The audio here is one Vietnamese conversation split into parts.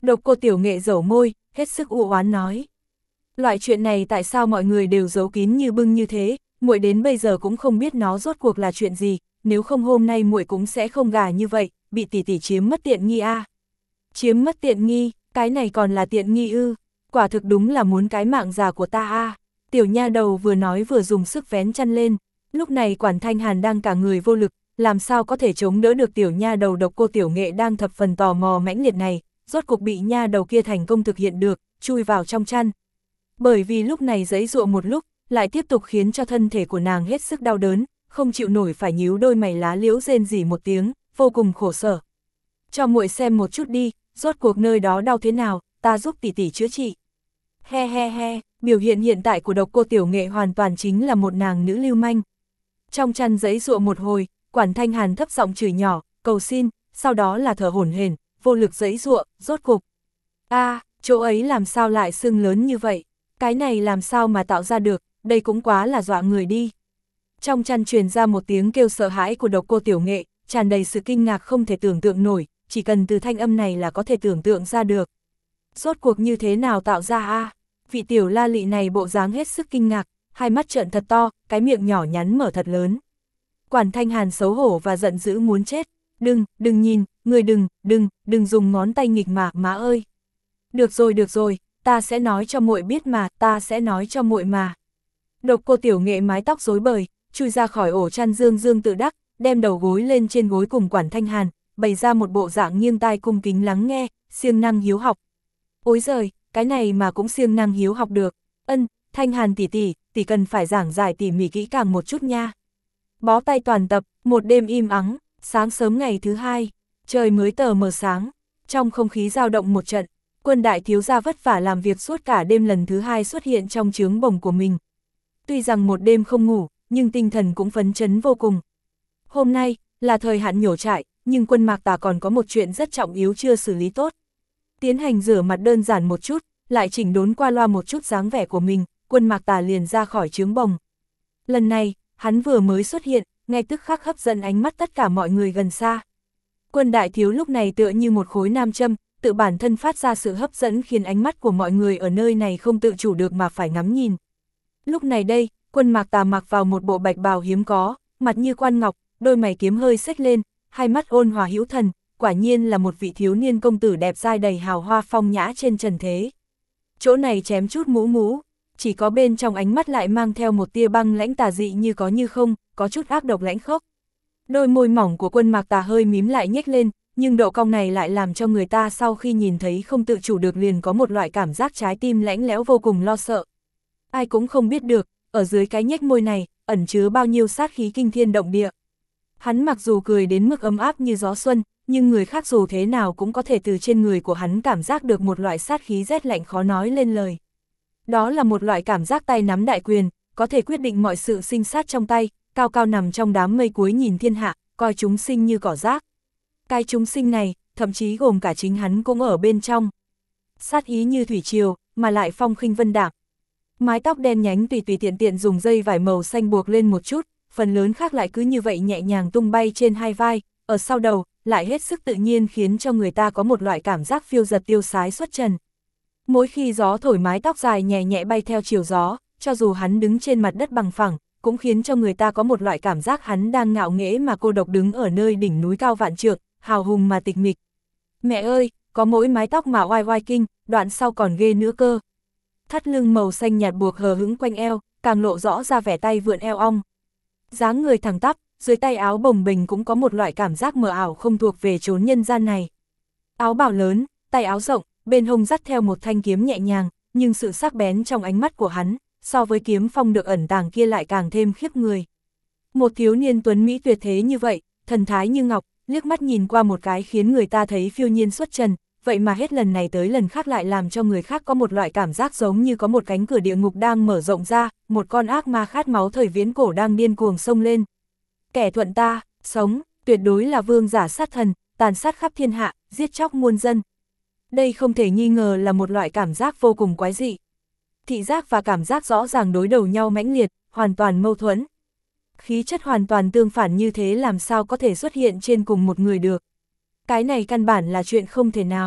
Độc Cô Tiểu Nghệ dẩu môi, hết sức u oán nói. Loại chuyện này tại sao mọi người đều giấu kín như bưng như thế, muội đến bây giờ cũng không biết nó rốt cuộc là chuyện gì, nếu không hôm nay muội cũng sẽ không gả như vậy, bị tỷ tỷ chiếm mất tiện nghi a. Chiếm mất tiện nghi, cái này còn là tiện nghi ư? Quả thực đúng là muốn cái mạng già của ta a. Tiểu nha đầu vừa nói vừa dùng sức vén chăn lên, lúc này Quản Thanh Hàn đang cả người vô lực, làm sao có thể chống đỡ được tiểu nha đầu Độc Cô Tiểu Nghệ đang thập phần tò mò mãnh liệt này, rốt cuộc bị nha đầu kia thành công thực hiện được, chui vào trong chăn. Bởi vì lúc này giãy giụa một lúc, lại tiếp tục khiến cho thân thể của nàng hết sức đau đớn, không chịu nổi phải nhíu đôi mày lá liễu rên rỉ một tiếng, vô cùng khổ sở. Cho muội xem một chút đi, rốt cuộc nơi đó đau thế nào, ta giúp tỷ tỷ chữa trị. He he he, biểu hiện hiện tại của Độc Cô Tiểu Nghệ hoàn toàn chính là một nàng nữ lưu manh. Trong chăn giãy giụa một hồi, Quản Thanh Hàn thấp giọng chửi nhỏ, cầu xin, sau đó là thở hổn hển, vô lực giãy giụa, rốt cục. Chỗ ấy làm sao lại sưng lớn như vậy? Cái này làm sao mà tạo ra được, đây cũng quá là dọa người đi. Trong chăn truyền ra một tiếng kêu sợ hãi của Độc Cô Tiểu Nghệ, tràn đầy sự kinh ngạc không thể tưởng tượng nổi, chỉ cần từ thanh âm này là có thể tưởng tượng ra được. Rốt cuộc như thế nào tạo ra Vị tiểu la lị này bộ dáng hết sức kinh ngạc, hai mắt trợn thật to, cái miệng nhỏ nhắn mở thật lớn. Quản Thanh Hàn xấu hổ và giận dữ muốn chết, đừng nhìn, người đừng dùng ngón tay nghịch mà, má ơi. Được rồi, ta sẽ nói cho muội biết mà, ta sẽ nói cho muội mà. Độc Cô Tiểu Nghệ mái tóc rối bời, chui ra khỏi ổ chăn dương tự đắc, đem đầu gối lên trên gối cùng Quản Thanh Hàn, bày ra một bộ dạng nghiêng tai cung kính lắng nghe, siêng năng hiếu học. Ôi giời, cái này mà cũng siêng năng hiếu học được. Thanh Hàn tỷ cần phải giảng giải tỉ mỉ kỹ càng một chút nha. Bó tay toàn tập, một đêm im ắng, sáng sớm ngày thứ hai, trời mới tờ mờ sáng, trong không khí dao động một trận, Quân đại thiếu gia vất vả làm việc suốt cả đêm lần thứ hai xuất hiện trong trướng bồng của mình. Tuy rằng một đêm không ngủ, nhưng tinh thần cũng phấn chấn vô cùng. Hôm nay, là thời hạn nhổ trại, nhưng Quân Mạc Tà còn có một chuyện rất trọng yếu chưa xử lý tốt. Tiến hành rửa mặt đơn giản một chút, lại chỉnh đốn qua loa một chút dáng vẻ của mình, Quân Mạc Tà liền ra khỏi trướng bồng. Lần này, hắn vừa mới xuất hiện, ngay tức khắc hấp dẫn ánh mắt tất cả mọi người gần xa. Quân đại thiếu lúc này tựa như một khối nam châm, tự bản thân phát ra sự hấp dẫn khiến ánh mắt của mọi người ở nơi này không tự chủ được mà phải ngắm nhìn. Lúc này đây, Quân Mạc Tà mặc vào một bộ bạch bào hiếm có, mặt như quan ngọc, đôi mày kiếm hơi xếch lên, hai mắt ôn hòa hữu thần, quả nhiên là một vị thiếu niên công tử đẹp dai đầy hào hoa phong nhã trên trần thế. Chỗ này chém chút mũ, chỉ có bên trong ánh mắt lại mang theo một tia băng lãnh tà dị như có như không, có chút ác độc lãnh khốc. Đôi môi mỏng của Quân Mạc Tà hơi mím lại nhếch lên, nhưng độ cong này lại làm cho người ta sau khi nhìn thấy không tự chủ được liền có một loại cảm giác trái tim lạnh lẽo vô cùng lo sợ. Ai cũng không biết được, ở dưới cái nhếch môi này, ẩn chứa bao nhiêu sát khí kinh thiên động địa. Hắn mặc dù cười đến mức ấm áp như gió xuân, nhưng người khác dù thế nào cũng có thể từ trên người của hắn cảm giác được một loại sát khí rét lạnh khó nói lên lời. Đó là một loại cảm giác tay nắm đại quyền, có thể quyết định mọi sự sinh sát trong tay, cao cao nằm trong đám mây cuối nhìn thiên hạ, coi chúng sinh như cỏ rác. Cái chúng sinh này, thậm chí gồm cả chính hắn cũng ở bên trong. Sát ý như thủy triều, mà lại phong khinh vân đạm. Mái tóc đen nhánh tùy tiện dùng dây vải màu xanh buộc lên một chút, phần lớn khác lại cứ như vậy nhẹ nhàng tung bay trên hai vai, ở sau đầu, lại hết sức tự nhiên khiến cho người ta có một loại cảm giác phiêu dật tiêu sái xuất trần. Mỗi khi gió thổi mái tóc dài nhẹ nhẹ bay theo chiều gió, cho dù hắn đứng trên mặt đất bằng phẳng, cũng khiến cho người ta có một loại cảm giác hắn đang ngạo nghễ mà cô độc đứng ở nơi đỉnh núi cao vạn trượng, hào hùng mà tịch mịch. Mẹ ơi, có mỗi mái tóc mà oai oai kinh, đoạn sau còn ghê nữa cơ. Thắt lưng màu xanh nhạt buộc hờ hững quanh eo, càng lộ rõ ra vẻ tay vượn eo ong. Dáng người thẳng tắp, dưới tay áo bồng bềnh cũng có một loại cảm giác mờ ảo không thuộc về chốn nhân gian này. Áo bào lớn, tay áo rộng, bên hông dắt theo một thanh kiếm nhẹ nhàng, nhưng sự sắc bén trong ánh mắt của hắn, so với kiếm phong được ẩn tàng kia lại càng thêm khiếp người. Một thiếu niên tuấn mỹ tuyệt thế như vậy, thần thái như ngọc, liếc mắt nhìn qua một cái khiến người ta thấy phiêu nhiên xuất trần, vậy mà hết lần này tới lần khác lại làm cho người khác có một loại cảm giác giống như có một cánh cửa địa ngục đang mở rộng ra, một con ác ma khát máu thời viễn cổ đang điên cuồng xông lên. Kẻ thuận ta, sống, tuyệt đối là vương giả sát thần, tàn sát khắp thiên hạ, giết chóc muôn dân. Đây không thể nghi ngờ là một loại cảm giác vô cùng quái dị. Thị giác và cảm giác rõ ràng đối đầu nhau mãnh liệt, hoàn toàn mâu thuẫn. Khí chất hoàn toàn tương phản như thế làm sao có thể xuất hiện trên cùng một người được. Cái này căn bản là chuyện không thể nào.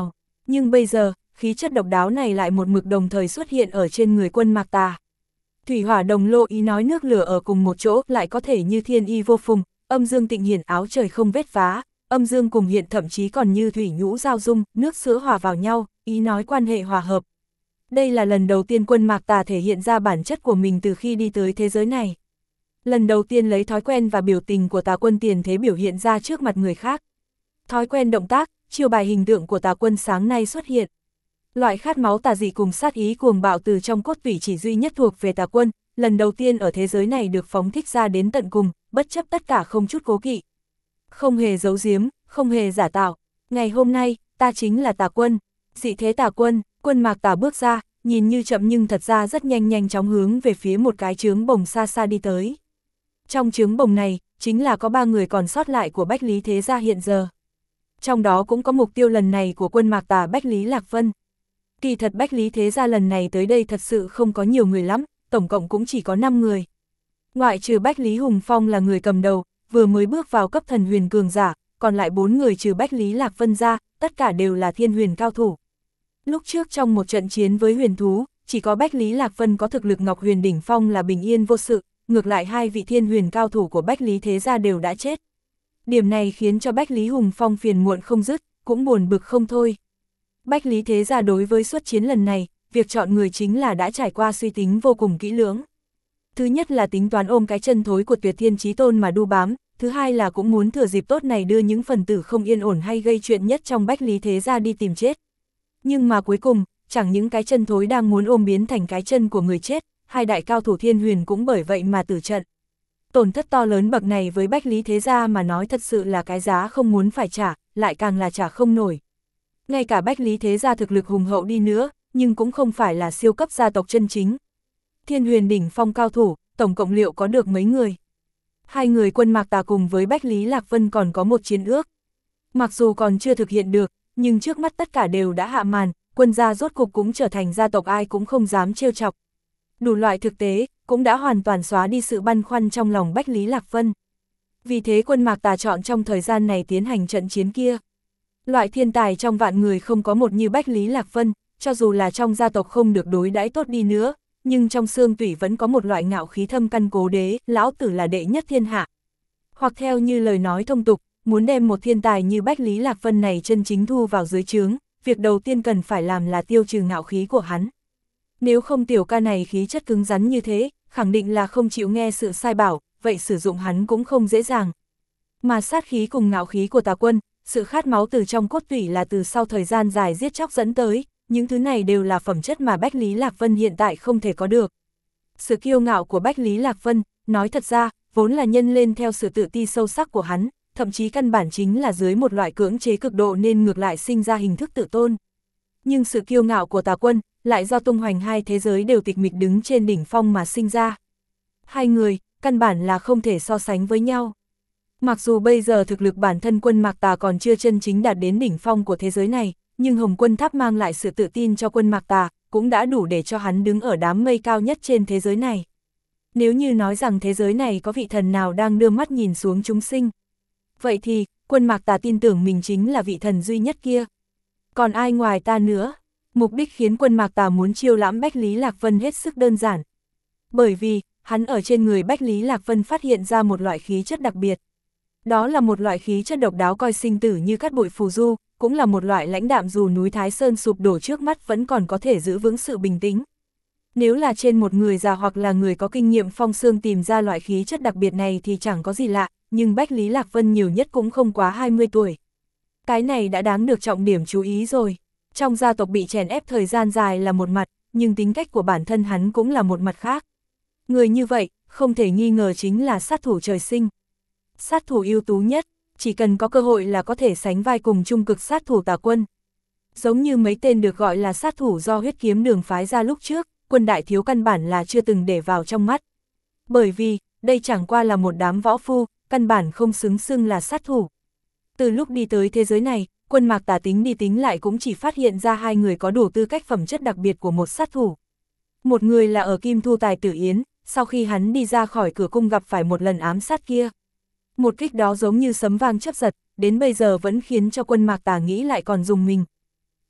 Nhưng bây giờ, khí chất độc đáo này lại một mực đồng thời xuất hiện ở trên người Quân Mạc Tà. Thủy hỏa đồng lô ý nói nước lửa ở cùng một chỗ lại có thể như thiên y vô phùng, âm dương tịnh hiển áo trời không vết vá, âm dương cùng hiện thậm chí còn như thủy nhũ giao dung, nước sữa hòa vào nhau, ý nói quan hệ hòa hợp. Đây là lần đầu tiên Quân Mạc Tà thể hiện ra bản chất của mình từ khi đi tới thế giới này. Lần đầu tiên lấy thói quen và biểu tình của Tà Quân tiền thế biểu hiện ra trước mặt người khác. Thói quen động tác, chiêu bài hình tượng của Tà Quân sáng nay xuất hiện. Loại khát máu tà dị cùng sát ý cuồng bạo từ trong cốt tủy chỉ duy nhất thuộc về Tà Quân, lần đầu tiên ở thế giới này được phóng thích ra đến tận cùng, bất chấp tất cả không chút cố kỵ. Không hề giấu giếm, không hề giả tạo. Ngày hôm nay, ta chính là Tà Quân, dị thế Tà Quân. Quân Mạc Tà bước ra, nhìn như chậm nhưng thật ra rất nhanh chóng hướng về phía một cái trướng bồng xa xa đi tới. Trong trướng bồng này, chính là có 3 người còn sót lại của Bách Lý Thế Gia hiện giờ. Trong đó cũng có mục tiêu lần này của Quân Mạc Tà Bách Lý Lạc Vân. Kỳ thật Bách Lý Thế Gia lần này tới đây thật sự không có nhiều người lắm, tổng cộng cũng chỉ có 5 người. Ngoại trừ Bách Lý Hùng Phong là người cầm đầu, vừa mới bước vào cấp thần huyền cường giả, còn lại 4 người trừ Bách Lý Lạc Vân ra, tất cả đều là thiên huyền cao thủ. Lúc trước trong một trận chiến với huyền thú, chỉ có Bách Lý Lạc Vân có thực lực Ngọc Huyền đỉnh phong là bình yên vô sự, ngược lại 2 vị thiên huyền cao thủ của Bách Lý Thế Gia đều đã chết. Điểm này khiến cho Bách Lý Hùng Phong phiền muộn không dứt, cũng buồn bực không thôi. Bách Lý Thế Gia đối với xuất chiến lần này, việc chọn người chính là đã trải qua suy tính vô cùng kỹ lưỡng. Thứ nhất là tính toán ôm cái chân thối của Tuyệt Thiên Chí Tôn mà đu bám, thứ hai là cũng muốn thừa dịp tốt này đưa những phần tử không yên ổn hay gây chuyện nhất trong Bách Lý Thế Gia đi tìm chết. Nhưng mà cuối cùng, chẳng những cái chân thối đang muốn ôm biến thành cái chân của người chết, 2 đại cao thủ thiên huyền cũng bởi vậy mà tử trận. Tổn thất to lớn bậc này với Bách Lý Thế Gia mà nói thật sự là cái giá không muốn phải trả, lại càng là trả không nổi. Ngay cả Bách Lý Thế Gia thực lực hùng hậu đi nữa, nhưng cũng không phải là siêu cấp gia tộc chân chính. Thiên huyền đỉnh phong cao thủ, tổng cộng liệu có được mấy người? 2 người Quân Mạc Tà cùng với Bách Lý Lạc Vân còn có một chiến ước. Mặc dù còn chưa thực hiện được, nhưng trước mắt tất cả đều đã hạ màn, Quân gia rốt cục cũng trở thành gia tộc ai cũng không dám trêu chọc. Đủ loại thực tế, cũng đã hoàn toàn xóa đi sự băn khoăn trong lòng Bách Lý Lạc Vân. Vì thế Quân Mạc Tà chọn trong thời gian này tiến hành trận chiến kia. Loại thiên tài trong vạn người không có một như Bách Lý Lạc Vân, cho dù là trong gia tộc không được đối đãi tốt đi nữa, nhưng trong xương tủy vẫn có một loại ngạo khí thâm căn cố đế, lão tử là đệ nhất thiên hạ. Hoặc theo như lời nói thông tục, muốn đem một thiên tài như Bách Lý Lạc Vân này chân chính thu vào dưới trướng, việc đầu tiên cần phải làm là tiêu trừ ngạo khí của hắn. Nếu không tiểu ca này khí chất cứng rắn như thế, khẳng định là không chịu nghe sự sai bảo, vậy sử dụng hắn cũng không dễ dàng. Mà sát khí cùng ngạo khí của Tà Quân, sự khát máu từ trong cốt tủy là từ sau thời gian dài giết chóc dẫn tới, những thứ này đều là phẩm chất mà Bách Lý Lạc Vân hiện tại không thể có được. Sự kiêu ngạo của Bách Lý Lạc Vân, nói thật ra, vốn là nhân lên theo sự tự ti sâu sắc của hắn, thậm chí căn bản chính là dưới một loại cưỡng chế cực độ nên ngược lại sinh ra hình thức tự tôn. Nhưng sự kiêu ngạo của Tà Quân, lại do tung hoành 2 thế giới đều tịch mịch đứng trên đỉnh phong mà sinh ra. 2 người, căn bản là không thể so sánh với nhau. Mặc dù bây giờ thực lực bản thân Quân Mạc Tà còn chưa chân chính đạt đến đỉnh phong của thế giới này, nhưng Hồng Quân Tháp mang lại sự tự tin cho Quân Mạc Tà, cũng đã đủ để cho hắn đứng ở đám mây cao nhất trên thế giới này. Nếu như nói rằng thế giới này có vị thần nào đang đưa mắt nhìn xuống chúng sinh, vậy thì, Quân Mạc Tà tin tưởng mình chính là vị thần duy nhất kia. Còn ai ngoài ta nữa? Mục đích khiến Quân Mạc Tà muốn chiêu lãm Bách Lý Lạc Vân hết sức đơn giản. Bởi vì, hắn ở trên người Bách Lý Lạc Vân phát hiện ra một loại khí chất đặc biệt. Đó là một loại khí chất độc đáo coi sinh tử như cát bụi phù du, cũng là một loại lãnh đạm dù núi Thái Sơn sụp đổ trước mắt vẫn còn có thể giữ vững sự bình tĩnh. Nếu là trên một người già hoặc là người có kinh nghiệm phong xương tìm ra loại khí chất đặc biệt này thì chẳng có gì lạ, nhưng Bách Lý Lạc Vân nhiều nhất cũng không quá 20 tuổi. Cái này đã đáng được trọng điểm chú ý rồi. Trong gia tộc bị chèn ép thời gian dài là một mặt, nhưng tính cách của bản thân hắn cũng là một mặt khác. Người như vậy, không thể nghi ngờ chính là sát thủ trời sinh. Sát thủ ưu tú nhất, chỉ cần có cơ hội là có thể sánh vai cùng trung cực sát thủ Tà Quân. Giống như mấy tên được gọi là sát thủ do huyết kiếm đường phái ra lúc trước, Quân đại thiếu căn bản là chưa từng để vào trong mắt. Bởi vì, đây chẳng qua là một đám võ phu, căn bản không xứng xưng là sát thủ. Từ lúc đi tới thế giới này, Quân Mạc Tà tính đi tính lại cũng chỉ phát hiện ra 2 người có đủ tư cách phẩm chất đặc biệt của một sát thủ. Một người là ở Kim Thu Tài Tử Yến, sau khi hắn đi ra khỏi cửa cung gặp phải một lần ám sát kia. Một kích đó giống như sấm vang chớp giật, đến bây giờ vẫn khiến cho Quân Mạc Tà nghĩ lại còn rùng mình.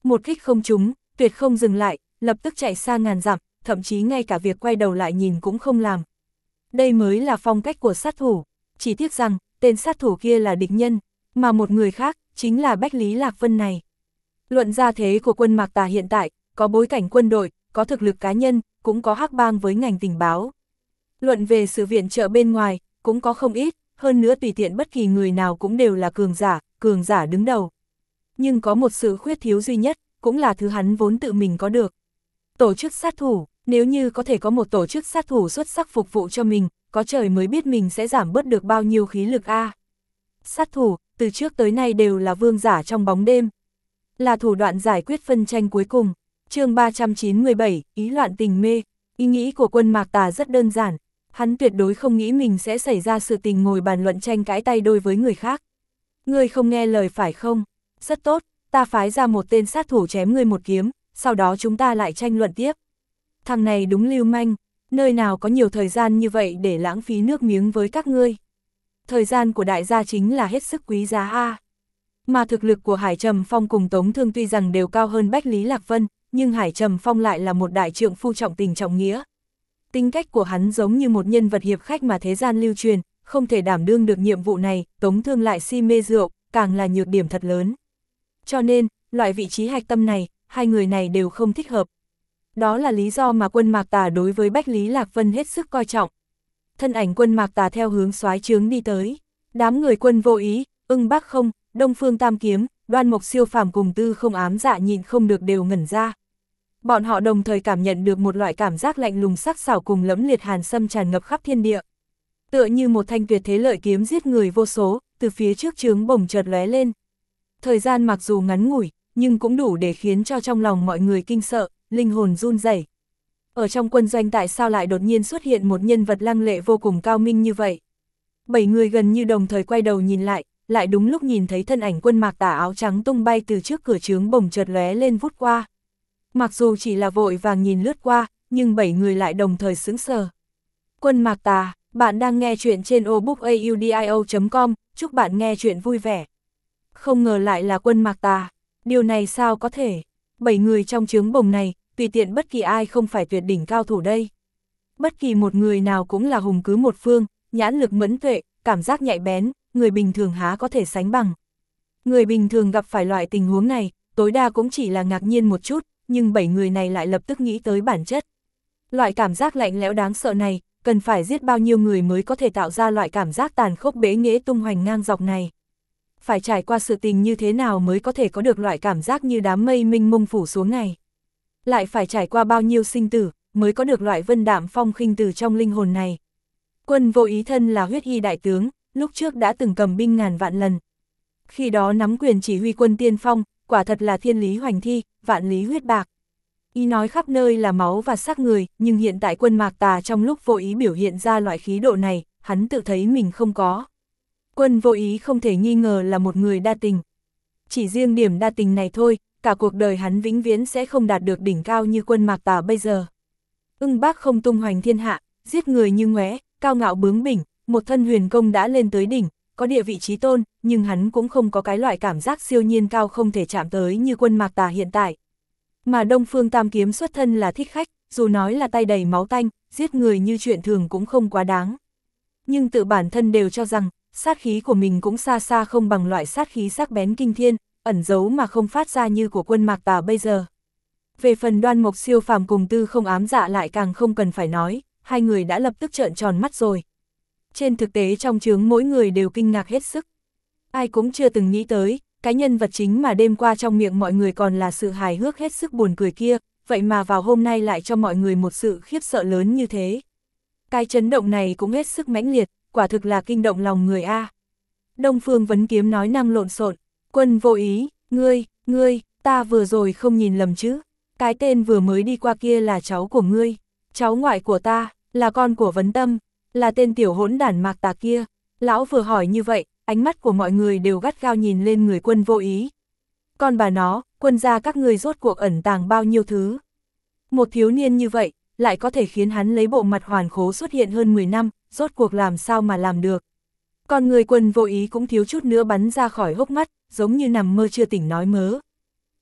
Một kích không trúng, tuyệt không dừng lại, lập tức chạy xa ngàn dặm, thậm chí ngay cả việc quay đầu lại nhìn cũng không làm. Đây mới là phong cách của sát thủ, chỉ tiếc rằng, tên sát thủ kia là địch nhân, mà một người khác, chính là Bách Lý Lạc Vân này. Luận gia thế của quân Mạc Tà hiện tại, có bối cảnh quân đội, có thực lực cá nhân, cũng có hắc bang với ngành tình báo. Luận về sự viện trợ bên ngoài, cũng có không ít, hơn nữa tùy tiện bất kỳ người nào cũng đều là cường giả đứng đầu. Nhưng có một sự khuyết thiếu duy nhất, cũng là thứ hắn vốn tự mình có được. Tổ chức sát thủ, nếu như có thể có một tổ chức sát thủ xuất sắc phục vụ cho mình, có trời mới biết mình sẽ giảm bớt được bao nhiêu khí lực a. Sát thủ, từ trước tới nay đều là vương giả trong bóng đêm. Là thủ đoạn giải quyết phân tranh cuối cùng. Chương 397, ý loạn tình mê. Ý nghĩ của quân Mạc Tà rất đơn giản. Hắn tuyệt đối không nghĩ mình sẽ xảy ra sự tình ngồi bàn luận tranh cãi tay đôi với người khác. Ngươi không nghe lời phải không? Rất tốt, ta phái ra một tên sát thủ chém ngươi một kiếm, sau đó chúng ta lại tranh luận tiếp. Thằng này đúng lưu manh, nơi nào có nhiều thời gian như vậy để lãng phí nước miếng với các ngươi. Thời gian của đại gia chính là hết sức quý giá a. Mà thực lực của Hải Trầm Phong cùng Tống Thương tuy rằng đều cao hơn Bách Lý Lạc Vân, nhưng Hải Trầm Phong lại là một đại trượng phu trọng tình trọng nghĩa. Tính cách của hắn giống như một nhân vật hiệp khách mà thế gian lưu truyền, không thể đảm đương được nhiệm vụ này, Tống Thương lại si mê rượu, càng là nhược điểm thật lớn. Cho nên, loại vị trí hạch tâm này, hai người này đều không thích hợp. Đó là lý do mà quân Mạc Tà đối với Bách Lý Lạc Vân hết sức coi trọng. Thân ảnh quân Mạc Tà theo hướng soái trướng đi tới, đám người Quân Vô Ý, Ưng Bác Không, Đông Phương Tam Kiếm, Đoan Mộc Siêu Phàm cùng Tư Không Ám Dạ nhịn không được đều ngẩn ra. Bọn họ đồng thời cảm nhận được một loại cảm giác lạnh lùng sắc sảo cùng lẫm liệt hàn xâm tràn ngập khắp thiên địa. Tựa như một thanh tuyệt thế lợi kiếm giết người vô số, từ phía trước trướng bổng chợt lóe lên. Thời gian mặc dù ngắn ngủi, nhưng cũng đủ để khiến cho trong lòng mọi người kinh sợ, linh hồn run rẩy. Ở trong quân doanh tại sao lại đột nhiên xuất hiện một nhân vật lăng lệ vô cùng cao minh như vậy? 7 người gần như đồng thời quay đầu nhìn lại đúng lúc nhìn thấy thân ảnh quân Mạc Tà áo trắng tung bay từ trước cửa trướng bổng chợt lóe lên vút qua. Mặc dù chỉ là vội vàng nhìn lướt qua, nhưng 7 người lại đồng thời sững sờ. Quân Mạc Tà, bạn đang nghe chuyện trên obookaudio.com, chúc bạn nghe chuyện vui vẻ. Không ngờ lại là quân Mạc Tà, điều này sao có thể? 7 người trong trướng bổng này, tùy tiện bất kỳ ai không phải tuyệt đỉnh cao thủ đây. Bất kỳ một người nào cũng là hùng cứ một phương, nhãn lực mẫn tuệ, cảm giác nhạy bén, người bình thường há có thể sánh bằng. Người bình thường gặp phải loại tình huống này, tối đa cũng chỉ là ngạc nhiên một chút, nhưng 7 người này lại lập tức nghĩ tới bản chất. Loại cảm giác lạnh lẽo đáng sợ này, cần phải giết bao nhiêu người mới có thể tạo ra loại cảm giác tàn khốc bế nghệ tung hoành ngang dọc này. Phải trải qua sự tình như thế nào mới có thể có được loại cảm giác như đám mây mênh mông phủ xuống này. Lại phải trải qua bao nhiêu sinh tử, mới có được loại vân đạm phong khinh từ trong linh hồn này. Quân Vô Ý thân là huyết y đại tướng, lúc trước đã từng cầm binh ngàn vạn lần. Khi đó nắm quyền chỉ huy quân tiên phong, quả thật là thiên lý hoành thi, vạn lý huyết bạc. Ý nói khắp nơi là máu và xác người, nhưng hiện tại quân Mạc Tà trong lúc Vô Ý biểu hiện ra loại khí độ này, hắn tự thấy mình không có. Quân Vô Ý không thể nghi ngờ là một người đa tình. Chỉ riêng điểm đa tình này thôi, cả cuộc đời hắn vĩnh viễn sẽ không đạt được đỉnh cao như quân Mạc Tà bây giờ. Ưng Bác Không tung hoành thiên hạ, giết người như ngoé, cao ngạo bướng bỉnh, một thân huyền công đã lên tới đỉnh, có địa vị chí tôn, nhưng hắn cũng không có cái loại cảm giác siêu nhiên cao không thể chạm tới như quân Mạc Tà hiện tại. Mà Đông Phương Tam Kiếm xuất thân là thích khách, dù nói là tay đầy máu tanh, giết người như chuyện thường cũng không quá đáng. Nhưng tự bản thân đều cho rằng, sát khí của mình cũng xa xa không bằng loại sát khí sắc bén kinh thiên, ẩn giấu mà không phát ra như của quân Mạc Tà bây giờ. Về phần Đoan Mộc Siêu Phàm cùng Tư Không Ám Dạ lại càng không cần phải nói, hai người đã lập tức trợn tròn mắt rồi. Trên thực tế trong trướng mỗi người đều kinh ngạc hết sức. Ai cũng chưa từng nghĩ tới, cái nhân vật chính mà đêm qua trong miệng mọi người còn là sự hài hước hết sức buồn cười kia, vậy mà vào hôm nay lại cho mọi người một sự khiếp sợ lớn như thế. Cái chấn động này cũng hết sức mãnh liệt, quả thực là kinh động lòng người a. Đông Phương Vấn Kiếm nói năng lộn xộn, Quân Vô Ý, ngươi, ta vừa rồi không nhìn lầm chứ, cái tên vừa mới đi qua kia là cháu của ngươi, cháu ngoại của ta, là con của Vấn Tâm, là tên tiểu hỗn đản Mạc Tà kia. Lão vừa hỏi như vậy, ánh mắt của mọi người đều gắt gao nhìn lên người Quân Vô Ý. Con bà nó, quân gia các ngươi rốt cuộc ẩn tàng bao nhiêu thứ. Một thiếu niên như vậy, lại có thể khiến hắn lấy bộ mặt hoàn khố xuất hiện hơn 10 năm, rốt cuộc làm sao mà làm được. Còn người Quân Vô Ý cũng thiếu chút nữa bắn ra khỏi hốc mắt, giống như nằm mơ chưa tỉnh nói mớ.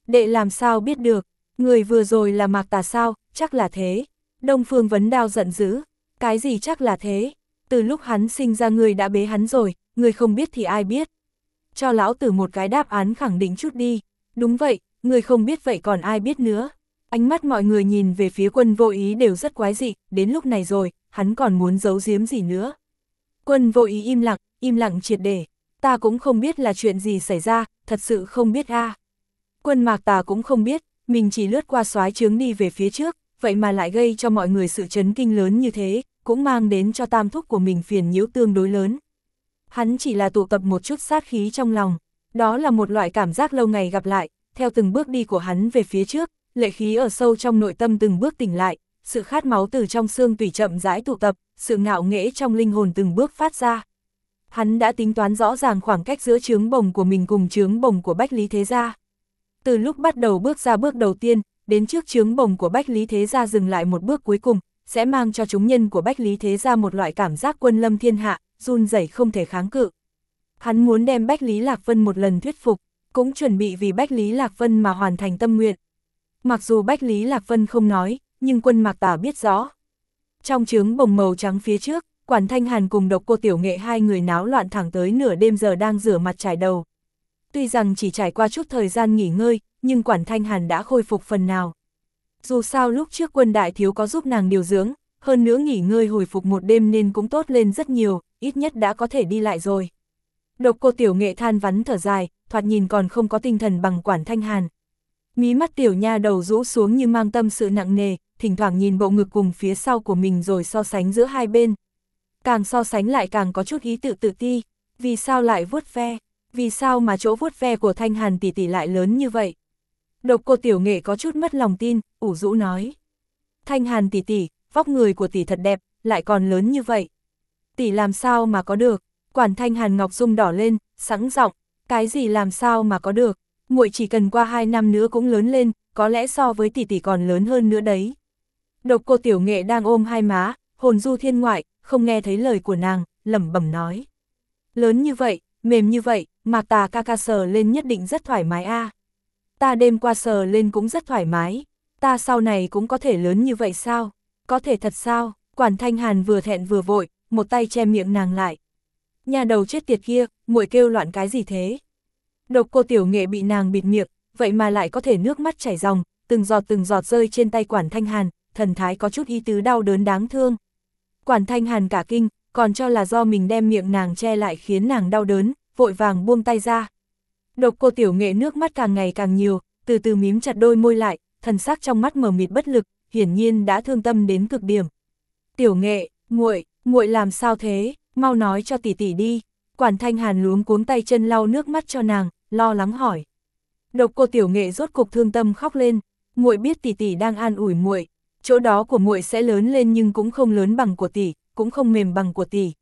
Đệ làm sao biết được, người vừa rồi là Mạc Tà sao, chắc là thế. Đông Phương Vấn Đao giận dữ, cái gì chắc là thế, từ lúc hắn sinh ra người đã bế hắn rồi, người không biết thì ai biết. Cho lão tử một cái đáp án khẳng định chút đi, đúng vậy, người không biết vậy còn ai biết nữa. Ánh mắt mọi người nhìn về phía Quân Vô Ý đều rất quái dị, đến lúc này rồi, hắn còn muốn giấu giếm gì nữa. Quân Vô Ý im lặng triệt để, ta cũng không biết là chuyện gì xảy ra, thật sự không biết a. Quân Mạc Tà cũng không biết, mình chỉ lướt qua soái trướng đi về phía trước, vậy mà lại gây cho mọi người sự chấn kinh lớn như thế, cũng mang đến cho tam thúc của mình phiền nhiễu tương đối lớn. Hắn chỉ là tụ tập một chút sát khí trong lòng, đó là một loại cảm giác lâu ngày gặp lại, theo từng bước đi của hắn về phía trước, lệ khí ở sâu trong nội tâm từng bước tỉnh lại, sự khát máu từ trong xương tủy chậm rãi tụ tập, sự ngạo nghễ trong linh hồn từng bước phát ra. Hắn đã tính toán rõ ràng khoảng cách giữa trướng bồng của mình cùng trướng bồng của Bách Lý Thế Gia. Từ lúc bắt đầu bước ra bước đầu tiên, đến trước trướng bồng của Bách Lý Thế Gia dừng lại một bước cuối cùng, sẽ mang cho chúng nhân của Bách Lý Thế Gia một loại cảm giác quân lâm thiên hạ, run rẩy không thể kháng cự. Hắn muốn đem Bách Lý Lạc Vân một lần thuyết phục, cũng chuẩn bị vì Bách Lý Lạc Vân mà hoàn thành tâm nguyện. Mặc dù Bách Lý Lạc Vân không nói, nhưng Quân Mạc Tà biết rõ. Trong trướng bồng màu trắng phía trước, Quản Thanh Hàn cùng Độc Cô Tiểu Nghệ hai người náo loạn thẳng tới nửa đêm giờ đang rửa mặt trải đầu. Tuy rằng chỉ trải qua chút thời gian nghỉ ngơi, nhưng Quản Thanh Hàn đã khôi phục phần nào. Dù sao lúc trước Quân đại thiếu có giúp nàng điều dưỡng, hơn nữa nghỉ ngơi hồi phục một đêm nên cũng tốt lên rất nhiều, ít nhất đã có thể đi lại rồi. Độc Cô Tiểu Nghệ than vắn thở dài, thoạt nhìn còn không có tinh thần bằng Quản Thanh Hàn. Mí mắt tiểu nha đầu rũ xuống như mang tâm sự nặng nề, thỉnh thoảng nhìn bộ ngực cùng phía sau của mình rồi so sánh giữa hai bên. Càng so sánh lại càng có chút ý tự ti, vì sao lại vuốt ve, vì sao mà chỗ vuốt ve của Thanh Hàn tỷ tỷ lại lớn như vậy. Độc Cô Tiểu Nghệ có chút mất lòng tin, ủ rũ nói. Thanh Hàn tỷ tỷ, vóc người của tỷ thật đẹp, lại còn lớn như vậy. Tỷ làm sao mà có được? Quản Thanh Hàn ngọc dung đỏ lên, sẵn giọng, cái gì làm sao mà có được? Muội chỉ cần qua 2 năm nữa cũng lớn lên, có lẽ so với tỷ tỷ còn lớn hơn nữa đấy. Độc Cô Tiểu Nghệ đang ôm hai má, hồn du thiên ngoại, không nghe thấy lời của nàng, lẩm bẩm nói. Lớn như vậy, mềm như vậy, Mạc Tà ca ca sờ lên nhất định rất thoải mái a. Ta đêm qua sờ lên cũng rất thoải mái, ta sau này cũng có thể lớn như vậy sao? Có thể thật sao? Quản Thanh Hàn vừa thẹn vừa vội, một tay che miệng nàng lại. Nhà đầu chết tiệt kia, muội kêu loạn cái gì thế? Độc Cô Tiểu Nghệ bị nàng bịt miệng, vậy mà lại có thể nước mắt chảy ròng, từng giọt rơi trên tay Quản Thanh Hàn, thần thái có chút ý tứ đau đớn đáng thương. Quản Thanh Hàn cả kinh, còn cho là do mình đem miệng nàng che lại khiến nàng đau đớn, vội vàng buông tay ra. Độc Cô Tiểu Nghệ nước mắt càng ngày càng nhiều, từ từ mím chặt đôi môi lại, thần sắc trong mắt mờ mịt bất lực, hiển nhiên đã thương tâm đến cực điểm. Tiểu Nghệ, muội làm sao thế, mau nói cho tỷ tỷ đi. Quản Thanh Hàn luống cuống tay chân lau nước mắt cho nàng, lo lắng hỏi. Độc Cô Tiểu Nghệ rốt cục thương tâm khóc lên, muội biết tỷ tỷ đang an ủi muội, chỗ đó của muội sẽ lớn lên nhưng cũng không lớn bằng của tỷ, cũng không mềm bằng của tỷ.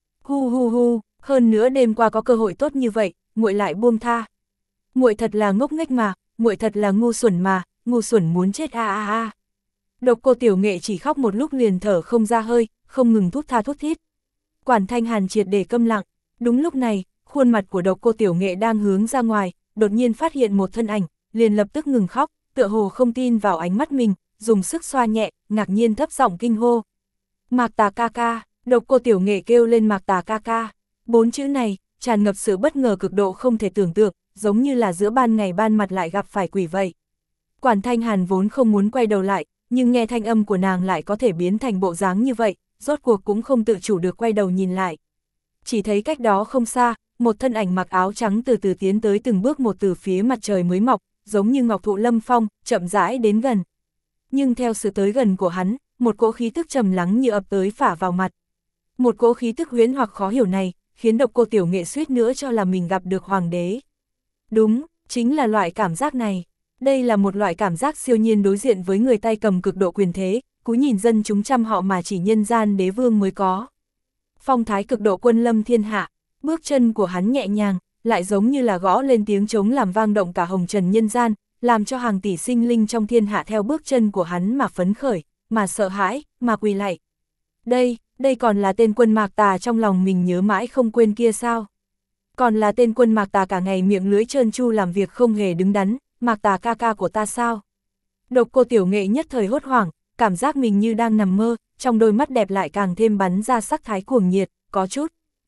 Hu, hơn nữa đêm qua có cơ hội tốt như vậy, muội lại buông tha. Muội thật là ngốc nghếch mà, muội thật là ngu xuẩn mà, ngu xuẩn muốn chết a. Độc Cô Tiểu Nghệ chỉ khóc một lúc liền thở không ra hơi, không ngừng thút thít. Quản Thanh Hàn triệt để câm lặng, đúng lúc này, khuôn mặt của Độc Cô Tiểu Nghệ đang hướng ra ngoài, đột nhiên phát hiện một thân ảnh, liền lập tức ngừng khóc, tựa hồ không tin vào ánh mắt mình, dùng sức xoa nhẹ, ngạc nhiên thấp giọng kinh hô. Mạc Tà ca ca, Độc Cô Tiểu Nghệ kêu lên Mạc Tà ca ca, 4 chữ này, tràn ngập sự bất ngờ cực độ không thể tưởng tượng, giống như là giữa ban ngày ban mặt lại gặp phải quỷ vậy. Quản Thanh Hàn vốn không muốn quay đầu lại, nhưng nghe thanh âm của nàng lại có thể biến thành bộ dáng như vậy, rốt cuộc cũng không tự chủ được quay đầu nhìn lại. Chỉ thấy cách đó không xa, một thân ảnh mặc áo trắng từ từ tiến tới từng bước một từ phía mặt trời mới mọc, giống như ngọc thụ lâm phong, chậm rãi đến gần. Nhưng theo sự tới gần của hắn, một cỗ khí tức trầm lắng như ập tới phả vào mặt. Một cỗ khí tức huyễn hoặc khó hiểu này, khiến Độc Cô Tiểu Nghệ suýt nữa cho là mình gặp được hoàng đế. Đúng, chính là loại cảm giác này. Đây là một loại cảm giác siêu nhiên đối diện với người tay cầm cực độ quyền thế, cú nhìn dân chúng trăm họ mà chỉ nhân gian đế vương mới có. Phong thái cực độ quân lâm thiên hạ, bước chân của hắn nhẹ nhàng, lại giống như là gõ lên tiếng trống làm vang động cả hồng trần nhân gian, làm cho hàng tỷ sinh linh trong thiên hạ theo bước chân của hắn mà phấn khởi, mà sợ hãi, mà quỳ lạy. Đây còn là tên Quân Mạc Tà trong lòng mình nhớ mãi không quên kia sao? Còn là tên Quân Mạc Tà cả ngày miệng lưỡi trơn tru làm việc không hề đứng đắn, Mạc Tà ca ca của ta sao? Độc Cô Tiểu Nghệ nhất thời hốt hoảng, cảm giác mình như đang nằm mơ, trong đôi mắt đẹp lại càng thêm bắn ra sắc thái cuồng nhiệt, có chút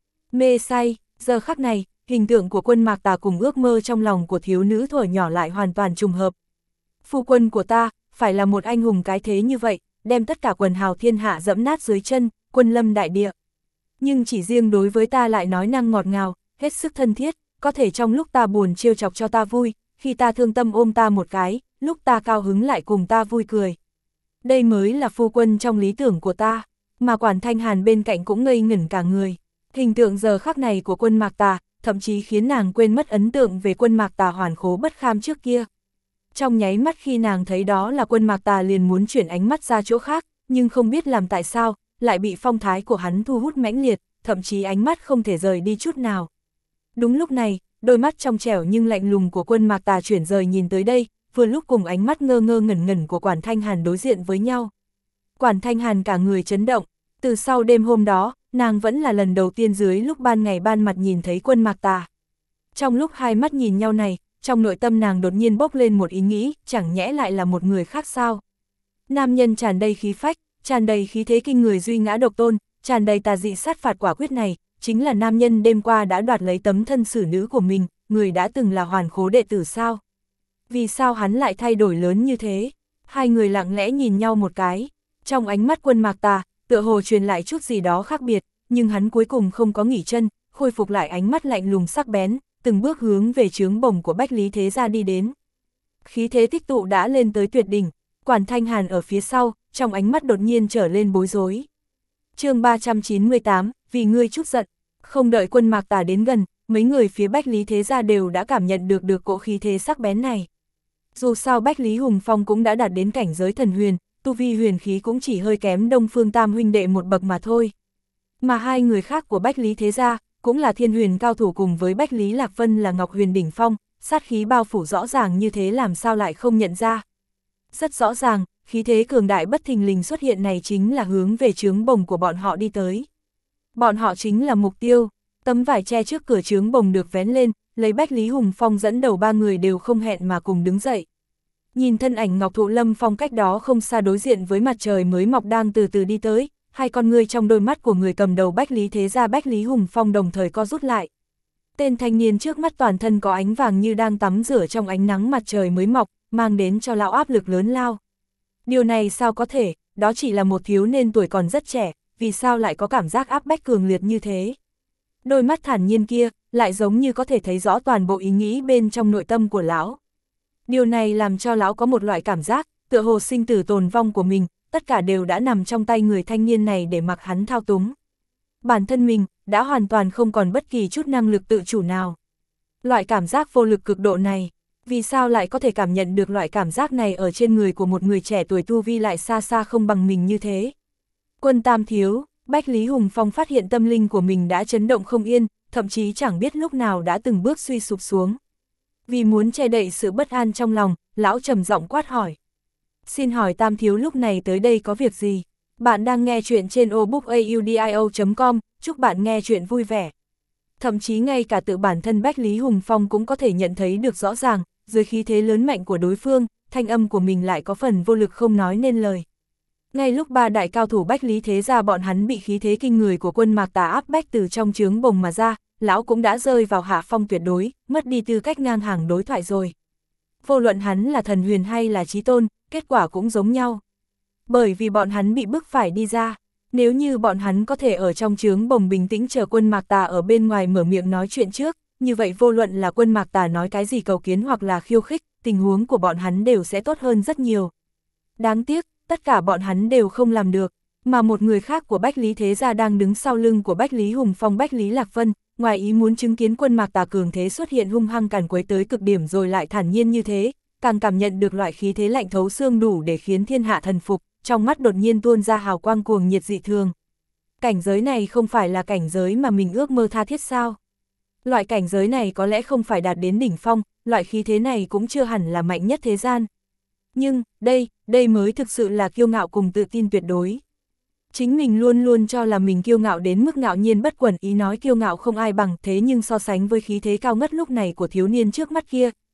mê say. Giờ khắc này, hình tượng của quân Mạc Tà cùng ước mơ trong lòng của thiếu nữ thuở nhỏ lại hoàn toàn trùng hợp. Phu quân của ta, phải là một anh hùng cái thế như vậy, đem tất cả quần hào thiên hạ dẫm nát dưới chân, quân lâm đại địa. Nhưng chỉ riêng đối với ta lại nói năng ngọt ngào, hết sức thân thiết, có thể trong lúc ta buồn trêu chọc cho ta vui, khi ta thương tâm ôm ta một cái, lúc ta cao hứng lại cùng ta vui cười. Đây mới là phu quân trong lý tưởng của ta, mà Quản Thanh Hàn bên cạnh cũng ngây ngẩn cả người. Hình tượng giờ khắc này của quân Mạc Tà, thậm chí khiến nàng quên mất ấn tượng về quân Mạc Tà hoàn khố bất kham trước kia. Trong nháy mắt khi nàng thấy đó là quân Mạc Tà liền muốn chuyển ánh mắt ra chỗ khác, nhưng không biết làm tại sao, lại bị phong thái của hắn thu hút mãnh liệt, thậm chí ánh mắt không thể rời đi chút nào. Đúng lúc này, đôi mắt trong trẻo nhưng lạnh lùng của quân Mạc Tà chuyển rời nhìn tới đây, vừa lúc cùng ánh mắt ngơ ngơ ngẩn ngẩn của Quản Thanh Hàn đối diện với nhau. Quản Thanh Hàn cả người chấn động, từ sau đêm hôm đó, nàng vẫn là lần đầu tiên dưới lúc ban ngày ban mặt nhìn thấy quân Mạc Tà. Trong lúc hai mắt nhìn nhau này, trong nội tâm nàng đột nhiên bốc lên một ý nghĩ, chẳng nhẽ lại là một người khác sao? Nam nhân tràn đầy khí phách, tràn đầy khí thế kinh người duy ngã độc tôn, tràn đầy tà dị sát phạt quả quyết này, chính là nam nhân đêm qua đã đoạt lấy tấm thân xử nữ của mình, người đã từng là hoàn khố đệ tử sao? Vì sao hắn lại thay đổi lớn như thế? Hai người lặng lẽ nhìn nhau một cái, trong ánh mắt quân Mạc Tà, tựa hồ truyền lại chút gì đó khác biệt, nhưng hắn cuối cùng không có nghỉ chân, khôi phục lại ánh mắt lạnh lùng sắc bén, từng bước hướng về trướng bổng của Bách Lý Thế Gia đi đến. Khí thế tích tụ đã lên tới tuyệt đỉnh, Quản Thanh Hàn ở phía sau, trong ánh mắt đột nhiên trở lên bối rối. Chương 398, vì ngươi chút giận. Không đợi quân Mạc Tà đến gần, mấy người phía Bách Lý Thế Gia đều đã cảm nhận được cỗ khí thế sắc bén này. Dù sao Bách Lý Hùng Phong cũng đã đạt đến cảnh giới thần huyền, tu vi huyền khí cũng chỉ hơi kém Đông Phương Tam huynh đệ một bậc mà thôi. Mà hai người khác của Bách Lý Thế Gia, cũng là thiên huyền cao thủ cùng với Bách Lý Lạc Vân là Ngọc Huyền đỉnh phong, sát khí bao phủ rõ ràng như thế làm sao lại không nhận ra. Rất rõ ràng, khí thế cường đại bất thình lình xuất hiện này chính là hướng về trướng bồng của bọn họ đi tới. Bọn họ chính là mục tiêu, tấm vải che trước cửa trướng bồng được vén lên, lấy Bách Lý Hùng Phong dẫn đầu ba người đều không hẹn mà cùng đứng dậy. Nhìn thân ảnh Ngọc Thụ Lâm Phong cách đó không xa đối diện với mặt trời mới mọc đang từ từ đi tới, hai con ngươi trong đôi mắt của người cầm đầu Bách Lý Thế Gia Bách Lý Hùng Phong đồng thời co rút lại. Tên thanh niên trước mắt toàn thân có ánh vàng như đang tắm rửa trong ánh nắng mặt trời mới mọc, mang đến cho lão áp lực lớn lao. Điều này sao có thể, đó chỉ là một thiếu niên tuổi còn rất trẻ, vì sao lại có cảm giác áp bách cường liệt như thế? Đôi mắt thản nhiên kia, lại giống như có thể thấy rõ toàn bộ ý nghĩ bên trong nội tâm của lão. Điều này làm cho lão có một loại cảm giác, tựa hồ sinh tử tồn vong của mình, tất cả đều đã nằm trong tay người thanh niên này để mặc hắn thao túng. Bản thân mình, đã hoàn toàn không còn bất kỳ chút năng lực tự chủ nào. Loại cảm giác vô lực cực độ này, vì sao lại có thể cảm nhận được loại cảm giác này ở trên người của một người trẻ tuổi tu vi lại xa xa không bằng mình như thế? Quân Tam thiếu, Bách Lý Hùng Phong phát hiện tâm linh của mình đã chấn động không yên, thậm chí chẳng biết lúc nào đã từng bước suy sụp xuống. Vì muốn che đậy sự bất an trong lòng, lão trầm giọng quát hỏi. Xin hỏi Tam thiếu lúc này tới đây có việc gì? Bạn đang nghe chuyện trên obookaudio.com, chúc bạn nghe chuyện vui vẻ. Thậm chí ngay cả tự bản thân Bách Lý Hùng Phong cũng có thể nhận thấy được rõ ràng, dưới khí thế lớn mạnh của đối phương, thanh âm của mình lại có phần vô lực không nói nên lời. Ngay lúc ba đại cao thủ Bách Lý Thế Gia bọn hắn bị khí thế kinh người của quân Mạc Tà áp bách từ trong trướng bồng mà ra, lão cũng đã rơi vào hạ phong tuyệt đối, mất đi tư cách ngang hàng đối thoại rồi. Vô luận hắn là thần huyền hay là chí tôn, kết quả cũng giống nhau. Bởi vì bọn hắn bị bức phải đi ra, nếu như bọn hắn có thể ở trong trướng bồng bình tĩnh chờ quân Mạc Tà ở bên ngoài mở miệng nói chuyện trước, như vậy vô luận là quân Mạc Tà nói cái gì cầu kiến hoặc là khiêu khích, tình huống của bọn hắn đều sẽ tốt hơn rất nhiều. Đáng tiếc, tất cả bọn hắn đều không làm được, mà một người khác của Bách Lý Thế Gia đang đứng sau lưng của Bách Lý Hùng Phong Bách Lý Lạc Vân, ngoài ý muốn chứng kiến quân Mạc Tà cường thế xuất hiện hung hăng càn quấy tới cực điểm rồi lại thản nhiên như thế, càng cảm nhận được loại khí thế lạnh thấu xương đủ để khiến thiên hạ thần phục, trong mắt đột nhiên tuôn ra hào quang cuồng nhiệt dị thường. Cảnh giới này không phải là cảnh giới mà mình ước mơ tha thiết sao? Loại cảnh giới này có lẽ không phải đạt đến đỉnh phong, loại khí thế này cũng chưa hẳn là mạnh nhất thế gian. Nhưng, đây mới thực sự là kiêu ngạo cùng tự tin tuyệt đối. Chính mình luôn luôn cho là mình kiêu ngạo đến mức ngạo nhiên bất quẩn, ý nói kiêu ngạo không ai bằng, thế nhưng so sánh với khí thế cao ngất lúc này của thiếu niên trước mắt kia,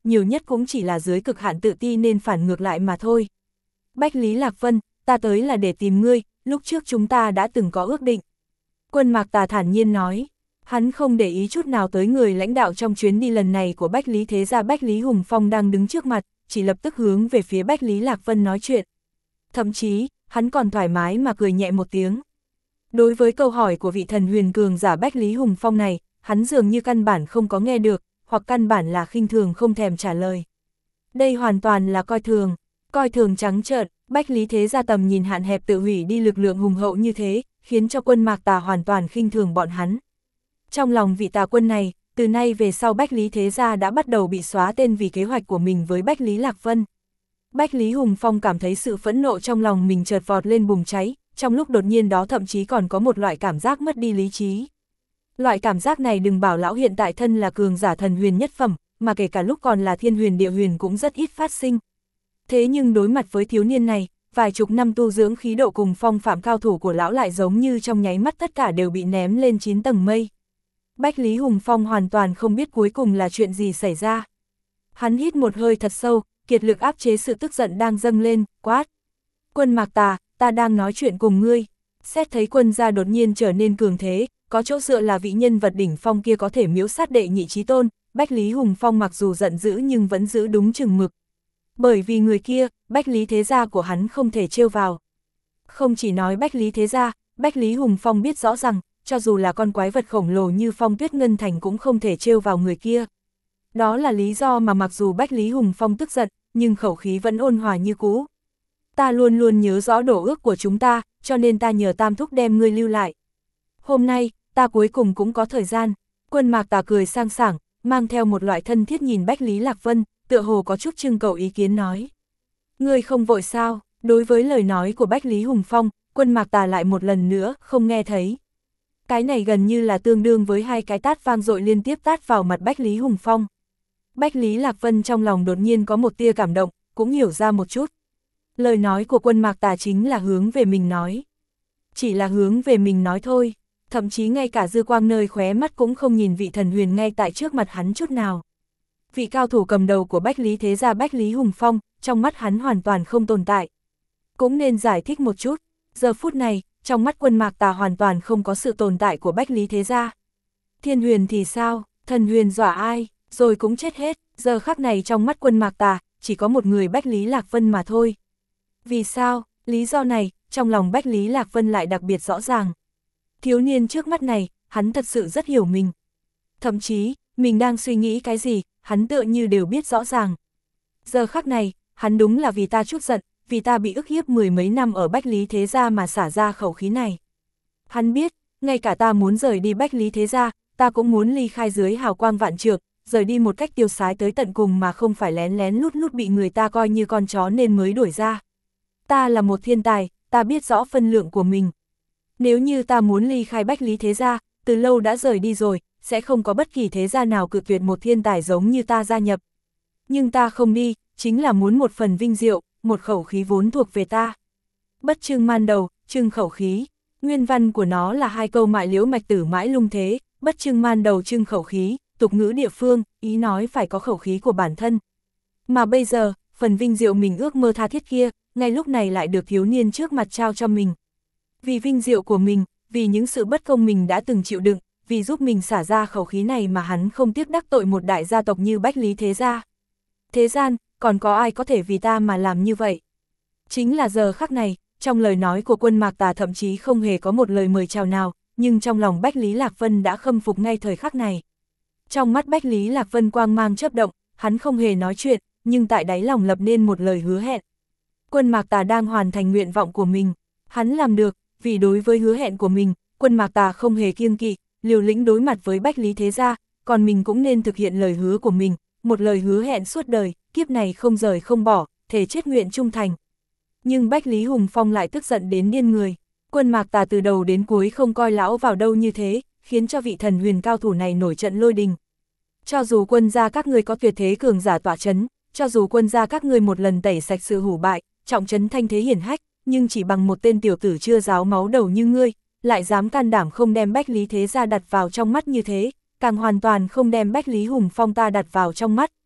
nhiều nhất cũng chỉ là dưới cực hạn tự ti nên phản ngược lại mà thôi. Bách Lý Lạc Vân, ta tới là để tìm ngươi, lúc trước chúng ta đã từng có ước định. Quân Mạc Tà thản nhiên nói, hắn không để ý chút nào tới người lãnh đạo trong chuyến đi lần này của Bách Lý Thế Gia Bách Lý Hùng Phong đang đứng trước mặt, chỉ lập tức hướng về phía Bách Lý Lạc Vân nói chuyện. Thậm chí, hắn còn thoải mái mà cười nhẹ một tiếng. Đối với câu hỏi của vị thần huyền cường giả Bách Lý Hùng Phong này, hắn dường như căn bản không có nghe được, hoặc căn bản là khinh thường không thèm trả lời. Đây hoàn toàn là coi thường trắng trợn. Bách Lý Thế Gia tầm nhìn hạn hẹp tự hủy đi lực lượng hùng hậu như thế, khiến cho Quân Mạc Tà hoàn toàn khinh thường bọn hắn. Trong lòng vị tà quân này, từ nay về sau Bách Lý Thế Gia đã bắt đầu bị xóa tên vì kế hoạch của mình với Bách Lý Lạc Vân. Bách Lý Hùng Phong cảm thấy sự phẫn nộ trong lòng mình chợt vọt lên bùng cháy, trong lúc đột nhiên đó thậm chí còn có một loại cảm giác mất đi lý trí. Loại cảm giác này đừng bảo lão hiện tại thân là cường giả thần huyền nhất phẩm, mà kể cả lúc còn là thiên huyền địa huyền cũng rất ít phát sinh. Thế nhưng đối mặt với thiếu niên này, vài chục năm tu dưỡng khí độ cùng phong phạm cao thủ của lão lại giống như trong nháy mắt tất cả đều bị ném lên 9 tầng mây. Bách Lý Hùng Phong hoàn toàn không biết cuối cùng là chuyện gì xảy ra. Hắn hít một hơi thật sâu, kiệt lực áp chế sự tức giận đang dâng lên, quát. Quân Mạc Tà, ta đang nói chuyện cùng ngươi. Xét thấy quân gia đột nhiên trở nên cường thế, có chỗ dựa là vị nhân vật đỉnh phong kia có thể miễu sát đệ nhị chí tôn, Bách Lý Hùng Phong mặc dù giận dữ nhưng vẫn giữ đúng chừng mực. Bởi vì người kia, Bách Lý Thế Gia của hắn không thể trêu vào. Không chỉ nói Bách Lý Thế Gia, Bách Lý Hùng Phong biết rõ rằng, cho dù là con quái vật khổng lồ như Phong Tuyết Ngân Thành cũng không thể trêu vào người kia. Đó là lý do mà mặc dù Bách Lý Hùng Phong tức giận, nhưng khẩu khí vẫn ôn hòa như cũ. Ta luôn luôn nhớ rõ đổ ước của chúng ta, cho nên ta nhờ Tam Thúc đem ngươi lưu lại. Hôm nay, ta cuối cùng cũng có thời gian. Quân Mạc Tà cười sang sảng, mang theo một loại thân thiết nhìn Bách Lý Lạc Vân, tựa hồ có chút trưng cầu ý kiến nói. Ngươi không vội sao? Đối với lời nói của Bách Lý Hùng Phong, Quân Mạc Tà lại một lần nữa không nghe thấy. Cái này gần như là tương đương với hai cái tát vang dội liên tiếp tát vào mặt Bách Lý Hùng Phong. Bách Lý Lạc Vân trong lòng đột nhiên có một tia cảm động, cũng hiểu ra một chút. Lời nói của Quân Mạc Tà chính là hướng về mình nói. Chỉ là hướng về mình nói thôi, thậm chí ngay cả dư quang nơi khóe mắt cũng không nhìn vị thần huyền ngay tại trước mặt hắn chút nào. Vị cao thủ cầm đầu của Bách Lý Thế Gia Bách Lý Hùng Phong, trong mắt hắn hoàn toàn không tồn tại. Cũng nên giải thích một chút, giờ phút này, trong mắt Quân Mạc Tà hoàn toàn không có sự tồn tại của Bách Lý Thế Gia. Thiên huyền thì sao, thần huyền dọa ai, rồi cũng chết hết, giờ khắc này trong mắt Quân Mạc Tà, chỉ có một người Bách Lý Lạc Vân mà thôi. Vì sao, lý do này, trong lòng Bách Lý Lạc Vân lại đặc biệt rõ ràng. Thiếu niên trước mắt này, hắn thật sự rất hiểu mình. Thậm chí, mình đang suy nghĩ cái gì, hắn tựa như đều biết rõ ràng. Giờ khắc này, hắn đúng là vì ta chút giận, vì ta bị ức hiếp mười mấy năm ở Bách Lý Thế Gia mà xả ra khẩu khí này. Hắn biết, ngay cả ta muốn rời đi Bách Lý Thế Gia, ta cũng muốn ly khai dưới hào quang vạn trượng, rời đi một cách tiêu sái tới tận cùng mà không phải lén lén lút lút bị người ta coi như con chó nên mới đuổi ra. Ta là một thiên tài, ta biết rõ phân lượng của mình. Nếu như ta muốn ly khai Bách Lý Thế Gia, từ lâu đã rời đi rồi, sẽ không có bất kỳ thế gia nào cự tuyệt một thiên tài giống như ta gia nhập. Nhưng ta không đi, chính là muốn một phần vinh diệu, một khẩu khí vốn thuộc về ta. Bất trưng man đầu, trưng khẩu khí. Nguyên văn của nó là hai câu mại liễu mạch tử mãi lung thế, bất trưng man đầu trưng khẩu khí, tục ngữ địa phương, ý nói phải có khẩu khí của bản thân. Mà bây giờ, phần vinh diệu mình ước mơ tha thiết kia, ngay lúc này lại được thiếu niên trước mặt trao cho mình. Vì vinh diệu của mình, vì những sự bất công mình đã từng chịu đựng, vì giúp mình xả ra khẩu khí này mà hắn không tiếc đắc tội một đại gia tộc như Bách Lý Thế Gia. Thế gian, còn có ai có thể vì ta mà làm như vậy? Chính là giờ khắc này, trong lời nói của Quân Mạc Tà thậm chí không hề có một lời mời chào nào, nhưng trong lòng Bách Lý Lạc Vân đã khâm phục ngay thời khắc này. Trong mắt Bách Lý Lạc Vân quang mang chớp động, hắn không hề nói chuyện, nhưng tại đáy lòng lập nên một lời hứa hẹn. Quân Mạc Tà đang hoàn thành nguyện vọng của mình, hắn làm được, vì đối với hứa hẹn của mình, Quân Mạc Tà không hề kiêng kỵ, liều lĩnh đối mặt với Bách Lý Thế Gia, còn mình cũng nên thực hiện lời hứa của mình, một lời hứa hẹn suốt đời, kiếp này không rời không bỏ, thề chết nguyện trung thành. Nhưng Bách Lý Hùng Phong lại tức giận đến điên người. Quân Mạc Tà từ đầu đến cuối không coi lão vào đâu như thế, khiến cho vị thần huyền cao thủ này nổi trận lôi đình. Cho dù Quân gia các ngươi có tuyệt thế cường giả tọa chấn, cho dù Quân gia các ngươi một lần tẩy sạch sự hủ bại, trọng trấn thanh thế hiển hách, nhưng chỉ bằng một tên tiểu tử chưa ráo máu đầu như ngươi, lại dám can đảm không đem Bách Lý Thế Gia đặt vào trong mắt như thế, càng hoàn toàn không đem Bách Lý Hùng Phong ta đặt vào trong mắt,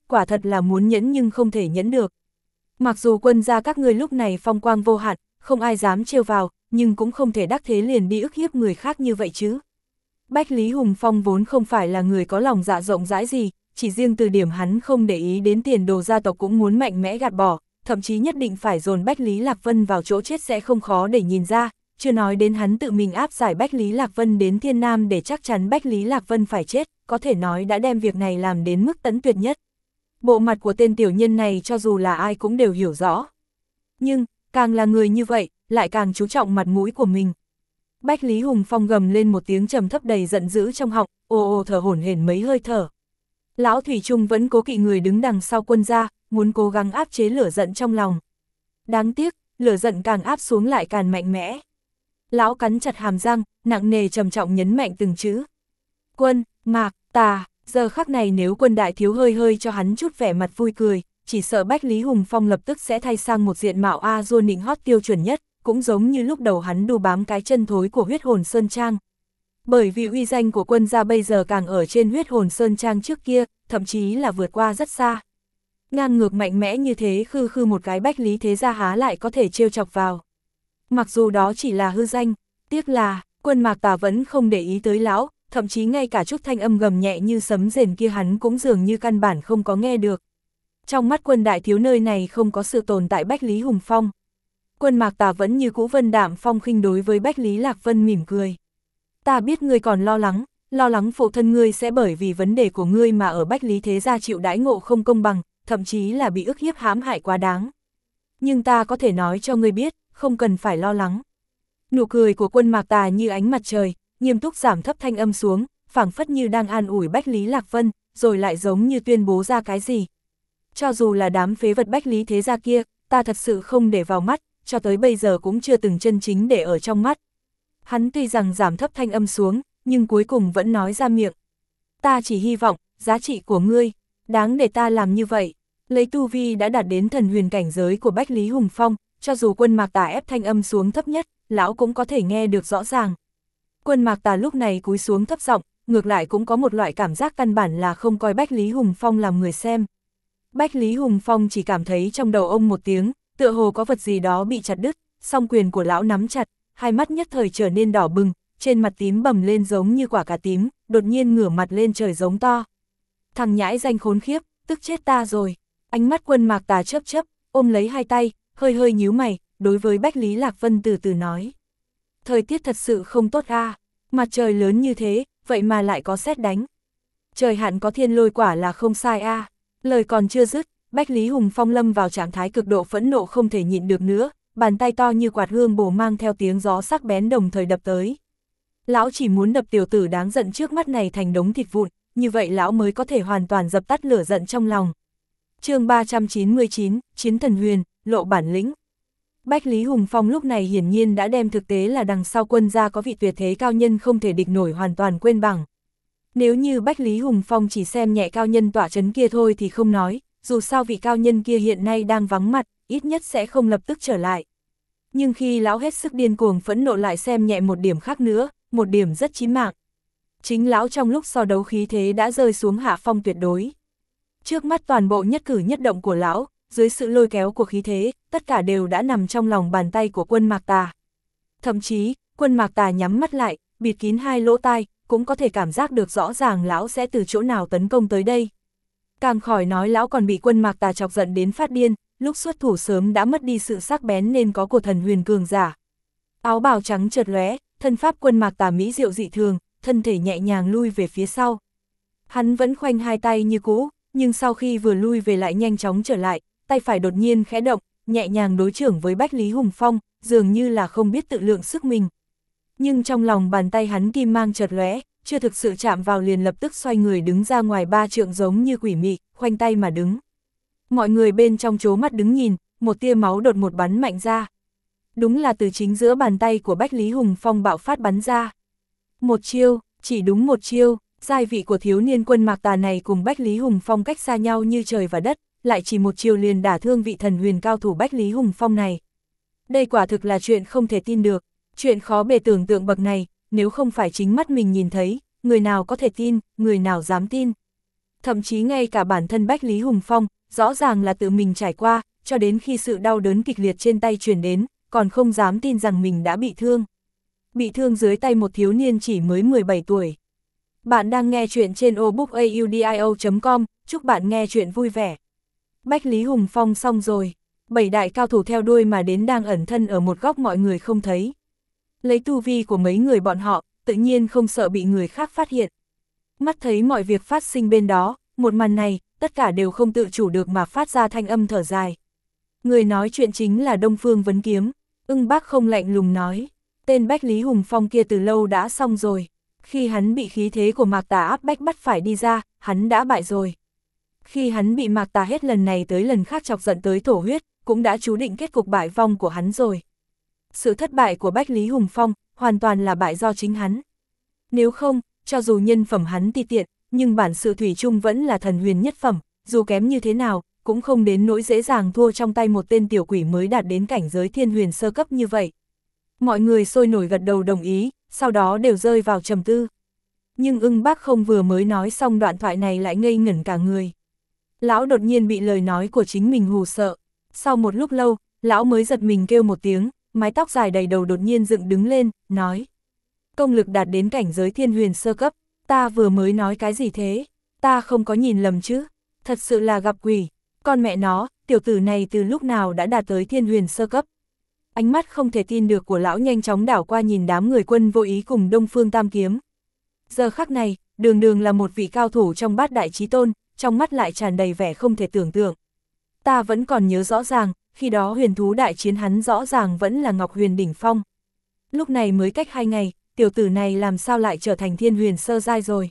quả thật là muốn nhẫn nhưng không thể nhẫn được. Mặc dù quân gia các ngươi lúc này phong quang vô hạn, không ai dám trêu vào, nhưng cũng không thể đắc thế liền đi ức hiếp người khác như vậy chứ. Bách Lý Hùng Phong vốn không phải là người có lòng dạ rộng rãi gì, chỉ riêng từ điểm hắn không để ý đến tiền đồ gia tộc cũng muốn mạnh mẽ gạt bỏ, thậm chí nhất định phải dồn Bách Lý Lạc Vân vào chỗ chết sẽ không khó để nhìn ra, chưa nói đến hắn tự mình áp giải Bách Lý Lạc Vân đến Thiên Nam để chắc chắn Bách Lý Lạc Vân phải chết, có thể nói đã đem việc này làm đến mức tấn tuyệt nhất. Bộ mặt của tên tiểu nhân này cho dù là ai cũng đều hiểu rõ. Nhưng, càng là người như vậy, lại càng chú trọng mặt mũi của mình. Bách Lý Hùng Phong gầm lên một tiếng trầm thấp đầy giận dữ trong họng, ồ ồ thở hổn hển mấy hơi thở. Lão Thủy Trung vẫn cố kỵ người đứng đằng sau quân gia, muốn cố gắng áp chế lửa giận trong lòng. Đáng tiếc, lửa giận càng áp xuống lại càng mạnh mẽ. Lão cắn chặt hàm răng, nặng nề trầm trọng nhấn mạnh từng chữ. Quân, Mạc, Tà, giờ khắc này nếu Quân đại thiếu hơi hơi cho hắn chút vẻ mặt vui cười, chỉ sợ Bách Lý Hùng Phong lập tức sẽ thay sang một diện mạo A-dua nịnh hót tiêu chuẩn nhất, cũng giống như lúc đầu hắn đu bám cái chân thối của huyết hồn Sơn Trang. Bởi vì uy danh của Quân gia bây giờ càng ở trên huyết hồn Sơn Trang trước kia, thậm chí là vượt qua rất xa. Ngang ngược mạnh mẽ như thế khư khư một cái Bách Lý thế gia há lại có thể trêu chọc vào. Mặc dù đó chỉ là hư danh, tiếc là, Quân Mạc Tà vẫn không để ý tới lão, thậm chí ngay cả chút thanh âm gầm nhẹ như sấm rền kia hắn cũng dường như căn bản không có nghe được. Trong mắt Quân đại thiếu nơi này không có sự tồn tại Bách Lý Hùng Phong. Quân Mạc Tà vẫn như cũ vân đạm phong khinh đối với Bách Lý Lạc Vân mỉm cười. Ta biết ngươi còn lo lắng phụ thân ngươi sẽ bởi vì vấn đề của ngươi mà ở Bách Lý thế gia chịu đãi ngộ không công bằng, thậm chí là bị ức hiếp hãm hại quá đáng. Nhưng ta có thể nói cho ngươi biết, không cần phải lo lắng. Nụ cười của Quân Mạc Tà như ánh mặt trời, nghiêm túc giảm thấp thanh âm xuống, phảng phất như đang an ủi Bách Lý Lạc Vân, rồi lại giống như tuyên bố ra cái gì. Cho dù là đám phế vật Bách Lý thế gia kia, ta thật sự không để vào mắt, cho tới bây giờ cũng chưa từng chân chính để ở trong mắt. Hắn tuy rằng giảm thấp thanh âm xuống, nhưng cuối cùng vẫn nói ra miệng. Ta chỉ hy vọng, giá trị của ngươi, đáng để ta làm như vậy. Lấy tu vi đã đạt đến thần huyền cảnh giới của Bách Lý Hùng Phong, cho dù Quân Mạc Tà ép thanh âm xuống thấp nhất, lão cũng có thể nghe được rõ ràng. Quân Mạc Tà lúc này cúi xuống thấp giọng, ngược lại cũng có một loại cảm giác căn bản là không coi Bách Lý Hùng Phong làm người xem. Bách Lý Hùng Phong chỉ cảm thấy trong đầu ông một tiếng, tựa hồ có vật gì đó bị chặt đứt, song quyền của lão nắm chặt, hai mắt nhất thời trở nên đỏ bừng, trên mặt tím bầm lên giống như quả cà tím, đột nhiên ngửa mặt lên trời giống to. Thằng nhãi danh khốn khiếp, tức chết ta rồi. Ánh mắt Quân Mạc Tà chớp chớp, ôm lấy hai tay, hơi hơi nhíu mày, đối với Bách Lý Lạc Vân từ từ nói. Thời tiết thật sự không tốt a, mặt trời lớn như thế, vậy mà lại có sét đánh. Trời hạn có thiên lôi quả là không sai a. Lời còn chưa dứt, Bách Lý Hùng Phong lâm vào trạng thái cực độ phẫn nộ không thể nhịn được nữa, bàn tay to như quạt hương bổ mang theo tiếng gió sắc bén đồng thời đập tới. Lão chỉ muốn đập tiểu tử đáng giận trước mắt này thành đống thịt vụn, như vậy lão mới có thể hoàn toàn dập tắt lửa giận trong lòng. Chương 399, Chiến Thần Huyền, lộ bản lĩnh. Bách Lý Hùng Phong lúc này hiển nhiên đã đem thực tế là đằng sau Quân gia có vị tuyệt thế cao nhân không thể địch nổi hoàn toàn quên bằng. Nếu như Bách Lý Hùng Phong chỉ xem nhẹ cao nhân tọa chấn kia thôi thì không nói, dù sao vị cao nhân kia hiện nay đang vắng mặt, ít nhất sẽ không lập tức trở lại. Nhưng khi lão hết sức điên cuồng phẫn nộ lại xem nhẹ một điểm khác nữa, một điểm rất chí mạng. Chính lão trong lúc so đấu khí thế đã rơi xuống hạ phong tuyệt đối. Trước mắt toàn bộ nhất cử nhất động của lão, dưới sự lôi kéo của khí thế, tất cả đều đã nằm trong lòng bàn tay của Quân Mạc Tà. Thậm chí, Quân Mạc Tà nhắm mắt lại, bịt kín hai lỗ tai, cũng có thể cảm giác được rõ ràng lão sẽ từ chỗ nào tấn công tới đây. Càng khỏi nói lão còn bị Quân Mạc Tà chọc giận đến phát điên, lúc xuất thủ sớm đã mất đi sự sắc bén nên có của thần huyền cường giả. Áo bào trắng chợt lóe, thân pháp Quân Mạc Tà mỹ diệu dị thường, thân thể nhẹ nhàng lui về phía sau. Hắn vẫn khoanh hai tay như cũ, nhưng sau khi vừa lui về lại nhanh chóng trở lại, tay phải đột nhiên khẽ động, nhẹ nhàng đối chưởng với Bách Lý Hùng Phong, dường như là không biết tự lượng sức mình. Nhưng trong lòng bàn tay hắn kim mang chợt lóe, chưa thực sự chạm vào liền lập tức xoay người đứng ra ngoài 3 trượng giống như quỷ mị, khoanh tay mà đứng. Mọi người bên trong chố mắt đứng nhìn, một tia máu đột một bắn mạnh ra. Đúng là từ chính giữa bàn tay của Bách Lý Hùng Phong bạo phát bắn ra. Một chiêu, chỉ đúng một chiêu, giai vị của thiếu niên Quân Mạc Tà này cùng Bách Lý Hùng Phong cách xa nhau như trời và đất, lại chỉ một chiêu liền đả thương vị thần huyền cao thủ Bách Lý Hùng Phong này. Đây quả thực là chuyện không thể tin được, chuyện khó bề tưởng tượng bậc này, nếu không phải chính mắt mình nhìn thấy, người nào có thể tin, người nào dám tin. Thậm chí ngay cả bản thân Bách Lý Hùng Phong, rõ ràng là tự mình trải qua, cho đến khi sự đau đớn kịch liệt trên tay truyền đến, còn không dám tin rằng mình đã bị thương. Bị thương dưới tay một thiếu niên chỉ mới 17 tuổi. Bạn đang nghe chuyện trên audiobookaudio.com, chúc bạn nghe chuyện vui vẻ. Bách Lý Hùng Phong xong rồi, 7 đại cao thủ theo đuôi mà đến đang ẩn thân ở một góc mọi người không thấy. Lấy tu vi của mấy người bọn họ, tự nhiên không sợ bị người khác phát hiện. Mắt thấy mọi việc phát sinh bên đó, một màn này, tất cả đều không tự chủ được mà phát ra thanh âm thở dài. Người nói chuyện chính là Đông Phương Vấn Kiếm, Ưng Bác không lạnh lùng nói, tên Bách Lý Hùng Phong kia từ lâu đã xong rồi. Khi hắn bị khí thế của Mạc Tà áp bách bắt phải đi ra, hắn đã bại rồi. Khi hắn bị Mạc Tà hết lần này tới lần khác chọc giận tới thổ huyết, cũng đã chú định kết cục bại vong của hắn rồi. Sự thất bại của Bách Lý Hùng Phong, hoàn toàn là bại do chính hắn. Nếu không, cho dù nhân phẩm hắn ti tiện, nhưng bản sự thủy chung vẫn là thần huyền nhất phẩm, dù kém như thế nào, cũng không đến nỗi dễ dàng thua trong tay một tên tiểu quỷ mới đạt đến cảnh giới thiên huyền sơ cấp như vậy. Mọi người sôi nổi gật đầu đồng ý, sau đó đều rơi vào trầm tư. Nhưng Ưng Bác không vừa mới nói xong đoạn thoại này lại ngây ngẩn cả người. Lão đột nhiên bị lời nói của chính mình hù sợ. Sau một lúc lâu, lão mới giật mình kêu một tiếng, mái tóc dài đầy đầu đột nhiên dựng đứng lên, nói. Công lực đạt đến cảnh giới thiên huyền sơ cấp, ta vừa mới nói cái gì thế? Ta không có nhìn lầm chứ? Thật sự là gặp quỷ. Con mẹ nó, tiểu tử này từ lúc nào đã đạt tới thiên huyền sơ cấp? Ánh mắt không thể tin được của lão nhanh chóng đảo qua nhìn đám người Quân Vô Ý cùng Đông Phương Tam Kiếm. Giờ khắc này, đường đường là một vị cao thủ trong bát đại chí tôn, trong mắt lại tràn đầy vẻ không thể tưởng tượng. Ta vẫn còn nhớ rõ ràng, khi đó huyền thú đại chiến hắn rõ ràng vẫn là Ngọc Huyền đỉnh phong. Lúc này mới cách 2 ngày, tiểu tử này làm sao lại trở thành thiên huyền sơ giai rồi?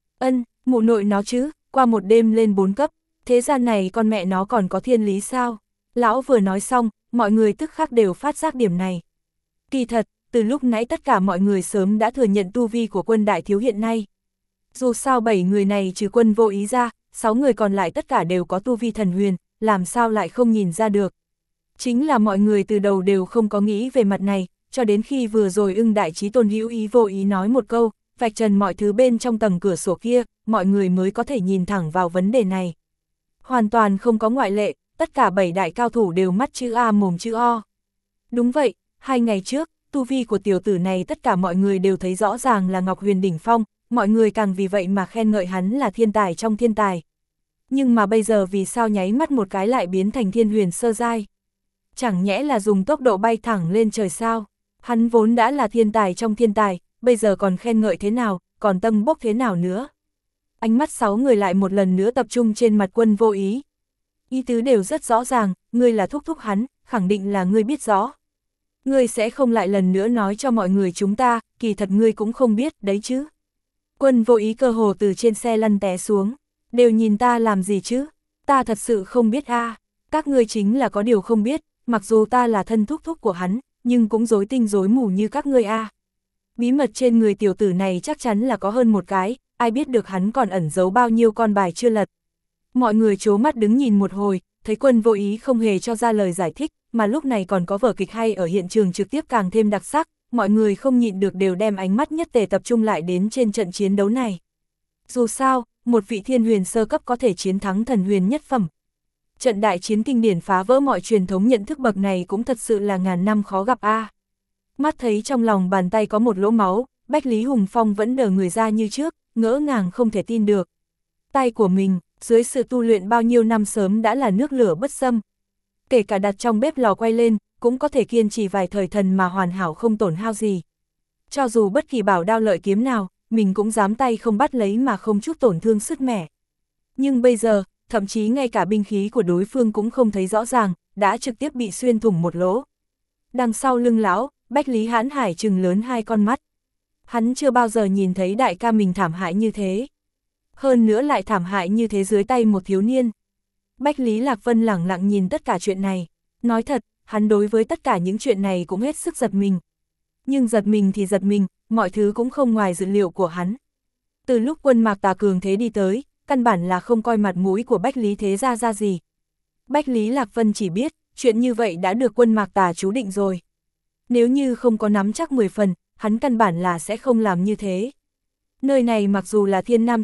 Mụ nội nó chứ, qua một đêm lên 4 cấp, thế gian này con mẹ nó còn có thiên lý sao? Lão vừa nói xong, mọi người tức khắc đều phát giác điểm này. Kỳ thật, từ lúc nãy tất cả mọi người sớm đã thừa nhận tu vi của Quân đại thiếu hiện nay. Dù sao 7 người này trừ Quân Vô Ý ra, 6 người còn lại tất cả đều có tu vi thần huyền, làm sao lại không nhìn ra được. Chính là mọi người từ đầu đều không có nghĩ về mặt này, cho đến khi vừa rồi Ưng đại chí tôn hữu ý vô ý nói một câu, vạch trần mọi thứ bên trong tầng cửa sổ kia, mọi người mới có thể nhìn thẳng vào vấn đề này. Hoàn toàn không có ngoại lệ, tất cả 7 đại cao thủ đều mắt chữ A mồm chữ O. Đúng vậy, 2 ngày trước, tu vi của tiểu tử này tất cả mọi người đều thấy rõ ràng là Ngọc Huyền đỉnh phong, mọi người càng vì vậy mà khen ngợi hắn là thiên tài trong thiên tài. Nhưng mà bây giờ vì sao nháy mắt một cái lại biến thành thiên huyền sơ giai? Chẳng nhẽ là dùng tốc độ bay thẳng lên trời sao? Hắn vốn đã là thiên tài trong thiên tài, bây giờ còn khen ngợi thế nào, còn tâm bốc thế nào nữa? Ánh mắt 6 người lại một lần nữa tập trung trên mặt Quân Vô Ý. Ý tứ đều rất rõ ràng, ngươi là thúc thúc hắn, khẳng định là ngươi biết rõ. Ngươi sẽ không lại lần nữa nói cho mọi người chúng ta, kỳ thật ngươi cũng không biết, đấy chứ. Quân Vô Ý cơ hồ từ trên xe lăn té xuống. Đều nhìn ta làm gì chứ? Ta thật sự không biết a. Các ngươi chính là có điều không biết, mặc dù ta là thân thúc thúc của hắn, nhưng cũng rối tinh rối mù như các ngươi a. Bí mật trên người tiểu tử này chắc chắn là có hơn một cái, ai biết được hắn còn ẩn giấu bao nhiêu con bài chưa lật. Mọi người trố mắt đứng nhìn một hồi, thấy Quân Vô Ý không hề cho ra lời giải thích, mà lúc này còn có vở kịch hay ở hiện trường trực tiếp càng thêm đặc sắc, mọi người không nhịn được đều đem ánh mắt nhất tề tập trung lại đến trên trận chiến đấu này. Dù sao, một vị thiên huyền sơ cấp có thể chiến thắng thần huyền nhất phẩm. Trận đại chiến kinh điển phá vỡ mọi truyền thống nhận thức bậc này cũng thật sự là ngàn năm khó gặp a. Mắt thấy trong lòng bàn tay có một lỗ máu, Bách Lý Hùng Phong vẫn đờ người ra như trước, ngỡ ngàng không thể tin được. Tay của mình, dưới sự tu luyện bao nhiêu năm sớm đã là nước lửa bất xâm. Kể cả đặt trong bếp lò quay lên, cũng có thể kiên trì vài thời thần mà hoàn hảo không tổn hao gì. Cho dù bất kỳ bảo đao lợi kiếm nào, mình cũng dám tay không bắt lấy mà không chút tổn thương sứt mẻ. Nhưng bây giờ, thậm chí ngay cả binh khí của đối phương cũng không thấy rõ ràng, đã trực tiếp bị xuyên thủng một lỗ. Đằng sau lưng lão, Bách Lý Hãn Hải trừng lớn 2 con mắt. Hắn chưa bao giờ nhìn thấy đại ca mình thảm hại như thế. Hơn nữa lại thảm hại như thế dưới tay một thiếu niên. Bách Lý Lạc Vân lẳng lặng nhìn tất cả chuyện này. Nói thật, hắn đối với tất cả những chuyện này cũng hết sức giật mình. Nhưng giật mình thì giật mình, mọi thứ cũng không ngoài dự liệu của hắn. Từ lúc quân Mạc Tà cường thế đi tới, căn bản là không coi mặt mũi của Bách Lý thế ra gì. Bách Lý Lạc Vân chỉ biết, chuyện như vậy đã được quân Mạc Tà chú định rồi. Nếu như không có nắm chắc 10 phần, hắn căn bản là sẽ không làm như thế. Nơi này mặc dù là Thiên Nam Thành,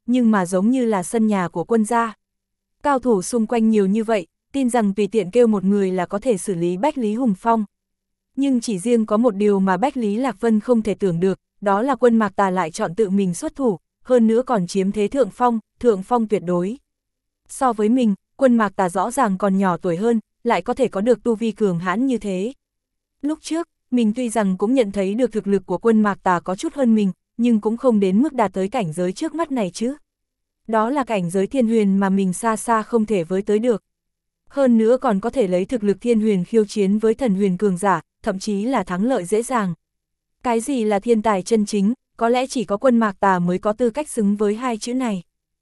nhưng mà giống như là sân nhà của quân gia. Cao thủ xung quanh nhiều như vậy, tin rằng tùy tiện kêu một người là có thể xử lý Bách Lý Hùng Phong. Nhưng chỉ riêng có một điều mà Bách Lý Lạc Vân không thể tưởng được, đó là quân Mạc Tà lại chọn tự mình xuất thủ, hơn nữa còn chiếm thế thượng phong tuyệt đối. So với mình, quân Mạc Tà rõ ràng còn nhỏ tuổi hơn, lại có thể có được tu vi cường hãn như thế. Lúc trước, mình tuy rằng cũng nhận thấy được thực lực của quân Mạc Tà có chút hơn mình, nhưng cũng không đến mức đạt tới cảnh giới trước mắt này chứ. Đó là cảnh giới thiên huyền mà mình xa xa không thể với tới được. Hơn nữa còn có thể lấy thực lực thiên huyền khiêu chiến với thần huyền cường giả, thậm chí là thắng lợi dễ dàng. Cái gì là thiên tài chân chính, có lẽ chỉ có quân Mạc Tà mới có tư cách xứng với hai chữ này.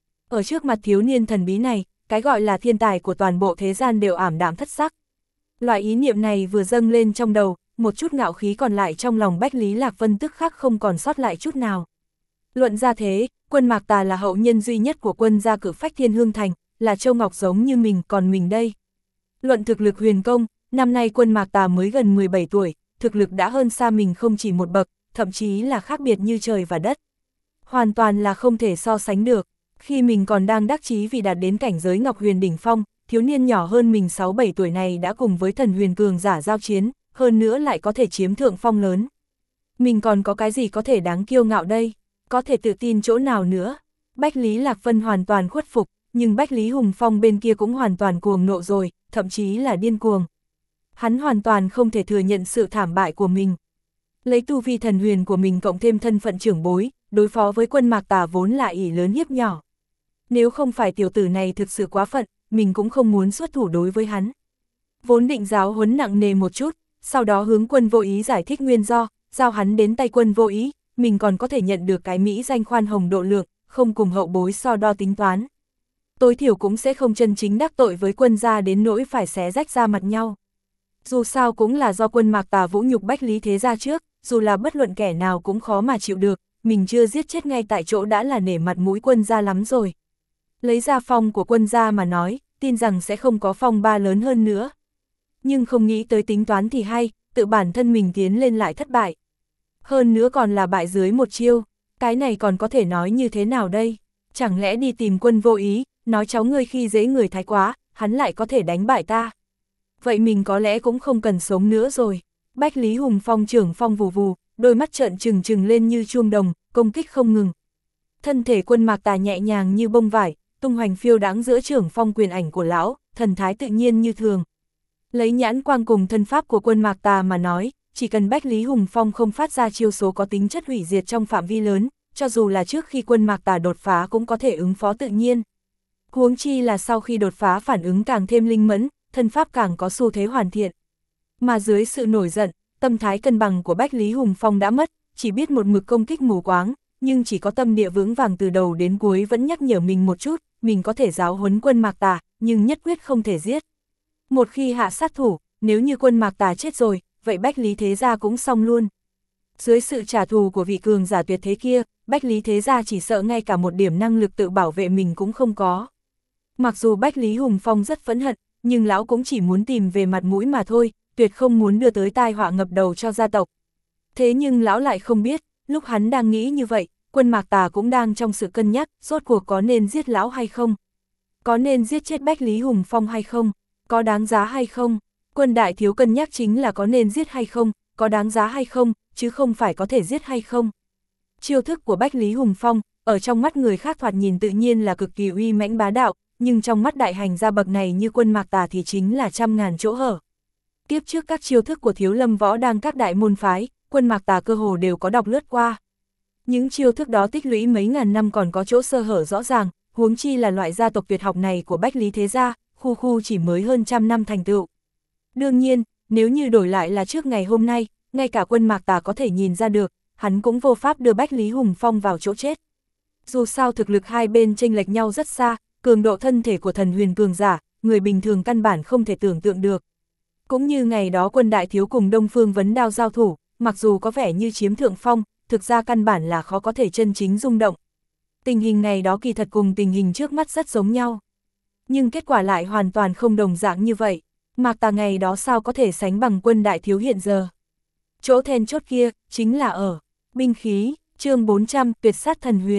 Ở trước mặt thiếu niên thần bí này, cái gọi là thiên tài của toàn bộ thế gian đều ảm đạm thất sắc. Loại ý niệm này vừa dâng lên trong đầu, một chút ngạo khí còn lại trong lòng Bách Lý Lạc Vân tức khắc không còn sót lại chút nào. Luận ra thế, quân Mạc Tà là hậu nhân duy nhất của quân gia Cự Phách Thiên Hương Thành, là Châu Ngọc giống như mình, còn mình đây. Luận thực lực huyền công, năm nay quân Mạc Tà mới gần 17 tuổi, thực lực đã hơn xa mình không chỉ một bậc, thậm chí là khác biệt như trời và đất. Hoàn toàn là không thể so sánh được. Khi mình còn đang đắc chí vì đạt đến cảnh giới Ngọc Huyền đỉnh phong, thiếu niên nhỏ hơn mình 6-7 tuổi này đã cùng với thần huyền cường giả giao chiến, hơn nữa lại có thể chiếm thượng phong lớn. Mình còn có cái gì có thể đáng kiêu ngạo đây? Có thể tự tin chỗ nào nữa? Bách Lý Lạc Vân hoàn toàn khuất phục, nhưng Bách Lý Hùng Phong bên kia cũng hoàn toàn cuồng nộ rồi, thậm chí là điên cuồng. Hắn hoàn toàn không thể thừa nhận sự thảm bại của mình. Lấy tu vi thần huyền của mình cộng thêm thân phận trưởng bối, đối phó với quân Mạc Tà vốn là ỷ lớn hiếp nhỏ. Nếu không phải tiểu tử này thực sự quá phận, mình cũng không muốn xuất thủ đối với hắn. Vốn định giáo huấn nặng nề một chút, sau đó hướng quân Vô Ý giải thích nguyên do, giao hắn đến tay quân Vô Ý, mình còn có thể nhận được cái mỹ danh khoan hồng độ lượng, không cùng hậu bối so đo tính toán. Tối thiểu cũng sẽ không chân chính đắc tội với quân gia đến nỗi phải xé rách ra mặt nhau. Dù sao cũng là do quân Mạc Tà vũ nhục Bách Lý thế gia trước, dù là bất luận kẻ nào cũng khó mà chịu được, mình chưa giết chết ngay tại chỗ đã là nể mặt mũi quân gia lắm rồi. Lấy ra phong của quân gia mà nói, tin rằng sẽ không có phong ba lớn hơn nữa. Nhưng không nghĩ tới tính toán thì hay, tự bản thân mình tiến lên lại thất bại. Hơn nữa còn là bại dưới một chiêu, cái này còn có thể nói như thế nào đây? Chẳng lẽ đi tìm quân Vô Ý, nói cháu ngươi khi dễ người thái quá, hắn lại có thể đánh bại ta? Vậy mình có lẽ cũng không cần sống nữa rồi. Bách Lý Hùng Phong trưởng phong vù vù, đôi mắt trợn trừng trừng lên như chuông đồng, công kích không ngừng. Thân thể quân Mạc Tà nhẹ nhàng như bông vải, tung hoành phiêu đáng giữa trưởng phong quyền ảnh của lão, thần thái tự nhiên như thường. Lấy nhãn quang cùng thân pháp của quân Mạc Tà mà nói, chỉ cần Bách Lý Hùng Phong không phát ra chiêu số có tính chất hủy diệt trong phạm vi lớn, cho dù là trước khi quân Mạc Tà đột phá cũng có thể ứng phó tự nhiên. Huống chi là sau khi đột phá phản ứng càng thêm linh mẫn, thân pháp càng có xu thế hoàn thiện. Mà dưới sự nổi giận, tâm thái cân bằng của Bách Lý Hùng Phong đã mất, chỉ biết một mực công kích mù quáng, nhưng chỉ có tâm địa vững vàng từ đầu đến cuối vẫn nhắc nhở mình một chút, mình có thể giáo huấn quân Mạc Tà, nhưng nhất quyết không thể giết. Một khi hạ sát thủ, nếu như quân Mạc Tà chết rồi, vậy Bách Lý thế gia cũng xong luôn. Dưới sự trả thù của vị cường giả tuyệt thế kia, Bách Lý thế gia chỉ sợ ngay cả một điểm năng lực tự bảo vệ mình cũng không có. Mặc dù Bách Lý Hùng Phong rất phẫn hận, nhưng lão cũng chỉ muốn tìm về mặt mũi mà thôi, tuyệt không muốn đưa tới tai họa ngập đầu cho gia tộc. Thế nhưng lão lại không biết, lúc hắn đang nghĩ như vậy, quân Mạc Tà cũng đang trong sự cân nhắc, rốt cuộc có nên giết lão hay không? Có nên giết chết Bách Lý Hùng Phong hay không? Có đáng giá hay không? Quân đại thiếu cân nhắc chính là có nên giết hay không, có đáng giá hay không, chứ không phải có thể giết hay không. Chiêu thức của Bách Lý Hùng Phong, ở trong mắt người khác thoạt nhìn tự nhiên là cực kỳ uy mãnh bá đạo, nhưng trong mắt đại hành gia bậc này như quân Mạc Tà thì chính là trăm ngàn chỗ hở. Kiếp trước các chiêu thức của Thiếu Lâm Võ Đang các đại môn phái, quân Mạc Tà cơ hồ đều có đọc lướt qua. Những chiêu thức đó tích lũy mấy ngàn năm còn có chỗ sơ hở rõ ràng, huống chi là loại gia tộc tuyệt học này của Bách Lý thế gia, khu chỉ mới hơn trăm năm thành tựu. Đương nhiên, nếu như đổi lại là trước ngày hôm nay, ngay cả quân Mạc Tà có thể nhìn ra được, hắn cũng vô pháp đưa Bách Lý Hùng Phong vào chỗ chết. Dù sao thực lực hai bên chênh lệch nhau rất xa, cường độ thân thể của thần huyền cường giả, người bình thường căn bản không thể tưởng tượng được. Cũng như ngày đó quân đại thiếu cùng Đông Phương Vấn Đao giao thủ, mặc dù có vẻ như chiếm thượng phong, thực ra căn bản là khó có thể chân chính rung động. Tình hình này đó kỳ thật cùng tình hình trước mắt rất giống nhau. Nhưng kết quả lại hoàn toàn không đồng dạng như vậy. Mạc Tà ngày đó sao có thể sánh bằng quân đại thiếu hiện giờ. Chỗ then chốt kia, chính là ở binh khí, chương 400, tuyệt sát thần huyền.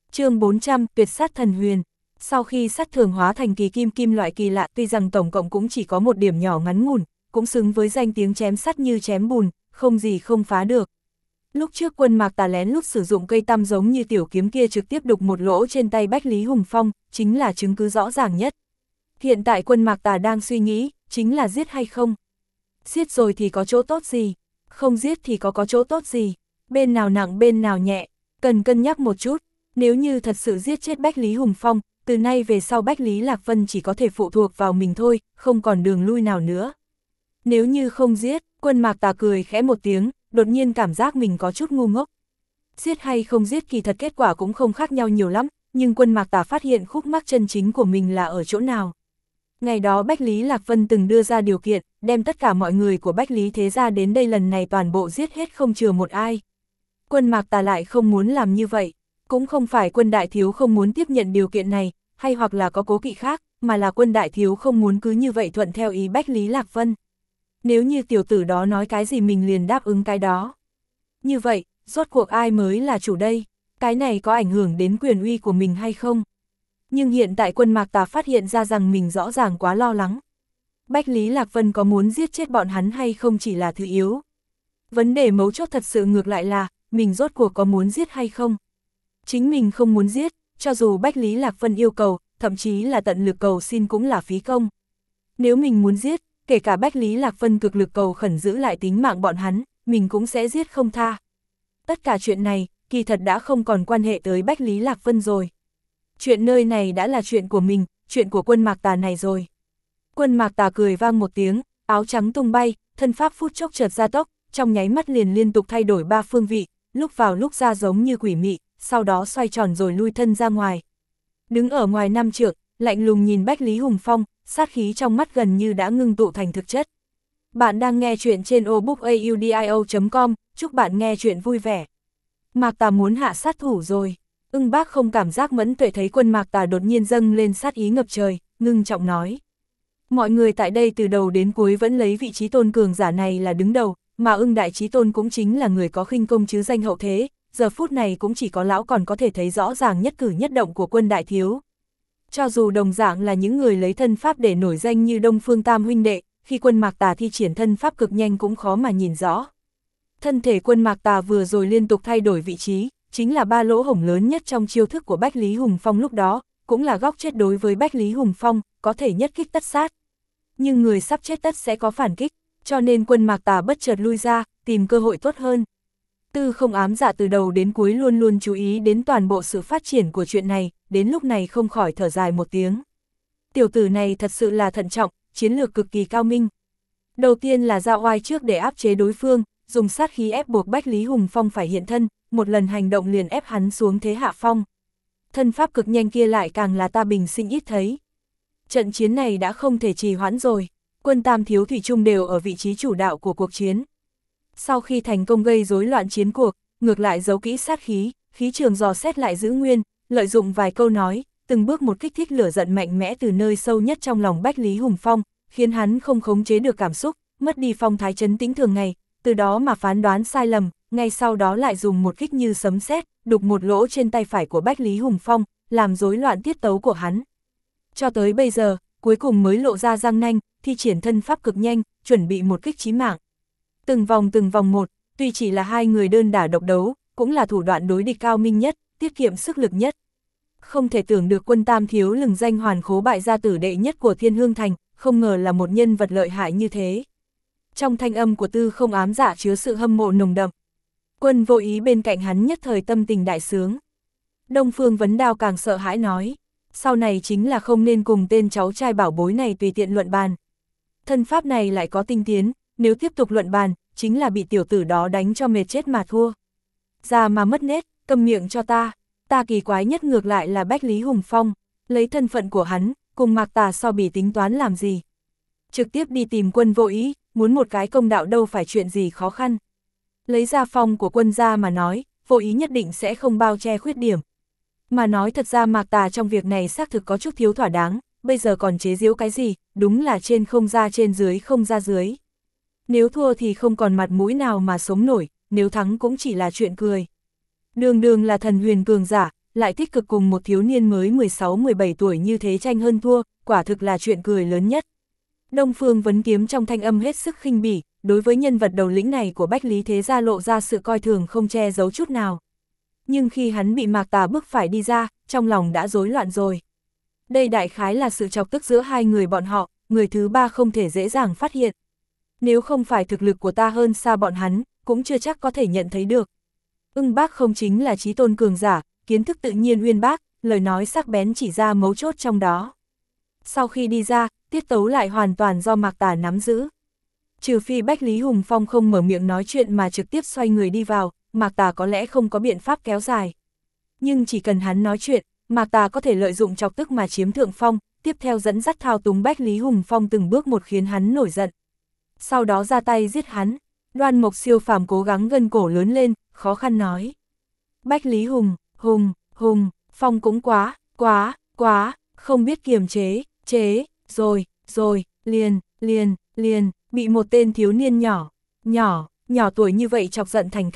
Chương 400, tuyệt sát thần huyền. Sau khi sát thường hóa thành kỳ kim loại kỳ lạ, tuy rằng tổng cộng cũng chỉ có một điểm nhỏ ngắn ngủn, cũng xứng với danh tiếng chém sắt như chém bùn, không gì không phá được. Lúc trước Quân Mạc Tà lén lút sử dụng cây tăm giống như tiểu kiếm kia trực tiếp đục một lỗ trên tay Bách Lý Hùng Phong, chính là chứng cứ rõ ràng nhất. Hiện tại Quân Mạc Tà đang suy nghĩ, chính là giết hay không. Giết rồi thì có chỗ tốt gì, không giết thì có chỗ tốt gì, bên nào nặng bên nào nhẹ, cần cân nhắc một chút. Nếu như thật sự giết chết Bách Lý Hùng Phong, từ nay về sau Bách Lý Lạc Vân chỉ có thể phụ thuộc vào mình thôi, không còn đường lui nào nữa. Nếu như không giết, Quân Mạc Tà cười khẽ một tiếng, đột nhiên cảm giác mình có chút ngu ngốc. Giết hay không giết kỳ thật kết quả cũng không khác nhau nhiều lắm, nhưng Quân Mạc Tà phát hiện khúc mắc chân chính của mình là ở chỗ nào. Ngày đó Bách Lý Lạc Vân từng đưa ra điều kiện, đem tất cả mọi người của Bách Lý thế gia đến đây lần này toàn bộ giết hết không chừa một ai. Quân Mạc Tà lại không muốn làm như vậy, cũng không phải Quân đại thiếu không muốn tiếp nhận điều kiện này, hay hoặc là có cố kỵ khác, mà là Quân đại thiếu không muốn cứ như vậy thuận theo ý Bách Lý Lạc Vân. Nếu như tiểu tử đó nói cái gì mình liền đáp ứng cái đó. Như vậy, rốt cuộc ai mới là chủ đây? Cái này có ảnh hưởng đến quyền uy của mình hay không? Nhưng hiện tại Quân Mạc Tà phát hiện ra rằng mình rõ ràng quá lo lắng. Bách Lý Lạc Vân có muốn giết chết bọn hắn hay không chỉ là thứ yếu. Vấn đề mấu chốt thật sự ngược lại là, mình rốt cuộc có muốn giết hay không? Chính mình không muốn giết, cho dù Bách Lý Lạc Vân yêu cầu, thậm chí là tận lực cầu xin cũng là phí công. Nếu mình muốn giết, kể cả Bách Lý Lạc Vân cực lực cầu khẩn giữ lại tính mạng bọn hắn, mình cũng sẽ giết không tha. Tất cả chuyện này, kỳ thật đã không còn quan hệ tới Bách Lý Lạc Vân rồi. Chuyện nơi này đã là chuyện của mình, chuyện của Quân Mạc Tà này rồi. Quân Mạc Tà cười vang một tiếng, áo trắng tung bay, thân pháp phút chốc chợt gia tốc, trong nháy mắt liền liên tục thay đổi 3 phương vị, lúc vào lúc ra giống như quỷ mị, sau đó xoay tròn rồi lui thân ra ngoài. Đứng ở ngoài 5 trượng, lạnh lùng nhìn Bách Lý Hùng Phong, sát khí trong mắt gần như đã ngưng tụ thành thực chất. Bạn đang nghe chuyện trên obookaudio.com, chúc bạn nghe chuyện vui vẻ. Mạc Tà muốn hạ sát thủ rồi. Ưng Bác không cảm giác mẫn tuệ thấy Quân Mạc Tà đột nhiên dâng lên sát ý ngập trời, ngưng trọng nói. Mọi người tại đây từ đầu đến cuối vẫn lấy vị trí tôn cường giả này là đứng đầu, mà Ưng Đại Chí Tôn cũng chính là người có khinh công chứ danh hậu thế, giờ phút này cũng chỉ có lão còn có thể thấy rõ ràng nhất cử nhất động của Quân đại thiếu. Cho dù đồng dạng là những người lấy thân pháp để nổi danh như Đông Phương Tam huynh đệ, khi Quân Mạc Tà thi triển thân pháp cực nhanh cũng khó mà nhìn rõ. Thân thể Quân Mạc Tà vừa rồi liên tục thay đổi vị trí, chính là 3 lỗ hổng lớn nhất trong chiêu thức của Bách Lý Hùng Phong lúc đó, cũng là góc chết đối với Bách Lý Hùng Phong, có thể nhất kích tất sát. Nhưng người sắp chết tất sẽ có phản kích, cho nên Quân Mạc Tà bất chợt lui ra, tìm cơ hội tốt hơn. Tư Không Ám Dạ từ đầu đến cuối luôn luôn chú ý đến toàn bộ sự phát triển của chuyện này, đến lúc này không khỏi thở dài một tiếng. Tiểu tử này thật sự là thận trọng, chiến lược cực kỳ cao minh. Đầu tiên là ra oai trước để áp chế đối phương, dùng sát khí ép buộc Bách Lý Hùng Phong phải hiện thân, một lần hành động liền ép hắn xuống thế hạ phong. Thân pháp cực nhanh kia lại càng là ta bình sinh ít thấy. Trận chiến này đã không thể trì hoãn rồi, Quân Tam thiếu thủy chung đều ở vị trí chủ đạo của cuộc chiến. Sau khi thành công gây rối loạn chiến cuộc, ngược lại giấu kỹ sát khí, khí trường dò xét lại giữ nguyên, lợi dụng vài câu nói, từng bước một kích thích lửa giận mạnh mẽ từ nơi sâu nhất trong lòng Bách Lý Hùng Phong, khiến hắn không khống chế được cảm xúc, mất đi phong thái trấn tĩnh thường ngày, từ đó mà phán đoán sai lầm, ngay sau đó lại dùng một kích như sấm sét, đục một lỗ trên tay phải của Bách Lý Hùng Phong, làm rối loạn tiết tấu của hắn. Cho tới bây giờ, cuối cùng mới lộ ra răng nanh, thi triển thân pháp cực nhanh, chuẩn bị một kích chí mạng. Từng vòng một, tuy chỉ là hai người đơn đả độc đấu, cũng là thủ đoạn đối địch cao minh nhất, tiết kiệm sức lực nhất. Không thể tưởng được Quân Tam thiếu lừng danh hoàn khố bại gia tử đệ nhất của Thiên Hương Thành, không ngờ là một nhân vật lợi hại như thế. Trong thanh âm của Tư Không Ám Dạ chứa sự hâm mộ nồng đậm. Quân Vô Ý bên cạnh hắn nhất thời tâm tình đại sướng. Đông Phương Vấn Đao càng sợ hãi nói, sau này chính là không nên cùng tên cháu trai bảo bối này tùy tiện luận bàn. Thân pháp này lại có tinh tiến, nếu tiếp tục luận bàn, chính là bị tiểu tử đó đánh cho mệt chết mà thua. Ra mà mất nết, câm miệng cho ta. Ta kỳ quái nhất ngược lại là Bách Lý Hùng Phong, lấy thân phận của hắn, cùng Mạc Tà so bì tính toán làm gì. Trực tiếp đi tìm Quân Vô Ý, muốn một cái công đạo đâu phải chuyện gì khó khăn. Lấy gia phong của Quân gia mà nói, Vô Ý nhất định sẽ không bao che khuyết điểm. Mà nói thật ra Mạc Tà trong việc này xác thực có chút thiếu thỏa đáng, bây giờ còn chế giễu cái gì, đúng là trên không ra trên dưới không ra dưới. Nếu thua thì không còn mặt mũi nào mà sống nổi, nếu thắng cũng chỉ là chuyện cười. Đường đường là thần huyền cường giả, lại tích cực cùng một thiếu niên mới 16-17 tuổi như thế tranh hơn thua, quả thực là chuyện cười lớn nhất. Đông Phương Vấn Kiếm trong thanh âm hết sức khinh bỉ, đối với nhân vật đầu lĩnh này của Bách Lý Thế Gia lộ ra sự coi thường không che giấu chút nào. Nhưng khi hắn bị Mạc Tà bức phải đi ra, trong lòng đã rối loạn rồi. Đây đại khái là sự chọc tức giữa hai người bọn họ, người thứ ba không thể dễ dàng phát hiện. Nếu không phải thực lực của ta hơn xa bọn hắn, cũng chưa chắc có thể nhận thấy được. Ưng Bác không chính là chí tôn cường giả, kiến thức tự nhiên uyên bác, lời nói sắc bén chỉ ra mấu chốt trong đó. Sau khi đi ra, tiết tấu lại hoàn toàn do Mạc Tà nắm giữ. Trừ phi Bách Lý Hùng Phong không mở miệng nói chuyện mà trực tiếp xoay người đi vào, Mạc Tà có lẽ không có biện pháp kéo dài. Nhưng chỉ cần hắn nói chuyện, Mạc Tà có thể lợi dụng chọc tức mà chiếm thượng phong, tiếp theo dẫn dắt thao túng Bách Lý Hùng Phong từng bước một khiến hắn nổi giận. Sau đó ra tay giết hắn. Đoan Mộc Siêu Phàm cố gắng gân cổ lớn lên, khó khăn nói. Bách Lý Hùng Phong cũng quá, không biết kiềm chế, rồi, liền, bị một tên thiếu niên nhỏ tuổi như vậy chọc giận thành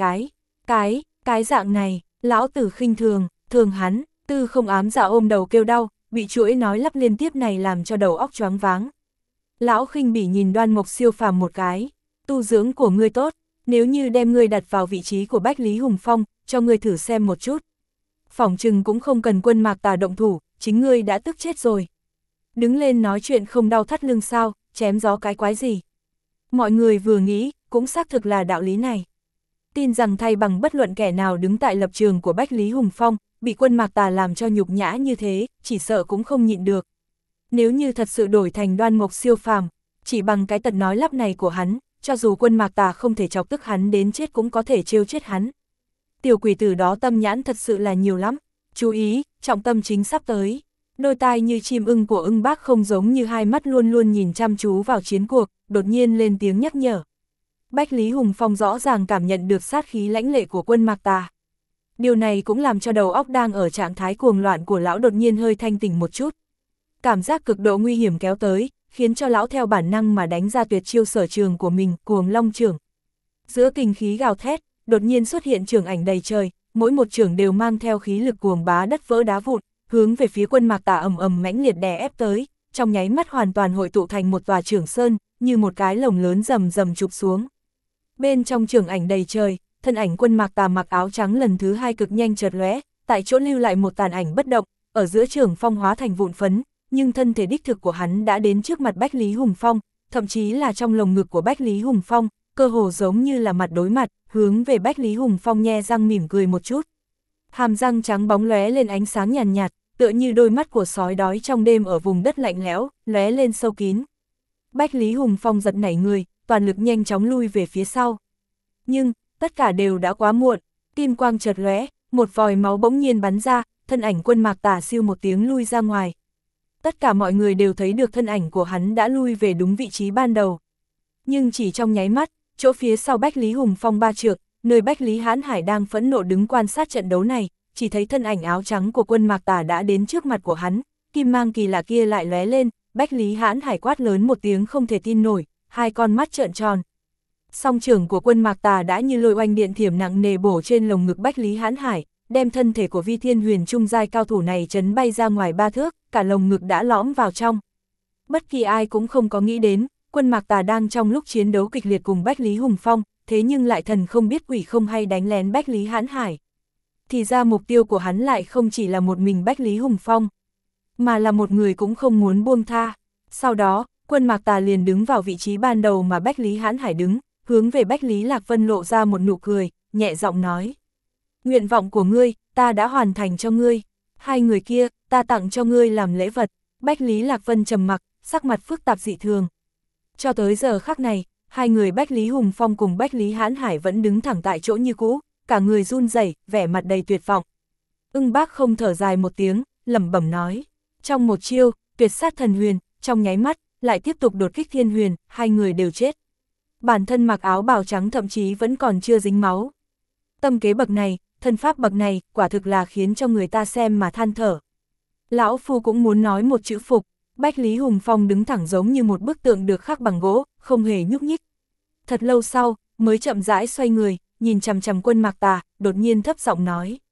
cái dạng này, lão tử khinh thường hắn, Tư Không Ám Dạ ôm đầu kêu đau, bị chuỗi nói lắp liên tiếp này làm cho đầu óc choáng váng. Lão khinh bỉ nhìn Đoan Mộc Siêu Phàm một cái, tu dưỡng của ngươi tốt, nếu như đem ngươi đặt vào vị trí của Bách Lý Hùng Phong, cho ngươi thử xem một chút. Phỏng chừng cũng không cần quân Mạc Tà động thủ, chính ngươi đã tức chết rồi. Đứng lên nói chuyện không đau thắt lưng sao, chém gió cái quái gì. Mọi người vừa nghĩ, cũng xác thực là đạo lý này. Tin rằng thay bằng bất luận kẻ nào đứng tại lập trường của Bách Lý Hùng Phong, bị quân Mạc Tà làm cho nhục nhã như thế, chỉ sợ cũng không nhịn được. Nếu như thật sự đổi thành Đoan Mộc Siêu Phàm, chỉ bằng cái tật nói lắp này của hắn, cho dù quân Mạc Tà không thể chọc tức hắn đến chết cũng có thể trêu chết hắn. Tiểu quỷ tử đó tâm nhãn thật sự là nhiều lắm, chú ý, trọng tâm chính sắp tới. Đôi tai như chim ưng của Ưng Bác không giống như hai mắt luôn luôn nhìn chăm chú vào chiến cuộc, đột nhiên lên tiếng nhắc nhở. Bách Lý Hùng Phong rõ ràng cảm nhận được sát khí lãnh lệ của quân Mạc Tà. Điều này cũng làm cho đầu óc đang ở trạng thái cuồng loạn của lão đột nhiên hơi thanh tỉnh một chút. Cảm giác cực độ nguy hiểm kéo tới, khiến cho lão theo bản năng mà đánh ra tuyệt chiêu sở trường của mình, Cuồng Long Chưởng. Giữa kinh khí gào thét, đột nhiên xuất hiện chưởng ảnh đầy trời, mỗi một chưởng đều mang theo khí lực cuồng bá đất vỡ đá vụn, hướng về phía quân Mạc Tà ầm ầm mãnh liệt đè ép tới, trong nháy mắt hoàn toàn hội tụ thành một tòa chưởng sơn, như một cái lồng lớn rầm rầm chụp xuống. Bên trong chưởng ảnh đầy trời, thân ảnh quân Mạc Tà mặc áo trắng lần thứ hai cực nhanh chợt lóe, tại chỗ lưu lại một tàn ảnh bất động, ở giữa chưởng phong hóa thành vụn phấn, nhưng thân thể đích thực của hắn đã đến trước mặt Bách Lý Hùng Phong, thậm chí là trong lồng ngực của Bách Lý Hùng Phong, cơ hồ giống như là mặt đối mặt, hướng về Bách Lý Hùng Phong nhe răng mỉm cười một chút. Hàm răng trắng bóng lóe lên ánh sáng nhàn nhạt, tựa như đôi mắt của sói đói trong đêm ở vùng đất lạnh lẽo, lóe lên sâu kín. Bách Lý Hùng Phong giật nảy người, toàn lực nhanh chóng lui về phía sau. Nhưng, tất cả đều đã quá muộn, kim quang chợt lóe, một vòi máu bỗng nhiên bắn ra, thân ảnh quân Mạc Tà siêu một tiếng lui ra ngoài. Tất cả mọi người đều thấy được thân ảnh của hắn đã lui về đúng vị trí ban đầu. Nhưng chỉ trong nháy mắt, chỗ phía sau Bách Lý Hùng Phong 3 trượng, nơi Bách Lý Hãn Hải đang phẫn nộ đứng quan sát trận đấu này, chỉ thấy thân ảnh áo trắng của quân Mạc Tà đã đến trước mặt của hắn, kim mang kỳ lạ kia lại lóe lên, Bách Lý Hãn Hải quát lớn một tiếng không thể tin nổi, hai con mắt trợn tròn. Song trưởng của quân Mạc Tà đã như lôi oanh điện thiểm nặng nề bổ trên lồng ngực Bách Lý Hãn Hải, đem thân thể của Vi Thiên Huyền trung giai cao thủ này chấn bay ra ngoài 3 thước, cả lồng ngực đã lõm vào trong. Bất kỳ ai cũng không có nghĩ đến, quân Mạc Tà đang trong lúc chiến đấu kịch liệt cùng Bách Lý Hùng Phong, thế nhưng lại thần không biết quỷ không hay đánh lén Bách Lý Hãn Hải. Thì ra mục tiêu của hắn lại không chỉ là một mình Bách Lý Hùng Phong, mà là một người cũng không muốn buông tha. Sau đó, quân Mạc Tà liền đứng vào vị trí ban đầu mà Bách Lý Hãn Hải đứng, hướng về Bách Lý Lạc Vân lộ ra một nụ cười, nhẹ giọng nói. Nguyện vọng của ngươi, ta đã hoàn thành cho ngươi. Hai người kia, ta tặng cho ngươi làm lễ vật. Bách Lý Lạc Vân trầm mặc, sắc mặt phức tạp dị thường. Cho tới giờ khắc này, hai người Bách Lý Hùng Phong cùng Bách Lý Hãn Hải vẫn đứng thẳng tại chỗ như cũ, cả người run rẩy, vẻ mặt đầy tuyệt vọng. Ưng Bác không thở dài một tiếng, lẩm bẩm nói. Trong một chiêu, tuyệt sát thần huyền, trong nháy mắt, lại tiếp tục đột kích thiên huyền, hai người đều chết. Bản thân mặc áo bào trắng thậm chí vẫn còn chưa dính máu. Tâm kế bậc này, thân pháp bậc này, quả thực là khiến cho người ta xem mà than thở. Lão Phu cũng muốn nói một chữ phục, Bách Lý Hùng Phong đứng thẳng giống như một bức tượng được khắc bằng gỗ, không hề nhúc nhích. Thật lâu sau, mới chậm rãi xoay người, nhìn chằm chằm quân Mạc Tà, đột nhiên thấp giọng nói.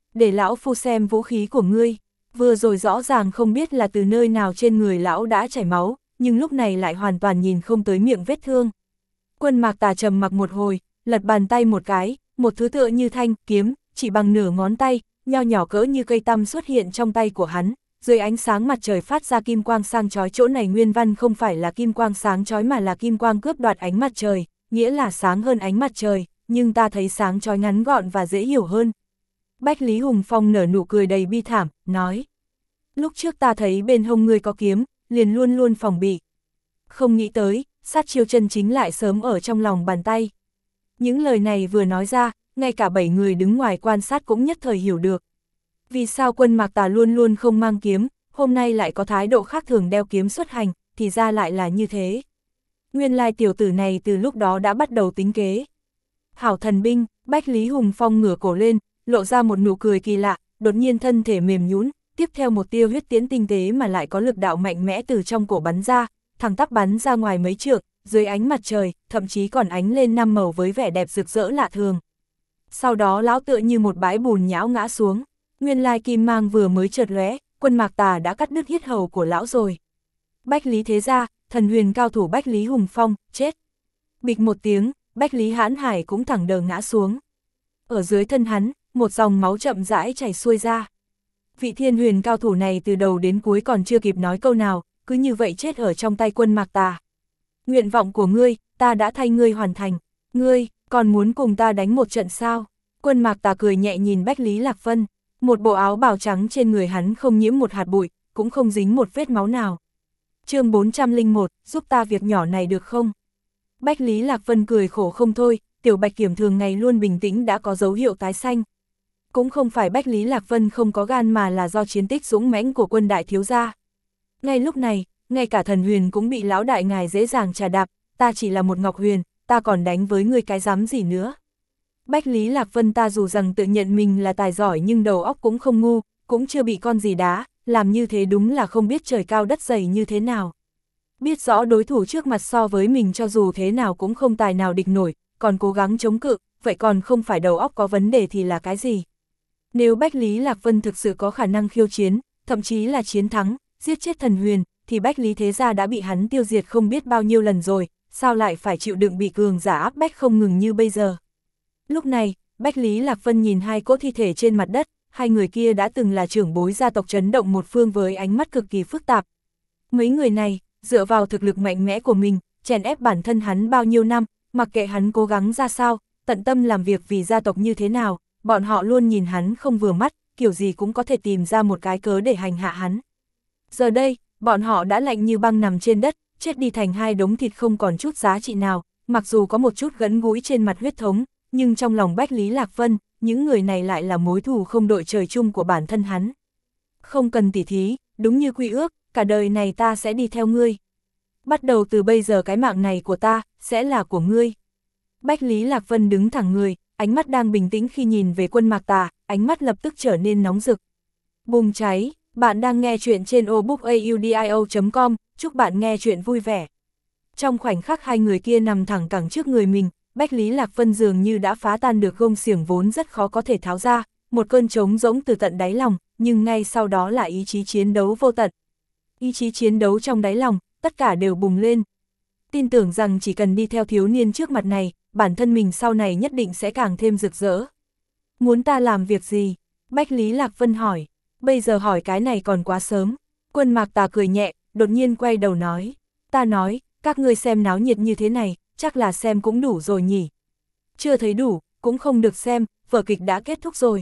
Để lão phu xem vũ khí của ngươi. Vừa rồi rõ ràng không biết là từ nơi nào trên người lão đã chảy máu, nhưng lúc này lại hoàn toàn nhìn không tới miệng vết thương. Quân Mạc Tà trầm mặc một hồi, lật bàn tay một cái, một thứ tựa như thanh kiếm, chỉ bằng nửa ngón tay, nho nhỏ cỡ như cây tăm xuất hiện trong tay của hắn. Dưới ánh sáng mặt trời phát ra kim quang sang chói, chỗ này nguyên văn không phải là kim quang sáng chói mà là kim quang cướp đoạt ánh mặt trời, nghĩa là sáng hơn ánh mặt trời, nhưng ta thấy sáng chói ngắn gọn và dễ hiểu hơn. Bách Lý Hùng Phong nở nụ cười đầy bi thảm, nói: lúc trước ta thấy bên hông ngươi có kiếm, liền luôn luôn phòng bị. Không nghĩ tới, sát chiêu chân chính lại sớm ở trong lòng bàn tay. Những lời này vừa nói ra, ngay cả 7 người đứng ngoài quan sát cũng nhất thời hiểu được. Vì sao Quân Mạc Tà luôn luôn không mang kiếm, hôm nay lại có thái độ khác thường đeo kiếm xuất hành, thì ra lại là như thế. Nguyên lai tiểu tử này từ lúc đó đã bắt đầu tính kế. Hảo thần binh, Bách Lý Hùng Phong ngửa cổ lên, lộ ra một nụ cười kỳ lạ, đột nhiên thân thể mềm nhũn, tiếp theo một tia huyết tiễn tinh tế mà lại có lực đạo mạnh mẽ từ trong cổ bắn ra, thẳng tắp bắn ra ngoài mấy trượng, dưới ánh mặt trời, thậm chí còn ánh lên 5 màu với vẻ đẹp rực rỡ lạ thường. Sau đó lão tựa như một bãi bùn nhão ngã xuống, nguyên lai kim mang vừa mới chợt lóe, Quân Mạc Tà đã cắt đứt yết hầu của lão rồi. Bách Lý thế gia, thần huyền cao thủ Bách Lý Hùng Phong, chết. Bịch một tiếng, Bách Lý Hãn Hải cũng thẳng đờ ngã xuống. Ở dưới thân hắn, một dòng máu chậm rãi chảy xuôi ra. Vị thiên huyền cao thủ này từ đầu đến cuối còn chưa kịp nói câu nào, cứ như vậy chết ở trong tay Quân Mạc Tà. Nguyện vọng của ngươi, ta đã thay ngươi hoàn thành. Ngươi, còn muốn cùng ta đánh một trận sao? Quân Mạc Tà cười nhẹ nhìn Bách Lý Lạc Vân. Một bộ áo bào trắng trên người hắn không nhiễm một hạt bụi, cũng không dính một vết máu nào. Chương 401, giúp ta việc nhỏ này được không? Bách Lý Lạc Vân cười khổ không thôi, tiểu Bạch Kiểm thường ngày luôn bình tĩnh đã có dấu hiệu tái xanh. Cũng không phải Bách Lý Lạc Vân không có gan mà là do chiến tích dũng mãnh của Quân đại thiếu gia. Ngay lúc này, ngay cả thần huyền cũng bị lão đại ngài dễ dàng trà đạp, ta chỉ là một ngọc huyền, ta còn đánh với người cái dám gì nữa. Bách Lý Lạc Vân ta dù rằng tự nhận mình là tài giỏi nhưng đầu óc cũng không ngu, cũng chưa bị con gì đá, làm như thế đúng là không biết trời cao đất dày như thế nào. Biết rõ đối thủ trước mặt so với mình cho dù thế nào cũng không tài nào địch nổi, còn cố gắng chống cự, vậy còn không phải đầu óc có vấn đề thì là cái gì? Nếu Bách Lý Lạc Vân thực sự có khả năng khiêu chiến, thậm chí là chiến thắng, giết chết thần huyền, thì Bách Lý thế gia đã bị hắn tiêu diệt không biết bao nhiêu lần rồi, sao lại phải chịu đựng bị cường giả áp bách không ngừng như bây giờ? Lúc này, Bách Lý Lạc Vân nhìn hai cỗ thi thể trên mặt đất, hai người kia đã từng là trưởng bối gia tộc chấn động một phương với ánh mắt cực kỳ phức tạp. Mấy người này, dựa vào thực lực mạnh mẽ của mình, chèn ép bản thân hắn bao nhiêu năm, mặc kệ hắn cố gắng ra sao, tận tâm làm việc vì gia tộc như thế nào, bọn họ luôn nhìn hắn không vừa mắt, kiểu gì cũng có thể tìm ra một cái cớ để hành hạ hắn. Giờ đây, bọn họ đã lạnh như băng nằm trên đất, chết đi thành hai đống thịt không còn chút giá trị nào, mặc dù có một chút gẫn gũi trên mặt huyết thống, nhưng trong lòng Bách Lý Lạc Vân, những người này lại là mối thù không đội trời chung của bản thân hắn. Không cần tỉ thí, đúng như quy ước, cả đời này ta sẽ đi theo ngươi. Bắt đầu từ bây giờ cái mạng này của ta, sẽ là của ngươi. Bách Lý Lạc Vân đứng thẳng người, ánh mắt đang bình tĩnh khi nhìn về Quân Mạc Tà, ánh mắt lập tức trở nên nóng rực. Bùng cháy, bạn đang nghe chuyện trên obookaudio.com, chúc bạn nghe chuyện vui vẻ. Trong khoảnh khắc hai người kia nằm thẳng cẳng trước người mình, Bách Lý Lạc Vân dường như đã phá tan được gông xiềng vốn rất khó có thể tháo ra, một cơn trống rỗng từ tận đáy lòng, nhưng ngay sau đó là ý chí chiến đấu vô tận. Ý chí chiến đấu trong đáy lòng, tất cả đều bùng lên. Tin tưởng rằng chỉ cần đi theo thiếu niên trước mặt này, bản thân mình sau này nhất định sẽ càng thêm rực rỡ. Muốn ta làm việc gì? Bách Lý Lạc Vân hỏi. Bây giờ hỏi cái này còn quá sớm. Quân Mạc Tà cười nhẹ, đột nhiên quay đầu nói. Ta nói, các ngươi xem náo nhiệt như thế này, chắc là xem cũng đủ rồi nhỉ. Chưa thấy đủ, cũng không được xem, vở kịch đã kết thúc rồi.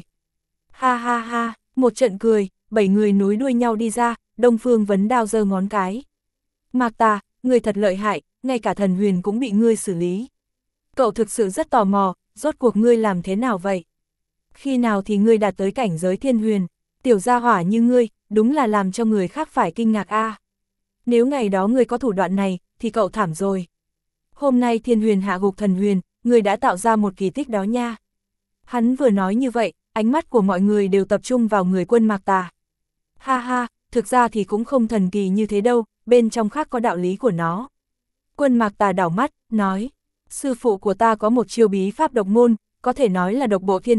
Ha ha ha, một trận cười, 7 người nối đuôi nhau đi ra, Đông Phương Vấn Đao giơ ngón cái. Mạc Tà, ngươi thật lợi hại, ngay cả thần huyền cũng bị ngươi xử lý. Cậu thực sự rất tò mò, rốt cuộc ngươi làm thế nào vậy? Khi nào thì ngươi đạt tới cảnh giới thiên huyền? Tiểu gia hỏa như ngươi, đúng là làm cho người khác phải kinh ngạc a. Nếu ngày đó ngươi có thủ đoạn này, thì cậu thảm rồi. Hôm nay thiên huyền hạ gục thần huyền, ngươi đã tạo ra một kỳ tích đó nha. Hắn vừa nói như vậy, ánh mắt của mọi người đều tập trung vào người Quân Mạc Tà. Ha ha, thực ra thì cũng không thần kỳ như thế đâu, bên trong khác có đạo lý của nó. Quân Mạc Tà đảo mắt, nói, sư phụ của ta có một chiêu bí pháp độc môn, có thể nói là độc bộ thiên hạ,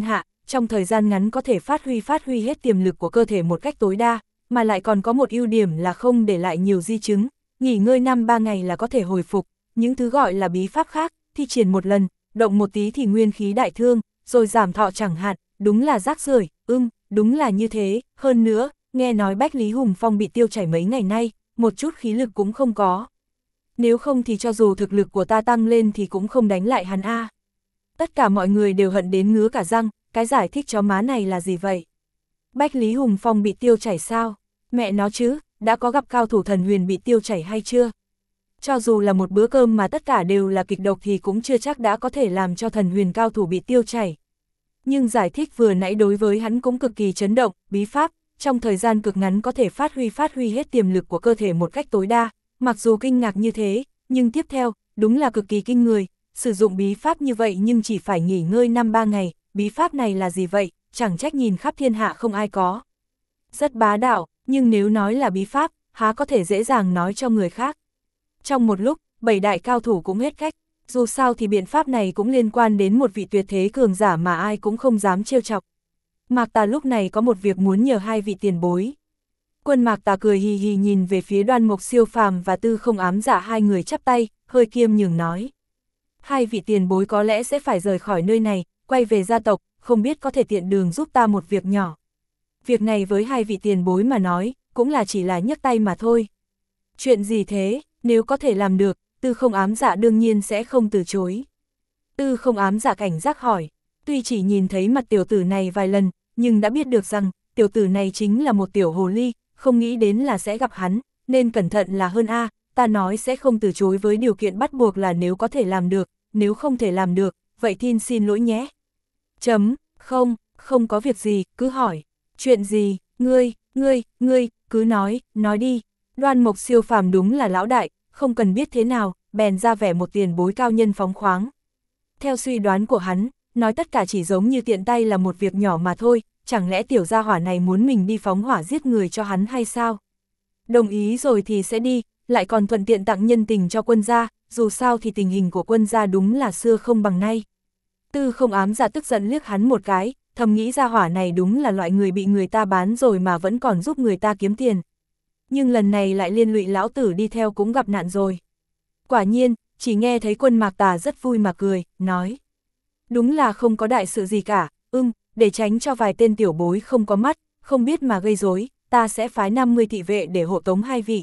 trong thời gian ngắn có thể phát huy hết tiềm lực của cơ thể một cách tối đa, mà lại còn có một ưu điểm là không để lại nhiều di chứng, nghỉ ngơi 5-3 ngày là có thể hồi phục, những thứ gọi là bí pháp khác, thi triển một lần, động một tí thì nguyên khí đại thương, rồi giảm thọ chẳng hạn, đúng là rác rưởi, đúng là như thế, hơn nữa, nghe nói Bách Lý Hùng Phong bị tiêu chảy mấy ngày nay, một chút khí lực cũng không có. Nếu không thì cho dù thực lực của ta tăng lên thì cũng không đánh lại hắn a. Tất cả mọi người đều hận đến ngứa cả răng, cái giải thích chó má này là gì vậy? Bách Lý Hùng Phong bị tiêu chảy sao? Mẹ nó chứ, đã có gặp cao thủ thần huyền bị tiêu chảy hay chưa? Cho dù là một bữa cơm mà tất cả đều là kịch độc thì cũng chưa chắc đã có thể làm cho thần huyền cao thủ bị tiêu chảy. Nhưng giải thích vừa nãy đối với hắn cũng cực kỳ chấn động, bí pháp, trong thời gian cực ngắn có thể phát huy hết tiềm lực của cơ thể một cách tối đa, mặc dù kinh ngạc như thế, nhưng tiếp theo, đúng là cực kỳ kinh người, sử dụng bí pháp như vậy nhưng chỉ phải nghỉ ngơi 5-3 ngày, bí pháp này là gì vậy, chẳng trách nhìn khắp thiên hạ không ai có. Rất bá đạo, nhưng nếu nói là bí pháp, há có thể dễ dàng nói cho người khác. Trong một lúc, 7 đại cao thủ cũng hết cách, dù sao thì biện pháp này cũng liên quan đến một vị tuyệt thế cường giả mà ai cũng không dám trêu chọc. Mạc Tà lúc này có một việc muốn nhờ hai vị tiền bối. Quân Mạc Tà cười hì hì nhìn về phía Đoan Mộc Siêu Phàm và Tư Không Ám Dạ, hai người chắp tay, hơi kiêm nhường nói. Hai vị tiền bối có lẽ sẽ phải rời khỏi nơi này, quay về gia tộc, không biết có thể tiện đường giúp ta một việc nhỏ. Việc này với hai vị tiền bối mà nói, cũng là chỉ là nhấc tay mà thôi. Chuyện gì thế, nếu có thể làm được, Tư Không Ám Dạ đương nhiên sẽ không từ chối. Tư Không Ám Dạ cảnh giác hỏi, tuy chỉ nhìn thấy mặt tiểu tử này vài lần, nhưng đã biết được rằng, tiểu tử này chính là một tiểu hồ ly, không nghĩ đến là sẽ gặp hắn, nên cẩn thận là hơn a. Ta nói sẽ không từ chối với điều kiện bắt buộc là nếu có thể làm được, nếu không thể làm được, vậy xin lỗi nhé. Không có việc gì, cứ hỏi. Chuyện gì, ngươi, cứ nói đi. Đoan Mộc Siêu Phàm đúng là lão đại, không cần biết thế nào, bèn ra vẻ một tiền bối cao nhân phóng khoáng. Theo suy đoán của hắn, nói tất cả chỉ giống như tiện tay là một việc nhỏ mà thôi, chẳng lẽ tiểu gia hỏa này muốn mình đi phóng hỏa giết người cho hắn hay sao? Đồng ý rồi thì sẽ đi, lại còn thuận tiện tặng nhân tình cho quân gia, dù sao thì tình hình của quân gia đúng là xưa không bằng nay. Tư Không Ám Dạ tức giận liếc hắn một cái, thầm nghĩ gia hỏa này đúng là loại người bị người ta bán rồi mà vẫn còn giúp người ta kiếm tiền. Nhưng lần này lại liên lụy lão tử đi theo cũng gặp nạn rồi. Quả nhiên, chỉ nghe thấy Quân Mạc Tà rất vui mà cười, nói. Đúng là không có đại sự gì cả, để tránh cho vài tên tiểu bối không có mắt, không biết mà gây rối, ta sẽ phái 50 thị vệ để hộ tống hai vị.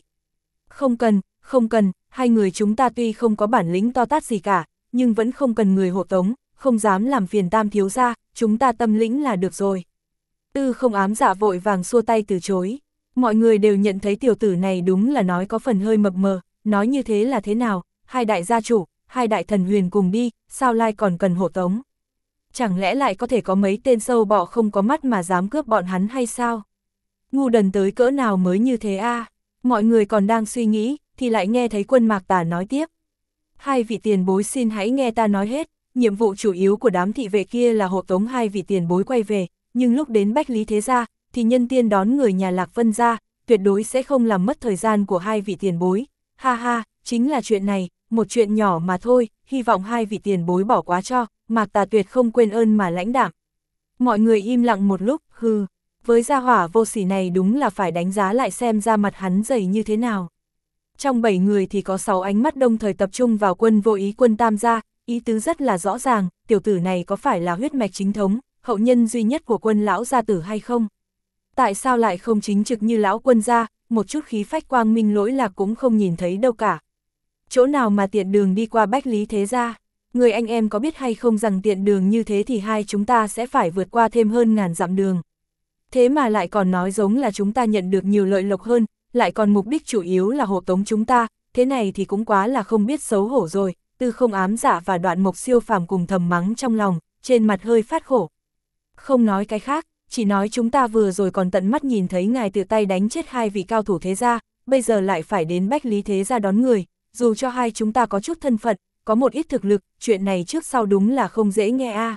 Không cần, hai người chúng ta tuy không có bản lĩnh to tát gì cả, nhưng vẫn không cần người hộ tống, không dám làm phiền Tam thiếu gia, chúng ta tâm lĩnh là được rồi. Tư Không Ám Dạ vội vàng xua tay từ chối. Mọi người đều nhận thấy tiểu tử này đúng là nói có phần hơi mập mờ, nói như thế là thế nào, hai đại gia chủ, hai đại thần huyền cùng đi, sao lại còn cần hộ tống? Chẳng lẽ lại có thể có mấy tên sâu bọ không có mắt mà dám cướp bọn hắn hay sao? Ngu đần tới cỡ nào mới như thế a? Mọi người còn đang suy nghĩ, thì lại nghe thấy Quân Mạc Tà nói tiếp. Hai vị tiền bối xin hãy nghe ta nói hết, nhiệm vụ chủ yếu của đám thị vệ kia là hộ tống hai vị tiền bối quay về, nhưng lúc đến Bách Lý Thế Gia, thì nhân tiên đón người nhà Lạc Vân gia, tuyệt đối sẽ không làm mất thời gian của hai vị tiền bối. Ha ha, chính là chuyện này, một chuyện nhỏ mà thôi, hy vọng hai vị tiền bối bỏ qua cho, Mạc Tà tuyệt không quên ơn mà lãnh đạm. Mọi người im lặng một lúc, với gia hỏa vô sỉ này đúng là phải đánh giá lại xem ra mặt hắn dày như thế nào. Trong 7 người thì có 6 ánh mắt đồng thời tập trung vào Quân Vô Ý Quân Tam gia, ý tứ rất là rõ ràng, tiểu tử này có phải là huyết mạch chính thống, hậu nhân duy nhất của Quân lão gia tử hay không? Tại sao lại không chính trực như lão Quân gia, một chút khí phách quang minh lỗi lạc cũng không nhìn thấy đâu cả. Chỗ nào mà tiện đường đi qua Bách Lý Thế Gia? Người anh em có biết hay không rằng tiện đường như thế thì hai chúng ta sẽ phải vượt qua thêm hơn ngàn dặm đường. Thế mà lại còn nói giống là chúng ta nhận được nhiều lợi lộc hơn, lại còn mục đích chủ yếu là hộ tống chúng ta, thế này thì cũng quá là không biết xấu hổ rồi. Tư Không Ám Dạ và Đoạn Mộc Siêu Phàm cùng thầm mắng trong lòng, trên mặt hơi phát khổ. Không nói cái khác, chỉ nói chúng ta vừa rồi còn tận mắt nhìn thấy ngài tự tay đánh chết hai vị cao thủ thế gia, bây giờ lại phải đến Bách Lý Thế Gia đón người, dù cho hai chúng ta có chút thân phận, có một ít thực lực, chuyện này trước sau đúng là không dễ nghe a.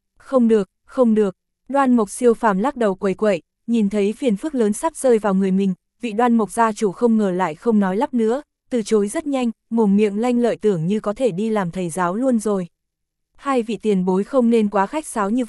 Không được, Đoan Mộc Siêu Phàm lắc đầu quẩy quẩy, nhìn thấy phiền phức lớn sắp rơi vào người mình, vị Đoan Mộc gia chủ không ngờ lại không nói lắp nữa, từ chối rất nhanh, mồm miệng lanh lợi tưởng như có thể đi làm thầy giáo luôn rồi. Hai vị tiền bối không nên quá khách sáo như vậy,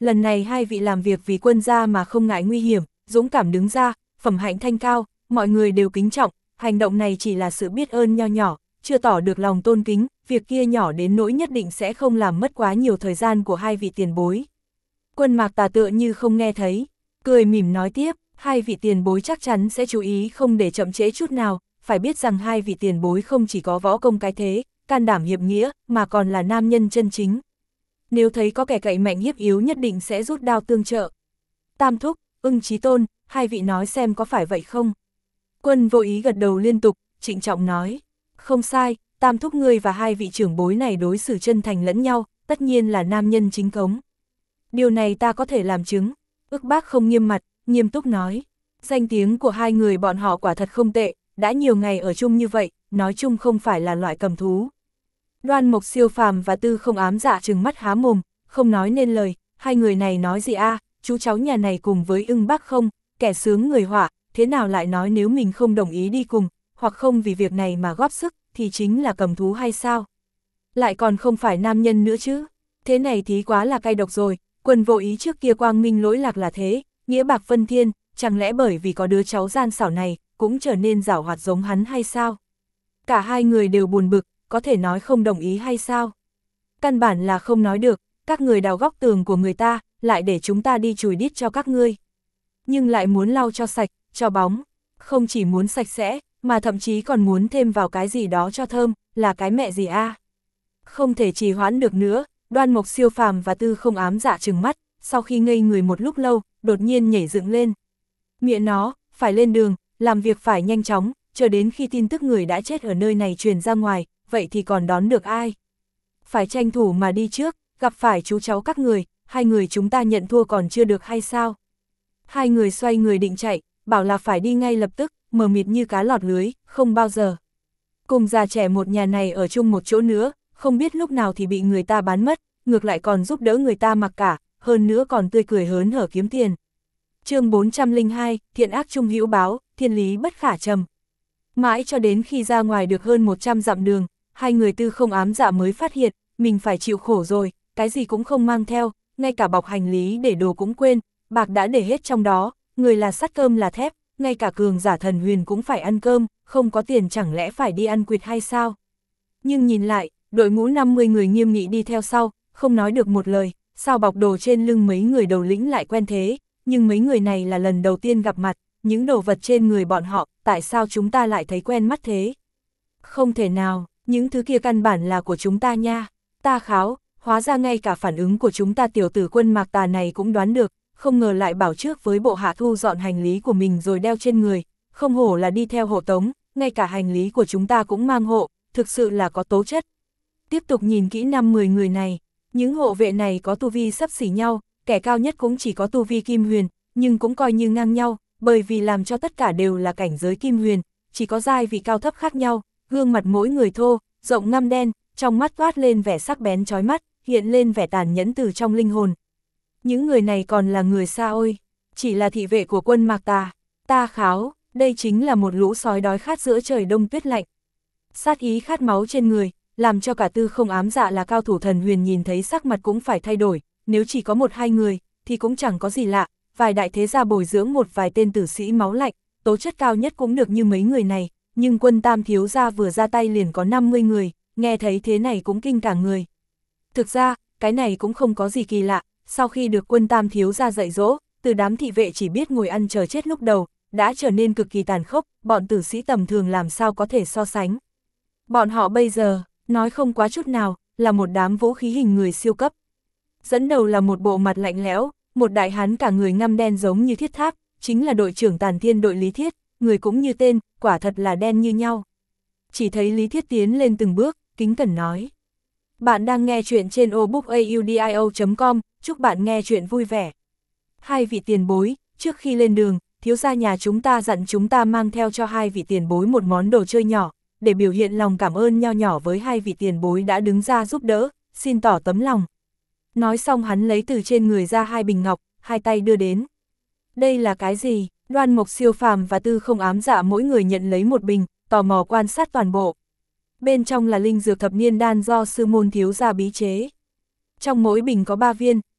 lần này hai vị làm việc vì quân gia mà không ngại nguy hiểm, dũng cảm đứng ra, phẩm hạnh thanh cao, mọi người đều kính trọng, hành động này chỉ là sự biết ơn nho nhỏ, chưa tỏ được lòng tôn kính, việc kia nhỏ đến nỗi nhất định sẽ không làm mất quá nhiều thời gian của hai vị tiền bối. Quân Mạc Tà tựa như không nghe thấy, cười mỉm nói tiếp, hai vị tiền bối chắc chắn sẽ chú ý không để chậm trễ chút nào, phải biết rằng hai vị tiền bối không chỉ có võ công cái thế, can đảm hiệp nghĩa, mà còn là nam nhân chân chính. Nếu thấy có kẻ cậy mạnh hiếp yếu nhất định sẽ rút đao tương trợ. Tam thúc, Ưng Chí Tôn, hai vị nói xem có phải vậy không? Quân Vô Ý gật đầu liên tục, trịnh trọng nói, không sai, tam thúc ngươi và hai vị trưởng bối này đối xử chân thành lẫn nhau, tất nhiên là nam nhân chính cống. Điều này ta có thể làm chứng. Ức Bác không nghiêm mặt, nghiêm túc nói, danh tiếng của hai người bọn họ quả thật không tệ, đã nhiều ngày ở chung như vậy, nói chung không phải là loại cầm thú. Đoan Mộc Siêu Phàm và Tư Không Ám Dạ trừng mắt há mồm, không nói nên lời, hai người này nói gì a? Chú cháu nhà này cùng với Ưng Bác không, kẻ sướng người họa, thế nào lại nói nếu mình không đồng ý đi cùng, hoặc không vì việc này mà góp sức, thì chính là cầm thú hay sao? Lại còn không phải nam nhân nữa chứ, thế này thì quá là cay độc rồi. Quân Vô Ý trước kia quang minh lỗi lạc là thế, nghĩa bạc phân thiên, chẳng lẽ bởi vì có đứa cháu gian xảo này, cũng trở nên giảo hoạt giống hắn hay sao? Cả hai người đều buồn bực, có thể nói không đồng ý hay sao? Căn bản là không nói được, các người đào góc tường của người ta, lại để chúng ta đi chùi đít cho các ngươi. Nhưng lại muốn lau cho sạch, cho bóng, không chỉ muốn sạch sẽ, mà thậm chí còn muốn thêm vào cái gì đó cho thơm, là cái mẹ gì a? Không thể trì hoãn được nữa. Đoan Mộc Siêu Phàm và Tư Không Ám Dạ trừng mắt, sau khi ngây người một lúc lâu, đột nhiên nhảy dựng lên. Miệng nó, phải lên đường, làm việc phải nhanh chóng, chờ đến khi tin tức người đã chết ở nơi này truyền ra ngoài, vậy thì còn đón được ai? Phải tranh thủ mà đi trước, gặp phải chú cháu các người, hai người chúng ta nhận thua còn chưa được hay sao? Hai người xoay người định chạy, bảo là phải đi ngay lập tức, mờ mịt như cá lọt lưới, không bao giờ. Cùng già trẻ một nhà này ở chung một chỗ nữa, không biết lúc nào thì bị người ta bán mất, ngược lại còn giúp đỡ người ta mặc cả, hơn nữa còn tươi cười hớn hở kiếm tiền. Chương 402, thiện ác chung hữu báo, thiên lý bất khả trầm. Mãi cho đến khi ra ngoài được hơn 100 dặm đường, hai người Tư Không Ám Dạ mới phát hiện, mình phải chịu khổ rồi, cái gì cũng không mang theo, ngay cả bọc hành lý để đồ cũng quên, bạc đã để hết trong đó, người là sắt cơm là thép, ngay cả cường giả thần huyền cũng phải ăn cơm, không có tiền chẳng lẽ phải đi ăn quỵt hay sao? Nhưng nhìn lại, đội ngũ 50 người nghiêm nghị đi theo sau, không nói được một lời, sao bọc đồ trên lưng mấy người đầu lĩnh lại quen thế, nhưng mấy người này là lần đầu tiên gặp mặt, những đồ vật trên người bọn họ, tại sao chúng ta lại thấy quen mắt thế? Không thể nào, những thứ kia căn bản là của chúng ta nha, ta kháo, hóa ra ngay cả phản ứng của chúng ta tiểu tử Quân Mạc Tà này cũng đoán được, không ngờ lại bảo trước với bộ hạ thu dọn hành lý của mình rồi đeo trên người, không hổ là đi theo hộ tống, ngay cả hành lý của chúng ta cũng mang hộ, thực sự là có tố chất. Tiếp tục nhìn kỹ 5-10 người này, những hộ vệ này có tu vi xấp xỉ nhau, kẻ cao nhất cũng chỉ có tu vi kim huyền, nhưng cũng coi như ngang nhau, bởi vì làm cho tất cả đều là cảnh giới kim huyền, chỉ có giai vị cao thấp khác nhau, gương mặt mỗi người thô, rộng ngăm đen, trong mắt toát lên vẻ sắc bén chói mắt, hiện lên vẻ tàn nhẫn từ trong linh hồn. Những người này còn là người xa ôi, chỉ là thị vệ của Quân Mạc Tà, ta kháo, đây chính là một lũ sói đói khát giữa trời đông tuyết lạnh. Sát ý khát máu trên người, làm cho cả Tư Không Ám Dạ là cao thủ thần huyền nhìn thấy sắc mặt cũng phải thay đổi, nếu chỉ có 1-2 người, thì cũng chẳng có gì lạ, vài đại thế gia bồi dưỡng một vài tên tử sĩ máu lạnh, tố chất cao nhất cũng được như mấy người này, nhưng Quân Tam thiếu gia vừa ra tay liền có 50 người, nghe thấy thế này cũng kinh cả người. Thực ra, cái này cũng không có gì kỳ lạ, sau khi được Quân Tam thiếu gia dạy dỗ, từ đám thị vệ chỉ biết ngồi ăn chờ chết lúc đầu, đã trở nên cực kỳ tàn khốc, bọn tử sĩ tầm thường làm sao có thể so sánh. Bọn họ bây giờ, nói không quá chút nào, là một đám vũ khí hình người siêu cấp. Dẫn đầu là một bộ mặt lạnh lẽo, một đại hán cả người ngăm đen giống như thiết tháp, chính là đội trưởng Tàn Thiên đội Lý Thiết, người cũng như tên, quả thật là đen như nhau. Chỉ thấy Lý Thiết tiến lên từng bước, kính cẩn nói. Bạn đang nghe chuyện trên obookaudio.com, chúc bạn nghe chuyện vui vẻ. Hai vị tiền bối, trước khi lên đường, thiếu gia nhà chúng ta dặn chúng ta mang theo cho hai vị tiền bối một món đồ chơi nhỏ, để biểu hiện lòng cảm ơn nho nhỏ với hai vị tiền bối đã đứng ra giúp đỡ, xin tỏ tấm lòng. Nói xong hắn lấy từ trên người ra 2 bình ngọc, hai tay đưa đến. Đây là cái gì? Đoan Mộc Siêu Phàm và Tư Không Ám Dạ mỗi người nhận lấy một bình, tò mò quan sát toàn bộ. Bên trong là linh dược thập niên đan do sư môn thiếu gia bí chế. Trong mỗi bình có 3 viên,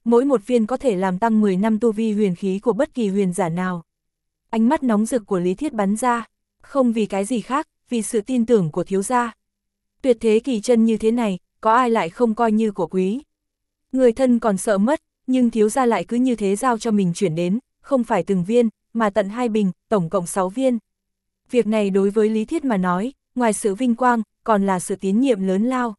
mỗi một viên có thể làm tăng 10 năm tu vi huyền khí của bất kỳ huyền giả nào. Ánh mắt nóng rực của Lý Thiết bắn ra, không vì cái gì khác, vì sự tin tưởng của thiếu gia. Tuyệt thế kỳ chân như thế này, có ai lại không coi như của quý. Người thân còn sợ mất, nhưng thiếu gia lại cứ như thế giao cho mình chuyển đến, không phải từng viên, mà tận 2 bình, tổng cộng 6 viên. Việc này đối với Lý Thiết mà nói, ngoài sự vinh quang, còn là sự tín nhiệm lớn lao.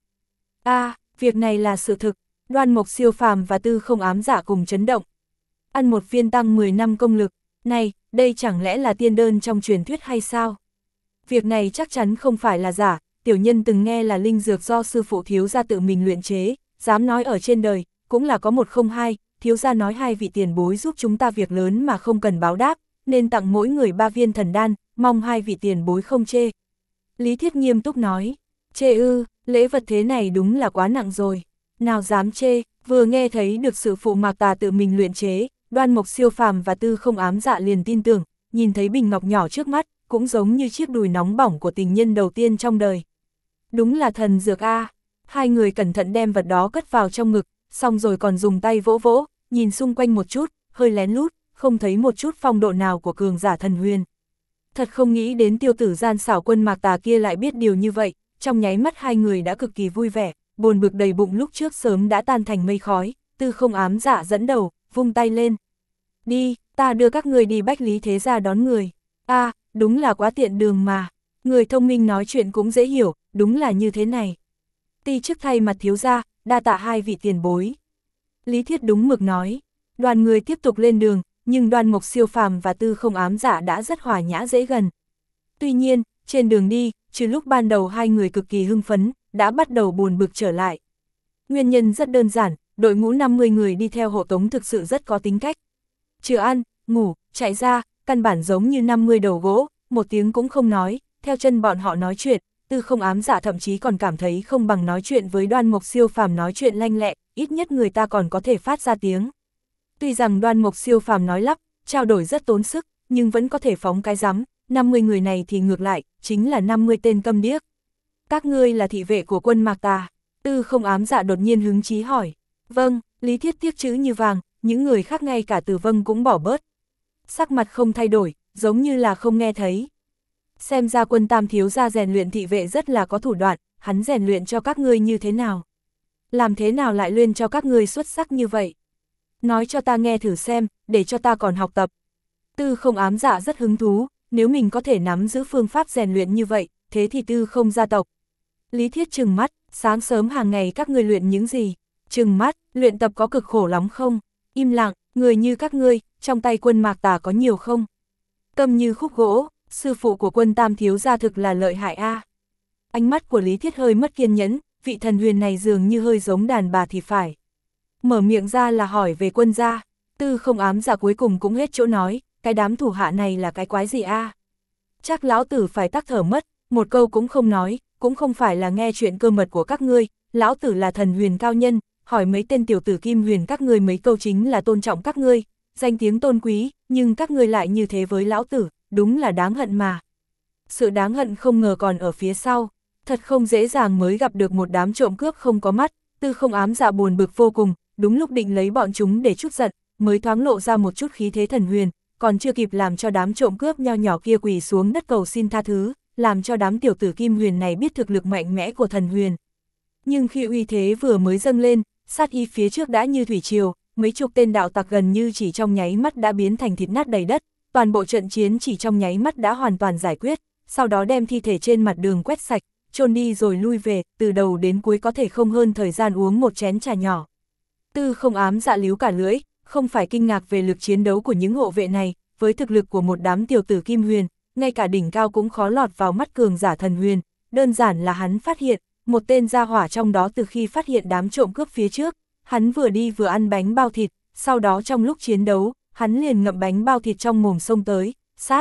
Việc này là sự thực, Đoan Mộc Siêu Phàm và Tư Không Ám Dạ cùng chấn động. Ăn một viên tăng 10 năm công lực, này, đây chẳng lẽ là tiên đơn trong truyền thuyết hay sao? Việc này chắc chắn không phải là giả, tiểu nhân từng nghe là linh dược do sư phụ thiếu gia tự mình luyện chế, dám nói ở trên đời, cũng là có một không hai, thiếu gia nói 2 vị tiền bối giúp chúng ta việc lớn mà không cần báo đáp, nên tặng mỗi người 3 viên thần đan, mong 2 vị tiền bối không chê. Lý Thiết nghiêm túc nói, chê ư, lễ vật thế này đúng là quá nặng rồi, nào dám chê, vừa nghe thấy được sự phụ Mạc Tà tự mình luyện chế, Đoan Mộc Siêu Phàm và Tư Không Ám Dạ liền tin tưởng, nhìn thấy bình ngọc nhỏ trước mắt, cũng giống như chiếc đùi nóng bỏng của tình nhân đầu tiên trong đời. Đúng là thần dược a. Hai người cẩn thận đem vật đó cất vào trong ngực, xong rồi còn dùng tay vỗ vỗ, nhìn xung quanh một chút, hơi lén lút, không thấy một chút phong độ nào của cường giả thần huyền. Thật không nghĩ đến tiêu tử gian xảo quân Mạc Tà kia lại biết điều như vậy, trong nháy mắt hai người đã cực kỳ vui vẻ, buồn bực đầy bụng lúc trước sớm đã tan thành mây khói. Tư Không Ám Dạ dẫn đầu, vung tay lên. Đi, ta đưa các người đi Bách Lý Thế Gia đón người. Đúng là quá tiện đường mà. Người thông minh nói chuyện cũng dễ hiểu, đúng là như thế này. Ti chức thay mặt thiếu gia, đa tạ 2 vị tiền bối. Lý Thiết đúng mực nói. Đoàn người tiếp tục lên đường, nhưng Đoan Mộc Siêu Phàm và Tư Không Ám Dạ đã rất hòa nhã dễ gần. Tuy nhiên, trên đường đi, trừ lúc ban đầu hai người cực kỳ hưng phấn, đã bắt đầu buồn bực trở lại. Nguyên nhân rất đơn giản, đội ngũ 50 người đi theo hộ tống thực sự rất có tính cách. Trừ ăn, ngủ, chạy ra, căn bản giống như 50 đầu gỗ, một tiếng cũng không nói, theo chân bọn họ nói chuyện. Tư Không Ám Dạ thậm chí còn cảm thấy không bằng nói chuyện với Đoan Mộc Siêu Phàm nói chuyện lanh lẹ, ít nhất người ta còn có thể phát ra tiếng. Tuy rằng Đoan Mộc Siêu Phàm nói lắp, trao đổi rất tốn sức, nhưng vẫn có thể phóng cái rắm, 50 người này thì ngược lại, chính là 50 tên câm điếc. Các ngươi là thị vệ của quân Mạc Tà? Tư Không Ám Dạ đột nhiên hứng chí hỏi. Vâng, Lý Thiết tiếc chữ như vàng, những người khác ngay cả từ vâng cũng bỏ bớt. Sắc mặt không thay đổi, giống như là không nghe thấy. Xem ra quân Tam thiếu gia rèn luyện thị vệ rất là có thủ đoạn, hắn rèn luyện cho các ngươi như thế nào? Làm thế nào lại luyện cho các ngươi xuất sắc như vậy? Nói cho ta nghe thử xem, để cho ta còn học tập. Tư Không Ám Dạ rất hứng thú, nếu mình có thể nắm giữ phương pháp rèn luyện như vậy, thế thì Tư Không gia tộc. Lý Thiết trừng mắt, sáng sớm hàng ngày các ngươi luyện những gì? Trừng mắt, luyện tập có cực khổ lắm không? Im lặng, người như các ngươi, trong tay quân Mạc Tà có nhiều không? Câm như khúc gỗ, sư phụ của quân Tam thiếu gia thực là lợi hại a. Ánh mắt của Lý Thiết hơi mất kiên nhẫn, vị thần huyền này dường như hơi giống đàn bà thì phải. Mở miệng ra là hỏi về quân gia. Tư Không Ám Dạ cuối cùng cũng hết chỗ nói, cái đám thủ hạ này là cái quái gì a? Chắc lão tử phải tắc thở mất, một câu cũng không nói, cũng không phải là nghe chuyện cơ mật của các ngươi, lão tử là thần huyền cao nhân, hỏi mấy tên tiểu tử kim huyền các ngươi mấy câu chính là tôn trọng các ngươi, danh tiếng tôn quý, nhưng các ngươi lại như thế với lão tử, đúng là đáng hận mà. Sự đáng hận không ngờ còn ở phía sau, thật không dễ dàng mới gặp được một đám trộm cướp không có mắt. Tư Không Ám Dạ buồn bực vô cùng, đúng lúc định lấy bọn chúng để trút giận, mới thoáng lộ ra một chút khí thế thần huyền, còn chưa kịp làm cho đám trộm cướp nho nhỏ kia quỳ xuống đất cầu xin tha thứ, làm cho đám tiểu tử kim huyền này biết thực lực mạnh mẽ của thần huyền. Nhưng khi uy thế vừa mới dâng lên, sát ý phía trước đã như thủy triều, mấy chục tên đạo tặc gần như chỉ trong nháy mắt đã biến thành thịt nát đầy đất, toàn bộ trận chiến chỉ trong nháy mắt đã hoàn toàn giải quyết, sau đó đem thi thể trên mặt đường quét sạch, chôn đi rồi lui về, từ đầu đến cuối có thể không hơn thời gian uống một chén trà nhỏ. Tư Không Ám Dạ líu cả lưỡi, không phải kinh ngạc về lực chiến đấu của những hộ vệ này, với thực lực của một đám tiểu tử kim huyền, ngay cả đỉnh cao cũng khó lọt vào mắt cường giả thần huyền, đơn giản là hắn phát hiện, một tên gia hỏa trong đó từ khi phát hiện đám trộm cướp phía trước, hắn vừa đi vừa ăn bánh bao thịt, sau đó trong lúc chiến đấu, hắn liền ngậm bánh bao thịt trong mồm xông tới,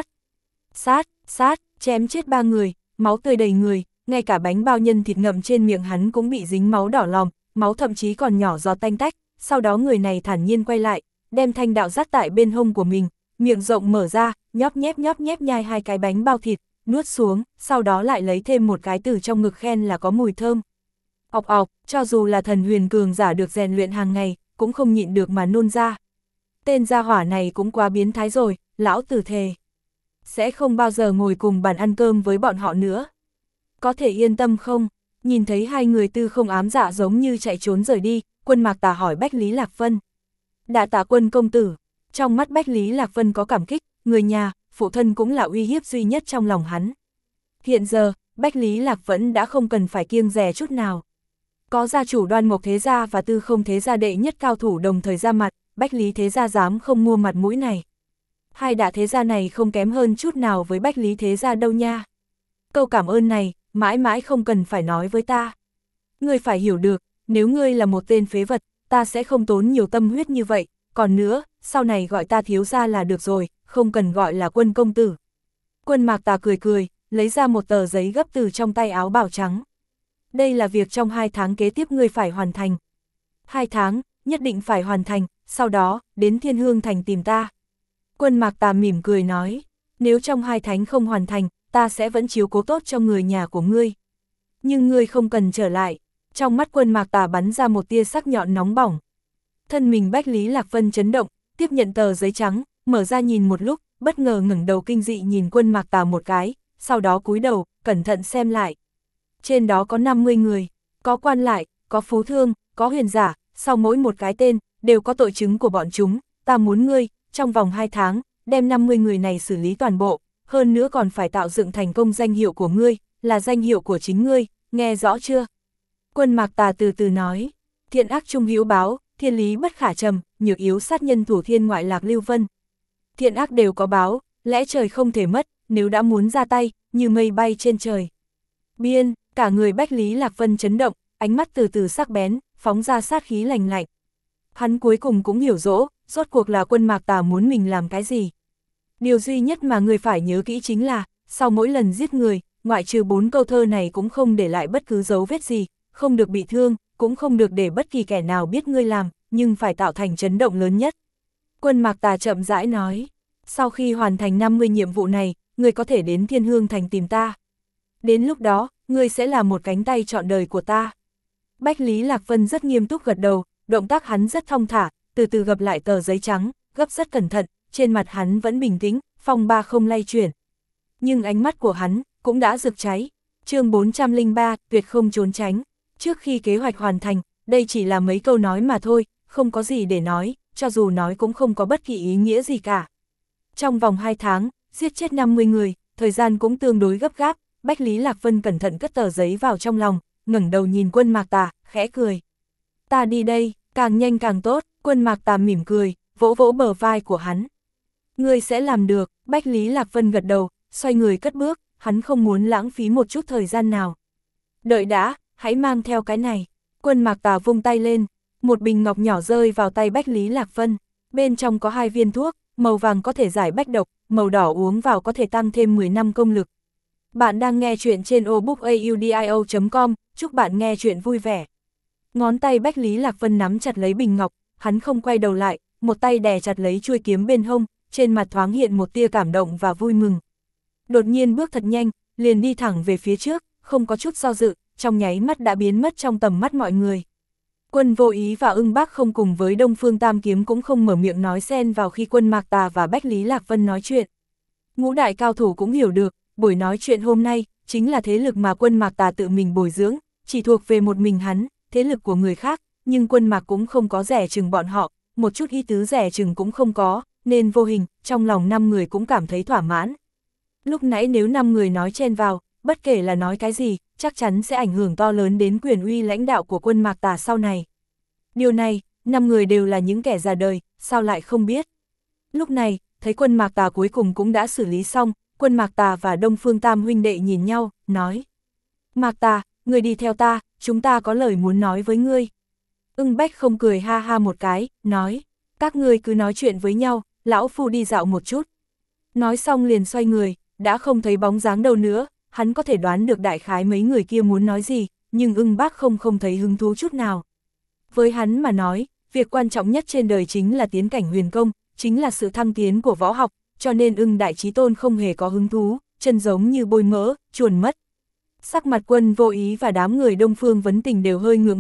sát, chém chết 3 người, máu tươi đầy người, ngay cả bánh bao nhân thịt ngậm trên miệng hắn cũng bị dính máu đỏ lòm, máu thậm chí còn nhỏ giọt tanh tách, sau đó người này thản nhiên quay lại, đem thanh đạo dắt tại bên hông của mình, miệng rộng mở ra, nhóp nhép nhai 2 cái bánh bao thịt, nuốt xuống, sau đó lại lấy thêm một cái từ trong ngực khen là có mùi thơm. Ọc ọc, cho dù là thần huyền cường giả được rèn luyện hàng ngày, cũng không nhịn được mà nôn ra. Tên gia hỏa này cũng quá biến thái rồi, lão tử thề. Sẽ không bao giờ ngồi cùng bàn ăn cơm với bọn họ nữa. Có thể yên tâm không? Nhìn thấy hai người tư không ám dạ giống như chạy trốn rời đi, Quân Mạc Tà hỏi Bách Lý Lạc Vân. Đa tạ Quân công tử. Trong mắt Bách Lý Lạc Vân có cảm kích, người nhà, phụ thân cũng là uy hiếp duy nhất trong lòng hắn. Hiện giờ, Bách Lý Lạc vẫn đã không cần phải kiêng dè chút nào. Có gia chủ Đoan Mộc Thế Gia và Tư Không Thế Gia đệ nhất cao thủ đồng thời ra mặt, Bách Lý Thế Gia dám không mua mặt mũi này. Hai đại thế gia này không kém hơn chút nào với Bách Lý Thế Gia đâu nha. Câu cảm ơn này, mãi mãi không cần phải nói với ta. Ngươi phải hiểu được, nếu ngươi là một tên phế vật, ta sẽ không tốn nhiều tâm huyết như vậy, còn nữa, sau này gọi ta thiếu gia là được rồi, không cần gọi là Quân công tử. Quân Mạc Tà cười cười, lấy ra một tờ giấy gấp từ trong tay áo bào trắng. Đây là việc trong 2 tháng kế tiếp ngươi phải hoàn thành. 2 tháng, nhất định phải hoàn thành, sau đó, đến Thiên Hương Thành tìm ta. Quân Mạc Tà mỉm cười nói, nếu trong 2 tháng không hoàn thành, ta sẽ vẫn chiếu cố tốt cho người nhà của ngươi. Nhưng ngươi không cần trở lại. Trong mắt Quân Mạc Tà bắn ra một tia sắc nhọn nóng bỏng. Thân mình Bách Lý Lạc Vân chấn động, tiếp nhận tờ giấy trắng, mở ra nhìn một lúc, bất ngờ ngẩng đầu kinh dị nhìn Quân Mạc Tà một cái, sau đó cúi đầu, cẩn thận xem lại. Trên đó có 50 người, có quan lại, có phú thương, có huyền giả, sau mỗi một cái tên, đều có tội chứng của bọn chúng, ta muốn ngươi, trong vòng 2 tháng, đem 50 người này xử lý toàn bộ, hơn nữa còn phải tạo dựng thành công danh hiệu của ngươi, là danh hiệu của chính ngươi, nghe rõ chưa? Quân Mạc Tà từ từ nói, thiện ác chung hữu báo, thiên lý bất khả trầm, nhược yếu sát nhân thủ thiên ngoại lạc lưu vân. Thiện ác đều có báo, lẽ trời không thể mất, nếu đã muốn ra tay, như mây bay trên trời. Biên, cả người Bách Lý Lạc Vân chấn động, ánh mắt từ từ sắc bén, phóng ra sát khí lành lạnh. Hắn cuối cùng cũng hiểu rõ, rốt cuộc là Quân Mạc Tà muốn mình làm cái gì. Điều duy nhất mà người phải nhớ kỹ chính là, sau mỗi lần giết người, ngoại trừ 4 câu thơ này cũng không để lại bất cứ dấu vết gì, không được bị thương, cũng không được để bất kỳ kẻ nào biết ngươi làm, nhưng phải tạo thành chấn động lớn nhất. Quân Mạc Tà chậm rãi nói, sau khi hoàn thành 50 nhiệm vụ này, ngươi có thể đến Thiên Hương Thành tìm ta. Đến lúc đó, ngươi sẽ là một cánh tay trọn đời của ta. Bách Lý Lạc Vân rất nghiêm túc gật đầu, động tác hắn rất thong thả, từ từ gập lại tờ giấy trắng, gấp rất cẩn thận, trên mặt hắn vẫn bình tĩnh, phong ba không lay chuyển. Nhưng ánh mắt của hắn cũng đã rực cháy. Chương 403, tuyệt không trốn tránh. Trước khi kế hoạch hoàn thành, đây chỉ là mấy câu nói mà thôi, không có gì để nói, cho dù nói cũng không có bất kỳ ý nghĩa gì cả. Trong vòng 2 tháng, giết chết 50 người, thời gian cũng tương đối gấp gáp, Bách Lý Lạc Vân cẩn thận cất tờ giấy vào trong lòng, ngẩng đầu nhìn Quân Mạc Tà, khẽ cười. Ta đi đây, càng nhanh càng tốt, Quân Mạc Tà mỉm cười, vỗ vỗ bờ vai của hắn. Ngươi sẽ làm được, Bách Lý Lạc Vân gật đầu, xoay người cất bước, hắn không muốn lãng phí một chút thời gian nào. Đợi đã, hãy mang theo cái này. Quân Mạc Tà vung tay lên, một bình ngọc nhỏ rơi vào tay Bách Lý Lạc Vân. Bên trong có 2 viên thuốc, màu vàng có thể giải bách độc, màu đỏ uống vào có thể tăng thêm 10 năm công lực. Bạn đang nghe chuyện trên obookaudio.com, chúc bạn nghe chuyện vui vẻ. Ngón tay Bách Lý Lạc Vân nắm chặt lấy bình ngọc, hắn không quay đầu lại, một tay đè chặt lấy chuôi kiếm bên hông, trên mặt thoáng hiện một tia cảm động và vui mừng. Đột nhiên bước thật nhanh, liền đi thẳng về phía trước, không có chút do dự, trong nháy mắt đã biến mất trong tầm mắt mọi người. Quân Vô Ý và Ưng Bác không cùng với Đông Phương Tam Kiếm cũng không mở miệng nói xen vào khi Quân Mạc Tà và Bách Lý Lạc Vân nói chuyện. Ngũ đại cao thủ cũng hiểu được, buổi nói chuyện hôm nay, chính là thế lực mà Quân Mạc Tà tự mình bồi dưỡng, chỉ thuộc về một mình hắn, thế lực của người khác, nhưng Quân Mạc cũng không có rẻ chừng bọn họ, một chút ý tứ rẻ chừng cũng không có, nên vô hình, trong lòng 5 người cũng cảm thấy thỏa mãn. Lúc nãy nếu 5 người nói chen vào, bất kể là nói cái gì, chắc chắn sẽ ảnh hưởng to lớn đến quyền uy lãnh đạo của Quân Mạc Tà sau này. Điều này, 5 người đều là những kẻ già đời, sao lại không biết. Lúc này, thấy Quân Mạc Tà cuối cùng cũng đã xử lý xong, Quân Mạc Tà và Đông Phương Tam huynh đệ nhìn nhau, nói. Mạc Tà, người đi theo ta, chúng ta có lời muốn nói với ngươi. Ưng Bách không cười ha ha một cái, nói. Các ngươi cứ nói chuyện với nhau, lão phu đi dạo một chút. Nói xong liền xoay người, đã không thấy bóng dáng đâu nữa, hắn có thể đoán được đại khái mấy người kia muốn nói gì, nhưng Ưng Bác không thấy hứng thú chút nào. Với hắn mà nói, việc quan trọng nhất trên đời chính là tiến cảnh huyền công, chính là sự thăng tiến của võ học, cho nên Ưng Đại Chí Tôn không hề có hứng thú, chân giống như bôi mỡ, chuồn mất. Sắc mặt Quân Vô Ý và đám người Đông Phương Vấn Tình đều hơi ngượng ngùng,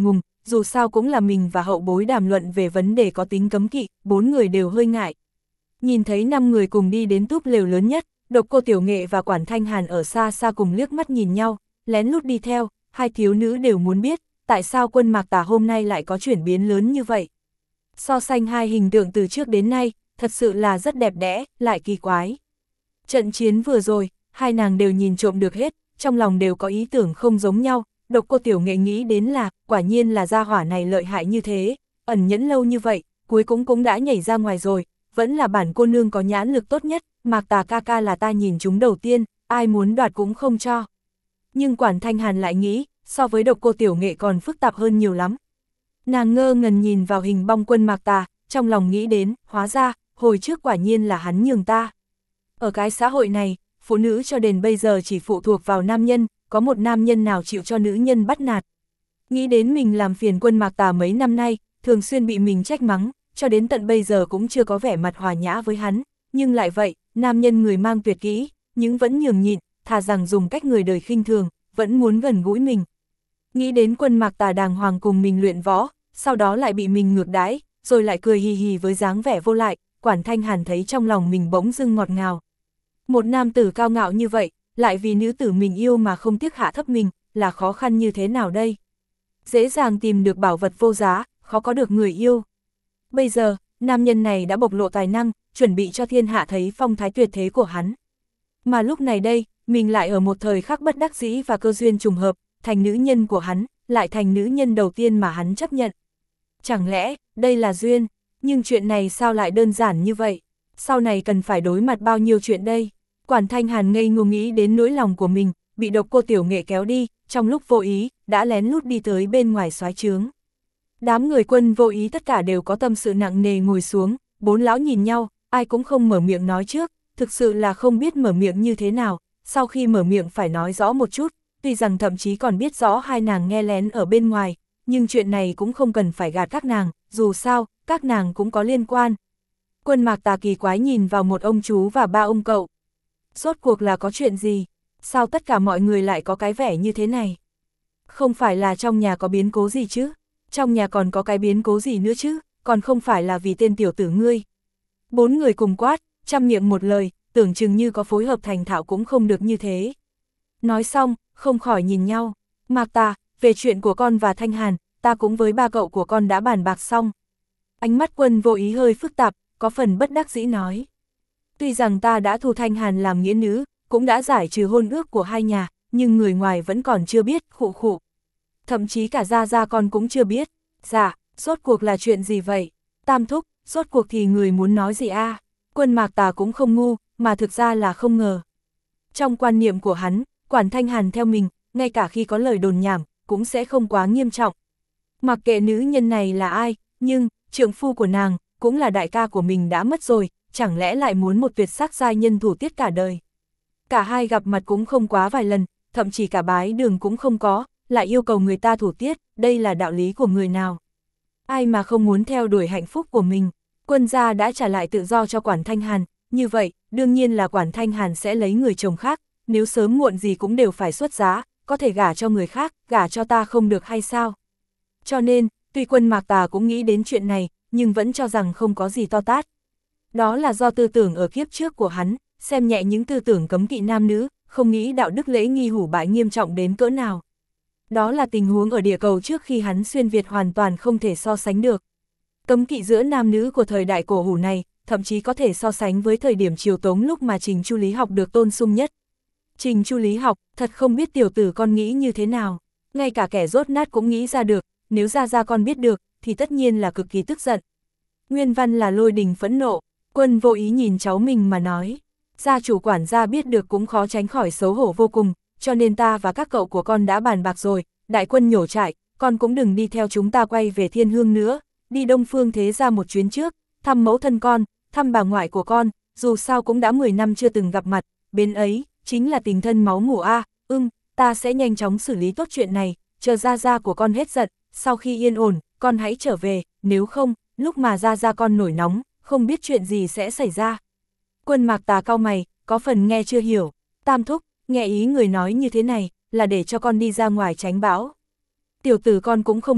dù sao cũng là mình và hậu bối đàm luận về vấn đề có tính cấm kỵ, 4 người đều hơi ngại. Nhìn thấy 5 người cùng đi đến túp lều lớn nhất, Độc Cô Tiểu Nghệ và Quản Thanh Hàn ở xa xa cùng liếc mắt nhìn nhau, lén lút đi theo, hai thiếu nữ đều muốn biết, tại sao Quân Mạc Tà hôm nay lại có chuyển biến lớn như vậy. So sánh hai hình tượng từ trước đến nay, thật sự là rất đẹp đẽ, lại kỳ quái. Trận chiến vừa rồi, hai nàng đều nhìn trộm được hết, trong lòng đều có ý tưởng không giống nhau. Độc Cô Tiểu Nghệ nghĩ đến là, quả nhiên là gia hỏa này lợi hại như thế, ẩn nhẫn lâu như vậy, cuối cũng đã nhảy ra ngoài rồi, vẫn là bản cô nương có nhãn lực tốt nhất, Mạc Tà ca ca là ta nhìn chúng đầu tiên, ai muốn đoạt cũng không cho. Nhưng Quản Thanh Hàn lại nghĩ, so với Độc Cô Tiểu Nghệ còn phức tạp hơn nhiều lắm. Nàng ngơ ngẩn nhìn vào hình bong Quân Mạc Tà, trong lòng nghĩ đến, hóa ra, hồi trước quả nhiên là hắn nhường ta. Ở cái xã hội này, phụ nữ cho đến bây giờ chỉ phụ thuộc vào nam nhân, có một nam nhân nào chịu cho nữ nhân bắt nạt. Nghĩ đến mình làm phiền Quân Mạc Tà mấy năm nay, thường xuyên bị mình trách mắng, cho đến tận bây giờ cũng chưa có vẻ mặt hòa nhã với hắn, nhưng lại vậy, nam nhân người mang tuyệt kỹ, nhưng vẫn nhường nhịn, thà rằng dùng cách người đời khinh thường, vẫn muốn gần gũi mình. Nghĩ đến Quân Mạc Tà đàng hoàng cùng mình luyện võ, sau đó lại bị mình ngược đãi, rồi lại cười hì hì với dáng vẻ vô lại, Quản Thanh Hàn thấy trong lòng mình bỗng dưng ngọt ngào. Một nam tử cao ngạo như vậy, lại vì nữ tử mình yêu mà không tiếc hạ thấp mình, là khó khăn như thế nào đây? Dễ dàng tìm được bảo vật vô giá, khó có được người yêu. Bây giờ, nam nhân này đã bộc lộ tài năng, chuẩn bị cho thiên hạ thấy phong thái tuyệt thế của hắn. Mà lúc này đây, mình lại ở một thời khắc bất đắc dĩ và cơ duyên trùng hợp, thành nữ nhân của hắn, lại thành nữ nhân đầu tiên mà hắn chấp nhận. Chẳng lẽ, đây là duyên, nhưng chuyện này sao lại đơn giản như vậy? Sau này cần phải đối mặt bao nhiêu chuyện đây? Quản Thanh Hàn ngây ngô nghĩ đến nỗi lòng của mình, bị Độc Cô Tiểu Nghệ kéo đi, trong lúc vô ý, đã lén lút đi tới bên ngoài soái trướng. Đám người Quân Vô Ý tất cả đều có tâm sự nặng nề ngồi xuống, bốn lão nhìn nhau, ai cũng không mở miệng nói trước, thực sự là không biết mở miệng như thế nào, sau khi mở miệng phải nói rõ một chút, tuy rằng thậm chí còn biết rõ hai nàng nghe lén ở bên ngoài, nhưng chuyện này cũng không cần phải gạt các nàng, dù sao, các nàng cũng có liên quan. Quân Mạc Tà kỳ quái nhìn vào một ông chú và ba ông cậu. Rốt cuộc là có chuyện gì? Sao tất cả mọi người lại có cái vẻ như thế này? Không phải là trong nhà có biến cố gì chứ? Trong nhà còn có cái biến cố gì nữa chứ? Còn không phải là vì tên tiểu tử ngươi. Bốn người cùng quát, trăm miệng một lời, tưởng chừng như có phối hợp thành thạo cũng không được như thế. Nói xong, không khỏi nhìn nhau. Mạc Tà, về chuyện của con và Thanh Hàn, ta cũng với ba cậu của con đã bàn bạc xong. Ánh mắt Quân Vô Ý hơi phức tạp, có phần bất đắc dĩ nói. Tuy rằng ta đã thu Thanh Hàn làm nghĩa nữ, cũng đã giải trừ hôn ước của hai nhà, nhưng người ngoài vẫn còn chưa biết, khụ khụ. Thậm chí cả Gia con cũng chưa biết. Dạ, rốt cuộc là chuyện gì vậy? Tam thúc, rốt cuộc thì người muốn nói gì a? Quân Mạc Tà cũng không ngu, mà thực ra là không ngờ. Trong quan niệm của hắn, Quản Thanh Hàn theo mình, ngay cả khi có lời đồn nhảm, cũng sẽ không quá nghiêm trọng. Mặc kệ nữ nhân này là ai, nhưng, trượng phu của nàng, cũng là đại ca của mình đã mất rồi, chẳng lẽ lại muốn một tuyệt sắc giai nhân thủ tiết cả đời. Cả hai gặp mặt cũng không quá vài lần, thậm chí cả bái đường cũng không có, lại yêu cầu người ta thủ tiết, đây là đạo lý của người nào. Ai mà không muốn theo đuổi hạnh phúc của mình. Quân gia đã trả lại tự do cho Quản Thanh Hàn, như vậy, đương nhiên là Quản Thanh Hàn sẽ lấy người chồng khác, nếu sớm muộn gì cũng đều phải xuất giá, có thể gả cho người khác, gả cho ta không được hay sao? Cho nên, tuy Quân Mạc Tà cũng nghĩ đến chuyện này, nhưng vẫn cho rằng không có gì to tát. Đó là do tư tưởng ở kiếp trước của hắn, xem nhẹ những tư tưởng cấm kỵ nam nữ, không nghĩ đạo đức lễ nghi hủ bại nghiêm trọng đến cỡ nào. Đó là tình huống ở địa cầu trước khi hắn xuyên Việt hoàn toàn không thể so sánh được. Cấm kỵ giữa nam nữ của thời đại cổ hủ này, thậm chí có thể so sánh với thời điểm triều Tống lúc mà Trình Chu Lý học được tôn sung nhất. Trình Chu Lý học, thật không biết tiểu tử con nghĩ như thế nào. Ngay cả kẻ rốt nát cũng nghĩ ra được, nếu Gia con biết được, thì tất nhiên là cực kỳ tức giận. Nguyên văn là Lôi Đình phẫn nộ, Quân Vô Ý nhìn cháu mình mà nói. Gia chủ quản gia biết được cũng khó tránh khỏi xấu hổ vô cùng, cho nên ta và các cậu của con đã bàn bạc rồi, đại quân nhổ trại, con cũng đừng đi theo chúng ta quay về Thiên Hương nữa, đi Đông Phương Thế Gia một chuyến trước, thăm mẫu thân con, thăm bà ngoại của con, dù sao cũng đã 10 năm chưa từng gặp mặt, bên ấy, chính là tình thân máu mủ a. Ta sẽ nhanh chóng xử lý tốt chuyện này, chờ Gia của con hết giận, sau khi yên ổn, con hãy trở về, nếu không, lúc mà Gia con nổi nóng, không biết chuyện gì sẽ xảy ra. Quân Mạc Tà cau mày, có phần nghe chưa hiểu. Tam thúc, nghe ý người nói như thế này, là để cho con đi ra ngoài tránh bão. Tiểu tử con cũng không ngốc,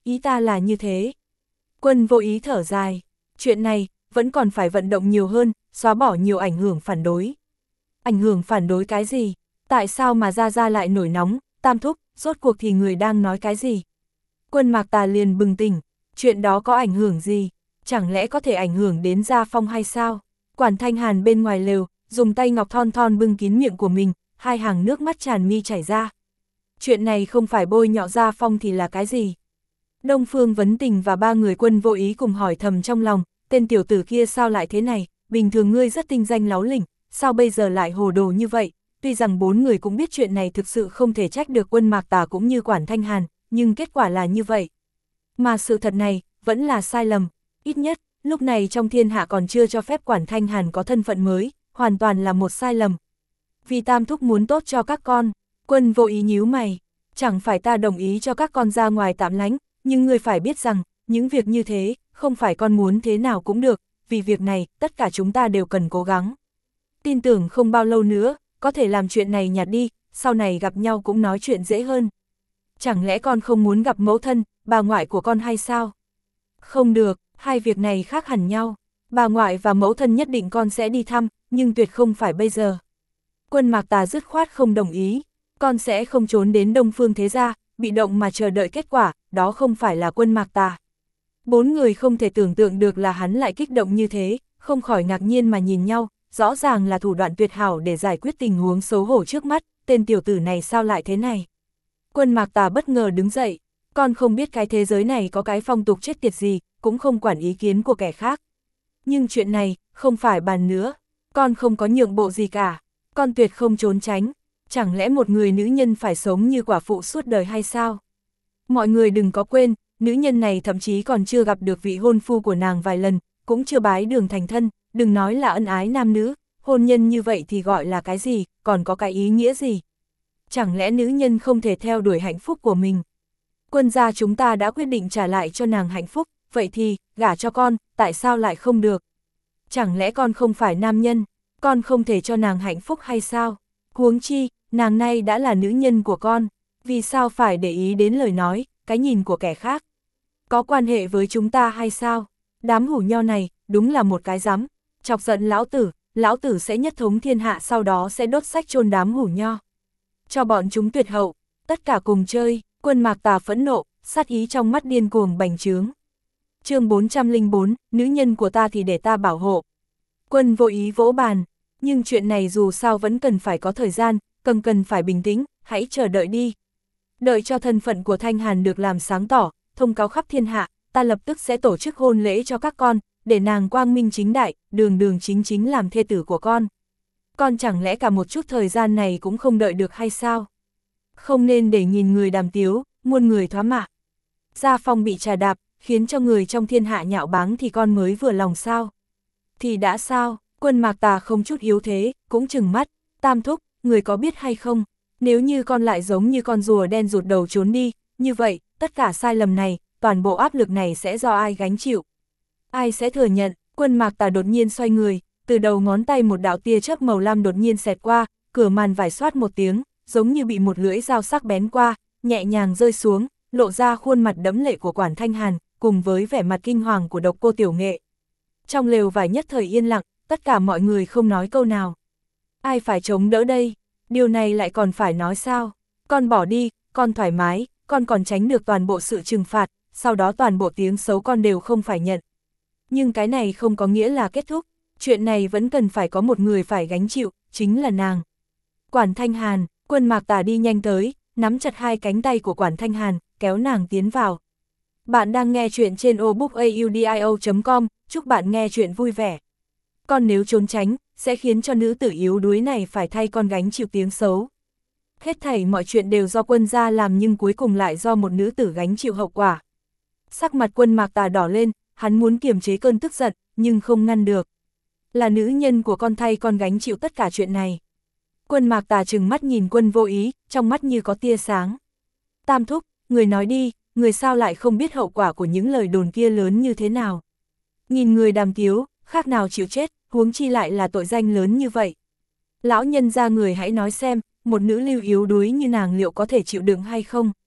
Ý ta là như thế. Quân Vô Ý thở dài, chuyện này, vẫn còn phải vận động nhiều hơn, xóa bỏ nhiều ảnh hưởng phản đối. Ảnh hưởng phản đối cái gì? Tại sao mà Gia Gia lại nổi nóng, Tam thúc, rốt cuộc thì người đang nói cái gì? Quân Mạc Tà liền bừng tỉnh, chuyện đó có ảnh hưởng gì? Chẳng lẽ có thể ảnh hưởng đến Gia Phong hay sao? Quản Thanh Hàn bên ngoài lều, dùng tay ngọc thon thon bưng kín miệng của mình, hai hàng nước mắt tràn mi chảy ra. Chuyện này không phải bôi nhọ Gia Phong thì là cái gì? Đông Phương Vấn Tình và ba người Quân Vô Ý cùng hỏi thầm trong lòng, tên tiểu tử kia sao lại thế này, bình thường ngươi rất tinh danh láo lỉnh, sao bây giờ lại hồ đồ như vậy? Tuy rằng bốn người cũng biết chuyện này thực sự không thể trách được Quân Mạc Tà cũng như Quản Thanh Hàn, nhưng kết quả là như vậy. Mà sự thật này, vẫn là sai lầm, ít nhất, lúc này trong thiên hạ còn chưa cho phép Quản Thanh Hàn có thân phận mới, hoàn toàn là một sai lầm. Vì Tam thúc muốn tốt cho các con, Quân Vô Ý nhíu mày, chẳng phải ta đồng ý cho các con ra ngoài tạm lánh, nhưng ngươi phải biết rằng, những việc như thế, không phải con muốn thế nào cũng được, vì việc này, tất cả chúng ta đều cần cố gắng. Tin tưởng không bao lâu nữa, có thể làm chuyện này nhạt đi, sau này gặp nhau cũng nói chuyện dễ hơn. Chẳng lẽ con không muốn gặp mẫu thân, bà ngoại của con hay sao? Không được, hai việc này khác hẳn nhau. Bà ngoại và mẫu thân nhất định con sẽ đi thăm, nhưng tuyệt không phải bây giờ. Quân Mạc Tà dứt khoát không đồng ý. Con sẽ không trốn đến Đông Phương thế gia, bị động mà chờ đợi kết quả, đó không phải là Quân Mạc Tà. Bốn người không thể tưởng tượng được là hắn lại kích động như thế, không khỏi ngạc nhiên mà nhìn nhau, rõ ràng là thủ đoạn tuyệt hảo để giải quyết tình huống xấu hổ trước mắt, tên tiểu tử này sao lại thế này. Quân Mạc Tà bất ngờ đứng dậy, con không biết cái thế giới này có cái phong tục chết tiệt gì, cũng không quản ý kiến của kẻ khác. Nhưng chuyện này, không phải bàn nữa, con không có nhượng bộ gì cả, con tuyệt không trốn tránh, chẳng lẽ một người nữ nhân phải sống như quả phụ suốt đời hay sao? Mọi người đừng có quên, nữ nhân này thậm chí còn chưa gặp được vị hôn phu của nàng vài lần, cũng chưa bái đường thành thân, đừng nói là ân ái nam nữ, hôn nhân như vậy thì gọi là cái gì, còn có cái ý nghĩa gì? Chẳng lẽ nữ nhân không thể theo đuổi hạnh phúc của mình? Quân gia chúng ta đã quyết định trả lại cho nàng hạnh phúc, vậy thì, gả cho con, tại sao lại không được? Chẳng lẽ con không phải nam nhân, con không thể cho nàng hạnh phúc hay sao? Huống chi, nàng nay đã là nữ nhân của con, vì sao phải để ý đến lời nói, cái nhìn của kẻ khác? Có quan hệ với chúng ta hay sao? Đám hủ nho này, đúng là một cái rắm, chọc giận lão tử sẽ nhất thống thiên hạ, sau đó sẽ đốt xác chôn đám hủ nho. Cho bọn chúng tuyệt hậu, tất cả cùng chơi. Quân Mạc Tà phẫn nộ, sát ý trong mắt điên cuồng bành trướng. Chương 404, nữ nhân của ta thì để ta bảo hộ. Quân Vô Ý vỗ bàn, nhưng chuyện này dù sao vẫn cần phải có thời gian, cần phải bình tĩnh, hãy chờ đợi đi. Đợi cho thân phận của Thanh Hàn được làm sáng tỏ, thông cáo khắp thiên hạ, ta lập tức sẽ tổ chức hôn lễ cho các con, để nàng quang minh chính đại, đường chính làm thê tử của con. Con chẳng lẽ cả một chút thời gian này cũng không đợi được hay sao? Không nên để nghìn người đàm tiếu, muôn người thoá mạ. Gia Phong bị trà đạp, khiến cho người trong thiên hạ nhạo báng thì con mới vừa lòng sao? Thì đã sao? Quân Mạc Tà không chút yếu thế, cũng trừng mắt. Tam thúc, người có biết hay không? Nếu như con lại giống như con rùa đen rụt đầu trốn đi, như vậy, tất cả sai lầm này, toàn bộ áp lực này sẽ do ai gánh chịu? Ai sẽ thừa nhận? Quân Mạc Tà đột nhiên xoay người, từ đầu ngón tay một đạo tia chớp màu lam đột nhiên xẹt qua, cửa màn vải xoát một tiếng, giống như bị một lưỡi dao sắc bén qua, nhẹ nhàng rơi xuống, lộ ra khuôn mặt đẫm lệ của Quản Thanh Hàn, cùng với vẻ mặt kinh hoàng của Độc Cô Tiểu Nghệ. Trong lều vải nhất thời yên lặng, tất cả mọi người không nói câu nào. Ai phải chống đỡ đây? Điều này lại còn phải nói sao? Con bỏ đi, con thoải mái, con còn tránh được toàn bộ sự trừng phạt, sau đó toàn bộ tiếng xấu con đều không phải nhận. Nhưng cái này không có nghĩa là kết thúc, chuyện này vẫn cần phải có một người phải gánh chịu, chính là nàng. Quản Thanh Hàn. Quân Mạc Tà đi nhanh tới, nắm chặt hai cánh tay của Quản Thanh Hàn, kéo nàng tiến vào. Bạn đang nghe chuyện trên obookaudio.com, chúc bạn nghe chuyện vui vẻ. Con nếu trốn tránh, sẽ khiến cho nữ tử yếu đuối này phải thay con gánh chịu tiếng xấu. Hết thảy mọi chuyện đều do quân gia làm nhưng cuối cùng lại do một nữ tử gánh chịu hậu quả. Sắc mặt Quân Mạc Tà đỏ lên, hắn muốn kiềm chế cơn tức giận, nhưng không ngăn được. Là nữ nhân của con thay con gánh chịu tất cả chuyện này. Quân Mạc Tà trừng mắt nhìn Quân Vô Ý, trong mắt như có tia sáng. Tam thúc, người nói đi, người sao lại không biết hậu quả của những lời đồn kia lớn như thế nào? Nghìn người đàm tiếu, khác nào chịu chết, huống chi lại là tội danh lớn như vậy. Lão nhân gia người hãy nói xem, một nữ lưu yếu đuối như nàng liệu có thể chịu đựng hay không?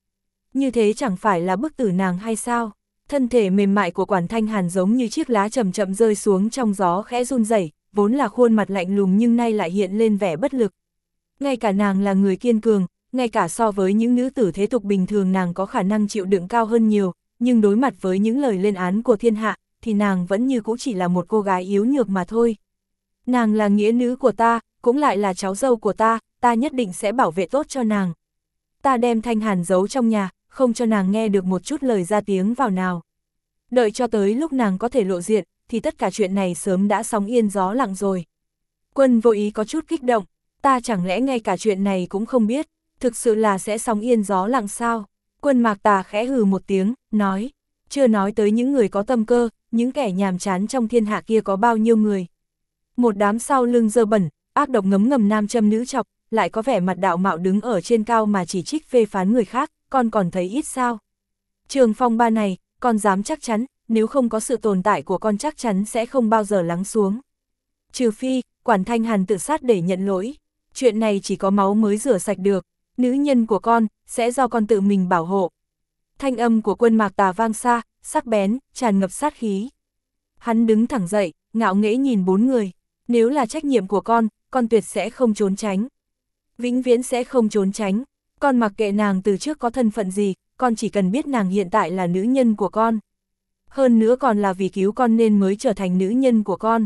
Như thế chẳng phải là bức tử nàng hay sao? Thân thể mềm mại của Quản Thanh Hàn giống như chiếc lá chậm chậm rơi xuống trong gió khẽ run rẩy, vốn là khuôn mặt lạnh lùng nhưng nay lại hiện lên vẻ bất lực. Ngay cả nàng là người kiên cường, ngay cả so với những nữ tử thế tục bình thường nàng có khả năng chịu đựng cao hơn nhiều, nhưng đối mặt với những lời lên án của thiên hạ, thì nàng vẫn như cũ chỉ là một cô gái yếu nhược mà thôi. Nàng là nghĩa nữ của ta, cũng lại là cháu dâu của ta, ta nhất định sẽ bảo vệ tốt cho nàng. Ta đem Thanh Hàn giấu trong nhà, không cho nàng nghe được một chút lời ra tiếng vào nào. Đợi cho tới lúc nàng có thể lộ diện, thì tất cả chuyện này sớm đã sóng yên gió lặng rồi. Quân Vô Ý có chút kích động, ta chẳng lẽ ngay cả chuyện này cũng không biết, thực sự là sẽ sóng yên gió lặng sao? Quân Mạc Tà khẽ hừ một tiếng, nói, chưa nói tới những người có tâm cơ, những kẻ nhàm chán trong thiên hạ kia có bao nhiêu người. Một đám sau lưng dơ bẩn, ác độc ngấm ngầm nam châm nữ chọc, lại có vẻ mặt đạo mạo đứng ở trên cao mà chỉ trích phê phán người khác, con còn thấy ít sao? Trường phong ba này, con dám chắc chắn, nếu không có sự tồn tại của con chắc chắn sẽ không bao giờ lắng xuống. Trừ phi, Quản Thanh Hàn tự sát để nhận lỗi, chuyện này chỉ có máu mới rửa sạch được, nữ nhân của con, sẽ do con tự mình bảo hộ. Thanh âm của Quân Mạc Tà vang xa, sắc bén, tràn ngập sát khí. Hắn đứng thẳng dậy, ngạo nghễ nhìn bốn người, nếu là trách nhiệm của con tuyệt sẽ không trốn tránh. Vĩnh viễn sẽ không trốn tránh, con mặc kệ nàng từ trước có thân phận gì, con chỉ cần biết nàng hiện tại là nữ nhân của con. Hơn nữa còn là vì cứu con nên mới trở thành nữ nhân của con.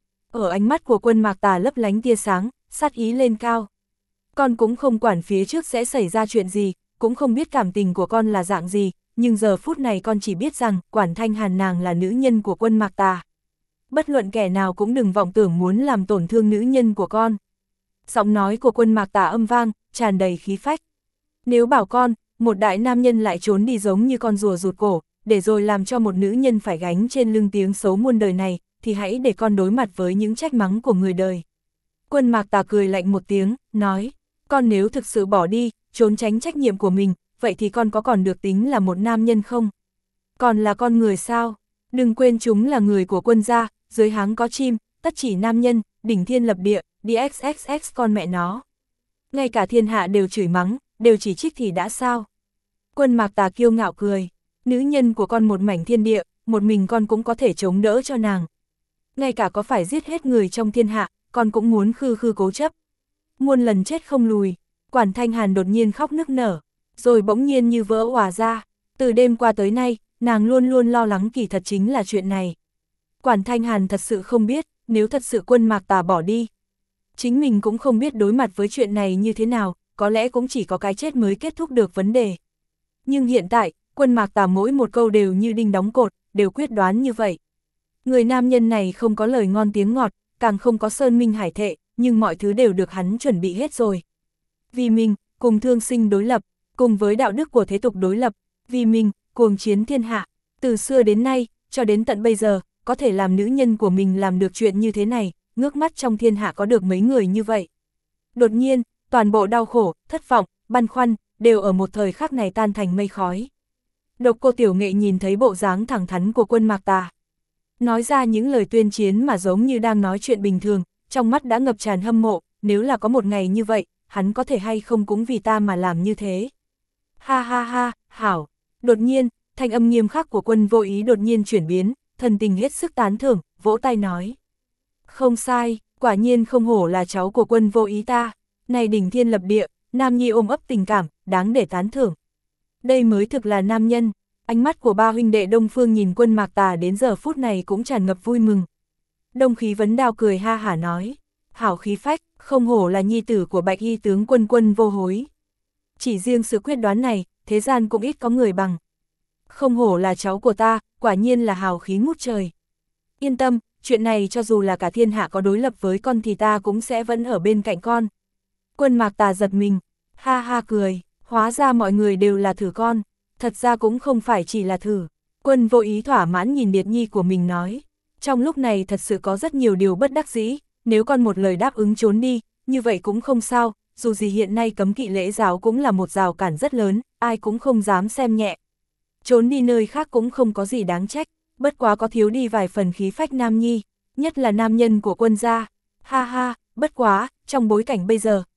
Ở ánh mắt của Quân Mạc Tà lấp lánh tia sáng, sát ý lên cao. Con cũng không quản phía trước sẽ xảy ra chuyện gì, cũng không biết cảm tình của con là dạng gì, nhưng giờ phút này con chỉ biết rằng Quản Thanh Hàn nàng là nữ nhân của Quân Mạc Tà. Bất luận kẻ nào cũng đừng vọng tưởng muốn làm tổn thương nữ nhân của con. Giọng nói của Quân Mạc Tà âm vang, tràn đầy khí phách. Nếu bảo con, một đại nam nhân lại trốn đi giống như con rùa rụt cổ, để rồi làm cho một nữ nhân phải gánh trên lưng tiếng xấu muôn đời này, thì hãy để con đối mặt với những trách mắng của người đời. Quân Mạc Tà cười lạnh một tiếng, nói, con nếu thực sự bỏ đi, trốn tránh trách nhiệm của mình, vậy thì con có còn được tính là một nam nhân không? Còn là con người sao? Đừng quên chúng là người của Quân gia, dưới háng có chim, tất chỉ nam nhân, đỉnh thiên lập địa, DXXX con mẹ nó. Ngay cả thiên hạ đều chửi mắng, đều chỉ trích thì đã sao? Quân Mạc Tà kiêu ngạo cười, nữ nhân của con một mảnh thiên địa, một mình con cũng có thể chống đỡ cho nàng. Ngay cả có phải giết hết người trong thiên hạ, con cũng muốn khư khư cố chấp. Muôn lần chết không lùi. Quản Thanh Hàn đột nhiên khóc nức nở, rồi bỗng nhiên như vỡ òa ra. Từ đêm qua tới nay, nàng luôn luôn lo lắng kỳ thật chính là chuyện này. Quản Thanh Hàn thật sự không biết, nếu thật sự Quân Mạc Tà bỏ đi, chính mình cũng không biết đối mặt với chuyện này như thế nào, có lẽ cũng chỉ có cái chết mới kết thúc được vấn đề. Nhưng hiện tại, Quân Mạc Tà mỗi một câu đều như đinh đóng cột, đều quyết đoán như vậy. Người nam nhân này không có lời ngon tiếng ngọt, càng không có sơn minh hải thệ, nhưng mọi thứ đều được hắn chuẩn bị hết rồi. Vì mình, cùng thương sinh đối lập, cùng với đạo đức của thế tục đối lập, vì mình, cuồng chiến thiên hạ. Từ xưa đến nay, cho đến tận bây giờ, có thể làm nữ nhân của mình làm được chuyện như thế này, ngước mắt trong thiên hạ có được mấy người như vậy. Đột nhiên, toàn bộ đau khổ, thất vọng, băn khoăn, đều ở một thời khắc này tan thành mây khói. Độc Cô Tiểu Nghệ nhìn thấy bộ dáng thẳng thắn của Quân Mạc Tà, nói ra những lời tuyên chiến mà giống như đang nói chuyện bình thường, trong mắt đã ngập tràn hâm mộ, nếu là có một ngày như vậy, hắn có thể hay không cũng vì ta mà làm như thế. Ha ha ha, hảo. Đột nhiên, thanh âm nghiêm khắc của Quân Vô Ý đột nhiên chuyển biến, thần tình hết sức tán thưởng, vỗ tay nói. Không sai, quả nhiên không hổ là cháu của Quân Vô Ý ta, này đỉnh thiên lập địa, nam nhi ôm ấp tình cảm, đáng để tán thưởng. Đây mới thực là nam nhân. Ánh mắt của ba huynh đệ Đông Phương nhìn Quân Mạc Tà đến giờ phút này cũng tràn ngập vui mừng. Đông Khí Vấn Đao cười ha hả nói, hảo khí phách, không hổ là nhi tử của Bạch Y tướng quân Quân Vô Hối. Chỉ riêng sự quyết đoán này, thế gian cũng ít có người bằng. Không hổ là cháu của ta, quả nhiên là hào khí ngút trời. Yên tâm, chuyện này cho dù là cả thiên hạ có đối lập với con thì ta cũng sẽ vẫn ở bên cạnh con. Quân Mạc Tà giật mình, ha ha cười, hóa ra mọi người đều là thử con. Thật ra cũng không phải chỉ là thử. Quân Vô Ý thỏa mãn nhìn Điệt Nhi của mình nói. Trong lúc này thật sự có rất nhiều điều bất đắc dĩ, nếu con một lời đáp ứng trốn đi, như vậy cũng không sao, dù gì hiện nay cấm kỵ lễ giáo cũng là một rào cản rất lớn, ai cũng không dám xem nhẹ. Trốn đi nơi khác cũng không có gì đáng trách, bất quá có thiếu đi vài phần khí phách nam nhi, nhất là nam nhân của Quân gia. Ha ha, bất quá, trong bối cảnh bây giờ,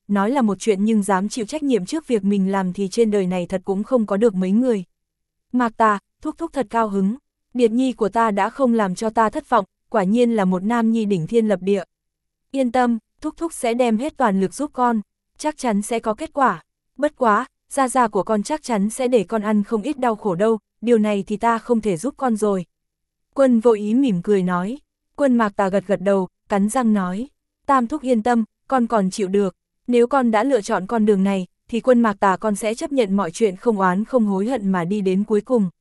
nói là một chuyện nhưng dám chịu trách nhiệm trước việc mình làm thì trên đời này thật cũng không có được mấy người. Mạc Tà, thúc thúc thật cao hứng, Điệt nhi của ta đã không làm cho ta thất vọng, quả nhiên là một nam nhi đỉnh thiên lập địa. Yên tâm, thúc thúc sẽ đem hết toàn lực giúp con, chắc chắn sẽ có kết quả. Bất quá, gia gia của con chắc chắn sẽ để con ăn không ít đau khổ đâu, điều này thì ta không thể giúp con rồi. Quân Vô Ý mỉm cười nói. Quân Mạc Tà gật gật đầu, cắn răng nói. Tam thúc yên tâm, con còn chịu được. Nếu con đã lựa chọn con đường này, thì Quân Mạc Tà con sẽ chấp nhận mọi chuyện không oán không hối hận mà đi đến cuối cùng.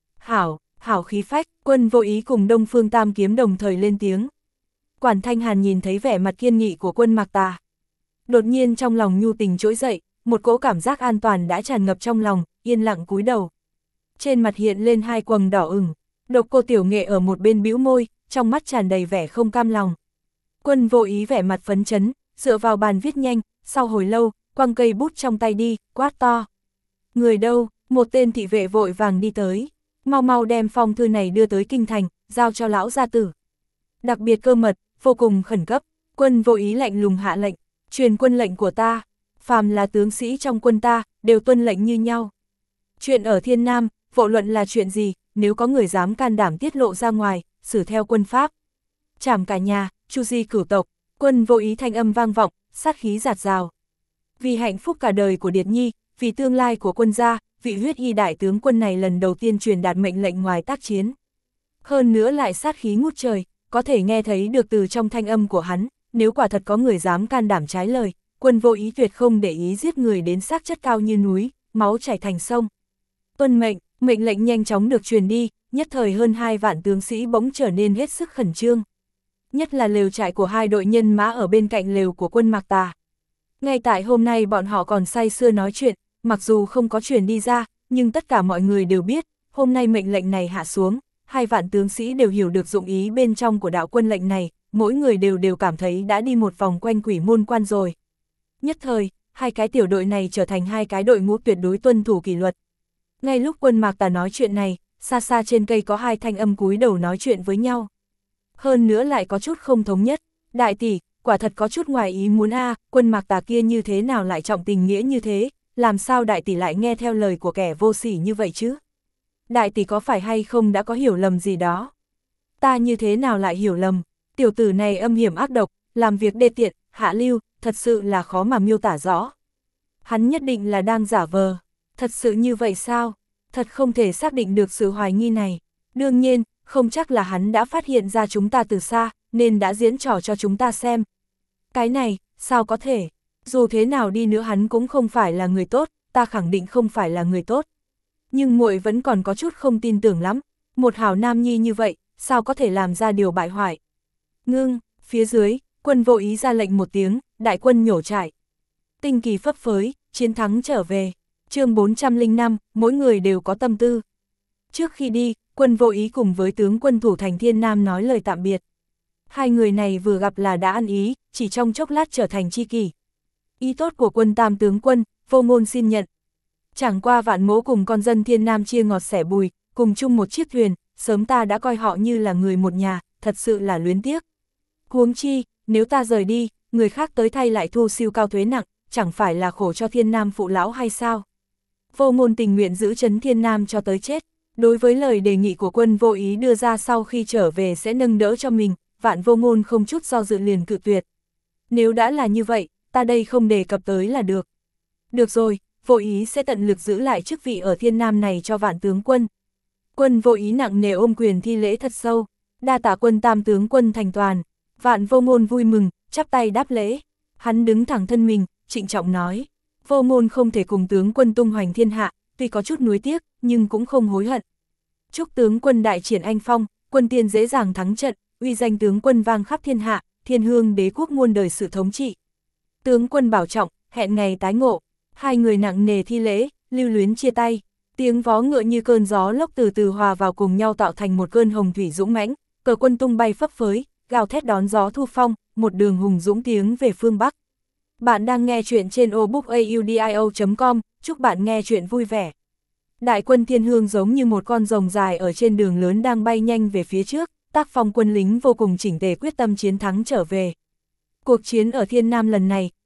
Hảo khí phách, Quân Vô Ý cùng Đông Phương Tam Kiếm đồng thời lên tiếng. Quản Thanh Hàn nhìn thấy vẻ mặt kiên nghị của Quân Mạc Tà. Đột nhiên trong lòng nhu tình trỗi dậy, một cỗ cảm giác an toàn đã tràn ngập trong lòng, yên lặng cúi đầu. Trên mặt hiện lên hai quầng đỏ ửng, Độc Cô Tiểu Nghệ ở một bên bĩu môi, trong mắt tràn đầy vẻ không cam lòng. Quân Vô Ý vẻ mặt phấn chấn, dựa vào bàn viết nhanh, sau hồi lâu, quăng cây bút trong tay đi, quát to. Người đâu? Một tên thị vệ vội vàng đi tới. Mau mau đem phong thư này đưa tới kinh thành, giao cho lão gia tử. Đặc biệt cơ mật, vô cùng khẩn cấp, Quân Vô Ý lạnh lùng hạ lệnh, truyền quân lệnh của ta, phàm là tướng sĩ trong quân ta, đều tuân lệnh như nhau. Chuyện ở Thiên Nam, vô luận là chuyện gì, nếu có người dám can đảm tiết lộ ra ngoài, xử theo quân pháp. Trảm cả nhà, chu di cửu tộc, Quân Vô Ý thanh âm vang vọng, sát khí rạt rào. Vì hạnh phúc cả đời của Điệt nhi, vì tương lai của quân gia, vị huyết y đại tướng quân này lần đầu tiên truyền đạt mệnh lệnh ngoài tác chiến. Hơn nữa lại sát khí ngút trời, có thể nghe thấy được từ trong thanh âm của hắn, nếu quả thật có người dám can đảm trái lời, Quân Vô Ý tuyệt không để ý giết người đến xác chất cao như núi, máu chảy thành sông. Tuân mệnh, mệnh lệnh nhanh chóng được truyền đi, nhất thời hơn 2 vạn tướng sĩ bỗng trở nên hết sức khẩn trương. Nhất là lều trại của 2 đội nhân mã ở bên cạnh lều của Quân Mạc Tà. Ngay tại hôm nay bọn họ còn say sưa nói chuyện, mặc dù không có truyền đi ra, nhưng tất cả mọi người đều biết, hôm nay mệnh lệnh này hạ xuống, 2 vạn tướng sĩ đều hiểu được dụng ý bên trong của đạo quân lệnh này, mỗi người đều cảm thấy đã đi một vòng quanh quỷ môn quan rồi. Nhất thời, 2 cái tiểu đội này trở thành 2 cái đội ngũ tuyệt đối tuân thủ kỷ luật. Ngay lúc Quân Mạc Tà nói chuyện này, xa xa trên cây có 2 thanh âm cúi đầu nói chuyện với nhau. Hơn nữa lại có chút không thống nhất, đại tỷ, quả thật có chút ngoài ý muốn Quân Mạc Tà kia như thế nào lại trọng tình nghĩa như thế, làm sao đại tỷ lại nghe theo lời của kẻ vô sỉ như vậy chứ? Đại tỷ có phải hay không đã có hiểu lầm gì đó? Ta như thế nào lại hiểu lầm? Tiểu tử này âm hiểm ác độc, làm việc đê tiện, hạ lưu, thật sự là khó mà miêu tả rõ. Hắn nhất định là đang giả vờ. Thật sự như vậy sao? Thật không thể xác định được sự hoài nghi này. Đương nhiên, không chắc là hắn đã phát hiện ra chúng ta từ xa, nên đã diễn trò cho chúng ta xem. Cái này, sao có thể? Dù thế nào đi nữa hắn cũng không phải là người tốt, ta khẳng định không phải là người tốt. Nhưng muội vẫn còn có chút không tin tưởng lắm, một hảo nam nhi như vậy, sao có thể làm ra điều bại hoại. Ngưng, phía dưới, Quân Vô Ý ra lệnh một tiếng, đại quân nhổ trại. Tinh kỳ phấp phới, chiến thắng trở về. Chương 405, mỗi người đều có tâm tư. Trước khi đi, Quân Vô Ý cùng với tướng quân thủ thành Thiên Nam nói lời tạm biệt. 2 người này vừa gặp là đã ăn ý, chỉ trong chốc lát trở thành tri kỷ. Ý tốt của Quân Tam tướng quân, Vô Ngôn xin nhận. Chẳng qua Vạn Mỗ cùng con dân Thiên Nam chia ngọt sẻ bùi, cùng chung một chiếc thuyền, sớm ta đã coi họ như là người một nhà, thật sự là luyến tiếc. Huống chi, nếu ta rời đi, người khác tới thay lại thu siêu cao thuế nặng, chẳng phải là khổ cho Thiên Nam phụ lão hay sao? Vô Ngôn tình nguyện giữ trấn Thiên Nam cho tới chết. Đối với lời đề nghị của Quân Vô Ý đưa ra sau khi trở về sẽ nâng đỡ cho mình, Vạn Vô Ngôn không chút do dự liền cự tuyệt. Nếu đã là như vậy, ta đây không đề cập tới là được. Được rồi, Vô Ý sẽ tận lực giữ lại chức vị ở Thiên Nam này cho Vạn tướng quân. Quân Vô Ý nặng nề ôm quyền thi lễ thật sâu, đa tạ Quân Tam tướng quân thành toàn. Vạn Vô Ngôn vui mừng, chắp tay đáp lễ. Hắn đứng thẳng thân mình, trịnh trọng nói, Vô Ngôn không thể cùng tướng quân tung hoành thiên hạ, tuy có chút nuối tiếc, nhưng cũng không hối hận. Chúc tướng quân đại triển anh phong, quân tiên dễ dàng thắng trận, uy danh tướng quân vang khắp thiên hạ, Thiên Hương đế quốc muôn đời sự thống trị. Tướng quân bảo trọng, hẹn ngày tái ngộ. 2 người nặng nề thi lễ, lưu luyến chia tay. Tiếng vó ngựa như cơn gió lốc từ từ hòa vào cùng nhau tạo thành một cơn hồng thủy dũng mãnh, cờ quân tung bay phấp phới, gào thét đón gió thu phong, một đường hùng dũng tiến về phương Bắc. Bạn đang nghe chuyện trên obookaudio.com, chúc bạn nghe chuyện vui vẻ. Đại quân Thiên Hương giống như một con rồng dài ở trên đường lớn đang bay nhanh về phía trước, tác phong quân lính vô cùng chỉnh tề quyết tâm chiến thắng trở về. Cuộc chiến ở Thiên Nam lần này,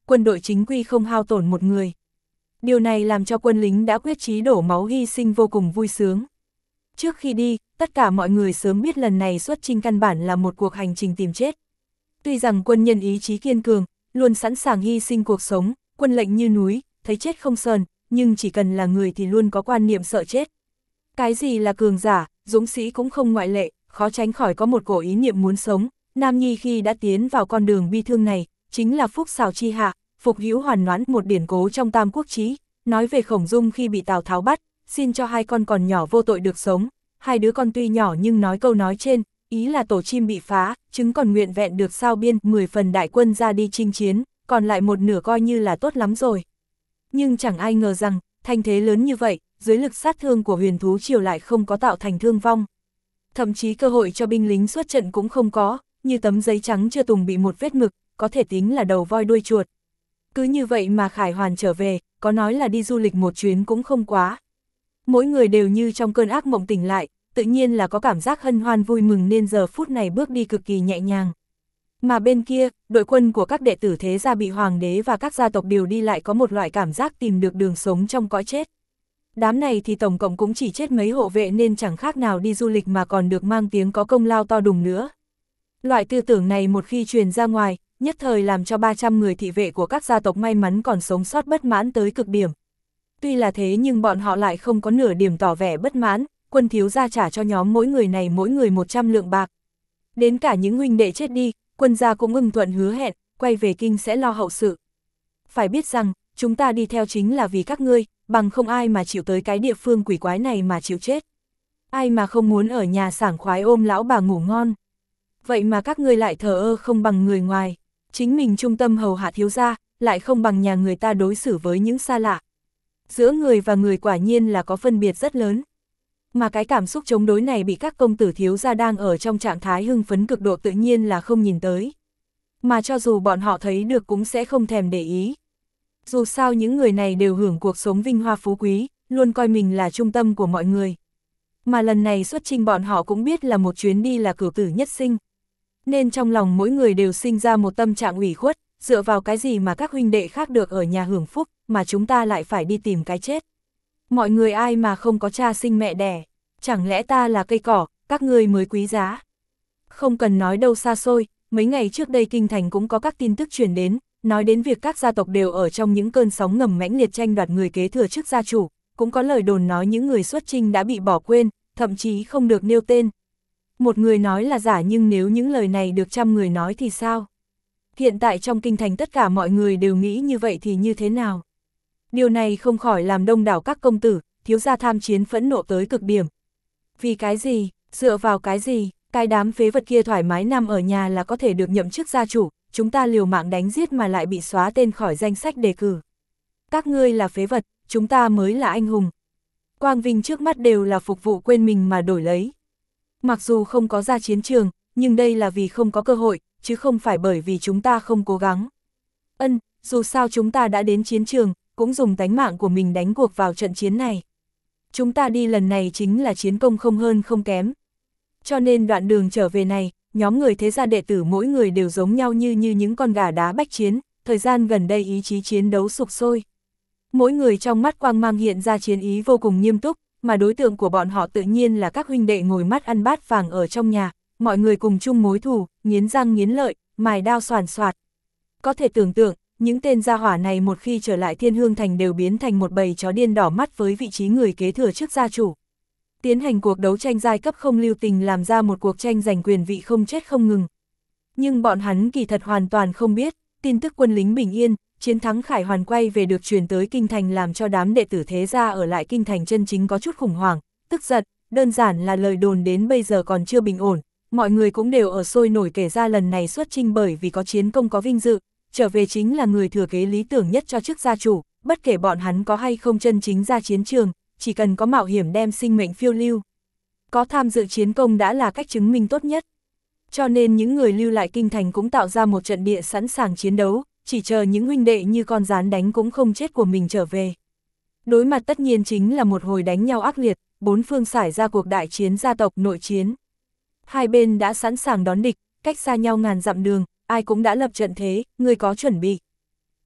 quân đội chính quy không hao tổn một người. Điều này làm cho quân lính đã quyết chí đổ máu hy sinh vô cùng vui sướng. Trước khi đi, tất cả mọi người sớm biết lần này xuất chinh căn bản là một cuộc hành trình tìm chết. Tuy rằng quân nhân ý chí kiên cường, luôn sẵn sàng hy sinh cuộc sống, quân lệnh như núi, thấy chết không sờn, nhưng chỉ cần là người thì luôn có quan niệm sợ chết. Cái gì là cường giả, dũng sĩ cũng không ngoại lệ, khó tránh khỏi có một cổ ý niệm muốn sống. Nam Nhi khi đã tiến vào con đường bi thương này, chính là phúc xào chi hạ, phục hữu hoàn noãn, một điển cố trong Tam Quốc Chí, nói về Khổng Dung khi bị Tào Tháo bắt, xin cho hai con còn nhỏ vô tội được sống. Hai đứa con tuy nhỏ nhưng nói câu nói trên, ý là tổ chim bị phá, trứng còn nguyện vẹn được sao biên, 10 phần đại quân ra đi chinh chiến, còn lại một nửa coi như là tốt lắm rồi. Nhưng chẳng ai ngờ rằng, thanh thế lớn như vậy, dưới lực sát thương của Huyền Thú Triều lại không có tạo thành thương vong. Thậm chí cơ hội cho binh lính xuất trận cũng không có, như tấm giấy trắng chưa tùng bị một vết mực, có thể tính là đầu voi đuôi chuột. Cứ như vậy mà Khải Hoàn trở về, có nói là đi du lịch một chuyến cũng không quá. Mỗi người đều như trong cơn ác mộng tỉnh lại, tự nhiên là có cảm giác hân hoan vui mừng nên giờ phút này bước đi cực kỳ nhẹ nhàng. Mà bên kia, đội quân của các đệ tử thế gia bị hoàng đế và các gia tộc điều đi lại có một loại cảm giác tìm được đường sống trong cõi chết. Đám này thì tổng cộng cũng chỉ chết mấy hộ vệ nên chẳng khác nào đi du lịch mà còn được mang tiếng có công lao to đùng nữa. Loại tư tưởng này một khi truyền ra ngoài, nhất thời làm cho 300 người thị vệ của các gia tộc may mắn còn sống sót bất mãn tới cực điểm. Tuy là thế nhưng bọn họ lại không có nửa điểm tỏ vẻ bất mãn, quân thiếu gia trả cho nhóm mỗi người này mỗi người 100 lượng bạc. Đến cả những huynh đệ chết đi, quân gia cũng ưng thuận hứa hẹn, quay về kinh sẽ lo hậu sự. Phải biết rằng, chúng ta đi theo chính là vì các ngươi, bằng không ai mà chịu tới cái địa phương quỷ quái này mà chịu chết. Ai mà không muốn ở nhà sảng khoái ôm lão bà ngủ ngon. Vậy mà các ngươi lại thờ ơ không bằng người ngoài, chính mình trung tâm hầu hạ thiếu gia, lại không bằng nhà người ta đối xử với những xa lạ. Giữa người và người quả nhiên là có phân biệt rất lớn. Mà cái cảm xúc chống đối này bị các công tử thiếu gia đang ở trong trạng thái hưng phấn cực độ tự nhiên là không nhìn tới. Mà cho dù bọn họ thấy được cũng sẽ không thèm để ý. Dù sao những người này đều hưởng cuộc sống vinh hoa phú quý, luôn coi mình là trung tâm của mọi người. Mà lần này xuất chinh bọn họ cũng biết là một chuyến đi là cửu tử nhất sinh. Nên trong lòng mỗi người đều sinh ra một tâm trạng ủy khuất, dựa vào cái gì mà các huynh đệ khác được ở nhà hưởng phúc, mà chúng ta lại phải đi tìm cái chết. Mọi người ai mà không có cha sinh mẹ đẻ, chẳng lẽ ta là cây cỏ, các ngươi mới quý giá. Không cần nói đâu xa xôi, mấy ngày trước đây kinh thành cũng có các tin tức truyền đến, nói đến việc các gia tộc đều ở trong những cơn sóng ngầm mãnh liệt tranh đoạt người kế thừa chức gia chủ, cũng có lời đồn nói những người xuất chinh đã bị bỏ quên, thậm chí không được nêu tên. Một người nói là giả nhưng nếu những lời này được 100 người nói thì sao? Hiện tại trong kinh thành tất cả mọi người đều nghĩ như vậy thì như thế nào? Điều này không khỏi làm đông đảo các công tử, thiếu gia tham chiến phẫn nộ tới cực điểm. Vì cái gì? Dựa vào cái gì? Cái đám phế vật kia thoải mái nằm ở nhà là có thể được nhậm chức gia chủ, chúng ta liều mạng đánh giết mà lại bị xóa tên khỏi danh sách đề cử. Các ngươi là phế vật, chúng ta mới là anh hùng. Quang vinh trước mắt đều là phục vụ quên mình mà đổi lấy. Mặc dù không có ra chiến trường, nhưng đây là vì không có cơ hội, chứ không phải bởi vì chúng ta không cố gắng. Dù sao chúng ta đã đến chiến trường, cũng dùng tánh mạng của mình đánh cuộc vào trận chiến này. Chúng ta đi lần này chính là chiến công không hơn không kém. Cho nên đoạn đường trở về này, nhóm người thế gia đệ tử mỗi người đều giống nhau như những con gà đá bách chiến, thời gian gần đây ý chí chiến đấu sục sôi. Mỗi người trong mắt quang mang hiện ra chiến ý vô cùng nghiêm túc, mà đối tượng của bọn họ tự nhiên là các huynh đệ ngồi mắt ăn bát vàng ở trong nhà, mọi người cùng chung mối thù, nghiến răng nghiến lợi, mài đao xoàn xoạt. Có thể tưởng tượng, những tên gia hỏa này một khi trở lại Thiên Hương Thành đều biến thành một bầy chó điên đỏ mắt với vị trí người kế thừa chức gia chủ. Tiến hành cuộc đấu tranh giai cấp không lưu tình làm ra một cuộc tranh giành quyền vị không chết không ngừng. Nhưng bọn hắn kỳ thật hoàn toàn không biết, tin tức quân lính bình yên, chiến thắng Khải Hoàn quay về được truyền tới kinh thành làm cho đám đệ tử thế gia ở lại kinh thành chân chính có chút khủng hoảng, tức giận, đơn giản là lời đồn đến bây giờ còn chưa bình ổn, mọi người cũng đều ở sôi nổi kể ra lần này xuất chinh bởi vì có chiến công có vinh dự, trở về chính là người thừa kế lý tưởng nhất cho chức gia chủ, bất kể bọn hắn có hay không chân chính ra chiến trường, chỉ cần có mạo hiểm đem sinh mệnh phiêu lưu. Có tham dự chiến công đã là cách chứng minh tốt nhất. Cho nên những người lưu lại kinh thành cũng tạo ra một trận địa sẵn sàng chiến đấu, chỉ chờ những huynh đệ như con gián đánh cũng không chết của mình trở về. Đối mặt tất nhiên chính là một hồi đánh nhau ác liệt, bốn phương xảy ra cuộc đại chiến gia tộc nội chiến. Hai bên đã sẵn sàng đón địch, cách xa nhau ngàn dặm đường, ai cũng đã lập trận thế, người có chuẩn bị.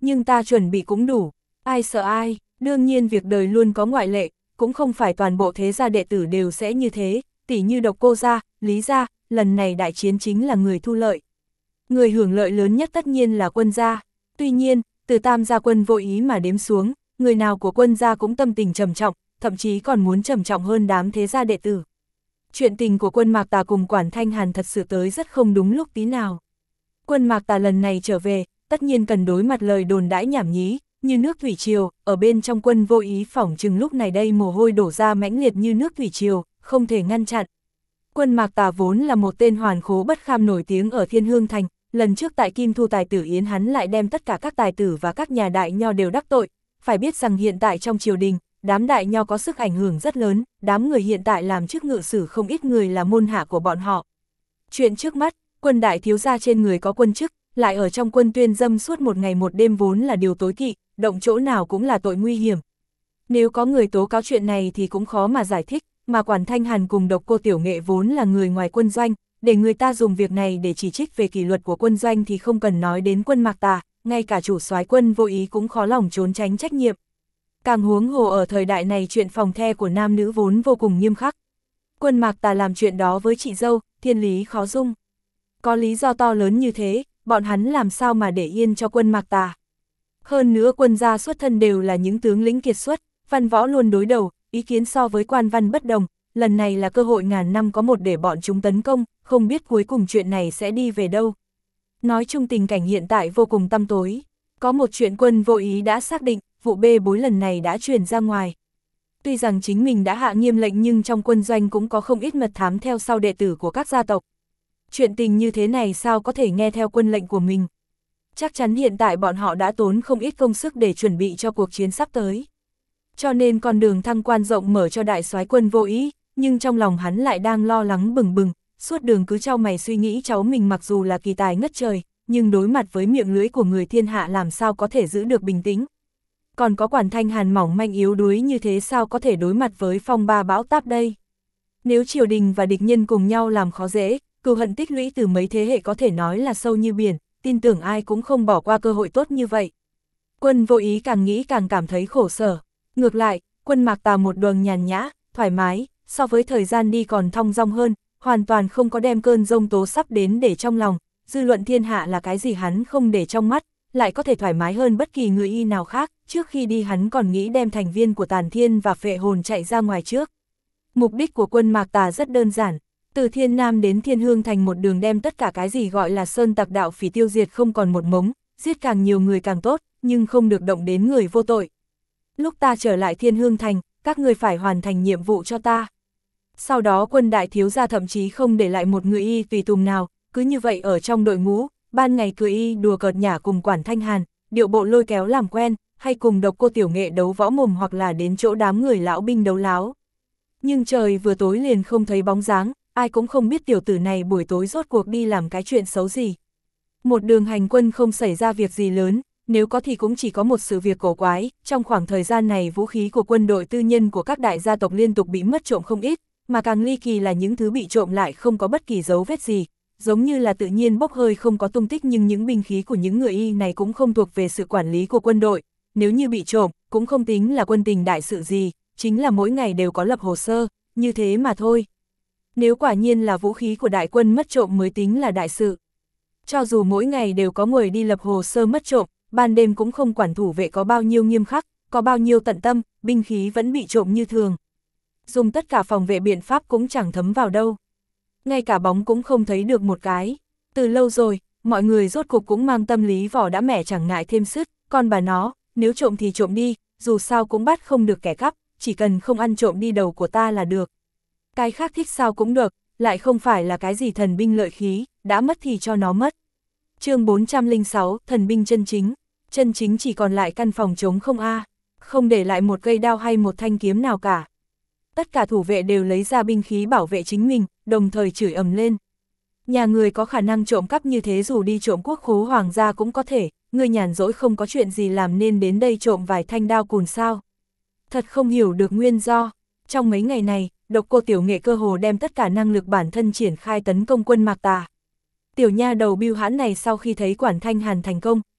Nhưng ta chuẩn bị cũng đủ, ai sợ ai, đương nhiên việc đời luôn có ngoại lệ, cũng không phải toàn bộ thế gia đệ tử đều sẽ như thế, tỉ như Độc Cô gia, Lý gia, lần này đại chiến chính là người thu lợi. Người hưởng lợi lớn nhất tất nhiên là Quân gia, tuy nhiên, từ Tam gia Quân Vô Ý mà đếm xuống, người nào của Quân gia cũng tâm tình trầm trọng, thậm chí còn muốn trầm trọng hơn đám thế gia đệ tử. Chuyện tình của Quân Mạc Tà cùng Quản Thanh Hàn thật sự tới rất không đúng lúc tí nào. Quân Mạc Tà lần này trở về, tất nhiên cần đối mặt lời đồn đãi nhảm nhí, như nước thủy triều, ở bên trong Quân Vô Ý phỏng chừng lúc này đây mồ hôi đổ ra mãnh liệt như nước thủy triều, không thể ngăn chặn. Quân Mạc Tà vốn là một tên hoàn khố bất kham nổi tiếng ở Thiên Hương Thành, lần trước tại Kim Thu Tài Tử Yến hắn lại đem tất cả các tài tử và các nhà đại nho đều đắc tội, phải biết rằng hiện tại trong triều đình, đám đại nho có sức ảnh hưởng rất lớn, đám người hiện tại làm chức ngự sử không ít người là môn hạ của bọn họ. Chuyện trước mắt, Quân đại thiếu gia trên người có quân chức, lại ở trong quân tuyên dâm suốt một ngày một đêm vốn là điều tối kỵ, động chỗ nào cũng là tội nguy hiểm. Nếu có người tố cáo chuyện này thì cũng khó mà giải thích, mà Quản Thanh Hàn cùng Độc Cô Tiểu Nghệ vốn là người ngoài quân doanh, để người ta dùng việc này để chỉ trích về kỷ luật của quân doanh thì không cần nói đến Quân Mạc Tà, ngay cả chủ soái Quân Vô Ý cũng khó lòng trốn tránh trách nhiệm. Càng huống hồ ở thời đại này chuyện phòng the của nam nữ vốn vô cùng nghiêm khắc. Quân Mạc Tà làm chuyện đó với chị dâu, thiên lý khó dung. Có lý do to lớn như thế, bọn hắn làm sao mà để yên cho Quân Mạc Tà. Hơn nữa Quân gia xuất thân đều là những tướng lĩnh kiệt xuất, văn võ luôn đối đầu, ý kiến so với quan văn bất đồng, lần này là cơ hội ngàn năm có một để bọn chúng tấn công, không biết cuối cùng chuyện này sẽ đi về đâu. Nói chung tình cảnh hiện tại vô cùng tăm tối, có một chuyện Quân Vô Ý đã xác định, vụ bê bối lần này đã truyền ra ngoài. Tuy rằng chính mình đã hạ nghiêm lệnh nhưng trong quân doanh cũng có không ít mật thám theo sau đệ tử của các gia tộc. Chuyện tình như thế này sao có thể nghe theo quân lệnh của mình. Chắc chắn hiện tại bọn họ đã tốn không ít công sức để chuẩn bị cho cuộc chiến sắp tới. Cho nên con đường thăng quan rộng mở cho đại soái Quân Vô Ý, nhưng trong lòng hắn lại đang lo lắng bừng bừng, suốt đường cứ trao mày suy nghĩ cháu mình mặc dù là kỳ tài ngất trời, nhưng đối mặt với miệng lưỡi của người thiên hạ làm sao có thể giữ được bình tĩnh. Còn có Quản Thanh Hàn mỏng manh yếu đuối như thế sao có thể đối mặt với phong ba bão táp đây. Nếu triều đình và địch nhân cùng nhau làm khó dễ, cừu hận tích lũy từ mấy thế hệ có thể nói là sâu như biển, tin tưởng ai cũng không bỏ qua cơ hội tốt như vậy. Quân Vô Ý càng nghĩ càng cảm thấy khổ sở. Ngược lại, Quân Mạc Tà một đường nhàn nhã, thoải mái, so với thời gian đi còn thong dong hơn, hoàn toàn không có đem cơn giông tố sắp đến để trong lòng, dư luận thiên hạ là cái gì hắn không để trong mắt, lại có thể thoải mái hơn bất kỳ người y nào khác, trước khi đi hắn còn nghĩ đem thành viên của Tàn Thiên và Phệ Hồn chạy ra ngoài trước. Mục đích của Quân Mạc Tà rất đơn giản, từ Thiên Nam đến Thiên Hương Thành một đường đem tất cả cái gì gọi là sơn tặc đạo phỉ tiêu diệt không còn một mống, giết càng nhiều người càng tốt, nhưng không được động đến người vô tội. Lúc ta trở lại Thiên Hương Thành, các người phải hoàn thành nhiệm vụ cho ta. Sau đó Quân đại thiếu gia thậm chí không để lại một người y tùy tùng nào, cứ như vậy ở trong đội ngũ, ban ngày cười y đùa cợt nhả cùng Quản Thanh Hàn, điệu bộ lôi kéo làm quen, hay cùng Độc Cô Tiểu Nghệ đấu võ mồm hoặc là đến chỗ đám người lão binh đấu láo. Nhưng trời vừa tối liền không thấy bóng dáng, ai cũng không biết tiểu tử này buổi tối rốt cuộc đi làm cái chuyện xấu gì. Một đường hành quân không xảy ra việc gì lớn, nếu có thì cũng chỉ có một sự việc cổ quái, trong khoảng thời gian này vũ khí của quân đội tư nhân của các đại gia tộc liên tục bị mất trộm không ít, mà càng ly kỳ là những thứ bị trộm lại không có bất kỳ dấu vết gì, giống như là tự nhiên bốc hơi không có tung tích, nhưng những binh khí của những người y này cũng không thuộc về sự quản lý của quân đội, nếu như bị trộm, cũng không tính là quân tình đại sự gì, chính là mỗi ngày đều có lập hồ sơ, như thế mà thôi. Nếu quả nhiên là vũ khí của đại quân mất trộm mới tính là đại sự. Cho dù mỗi ngày đều có người đi lập hồ sơ mất trộm, ban đêm cũng không quản thủ vệ có bao nhiêu nghiêm khắc, có bao nhiêu tận tâm, binh khí vẫn bị trộm như thường. Dùng tất cả phòng vệ biện pháp cũng chẳng thấm vào đâu. Ngay cả bóng cũng không thấy được một cái. Từ lâu rồi, mọi người rốt cục cũng mang tâm lý vỏ đã mẻ chẳng ngại thêm sứt, con bà nó, nếu trộm thì trộm đi, dù sao cũng bắt không được kẻ cắp, chỉ cần không ăn trộm đi đầu của ta là được. Cái khác thích sao cũng được, lại không phải là cái gì thần binh lợi khí, đã mất thì cho nó mất. Chương 406, thần binh chân chính. Chân chính chỉ còn lại căn phòng trống không a, không để lại một cây đao hay một thanh kiếm nào cả. Tất cả thủ vệ đều lấy ra binh khí bảo vệ chính mình, đồng thời chửi ầm lên. Nhà người có khả năng trộm cắp như thế dù đi trộm quốc khố hoàng gia cũng có thể, người nhàn rỗi không có chuyện gì làm nên đến đây trộm vài thanh đao cùn sao. Thật không hiểu được nguyên do. Trong mấy ngày này, Độc Cô Tiểu Nghệ cơ hồ đem tất cả năng lực bản thân triển khai tấn công Quân Mạc Tà. Tiểu nha đầu bưu hãn này sau khi thấy Quản Thanh Hàn thành công,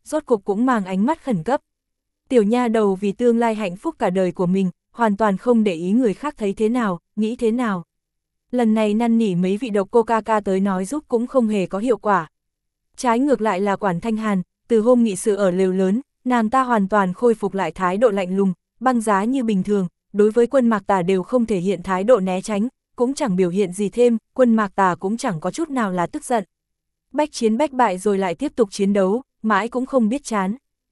rốt cục cũng mang ánh mắt khẩn cấp. Tiểu nha đầu vì tương lai hạnh phúc cả đời của mình, hoàn toàn không để ý người khác thấy thế nào, nghĩ thế nào. Lần này năn nỉ mấy vị độc cô ca ca tới nói giúp cũng không hề có hiệu quả. Trái ngược lại là Quản Thanh Hàn, từ hôm nghị sự ở lều lớn, nàng ta hoàn toàn khôi phục lại thái độ lạnh lùng, băng giá như bình thường, đối với Quân Mạc Tà đều không thể hiện thái độ né tránh, cũng chẳng biểu hiện gì thêm, Quân Mạc Tà cũng chẳng có chút nào là tức giận. Bách chiến bách bại rồi lại tiếp tục chiến đấu, mãi cũng không biết chán.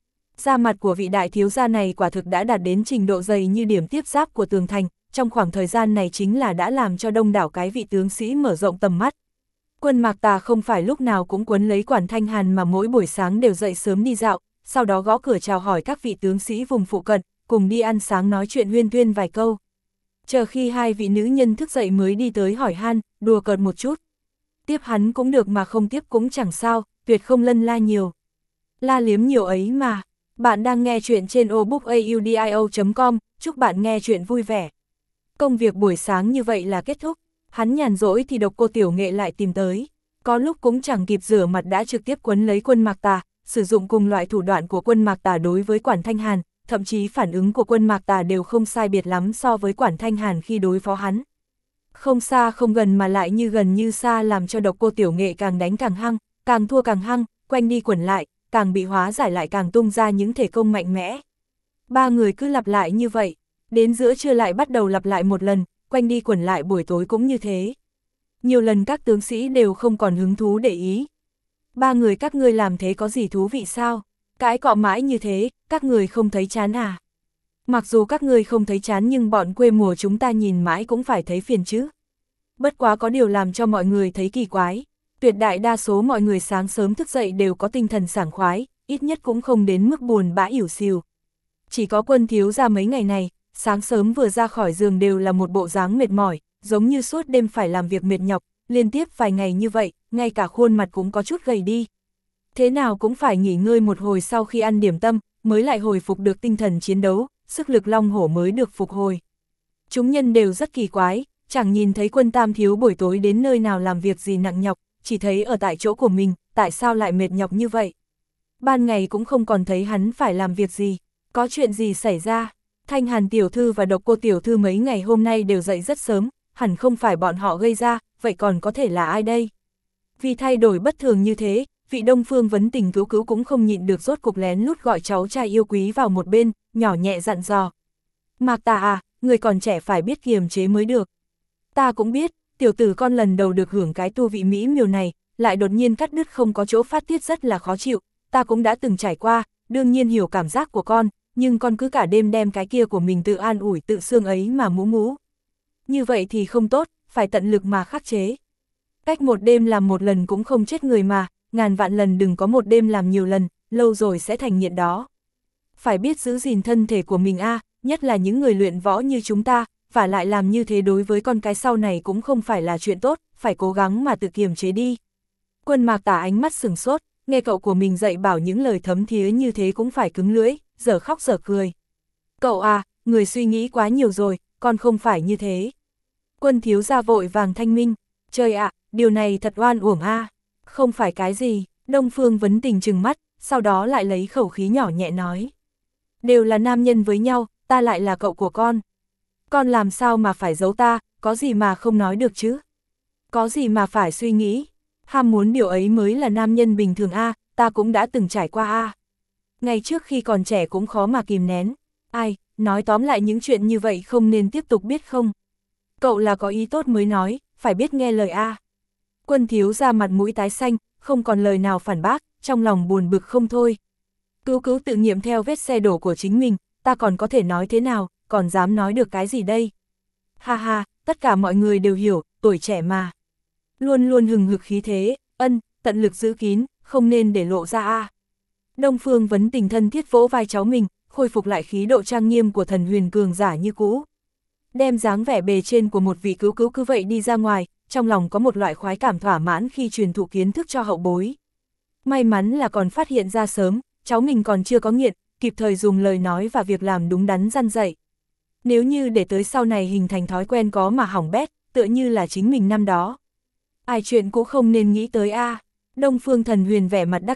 Da mặt của vị đại thiếu gia này quả thực đã đạt đến trình độ dày như điểm tiếp giáp của tường thành, trong khoảng thời gian này chính là đã làm cho đông đảo cái vị tướng sĩ mở rộng tầm mắt. Quân Mạc Tà không phải lúc nào cũng quấn lấy Quản Thanh Hàn mà mỗi buổi sáng đều dậy sớm đi dạo, sau đó gõ cửa chào hỏi các vị tướng sĩ vùng phụ cận, cùng đi ăn sáng nói chuyện huyên thuyên vài câu. Chờ khi hai vị nữ nhân thức dậy mới đi tới hỏi han, đùa cợt một chút. Tiếp hắn cũng được mà không tiếp cũng chẳng sao, tuyệt không lân la nhiều. La liếm nhiều ấy mà. Bạn đang nghe chuyện trên obookaudio.com, chúc bạn nghe chuyện vui vẻ. Công việc buổi sáng như vậy là kết thúc, hắn nhàn rỗi thì độc cô Tiểu Nghệ lại tìm tới. Có lúc cũng chẳng kịp rửa mặt đã trực tiếp quấn lấy Quân Mạc Tà, sử dụng cùng loại thủ đoạn của Quân Mạc Tà đối với Quản Thanh Hàn, thậm chí phản ứng của Quân Mạc Tà đều không sai biệt lắm so với Quản Thanh Hàn khi đối phó hắn. Không xa không gần mà lại như gần như xa làm cho độc cô Tiểu Nghệ càng đánh càng hăng, càng thua càng hăng, quanh đi quẩn lại, càng bị hóa giải lại càng tung ra những thể công mạnh mẽ. Ba người cứ lặp lại như vậy, đến giữa trưa lại bắt đầu lặp lại một lần, quanh đi quẩn lại buổi tối cũng như thế. Nhiều lần các tướng sĩ đều không còn hứng thú để ý. Ba người các ngươi làm thế có gì thú vị sao? Cãi cọ mãi như thế, các người không thấy chán à? Mặc dù các ngươi không thấy chán nhưng bọn quê mùa chúng ta nhìn mãi cũng phải thấy phiền chứ. Bất quá có điều làm cho mọi người thấy kỳ quái. Tuyệt đại đa số mọi người sáng sớm thức dậy đều có tinh thần sảng khoái, ít nhất cũng không đến mức buồn bã ỉu xìu. Chỉ có Quân thiếu gia mấy ngày này, sáng sớm vừa ra khỏi giường đều là một bộ dáng mệt mỏi, giống như suốt đêm phải làm việc mệt nhọc, liên tiếp vài ngày như vậy, ngay cả khuôn mặt cũng có chút gầy đi. Thế nào cũng phải nghỉ ngơi một hồi sau khi ăn điểm tâm, mới lại hồi phục được tinh thần chiến đấu, sức lực long hổ mới được phục hồi. Chúng nhân đều rất kỳ quái, chẳng nhìn thấy Quân tam thiếu buổi tối đến nơi nào làm việc gì nặng nhọc, chỉ thấy ở tại chỗ của mình, tại sao lại mệt nhọc như vậy? Ban ngày cũng không còn thấy hắn phải làm việc gì, có chuyện gì xảy ra? Thanh Hàn tiểu thư và độc cô tiểu thư mấy ngày hôm nay đều dậy rất sớm, hẳn không phải bọn họ gây ra, vậy còn có thể là ai đây? Vì thay đổi bất thường như thế, vị Đông Phương Vấn Tình cứu cứu cũng không nhịn được rốt cục lén lút gọi cháu trai yêu quý vào một bên, nhỏ nhẹ dặn dò. Mạc Tà à, người còn trẻ phải biết kiềm chế mới được. Ta cũng biết, tiểu tử con lần đầu được hưởng cái tu vị mỹ miều này, lại đột nhiên cắt đứt không có chỗ phát tiết rất là khó chịu, ta cũng đã từng trải qua, đương nhiên hiểu cảm giác của con, nhưng con cứ cả đêm đem cái kia của mình tự an ủi tự xương ấy mà mú mú. Như vậy thì không tốt, phải tận lực mà khắc chế. Cách một đêm làm một lần cũng không chết người mà, ngàn vạn lần đừng có một đêm làm nhiều lần, lâu rồi sẽ thành nghiện đó. Phải biết giữ gìn thân thể của mình a, nhất là những người luyện võ như chúng ta, và lại làm như thế đối với con cái sau này cũng không phải là chuyện tốt, phải cố gắng mà tự kiềm chế đi. Quân Mạc Tà ánh mắt sửng sốt, nghe cậu của mình dạy bảo những lời thấm thía như thế cũng phải cứng lưỡi, dở khóc dở cười. Cậu à, người suy nghĩ quá nhiều rồi, con không phải như thế. Quân thiếu gia vội vàng thanh minh, trời ạ, điều này thật oan uổng a. Không phải cái gì, Đông Phương Vấn Tình trừng mắt, sau đó lại lấy khẩu khí nhỏ nhẹ nói. Đều là nam nhân với nhau, ta lại là cậu của con. Con làm sao mà phải giấu ta, có gì mà không nói được chứ? Có gì mà phải suy nghĩ? Ham muốn điều ấy mới là nam nhân bình thường a, ta cũng đã từng trải qua a. Ngày trước khi còn trẻ cũng khó mà kìm nén. Ai, nói tóm lại những chuyện như vậy không nên tiếp tục biết không? Cậu là có ý tốt mới nói, phải biết nghe lời a. Quân thiếu ra mặt mũi tái xanh, không còn lời nào phản bác, trong lòng buồn bực không thôi. Cứu cứu tự nghiệm theo vết xe đổ của chính mình, ta còn có thể nói thế nào, còn dám nói được cái gì đây? Ha ha, tất cả mọi người đều hiểu, tuổi trẻ mà. Luôn luôn hừng hực khí thế, tận lực giữ kín, không nên để lộ ra a. Đông Phương Vấn Tình thân thiết vỗ vai cháu mình, khôi phục lại khí độ trang nghiêm của thần huyền cường giả như cũ. Đem dáng vẻ bề trên của một vị cứu cứu cứ vậy đi ra ngoài, trong lòng có một loại khoái cảm thỏa mãn khi truyền thụ kiến thức cho hậu bối. May mắn là còn phát hiện ra sớm, cháu mình còn chưa có nghiện, kịp thời dùng lời nói và việc làm đúng đắn răn dạy. Nếu như để tới sau này hình thành thói quen có mà hỏng bét, tựa như là chính mình năm đó. Ai chuyện cũng không nên nghĩ tới a. Đông Phương Thần Huyền vẻ mặt đắc ý,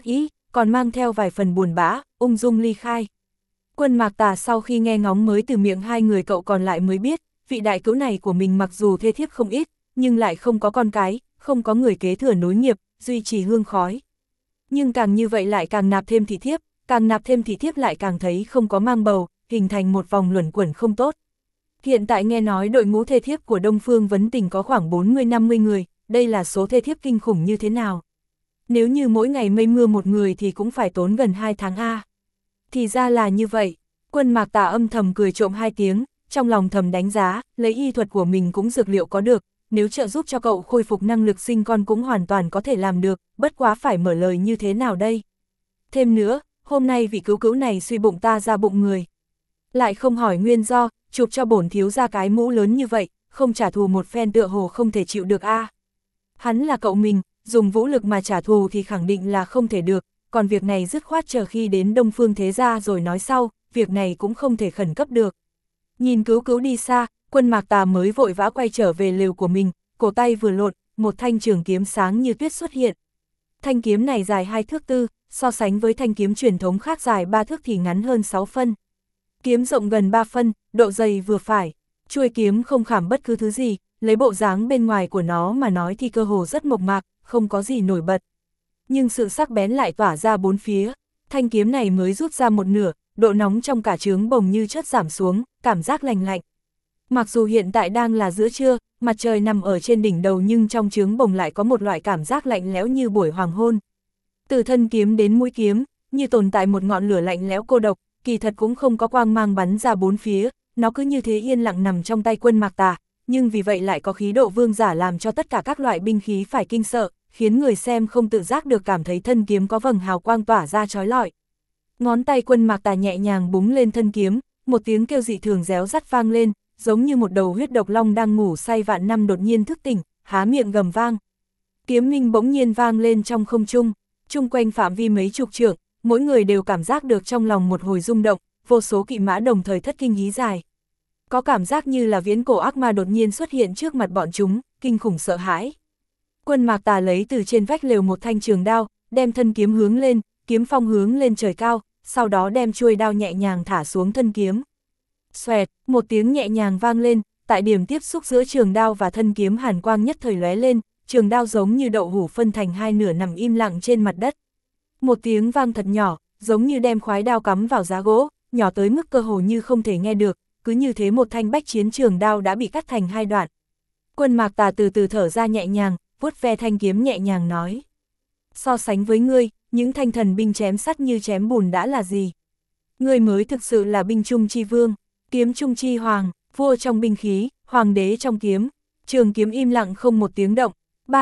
còn mang theo vài phần buồn bã, ung dung ly khai. Quân Mạc Tà sau khi nghe ngóng mới từ miệng hai người cậu còn lại mới biết, vị đại cứu này của mình mặc dù thê thiếp không ít, nhưng lại không có con cái, không có người kế thừa nối nghiệp, duy trì hương khói. Nhưng càng như vậy lại càng nạp thêm thị thiếp, càng nạp thêm thị thiếp lại càng thấy không có mang bầu, hình thành một vòng luẩn quẩn không tốt. Hiện tại nghe nói đội ngũ thê thiếp của Đông Phương Vấn Tình có khoảng 40-50 người, đây là số thê thiếp kinh khủng như thế nào? Nếu như mỗi ngày mây mưa một người thì cũng phải tốn gần 2 tháng A. Thì ra là như vậy, Quân Mạc Tà âm thầm cười trộm 2 tiếng, trong lòng thầm đánh giá, lấy y thuật của mình cũng dược liệu có được, nếu trợ giúp cho cậu khôi phục năng lực sinh con cũng hoàn toàn có thể làm được, bất quá phải mở lời như thế nào đây? Thêm nữa, hôm nay vị cứu cứu này suy bụng ta ra bụng người. Lại không hỏi nguyên do, chụp cho bổn thiếu ra cái mũ lớn như vậy, không trả thù một phen tựa hồ không thể chịu được a. Hắn là cậu mình, dùng vũ lực mà trả thù thì khẳng định là không thể được, còn việc này dứt khoát chờ khi đến Đông Phương Thế Gia rồi nói sau, việc này cũng không thể khẩn cấp được. Nhìn cứu cứu đi xa, Quân Mạc Tà mới vội vã quay trở về lều của mình, cổ tay vừa lộn, một thanh trường kiếm sáng như tuyết xuất hiện. Thanh kiếm này dài 2 thước tư, so sánh với thanh kiếm truyền thống khác dài 3 thước thì ngắn hơn 6 phân. Kiếm rộng gần 3 phân, độ dày vừa phải, chuôi kiếm không khảm bất cứ thứ gì, lấy bộ dáng bên ngoài của nó mà nói thì cơ hồ rất mộc mạc, không có gì nổi bật. Nhưng sự sắc bén lại tỏa ra bốn phía, thanh kiếm này mới rút ra một nửa, độ nóng trong cả trướng bồng như chớp giảm xuống, cảm giác lành lạnh. Mặc dù hiện tại đang là giữa trưa, mặt trời nằm ở trên đỉnh đầu nhưng trong trướng bồng lại có một loại cảm giác lạnh lẽo như buổi hoàng hôn. Từ thân kiếm đến mũi kiếm, như tồn tại một ngọn lửa lạnh lẽo cô độc, kỳ thật cũng không có quang mang bắn ra bốn phía, nó cứ như thế yên lặng nằm trong tay Quân Mạc Tà, nhưng vì vậy lại có khí độ vương giả làm cho tất cả các loại binh khí phải kinh sợ, khiến người xem không tự giác được cảm thấy thân kiếm có vầng hào quang tỏa ra chói lọi. Ngón tay Quân Mạc Tà nhẹ nhàng búng lên thân kiếm, một tiếng kêu dị thường réo rắt vang lên, giống như một đầu huyết độc long đang ngủ say vạn năm đột nhiên thức tỉnh, há miệng gầm vang. Kiếm minh bỗng nhiên vang lên trong không trung, chung quanh phạm vi mấy chục trượng, mỗi người đều cảm giác được trong lòng một hồi rung động, vô số kỵ mã đồng thời thất kinh hí dài. Có cảm giác như là viễn cổ ác ma đột nhiên xuất hiện trước mặt bọn chúng, kinh khủng sợ hãi. Quân Mạc Tà lấy từ trên vách lều một thanh trường đao, đem thân kiếm hướng lên, kiếm phong hướng lên trời cao, sau đó đem chuôi đao nhẹ nhàng thả xuống thân kiếm. Xoẹt, một tiếng nhẹ nhàng vang lên, tại điểm tiếp xúc giữa trường đao và thân kiếm hàn quang nhất thời lóe lên, trường đao giống như đậu hũ phân thành hai nửa nằm im lặng trên mặt đất. Một tiếng vang thật nhỏ, giống như đem khoái đao cắm vào giá gỗ, nhỏ tới mức cơ hồ như không thể nghe được, cứ như thế một thanh bách chiến trường đao đã bị cắt thành 2 đoạn. Quân Mạc Tà từ từ thở ra nhẹ nhàng, vuốt ve thanh kiếm nhẹ nhàng nói. So sánh với ngươi, những thanh thần binh chém sắt như chém bùn đã là gì? Ngươi mới thực sự là binh trung chi vương, kiếm trung chi hoàng, vua trong binh khí, hoàng đế trong kiếm. Trường kiếm im lặng không một tiếng động,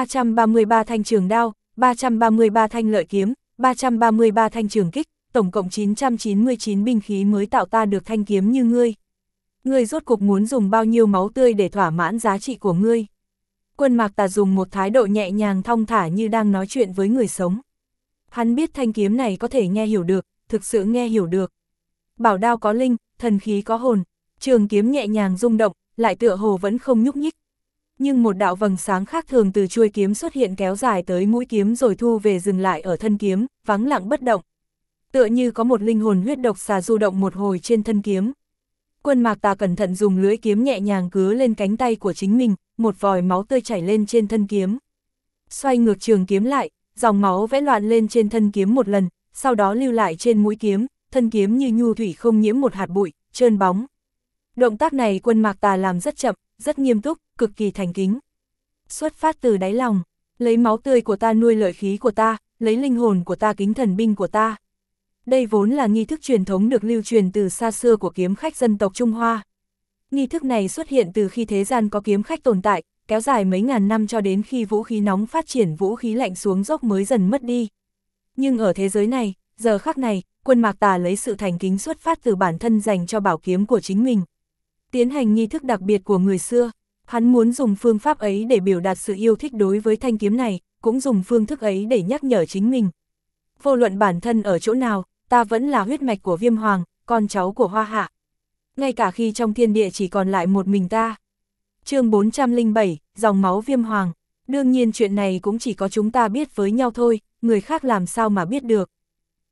333 thanh trường đao, 333 thanh lợi kiếm, 333 thanh trường kích, tổng cộng 999 binh khí mới tạo ta được thanh kiếm như ngươi. Ngươi rốt cuộc muốn dùng bao nhiêu máu tươi để thỏa mãn giá trị của ngươi? Quân Mạc Tà dùng một thái độ nhẹ nhàng thong thả như đang nói chuyện với người sống. Hắn biết thanh kiếm này có thể nghe hiểu được, thực sự nghe hiểu được. Bảo đao có linh, thần khí có hồn, trường kiếm nhẹ nhàng rung động, lại tựa hồ vẫn không nhúc nhích. Nhưng một đạo vầng sáng khác thường từ chuôi kiếm xuất hiện kéo dài tới mũi kiếm rồi thu về dừng lại ở thân kiếm, vắng lặng bất động. Tựa như có một linh hồn huyết độc xà du động một hồi trên thân kiếm. Quân Mạc Tà cẩn thận dùng lưỡi kiếm nhẹ nhàng cứa lên cánh tay của chính mình, một vòi máu tươi chảy lên trên thân kiếm. Xoay ngược trường kiếm lại, dòng máu vẽ loạn lên trên thân kiếm một lần, sau đó lưu lại trên mũi kiếm, thân kiếm như nhu thủy không nhiễm một hạt bụi, trơn bóng. Động tác này Quân Mạc Tà làm rất chậm, rất nghiêm túc, cực kỳ thành kính. Xuất phát từ đáy lòng, lấy máu tươi của ta nuôi lợi khí của ta, lấy linh hồn của ta kính thần binh của ta. Đây vốn là nghi thức truyền thống được lưu truyền từ xa xưa của kiếm khách dân tộc Trung Hoa. Nghi thức này xuất hiện từ khi thế gian có kiếm khách tồn tại, kéo dài mấy ngàn năm cho đến khi vũ khí nóng phát triển vũ khí lạnh xuống dốc mới dần mất đi. Nhưng ở thế giới này, giờ khắc này, Quân Mạc Tà lấy sự thành kính xuất phát từ bản thân dành cho bảo kiếm của chính mình. Tiến hành nghi thức đặc biệt của người xưa, hắn muốn dùng phương pháp ấy để biểu đạt sự yêu thích đối với thanh kiếm này, cũng dùng phương thức ấy để nhắc nhở chính mình. Vô luận bản thân ở chỗ nào, ta vẫn là huyết mạch của Viêm Hoàng, con cháu của Hoa Hạ. Ngay cả khi trong thiên địa chỉ còn lại một mình ta. Chương 407, dòng máu Viêm Hoàng. Đương nhiên chuyện này cũng chỉ có chúng ta biết với nhau thôi, người khác làm sao mà biết được.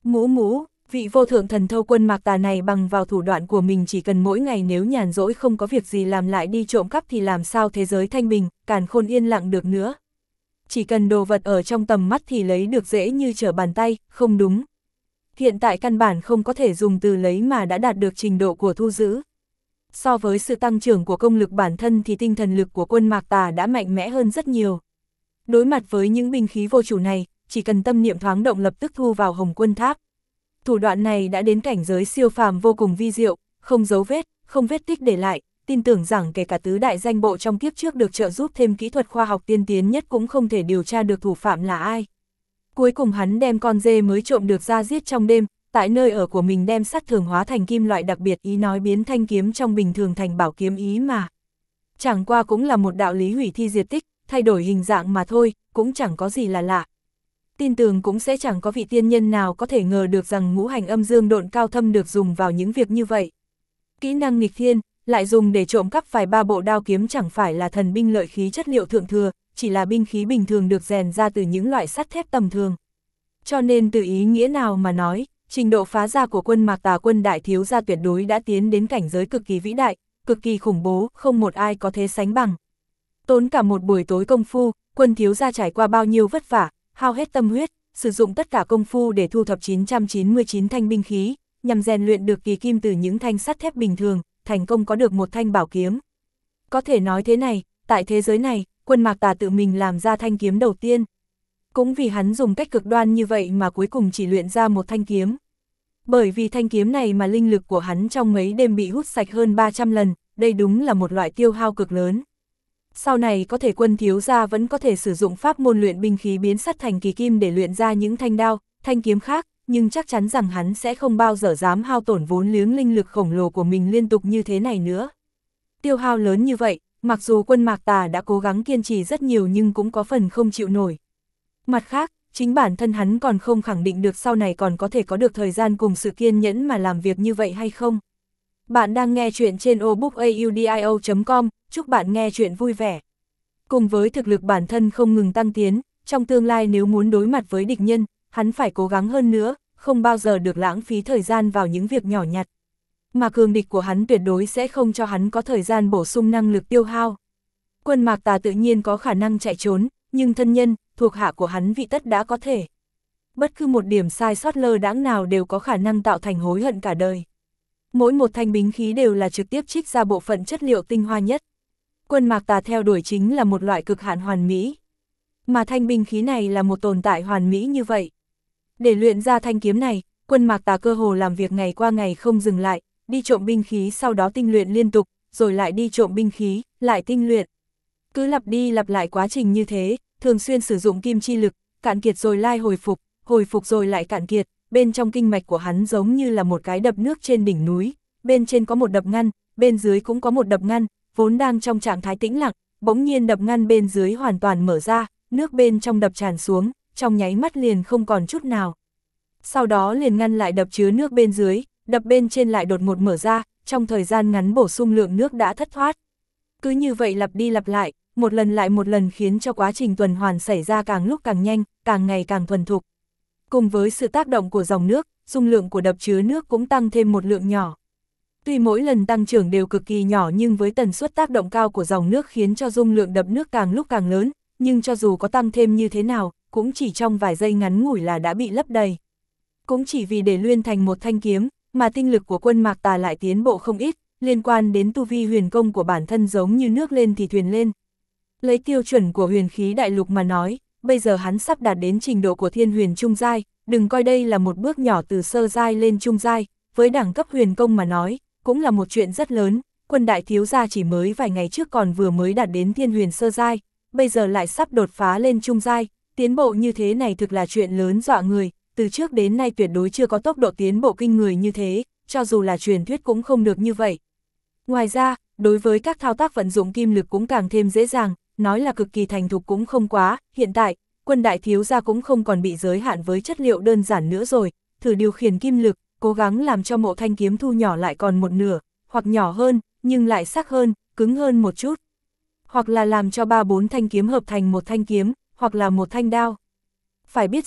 Mũ mũ, vị vô thượng thần thâu Quân Mạc Tà này bằng vào thủ đoạn của mình chỉ cần mỗi ngày nếu nhàn rỗi không có việc gì làm lại đi trộm cắp thì làm sao thế giới thanh bình, càn khôn yên lặng được nữa. Chỉ cần đồ vật ở trong tầm mắt thì lấy được dễ như trở bàn tay, không đúng. Hiện tại căn bản không có thể dùng từ lấy mà đã đạt được trình độ của thu giữ. So với sự tăng trưởng của công lực bản thân thì tinh thần lực của Quân Mạc Tà đã mạnh mẽ hơn rất nhiều. Đối mặt với những binh khí vô chủ này, chỉ cần tâm niệm thoáng động lập tức thu vào Hồng Quân Tháp. Thủ đoạn này đã đến cảnh giới siêu phàm vô cùng vi diệu, không dấu vết, không vết tích để lại, tin tưởng rằng kể cả tứ đại danh bộ trong kiếp trước được trợ giúp thêm kỹ thuật khoa học tiên tiến nhất cũng không thể điều tra được thủ phạm là ai. Cuối cùng hắn đem con dê mới trộm được ra giết trong đêm, tại nơi ở của mình đem sắt thường hóa thành kim loại đặc biệt, ý nói biến thanh kiếm trong bình thường thành bảo kiếm ý mà. Chẳng qua cũng là một đạo lý hủy thi diệt tích, thay đổi hình dạng mà thôi, cũng chẳng có gì là lạ. Tin tưởng cũng sẽ chẳng có vị tiên nhân nào có thể ngờ được rằng ngũ hành âm dương độn cao thâm được dùng vào những việc như vậy. Kỹ năng nghịch thiên, lại dùng để trộm cắp vài ba bộ đao kiếm chẳng phải là thần binh lợi khí chất liệu thượng thừa, chỉ là binh khí bình thường được rèn ra từ những loại sắt thép tầm thường. Cho nên từ ý nghĩa nào mà nói, trình độ phá ra của Quân Mạc Tà Quân đại thiếu gia tuyệt đối đã tiến đến cảnh giới cực kỳ vĩ đại, cực kỳ khủng bố, không một ai có thể sánh bằng. Tốn cả một buổi tối công phu, Quân thiếu gia trải qua bao nhiêu vất vả, hao hết tâm huyết, sử dụng tất cả công phu để thu thập 999 thanh binh khí, nhằm rèn luyện được kỳ kim từ những thanh sắt thép bình thường, thành công có được một thanh bảo kiếm. Có thể nói thế này, tại thế giới này, Quân Mạc Tà tự mình làm ra thanh kiếm đầu tiên. Cũng vì hắn dùng cách cực đoan như vậy mà cuối cùng chỉ luyện ra một thanh kiếm. Bởi vì thanh kiếm này mà linh lực của hắn trong mấy đêm bị hút sạch hơn 300 lần, đây đúng là một loại tiêu hao cực lớn. Sau này có thể Quân thiếu gia vẫn có thể sử dụng pháp môn luyện binh khí biến sắt thành kỳ kim để luyện ra những thanh đao, thanh kiếm khác, nhưng chắc chắn rằng hắn sẽ không bao giờ dám hao tổn vốn liếng linh lực khổng lồ của mình liên tục như thế này nữa. Tiêu hao lớn như vậy, mặc dù Quân Mạc Tà đã cố gắng kiên trì rất nhiều nhưng cũng có phần không chịu nổi. Mặt khác, chính bản thân hắn còn không khẳng định được sau này còn có thể có được thời gian cùng sự kiên nhẫn mà làm việc như vậy hay không. Bạn đang nghe chuyện trên obookaudio.com, chúc bạn nghe chuyện vui vẻ. Cùng với thực lực bản thân không ngừng tăng tiến, trong tương lai nếu muốn đối mặt với địch nhân, hắn phải cố gắng hơn nữa, không bao giờ được lãng phí thời gian vào những việc nhỏ nhặt. Mà cường địch của hắn tuyệt đối sẽ không cho hắn có thời gian bổ sung năng lực tiêu hao. Quân Mạc Tà tự nhiên có khả năng chạy trốn, nhưng thân nhân, thuộc hạ của hắn vị tất đã có thể. Bất cứ một điểm sai sót lơ đãng nào đều có khả năng tạo thành hối hận cả đời. Mỗi một thanh binh khí đều là trực tiếp trích ra bộ phận chất liệu tinh hoa nhất. Quân Mạc Tà theo đuổi chính là một loại cực hạn hoàn mỹ. Mà thanh binh khí này là một tồn tại hoàn mỹ như vậy. Để luyện ra thanh kiếm này, Quân Mạc Tà cơ hồ làm việc ngày qua ngày không dừng lại, đi trộm binh khí sau đó tinh luyện liên tục, rồi lại đi trộm binh khí, lại tinh luyện. Cứ lặp đi lặp lại quá trình như thế, thường xuyên sử dụng kim chi lực, cạn kiệt rồi lại hồi phục rồi lại cạn kiệt, bên trong kinh mạch của hắn giống như là một cái đập nước trên đỉnh núi, bên trên có một đập ngăn, bên dưới cũng có một đập ngăn, vốn đang trong trạng thái tĩnh lặng, bỗng nhiên đập ngăn bên dưới hoàn toàn mở ra, nước bên trong đập tràn xuống, trong nháy mắt liền không còn chút nào. Sau đó liền ngăn lại đập chứa nước bên dưới, đập bên trên lại đột ngột mở ra, trong thời gian ngắn bổ sung lượng nước đã thất thoát. Cứ như vậy lặp đi lặp lại, một lần lại một lần khiến cho quá trình tuần hoàn xảy ra càng lúc càng nhanh, càng ngày càng thuần thục. Cùng với sự tác động của dòng nước, dung lượng của đập chứa nước cũng tăng thêm một lượng nhỏ. Tuy mỗi lần tăng trưởng đều cực kỳ nhỏ nhưng với tần suất tác động cao của dòng nước khiến cho dung lượng đập nước càng lúc càng lớn, nhưng cho dù có tăng thêm như thế nào, cũng chỉ trong vài giây ngắn ngủi là đã bị lấp đầy. Cũng chỉ vì để luyện thành một thanh kiếm, mà tinh lực của Quân Mạc Tà lại tiến bộ không ít, liên quan đến tu vi huyền công của bản thân giống như nước lên thì thuyền lên. Lấy tiêu chuẩn của huyền khí đại lục mà nói, bây giờ hắn sắp đạt đến trình độ của thiên huyền trung giai, đừng coi đây là một bước nhỏ từ sơ giai lên trung giai, với đẳng cấp huyền công mà nói, cũng là một chuyện rất lớn. Quân đại thiếu gia chỉ mới vài ngày trước còn vừa mới đạt đến thiên huyền sơ giai, bây giờ lại sắp đột phá lên trung giai, tiến bộ như thế này thực là chuyện lớn dọa người, từ trước đến nay tuyệt đối chưa có tốc độ tiến bộ kinh người như thế, cho dù là truyền thuyết cũng không được như vậy. Ngoài ra, đối với các thao tác vận dụng kim lực cũng càng thêm dễ dàng, nói là cực kỳ thành thục cũng không quá, hiện tại, Quân đại thiếu gia cũng không còn bị giới hạn với chất liệu đơn giản nữa rồi, thử điều khiển kim lực, cố gắng làm cho mộ thanh kiếm thu nhỏ lại còn một nửa, hoặc nhỏ hơn, nhưng lại sắc hơn, cứng hơn một chút. Hoặc là làm cho 3-4 thanh kiếm hợp thành một thanh kiếm, hoặc là một thanh đao. Phải biết rằng,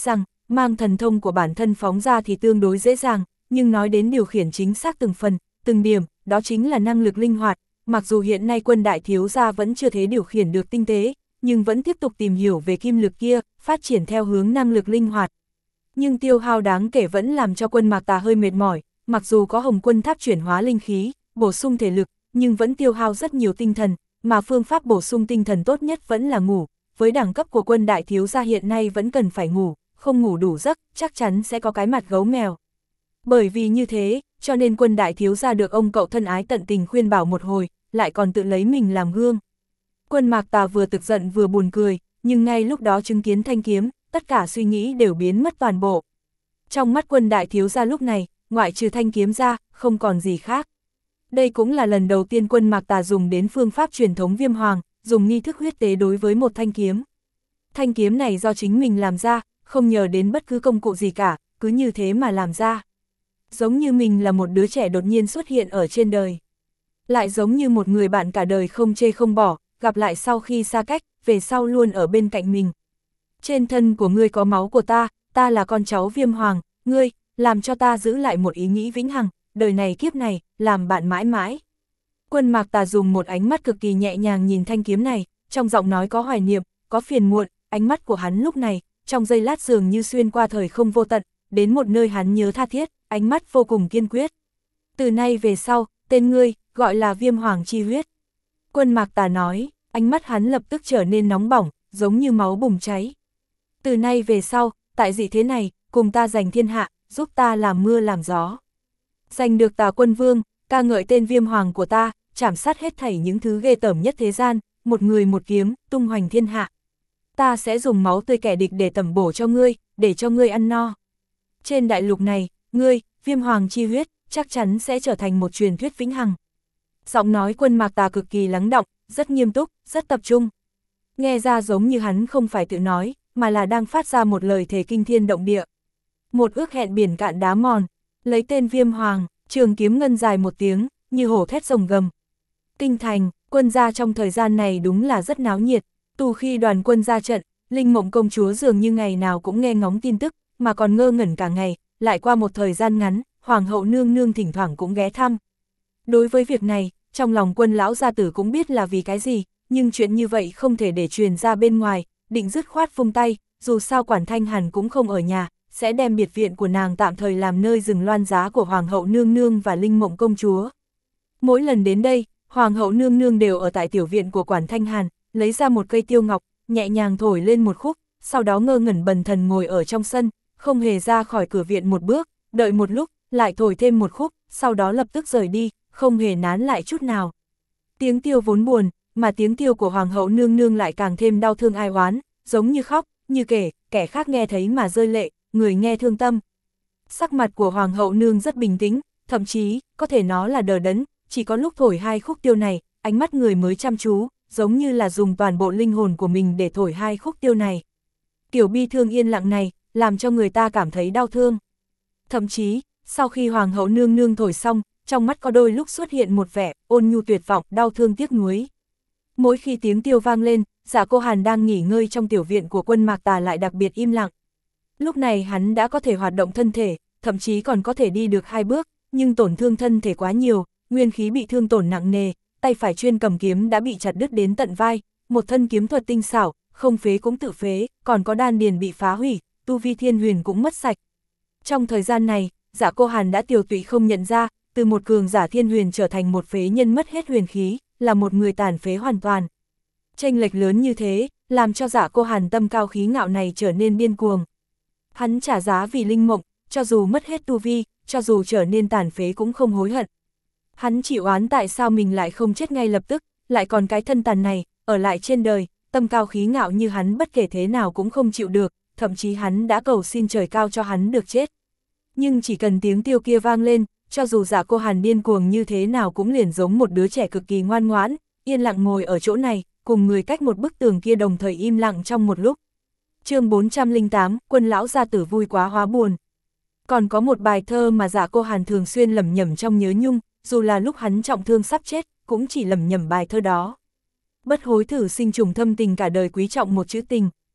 mang thần thông của bản thân phóng ra thì tương đối dễ dàng, nhưng nói đến điều khiển chính xác từng phần, từng điểm, đó chính là năng lực linh hoạt. Mặc dù hiện nay Quân đại thiếu gia vẫn chưa thể điều khiển được tinh tế, nhưng vẫn tiếp tục tìm hiểu về kim lực kia, phát triển theo hướng năng lực linh hoạt. Nhưng tiêu hao đáng kể vẫn làm cho Quân Mạc Tà hơi mệt mỏi, mặc dù có Hồng Quân Tháp chuyển hóa linh khí, bổ sung thể lực, nhưng vẫn tiêu hao rất nhiều tinh thần, mà phương pháp bổ sung tinh thần tốt nhất vẫn là ngủ. Với đẳng cấp của Quân đại thiếu gia hiện nay vẫn cần phải ngủ, không ngủ đủ giấc, chắc chắn sẽ có cái mặt gấu mèo. Bởi vì như thế, cho nên Quân đại thiếu gia được ông cậu thân ái tận tình khuyên bảo một hồi, lại còn tự lấy mình làm gương. Quân Mạc Tà vừa tức giận vừa buồn cười, nhưng ngay lúc đó chứng kiến thanh kiếm, tất cả suy nghĩ đều biến mất toàn bộ. Trong mắt Quân đại thiếu gia lúc này, ngoại trừ thanh kiếm ra, không còn gì khác. Đây cũng là lần đầu tiên Quân Mạc Tà dùng đến phương pháp truyền thống Viêm Hoàng, dùng nghi thức huyết tế đối với một thanh kiếm. Thanh kiếm này do chính mình làm ra, không nhờ đến bất cứ công cụ gì cả, cứ như thế mà làm ra. Giống như mình là một đứa trẻ đột nhiên xuất hiện ở trên đời. Lại giống như một người bạn cả đời không chê không bỏ, gặp lại sau khi xa cách, về sau luôn ở bên cạnh mình. Trên thân của ngươi có máu của ta là con cháu Viêm Hoàng, ngươi, làm cho ta giữ lại một ý nghĩ vĩnh hằng, đời này kiếp này, làm bạn mãi mãi. Quân Mạc Tà dùng một ánh mắt cực kỳ nhẹ nhàng nhìn thanh kiếm này, trong giọng nói có hoài niệm, có phiền muộn, ánh mắt của hắn lúc này, trong giây lát dường như xuyên qua thời không vô tận, đến một nơi hắn nhớ tha thiết, ánh mắt vô cùng kiên quyết. Từ nay về sau, tên ngươi, gọi là Viêm Hoàng chi huyết. Quân Mạc Tà nói, ánh mắt hắn lập tức trở nên nóng bỏng, giống như máu bùng cháy. Từ nay về sau, tại dị thế này, cùng ta giành thiên hạ, giúp ta làm mưa làm gió. Giành được Tà Quân Vương, ca ngợi tên Viêm Hoàng của ta, trảm sát hết thảy những thứ ghê tởm nhất thế gian, một người một kiếm, tung hoành thiên hạ. Ta sẽ dùng máu tươi kẻ địch để tẩm bổ cho ngươi, để cho ngươi ăn no. Trên đại lục này, ngươi, Viêm Hoàng chi huyết, chắc chắn sẽ trở thành một truyền thuyết vĩnh hằng. Giọng nói Quân Mạc Tà cực kỳ lắng đọng, rất nghiêm túc, rất tập trung. Nghe ra giống như hắn không phải tự nói, mà là đang phát ra một lời thề kinh thiên động địa. Một ước hẹn biển cạn đá mòn, lấy tên Viêm Hoàng, trường kiếm ngân dài một tiếng, như hổ thét rồng gầm. Kinh thành, Quân gia trong thời gian này đúng là rất náo nhiệt, từ khi đoàn quân ra trận, Linh Mộng công chúa dường như ngày nào cũng nghe ngóng tin tức, mà còn ngơ ngẩn cả ngày, lại qua một thời gian ngắn, Hoàng hậu nương nương thỉnh thoảng cũng ghé thăm. Đối với việc này, trong lòng Quân lão gia tử cũng biết là vì cái gì, nhưng chuyện như vậy không thể để truyền ra bên ngoài, định dứt khoát vung tay, dù sao Quản Thanh Hàn cũng không ở nhà, sẽ đem biệt viện của nàng tạm thời làm nơi dừng loan giá của Hoàng hậu nương nương và Linh Mộng công chúa. Mỗi lần đến đây, Hoàng hậu nương nương đều ở tại tiểu viện của Quản Thanh Hàn, lấy ra một cây tiêu ngọc, nhẹ nhàng thổi lên một khúc, sau đó ngơ ngẩn bần thần ngồi ở trong sân, không hề ra khỏi cửa viện một bước, đợi một lúc, lại thổi thêm một khúc, sau đó lập tức rời đi, không hề nán lại chút nào. Tiếng tiêu vốn buồn, mà tiếng tiêu của Hoàng hậu nương nương lại càng thêm đau thương ai oán, giống như khóc, như kể, kẻ khác nghe thấy mà rơi lệ, người nghe thương tâm. Sắc mặt của Hoàng hậu nương rất bình tĩnh, thậm chí, có thể nói là đờ đẫn, chỉ có lúc thổi hai khúc tiêu này, ánh mắt người mới chăm chú, giống như là dùng toàn bộ linh hồn của mình để thổi hai khúc tiêu này. Kiểu bi thương yên lặng này, làm cho người ta cảm thấy đau thương. Thậm chí, sau khi Hoàng hậu nương nương thổi xong, trong mắt có đôi lúc xuất hiện một vẻ ôn nhu tuyệt vọng, đau thương tiếc nuối. Mỗi khi tiếng tiêu vang lên, Dạ Cô Hàn đang nghỉ ngơi trong tiểu viện của Quân Mạc Tà lại đặc biệt im lặng. Lúc này hắn đã có thể hoạt động thân thể, thậm chí còn có thể đi được 2 bước, nhưng tổn thương thân thể quá nhiều, nguyên khí bị thương tổn nặng nề, tay phải chuyên cầm kiếm đã bị chặt đứt đến tận vai, một thân kiếm thuật tinh xảo, không phế cũng tự phế, còn có đan điền bị phá hủy, tu vi thiên huyền cũng mất sạch. Trong thời gian này, Dạ Cô Hàn đã tiều tụy không nhận ra, từ một cường giả thiên huyền trở thành một phế nhân mất hết huyền khí, là một người tàn phế hoàn toàn. Chênh lệch lớn như thế, làm cho Dạ Cô Hàn tâm cao khí ngạo này trở nên điên cuồng. Hắn trả giá vì Linh Mộng, cho dù mất hết tu vi, cho dù trở nên tàn phế cũng không hối hận. Hắn chịu oán tại sao mình lại không chết ngay lập tức, lại còn cái thân tàn này, ở lại trên đời, tâm cao khí ngạo như hắn bất kể thế nào cũng không chịu được, thậm chí hắn đã cầu xin trời cao cho hắn được chết. Nhưng chỉ cần tiếng tiêu kia vang lên, cho dù Dạ Cô Hàn điên cuồng như thế nào cũng liền giống một đứa trẻ cực kỳ ngoan ngoãn, yên lặng ngồi ở chỗ này, cùng người cách một bức tường kia đồng thời im lặng trong một lúc. Chương 408, Quân lão gia tử vui quá hóa buồn. Còn có một bài thơ mà Dạ Cô Hàn thường xuyên lẩm nhẩm trong nhớ nhung, dù là lúc hắn trọng thương sắp chết, cũng chỉ lẩm nhẩm bài thơ đó. Bất hối thử sinh trùng thâm tình cả đời quý trọng một chữ tình.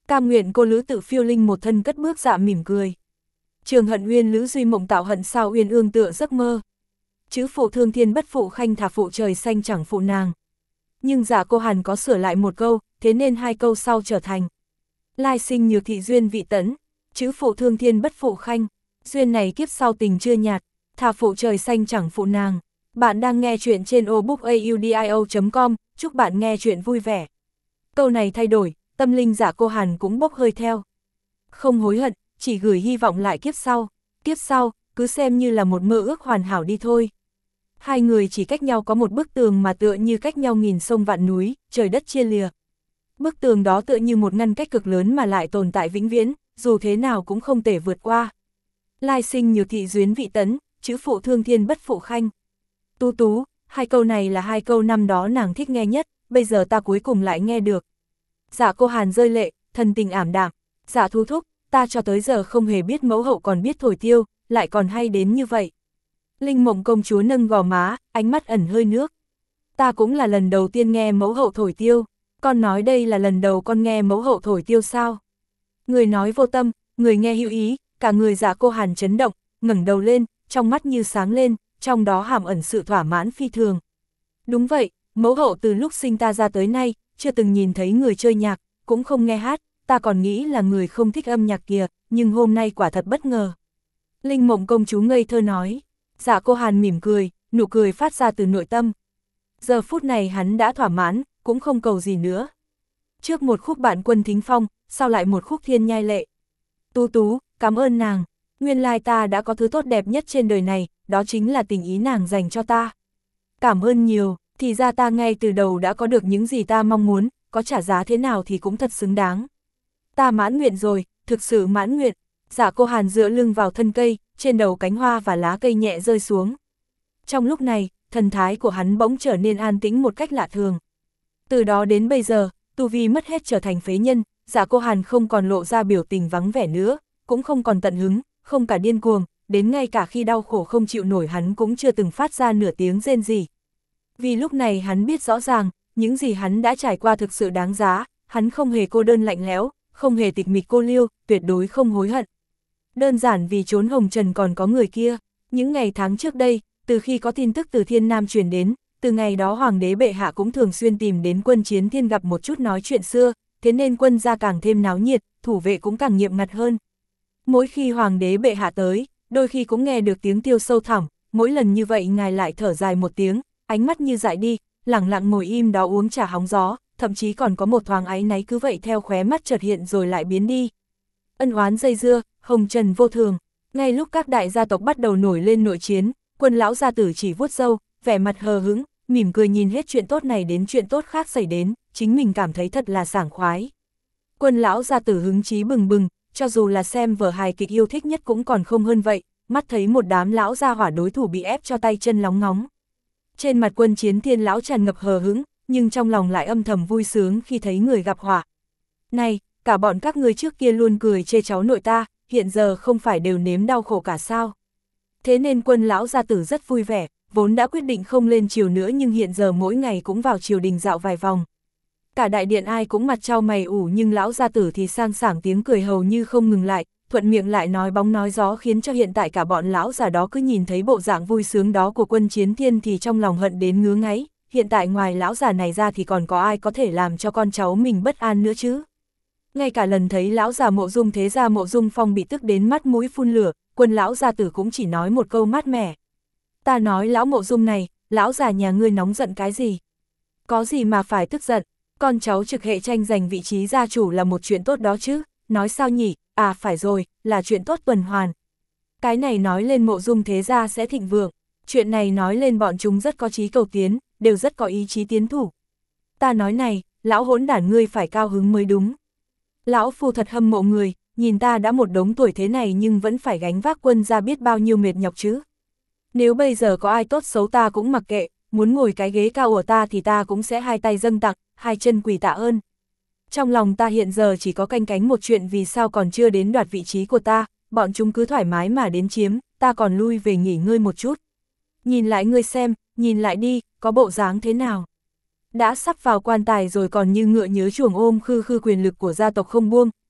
Cam nguyện cô Lữ Tự Phiêu Linh một thân cất bước dạ mỉm cười. Trường hận uyên Lữ Duy mộng tạo hận sao uyên ương tựa giấc mơ. Chữ phụ thương thiên bất phụ khanh thả phụ trời xanh chẳng phụ nàng. Nhưng Dạ Cô Hàn có sửa lại một câu, thế nên hai câu sau trở thành lai sinh nhược thị duyên vị tẫn, chữ phụ thương thiên bất phụ khanh, duyên này kiếp sau tình chưa nhạt, thả phụ trời xanh chẳng phụ nàng. Bạn đang nghe chuyện trên obookaudio.com, chúc bạn nghe chuyện vui vẻ. Câu này thay đổi, tâm linh Dạ Cô Hàn cũng bốc hơi theo. Không hối hận, chỉ gửi hy vọng lại kiếp sau, cứ xem như là một mơ ước hoàn hảo đi thôi. Hai người chỉ cách nhau có một bức tường mà tựa như cách nhau nghìn sông vạn núi, trời đất chia lìa. Bức tường đó tựa như một ngăn cách cực lớn mà lại tồn tại vĩnh viễn, dù thế nào cũng không thể vượt qua. Lai sinh nhược thị duyên vị tẫn, chữ phụ thương thiên bất phụ khanh. Tú tú, hai câu này là hai câu năm đó nàng thích nghe nhất, bây giờ ta cuối cùng lại nghe được. Dạ Cô Hàn rơi lệ, thần tình ảm đạm. Dạ Thu thúc, ta cho tới giờ không hề biết mẫu hậu còn biết thổi tiêu, lại còn hay đến như vậy. Linh Mộng công chúa nâng gò má, ánh mắt ẩn hơi nước. Ta cũng là lần đầu tiên nghe mẫu hậu thổi tiêu, con nói đây là lần đầu con nghe mẫu hậu thổi tiêu sao? Người nói vô tâm, người nghe hữu ý, cả người Dạ Cô Hàn chấn động, ngẩng đầu lên, trong mắt như sáng lên, trong đó hàm ẩn sự thỏa mãn phi thường. Đúng vậy, mẫu hậu từ lúc sinh ta ra tới nay, chưa từng nhìn thấy người chơi nhạc, cũng không nghe hát, ta còn nghĩ là người không thích âm nhạc kìa, nhưng hôm nay quả thật bất ngờ. Linh Mộng công chúa ngây thơ nói. Dạ Cô Hàn mỉm cười, nụ cười phát ra từ nội tâm. Giờ phút này hắn đã thỏa mãn, cũng không cầu gì nữa. Trước một khúc Bạn Quân Thính Phong, sau lại một khúc Thiên Nhai Lệ. Tú tú, cảm ơn nàng, nguyên lai ta đã có thứ tốt đẹp nhất trên đời này, đó chính là tình ý nàng dành cho ta. Cảm ơn nhiều, thì ra ta ngay từ đầu đã có được những gì ta mong muốn, có trả giá thế nào thì cũng thật xứng đáng. Ta mãn nguyện rồi, thực sự mãn nguyện. Dạ Cô Hàn dựa lưng vào thân cây, trên đầu cánh hoa và lá cây nhẹ rơi xuống. Trong lúc này, thần thái của hắn bỗng trở nên an tĩnh một cách lạ thường. Từ đó đến bây giờ, tu vi mất hết trở thành phế nhân, Dạ Cô Hàn không còn lộ ra biểu tình vắng vẻ nữa, cũng không còn tận hứng, không cả điên cuồng, đến ngay cả khi đau khổ không chịu nổi hắn cũng chưa từng phát ra nửa tiếng rên gì. Vì lúc này hắn biết rõ ràng, những gì hắn đã trải qua thực sự đáng giá, hắn không hề cô đơn lạnh lẽo, không hề tịch mịch cô liêu, tuyệt đối không hối hận. Đơn giản vì trốn hồng trần còn có người kia, những ngày tháng trước đây, từ khi có tin tức từ Thiên Nam truyền đến, từ ngày đó Hoàng đế bệ hạ cũng thường xuyên tìm đến Quân Chiến Thiên gặp một chút nói chuyện xưa, thế nên quân gia càng thêm náo nhiệt, thủ vệ cũng càng nghiêm ngặt hơn. Mỗi khi Hoàng đế bệ hạ tới, đôi khi cũng nghe được tiếng tiêu sâu thẳm, mỗi lần như vậy ngài lại thở dài một tiếng, ánh mắt như dại đi, lẳng lặng ngồi im đó uống trà hóng gió, thậm chí còn có một thoáng áy náy cứ vậy theo khóe mắt chợt hiện rồi lại biến đi. Ân oán dây dưa, hồng trần vô thường, ngay lúc các đại gia tộc bắt đầu nổi lên nội chiến, Quân lão gia tử chỉ vuốt râu, vẻ mặt hờ hững, mỉm cười nhìn hết chuyện tốt này đến chuyện tốt khác xảy đến, chính mình cảm thấy thật là sảng khoái. Quân lão gia tử hứng chí bừng bừng, cho dù là xem vở hài kịch yêu thích nhất cũng còn không hơn vậy, mắt thấy một đám lão gia hỏa đối thủ bị ép cho tay chân lóng ngóng. Trên mặt Quân Chiến Thiên lão tràn ngập hờ hững, nhưng trong lòng lại âm thầm vui sướng khi thấy người gặp họa. Này, cả bọn các ngươi trước kia luôn cười chê cháu nội ta, hiện giờ không phải đều nếm đau khổ cả sao? Thế nên Quân lão gia tử rất vui vẻ, vốn đã quyết định không lên triều nữa nhưng hiện giờ mỗi ngày cũng vào triều đình dạo vài vòng. Cả đại điện ai cũng mặt trao mày ủ nhưng lão gia tử thì sang sảng tiếng cười hầu như không ngừng lại, thuận miệng lại nói bóng nói gió khiến cho hiện tại cả bọn lão già đó cứ nhìn thấy bộ dạng vui sướng đó của Quân Chiến Thiên thì trong lòng hận đến ngứa ngáy, hiện tại ngoài lão già này ra thì còn có ai có thể làm cho con cháu mình bất an nữa chứ. Ngay cả lần thấy lão già Mộ Dung Thế gia Mộ Dung Phong bị tức đến mắt mũi phun lửa, Quân lão gia tử cũng chỉ nói một câu mát mẻ. Ta nói lão Mộ Dung này, lão già nhà ngươi nóng giận cái gì? Có gì mà phải tức giận, con cháu trực hệ tranh giành vị trí gia chủ là một chuyện tốt đó chứ, nói sao nhỉ, à phải rồi, là chuyện tốt tuần hoàn. Cái này nói lên Mộ Dung Thế gia sẽ thịnh vượng, chuyện này nói lên bọn chúng rất có chí cầu tiến, đều rất có ý chí tiến thủ. Ta nói này, lão hỗn đản ngươi phải cao hứng mới đúng. Lão phu thật hâm mộ người, nhìn ta đã một đống tuổi thế này nhưng vẫn phải gánh vác quân gia biết bao nhiêu mệt nhọc chứ. Nếu bây giờ có ai tốt xấu ta cũng mặc kệ, muốn ngồi cái ghế cao của ta thì ta cũng sẽ hai tay dâng tặng, hai chân quỳ tạ ơn. Trong lòng ta hiện giờ chỉ có canh cánh một chuyện vì sao còn chưa đến đoạt vị trí của ta, bọn chúng cứ thoải mái mà đến chiếm, ta còn lui về nghỉ ngơi một chút. Nhìn lại ngươi xem, nhìn lại đi, có bộ dáng thế nào. Đã sắp vào quan tài rồi còn như ngựa nhớ chuồng ôm khư khư quyền lực của gia tộc không buông,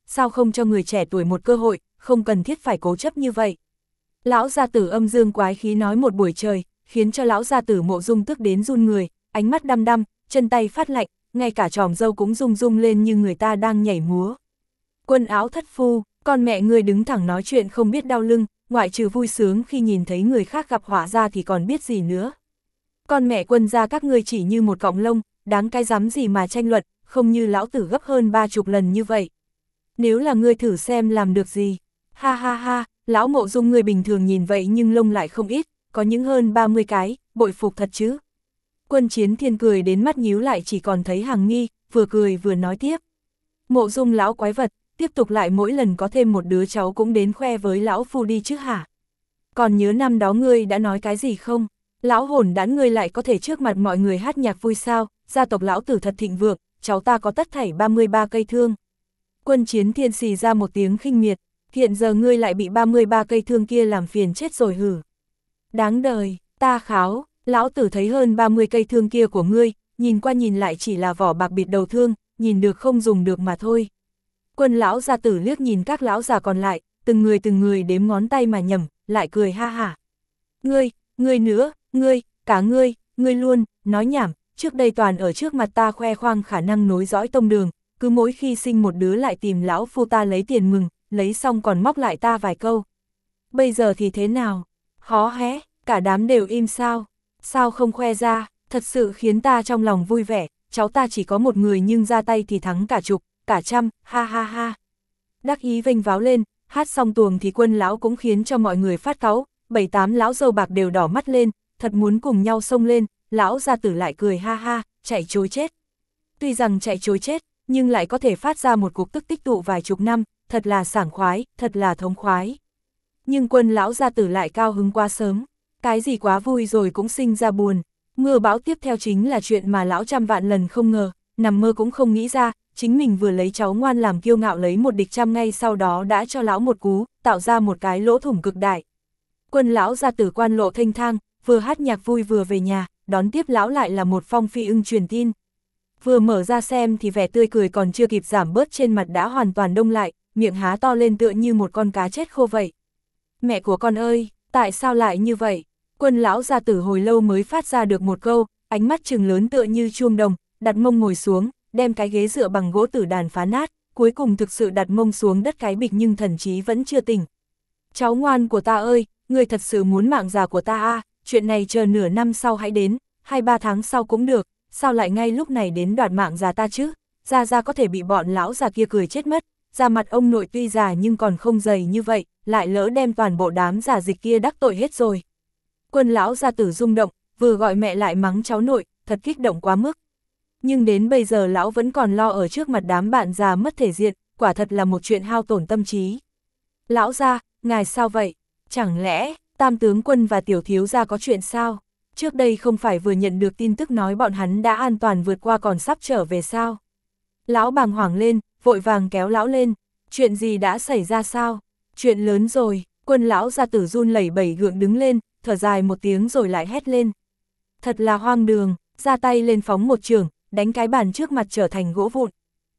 sao không cho người trẻ tuổi một cơ hội, không cần thiết phải cố chấp như vậy. Lão gia tử âm dương quái khí nói một buổi trời, khiến cho lão gia tử Mộ Dung tức đến run người, ánh mắt đăm đăm, chân tay phát lạnh, ngay cả tròm râu cũng rung rung lên như người ta đang nhảy múa. Quân Áo thất phu, con mẹ ngươi đứng thẳng nói chuyện không biết đau lưng, ngoại trừ vui sướng khi nhìn thấy người khác gặp họa ra thì còn biết gì nữa. Con mẹ Quân gia các ngươi chỉ như một cọng lông, đáng cái dám gì mà tranh luận, không như lão tử gấp hơn 30 lần như vậy. Nếu là ngươi thử xem làm được gì. Ha ha ha, lão Mộ Dung ngươi bình thường nhìn vậy nhưng lông lại không ít, có những hơn 30 cái, bội phục thật chứ. Quân Chiến Thiên cười đến mắt nhíu lại chỉ còn thấy Hằng Nghi, vừa cười vừa nói tiếp. Mộ Dung lão quái vật, tiếp tục lại mỗi lần có thêm một đứa cháu cũng đến khoe với lão phu đi chứ hả? Còn nhớ năm đó ngươi đã nói cái gì không? Lão hồn đản ngươi lại có thể trước mặt mọi người hát nhạc vui sao, gia tộc lão tử thật thịnh vượng, cháu ta có tất thảy 33 cây thương. Quân Chiến Thiên xì ra một tiếng khinh miệt, hiện giờ ngươi lại bị 33 cây thương kia làm phiền chết rồi hử. Đáng đời, ta kháo, lão tử thấy hơn 30 cây thương kia của ngươi, nhìn qua nhìn lại chỉ là vỏ bạc bịt đầu thương, nhìn được không dùng được mà thôi. Quân lão gia tử liếc nhìn các lão già còn lại, từng người đếm ngón tay mà nhầm, lại cười ha hả. Ngươi nữa, cả ngươi luôn, nói nhảm, trước đây toàn ở trước mặt ta khoe khoang khả năng nối dõi tông đường, cứ mỗi khi sinh một đứa lại tìm lão phu ta lấy tiền mừng, lấy xong còn móc lại ta vài câu. Bây giờ thì thế nào? Khó hé, cả đám đều im sao? Sao không khoe ra, thật sự khiến ta trong lòng vui vẻ, cháu ta chỉ có một người nhưng ra tay thì thắng cả chục, cả trăm, ha ha ha. Đắc ý vênh váo lên, hát xong tuồng thì Quân lão cũng khiến cho mọi người phát cáu, 7-8 lão râu bạc đều đỏ mắt lên, thật muốn cùng nhau xông lên, lão gia tử lại cười ha ha, chạy trối chết. Tuy rằng chạy trối chết, nhưng lại có thể phát ra một cục tức tích tụ vài chục năm, thật là sảng khoái, thật là thống khoái. Nhưng Quân lão gia tử lại cao hứng quá sớm, cái gì quá vui rồi cũng sinh ra buồn. Mưa bão tiếp theo chính là chuyện mà lão trăm vạn lần không ngờ, nằm mơ cũng không nghĩ ra, chính mình vừa lấy cháu ngoan làm kiêu ngạo lấy một địch trăm ngay sau đó đã cho lão một cú, tạo ra một cái lỗ thủng cực đại. Quân lão gia tử quan lộ thênh thang, vừa hát nhạc vui vừa về nhà, đón tiếp lão lại là một phong phi ưng truyền tin. Vừa mở ra xem thì vẻ tươi cười còn chưa kịp giảm bớt trên mặt đã hoàn toàn đông lại, miệng há to lên tựa như một con cá chết khô vậy. Mẹ của con ơi, tại sao lại như vậy? Quân lão gia tử hồi lâu mới phát ra được một câu, ánh mắt trừng lớn tựa như chuông đồng, đặt mông ngồi xuống, đem cái ghế dựa bằng gỗ tử đàn phá nát, cuối cùng thực sự đặt mông xuống đất cái bịch nhưng thần trí vẫn chưa tỉnh. Cháu ngoan của ta ơi, ngươi thật sự muốn mạng già của ta à, chuyện này chờ nửa năm sau hãy đến, 2-3 tháng sau cũng được, sao lại ngay lúc này đến đoạt mạng già ta chứ, ra có thể bị bọn lão già kia cười chết mất, da mặt ông nội tuy già nhưng còn không dày như vậy, lại lỡ đem toàn bộ đám giả dịch kia đắc tội hết rồi. Quân lão gia tử rung động, vừa gọi mẹ lại mắng cháu nội, thật kích động quá mức. Nhưng đến bây giờ lão vẫn còn lo ở trước mặt đám bạn già mất thể diện, quả thật là một chuyện hao tổn tâm trí. Lão gia, ngài sao vậy? Chẳng lẽ, Tam tướng quân và tiểu thiếu gia có chuyện sao? Trước đây không phải vừa nhận được tin tức nói bọn hắn đã an toàn vượt qua còn sắp trở về sao? Lão bàng hoàng lên, vội vàng kéo lão lên. Chuyện gì đã xảy ra sao? Chuyện lớn rồi. Quân lão gia tử run lẩy bẩy gượng đứng lên, thở dài một tiếng rồi lại hét lên. Thật là hoang đường, ra tay lên phóng một chưởng, đánh cái bàn trước mặt trở thành gỗ vụn.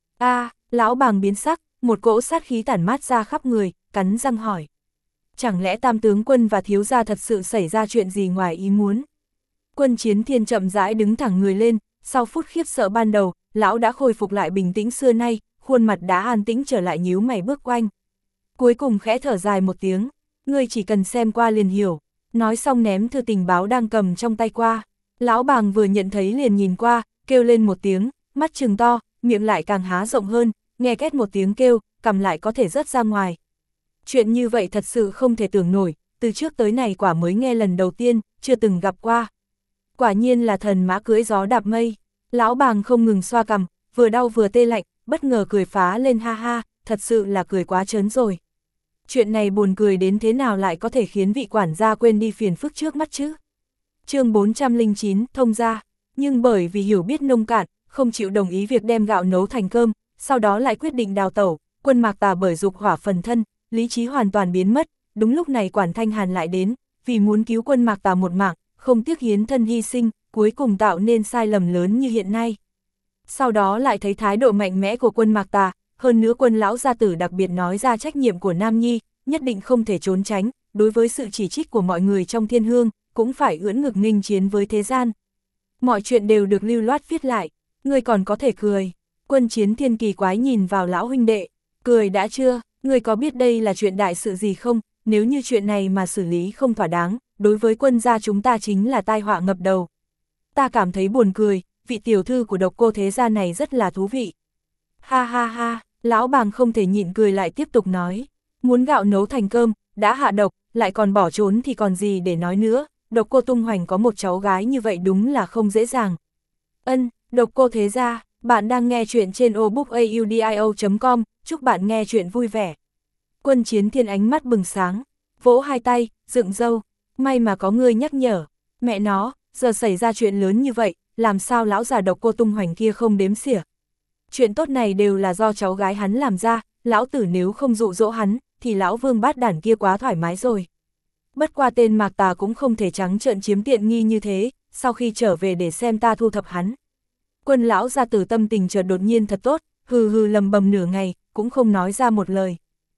Lão bàng biến sắc, một cỗ sát khí tản mát ra khắp người, cắn răng hỏi. Chẳng lẽ Tam tướng quân và thiếu gia thật sự xảy ra chuyện gì ngoài ý muốn? Quân Chiến Thiên chậm rãi đứng thẳng người lên, sau phút khiếp sợ ban đầu, lão đã khôi phục lại bình tĩnh xưa nay, khuôn mặt đã an tĩnh trở lại nhíu mày bước quanh. Cuối cùng khẽ thở dài một tiếng, ngươi chỉ cần xem qua liền hiểu. Nói xong ném thư tình báo đang cầm trong tay qua. Lão bàng vừa nhận thấy liền nhìn qua, kêu lên một tiếng, mắt trừng to, miệng lại càng há rộng hơn, nghe két một tiếng kêu, cầm lại có thể rớt ra ngoài. Chuyện như vậy thật sự không thể tưởng nổi, từ trước tới này quả mới nghe lần đầu tiên, chưa từng gặp qua. Quả nhiên là thần mã cưỡi gió đạp mây. Lão bàng không ngừng xoa cằm, vừa đau vừa tê lạnh, bất ngờ cười phá lên ha ha, thật sự là cười quá trớn rồi. Chuyện này buồn cười đến thế nào lại có thể khiến vị quản gia quên đi phiền phức trước mắt chứ? Chương 409, thông gia. Nhưng bởi vì hiểu biết nông cạn, không chịu đồng ý việc đem gạo nấu thành cơm, sau đó lại quyết định đào tẩu, Quân Mạc Tà bởi dục hỏa phần thân, lý trí hoàn toàn biến mất. Đúng lúc này Quản Thanh Hàn lại đến, vì muốn cứu Quân Mạc Tà một mạng, không tiếc hiến thân hy sinh, cuối cùng tạo nên sai lầm lớn như hiện nay. Sau đó lại thấy thái độ mạnh mẽ của Quân Mạc Tà, hơn nữa Quân lão gia tử đặc biệt nói ra trách nhiệm của Nam Nhi, nhất định không thể trốn tránh, đối với sự chỉ trích của mọi người trong thiên hương, cũng phải ưỡn ngực nghênh chiến với thế gian. Mọi chuyện đều được lưu loát viết lại, ngươi còn có thể cười. Quân Chiến Thiên kỳ quái nhìn vào lão huynh đệ, cười đã chưa, ngươi có biết đây là chuyện đại sự gì không, nếu như chuyện này mà xử lý không thỏa đáng, đối với Quân gia chúng ta chính là tai họa ngập đầu. Ta cảm thấy buồn cười, vị tiểu thư của Độc Cô thế gia này rất là thú vị. Ha ha ha, lão bàng không thể nhịn cười lại tiếp tục nói, muốn gạo nấu thành cơm, đã hạ độc, lại còn bỏ trốn thì còn gì để nói nữa, Độc Cô tung hoành có một cháu gái như vậy đúng là không dễ dàng. Độc Cô thế gia, bạn đang nghe chuyện trên obookaudio.com, chúc bạn nghe chuyện vui vẻ. Quân Chiến Thiên ánh mắt bừng sáng, vỗ hai tay, dựng râu, may mà có người nhắc nhở, mẹ nó, giờ xảy ra chuyện lớn như vậy, làm sao lão già Độc Cô tung hoành kia không đếm xỉa. Chuyện tốt này đều là do cháu gái hắn làm ra, lão tử nếu không dụ dỗ hắn, thì lão vương bát đản kia quá thoải mái rồi. Bất qua tên Mạc Tà cũng không thể trắng trợn chiếm tiện nghi như thế, sau khi trở về để xem ta thu thập hắn. Quân lão gia tử tâm tình chợt đột nhiên thật tốt, hừ hừ lầm bầm nửa ngày, cũng không nói ra một lời.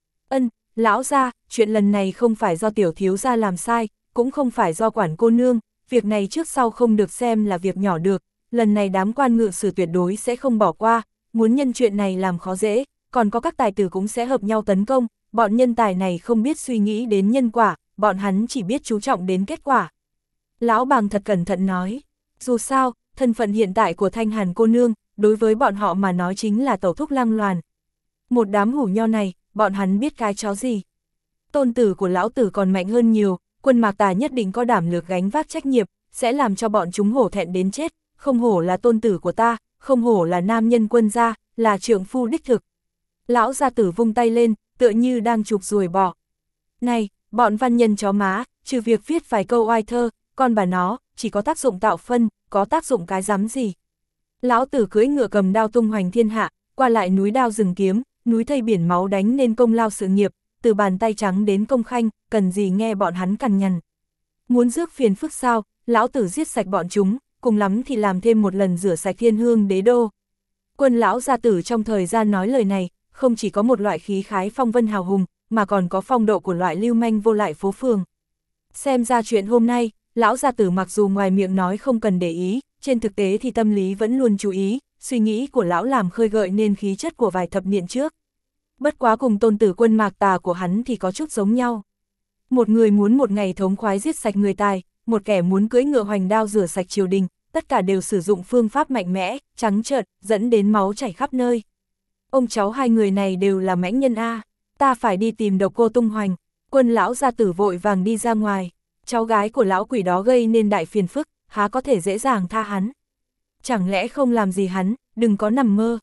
Lão gia, chuyện lần này không phải do tiểu thiếu gia làm sai, cũng không phải do quản cô nương, việc này trước sau không được xem là việc nhỏ được, lần này đám quan ngự sử tuyệt đối sẽ không bỏ qua, muốn nhân chuyện này làm khó dễ, còn có các tài tử cũng sẽ hợp nhau tấn công, bọn nhân tài này không biết suy nghĩ đến nhân quả, bọn hắn chỉ biết chú trọng đến kết quả. Lão bàng thật cẩn thận nói, dù sao, thân phận hiện tại của Thanh Hàn cô nương, đối với bọn họ mà nói chính là tẩu thúc lang loàn. Một đám hủ nho này, bọn hắn biết cái chó gì. Tôn tử của lão tử còn mạnh hơn nhiều, Quân Mạc Tà nhất định có đảm lược gánh vác trách nhiệm, sẽ làm cho bọn chúng hổ thẹn đến chết, không hổ là tôn tử của ta, không hổ là nam nhân Quân gia, là trượng phu đích thực. Lão gia tử vung tay lên, tựa như đang chụp ruồi bọ. Này, bọn văn nhân chó má, trừ việc viết vài câu oai thơ, con bà nó, chỉ có tác dụng tạo phân, có tác dụng cái rắm gì. Lão tử cưỡi ngựa cầm đao tung hoành thiên hạ, qua lại núi đao rừng kiếm, núi thây biển máu đánh nên công lao sự nghiệp, từ bàn tay trắng đến công khanh, cần gì nghe bọn hắn cằn nhằn. Muốn rước phiền phức sao, lão tử giết sạch bọn chúng, cùng lắm thì làm thêm một lần rửa sạch thiên hương đế đô. Quân lão gia tử trong thời gian nói lời này, không chỉ có một loại khí khái phong vân hào hùng, mà còn có phong độ của loại lưu manh vô lại phố phường. Xem ra chuyện hôm nay, lão gia tử mặc dù ngoài miệng nói không cần để ý, trên thực tế thì tâm lý vẫn luôn chú ý, suy nghĩ của lão làm khơi gợi nên khí chất của vài thập niên trước. Bất quá cùng tôn tử Quân Mạc Tà của hắn thì có chút giống nhau. Một người muốn một ngày thống khoái giết sạch người tài, một kẻ muốn cưỡi ngựa hoành đao rửa sạch triều đình, tất cả đều sử dụng phương pháp mạnh mẽ, trắng trợn, dẫn đến máu chảy khắp nơi. Ông cháu hai người này đều là mãnh nhân a, ta phải đi tìm Độc Cô tung hoành. Quân lão gia tử vội vàng đi ra ngoài, cháu gái của lão quỷ đó gây nên đại phiền phức, há có thể dễ dàng tha hắn. Chẳng lẽ không làm gì hắn, đừng có nằm mơ.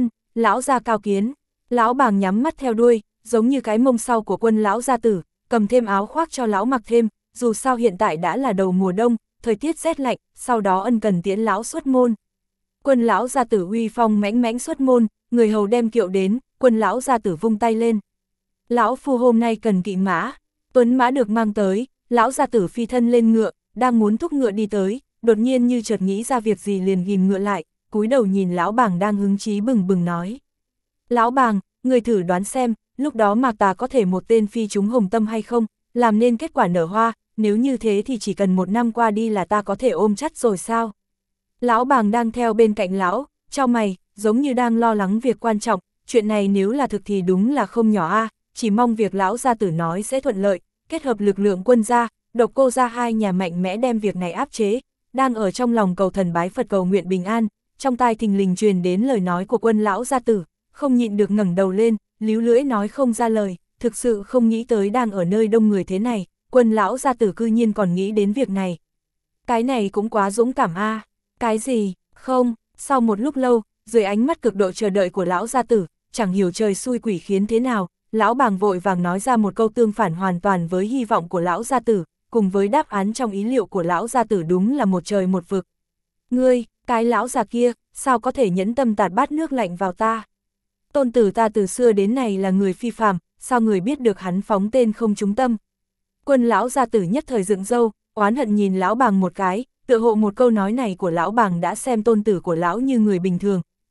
Lão gia cao kiến. Lão bàng nhắm mắt theo đuôi, giống như cái mông sau của Quân lão gia tử, cầm thêm áo khoác cho lão mặc thêm, dù sao hiện tại đã là đầu mùa đông, thời tiết rét lạnh, sau đó ân cần tiễn lão xuất môn. Quân lão gia tử uy phong mãnh mãnh xuất môn, người hầu đem kiệu đến, Quân lão gia tử vung tay lên. Lão phu hôm nay cần kỵ mã, tuấn mã được mang tới, lão gia tử phi thân lên ngựa, đang muốn thúc ngựa đi tới, đột nhiên như chợt nghĩ ra việc gì liền ghim ngựa lại, cúi đầu nhìn lão bàng đang hứng chí bừng bừng nói. Lão bàng, người thử đoán xem, lúc đó Mạc Tà có thể một tên phi trúng hồng tâm hay không, làm nên kết quả nở hoa, nếu như thế thì chỉ cần 1 năm qua đi là ta có thể ôm chắc rồi sao? Lão bàng đang theo bên cạnh lão, chau mày, giống như đang lo lắng việc quan trọng, chuyện này nếu là thực thì đúng là không nhỏ a, chỉ mong việc lão gia tử nói sẽ thuận lợi, kết hợp lực lượng Quân gia, Độc Cô gia hai nhà mạnh mẽ đem việc này áp chế, đang ở trong lòng cầu thần bái Phật cầu nguyện bình an, trong tai thình lình truyền đến lời nói của Quân lão gia tử, không nhịn được ngẩng đầu lên, líu lưỡi nói không ra lời, thực sự không nghĩ tới đang ở nơi đông người thế này, Quân lão gia tử cư nhiên còn nghĩ đến việc này. Cái này cũng quá dũng cảm a. Cái gì? Không, sau một lúc lâu, dưới ánh mắt cực độ chờ đợi của lão gia tử, chẳng hiểu trời xui quỷ khiến thế nào, lão bàng vội vàng nói ra một câu tương phản hoàn toàn với hy vọng của lão gia tử, cùng với đáp án trong ý liệu của lão gia tử đúng là một trời một vực. Ngươi, cái lão già kia, sao có thể nhẫn tâm tạt bát nước lạnh vào ta? Tôn tử ta từ xưa đến nay là người phi phàm, sao người biết được hắn phóng tên không trúng tâm? Quân lão gia tử nhất thời dựng râu, oán hận nhìn lão bàng một cái, tựa hộ một câu nói này của lão bàng đã xem tôn tử của lão như người bình thường,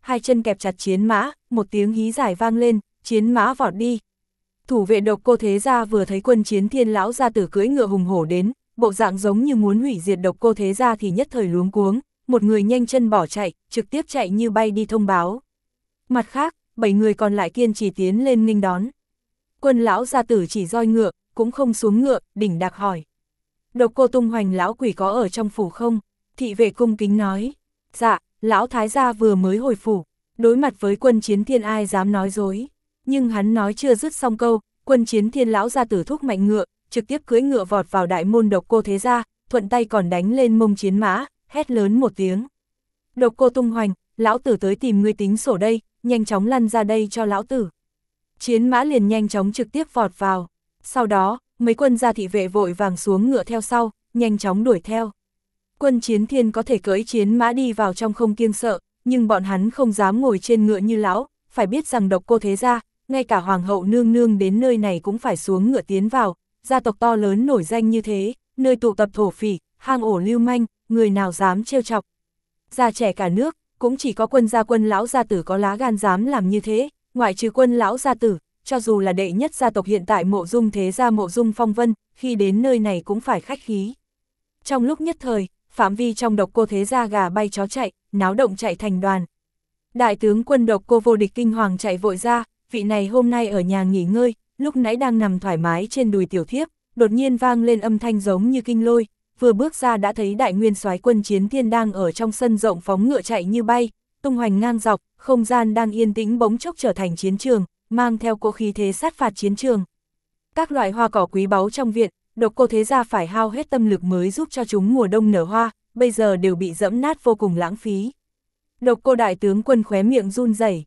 hai chân kẹp chặt chiến mã, một tiếng hí dài vang lên, chiến mã vọt đi. Thủ vệ Độc Cô Thế Gia vừa thấy Quân Chiến Thiên lão gia tử cưỡi ngựa hùng hổ đến, bộ dạng giống như muốn hủy diệt Độc Cô Thế Gia thì nhất thời luống cuống, một người nhanh chân bỏ chạy, trực tiếp chạy như bay đi thông báo. Mặt khác, 7 người còn lại kiên trì tiến lên nghênh đón. Quân lão gia tử chỉ roi ngựa, cũng không xuống ngựa, đỉnh đạc hỏi. Độc Cô Tung Hoành lão quỷ có ở trong phủ không? Thị vệ cung kính nói. Dạ, lão thái gia vừa mới hồi phủ. Đối mặt với Quân Chiến Thiên ai dám nói dối. Nhưng hắn nói chưa dứt xong câu, Quân Chiến Thiên lão gia tử thúc mạnh ngựa, trực tiếp cưỡi ngựa vọt vào đại môn Độc Cô Thế Gia, thuận tay còn đánh lên mông chiến mã, hét lớn một tiếng. Độc Cô Tung Hoành, lão tử tới tìm ngươi tính sổ đây, nhanh chóng lăn ra đây cho lão tử. Chiến mã liền nhanh chóng trực tiếp vọt vào. Sau đó, mấy quân gia thị vệ vội vàng xuống ngựa theo sau, nhanh chóng đuổi theo. Quân Chiến Thiên có thể cưỡi chiến mã đi vào trong không kiêng sợ, nhưng bọn hắn không dám ngồi trên ngựa như lão, phải biết rằng Độc Cô Thế Gia, ngay cả hoàng hậu nương nương đến nơi này cũng phải xuống ngựa tiến vào, gia tộc to lớn nổi danh như thế, nơi tụ tập thổ phỉ, hang ổ lưu manh, người nào dám trêu chọc. Già trẻ cả nước, cũng chỉ có Quân gia Quân lão gia tử có lá gan dám làm như thế, ngoại trừ Quân lão gia tử, cho dù là đệ nhất gia tộc hiện tại Mộ Dung Thế Gia Mộ Dung Phong Vân, khi đến nơi này cũng phải khách khí. Trong lúc nhất thời, phạm vi trong Độc Cô Thế Gia gà bay chó chạy, náo động chạy thành đoàn. Đại tướng quân Độc Cô Vô Địch kinh hoàng chạy vội ra, vị này hôm nay ở nhà nghỉ ngơi, lúc nãy đang nằm thoải mái trên đùi tiểu thiếp, đột nhiên vang lên âm thanh giống như kinh lôi, vừa bước ra đã thấy đại nguyên soái Quân Chiến Thiên đang ở trong sân rộng phóng ngựa chạy như bay, tung hoành ngang dọc, không gian đang yên tĩnh bỗng chốc trở thành chiến trường, mang theo cỗ khí thế sát phạt chiến trường. Các loại hoa cỏ quý báu trong viện, Độc Cô Thế Gia phải hao hết tâm lực mới giúp cho chúng mùa đông nở hoa, bây giờ đều bị dẫm nát vô cùng lãng phí. Độc Cô đại tướng quân khóe miệng run rẩy.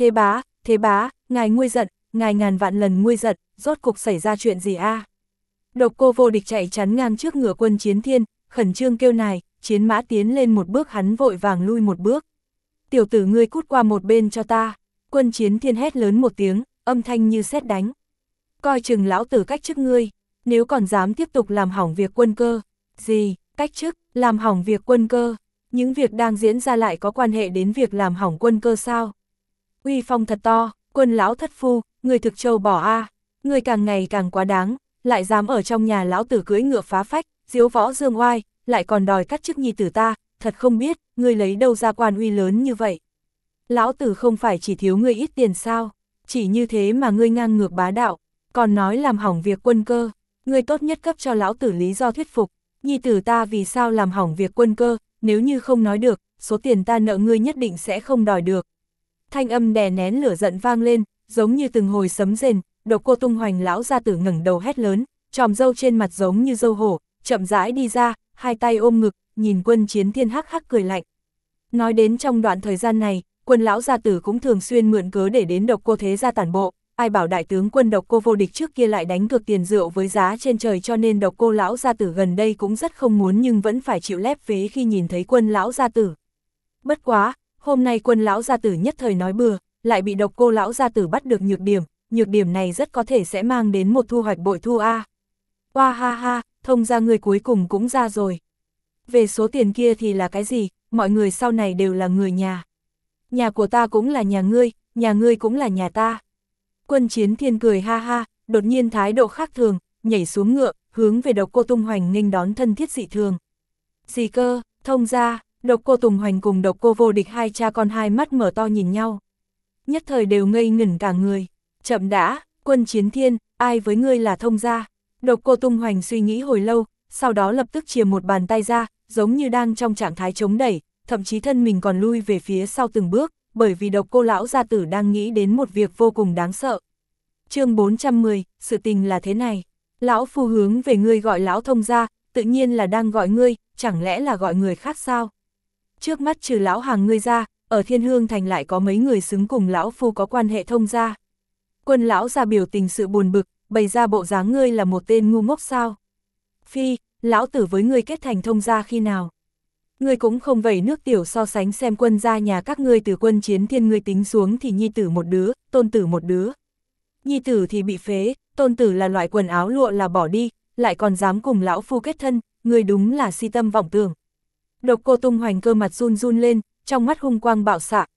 Thế bá, ngài nguôi giận, ngài ngàn vạn lần nguôi giận, rốt cục xảy ra chuyện gì a? Độc Cô Vô Địch chạy chắn ngang trước ngựa Quân Chiến Thiên, khẩn trương kêu nài, chiến mã tiến lên một bước hắn vội vàng lui một bước. Tiểu tử ngươi cút qua một bên cho ta. Quân Chiến Thiên hét lớn một tiếng, âm thanh như sét đánh. Coi chừng lão tử cách chức ngươi, nếu còn dám tiếp tục làm hỏng việc quân cơ. Gì, cách chức, làm hỏng việc quân cơ? Những việc đang diễn ra lại có quan hệ đến việc làm hỏng quân cơ sao? Uy phong thật to, Quân lão thất phu, người thực trâu bỏ a, người càng ngày càng quá đáng, lại dám ở trong nhà lão tử cưỡi ngựa phá phách, diếu võ dương oai, lại còn đòi cắt chức nhi tử ta, thật không biết, ngươi lấy đâu ra quan uy lớn như vậy. Lão tử không phải chỉ thiếu ngươi ít tiền sao, chỉ như thế mà ngươi ngang ngược bá đạo, còn nói làm hỏng việc quân cơ, ngươi tốt nhất cấp cho lão tử lý do thuyết phục, nhi tử ta vì sao làm hỏng việc quân cơ, nếu như không nói được, số tiền ta nợ ngươi nhất định sẽ không đòi được. Thanh âm đè nén lửa giận vang lên, giống như từng hồi sấm rền, Độc Cô Tung Hoành lão gia tử ngẩng đầu hét lớn, tròm râu trên mặt giống như râu hổ, chậm rãi đi ra, hai tay ôm ngực, nhìn Quân Chiến Thiên hắc hắc cười lạnh. Nói đến trong đoạn thời gian này, Quân lão gia tử cũng thường xuyên mượn cớ để đến Độc Cô Thế Gia tản bộ, ai bảo đại tướng quân Độc Cô Vô Địch trước kia lại đánh cược tiền rượu với giá trên trời, cho nên Độc Cô lão gia tử gần đây cũng rất không muốn nhưng vẫn phải chịu lép vế khi nhìn thấy Quân lão gia tử. Bất quá, hôm nay Quân lão gia tử nhất thời nói bừa, lại bị Độc Cô lão gia tử bắt được nhược điểm này rất có thể sẽ mang đến một thu hoạch bội thu a. Oa ha ha, thông gia người cuối cùng cũng ra rồi. Về số tiền kia thì là cái gì, mọi người sau này đều là người nhà. Nhà của ta cũng là nhà ngươi cũng là nhà ta. Quân Chiến Thiên cười ha ha, đột nhiên thái độ khác thường, nhảy xuống ngựa, hướng về Độc Cô Tung Hoành nghênh đón thân thiết dị thường. Gì cơ, thông gia, Độc Cô Tung Hoành cùng Độc Cô Vô Địch hai cha con hai mắt mở to nhìn nhau. Nhất thời đều ngây ngẩn cả người. Chậm đã, Quân Chiến Thiên, ai với ngươi là thông gia? Độc Cô Tung Hoành suy nghĩ hồi lâu, sau đó lập tức chìa một bàn tay ra, giống như đang trong trạng thái chống đẩy, thậm chí thân mình còn lui về phía sau từng bước, bởi vì Độc Cô lão gia tử đang nghĩ đến một việc vô cùng đáng sợ. Chương 410, sự tình là thế này. Lão phu hướng về ngươi gọi lão thông gia, tự nhiên là đang gọi ngươi, chẳng lẽ là gọi người khác sao? Trước mắt trừ lão hàng ngươi ra, ở Thiên Hương Thành lại có mấy người xứng cùng lão phu có quan hệ thông gia. Quân lão gia biểu tình sự buồn bực, bày ra bộ dáng ngươi là một tên ngu ngốc sao? Phi, lão tử với ngươi kết thành thông gia khi nào? Ngươi cũng không vẩy nước tiểu so sánh xem quân gia nhà các ngươi từ Quân Chiến Thiên ngươi tính xuống thì nhi tử một đứa, tôn tử một đứa. Nhi tử thì bị phế, tôn tử là loại quần áo lụa là bỏ đi, lại còn dám cùng lão phu kết thân, ngươi đúng là si tâm vọng tưởng. Độc Cô Tung Hoành cơ mặt run run lên, trong mắt hung quang bạo xạ,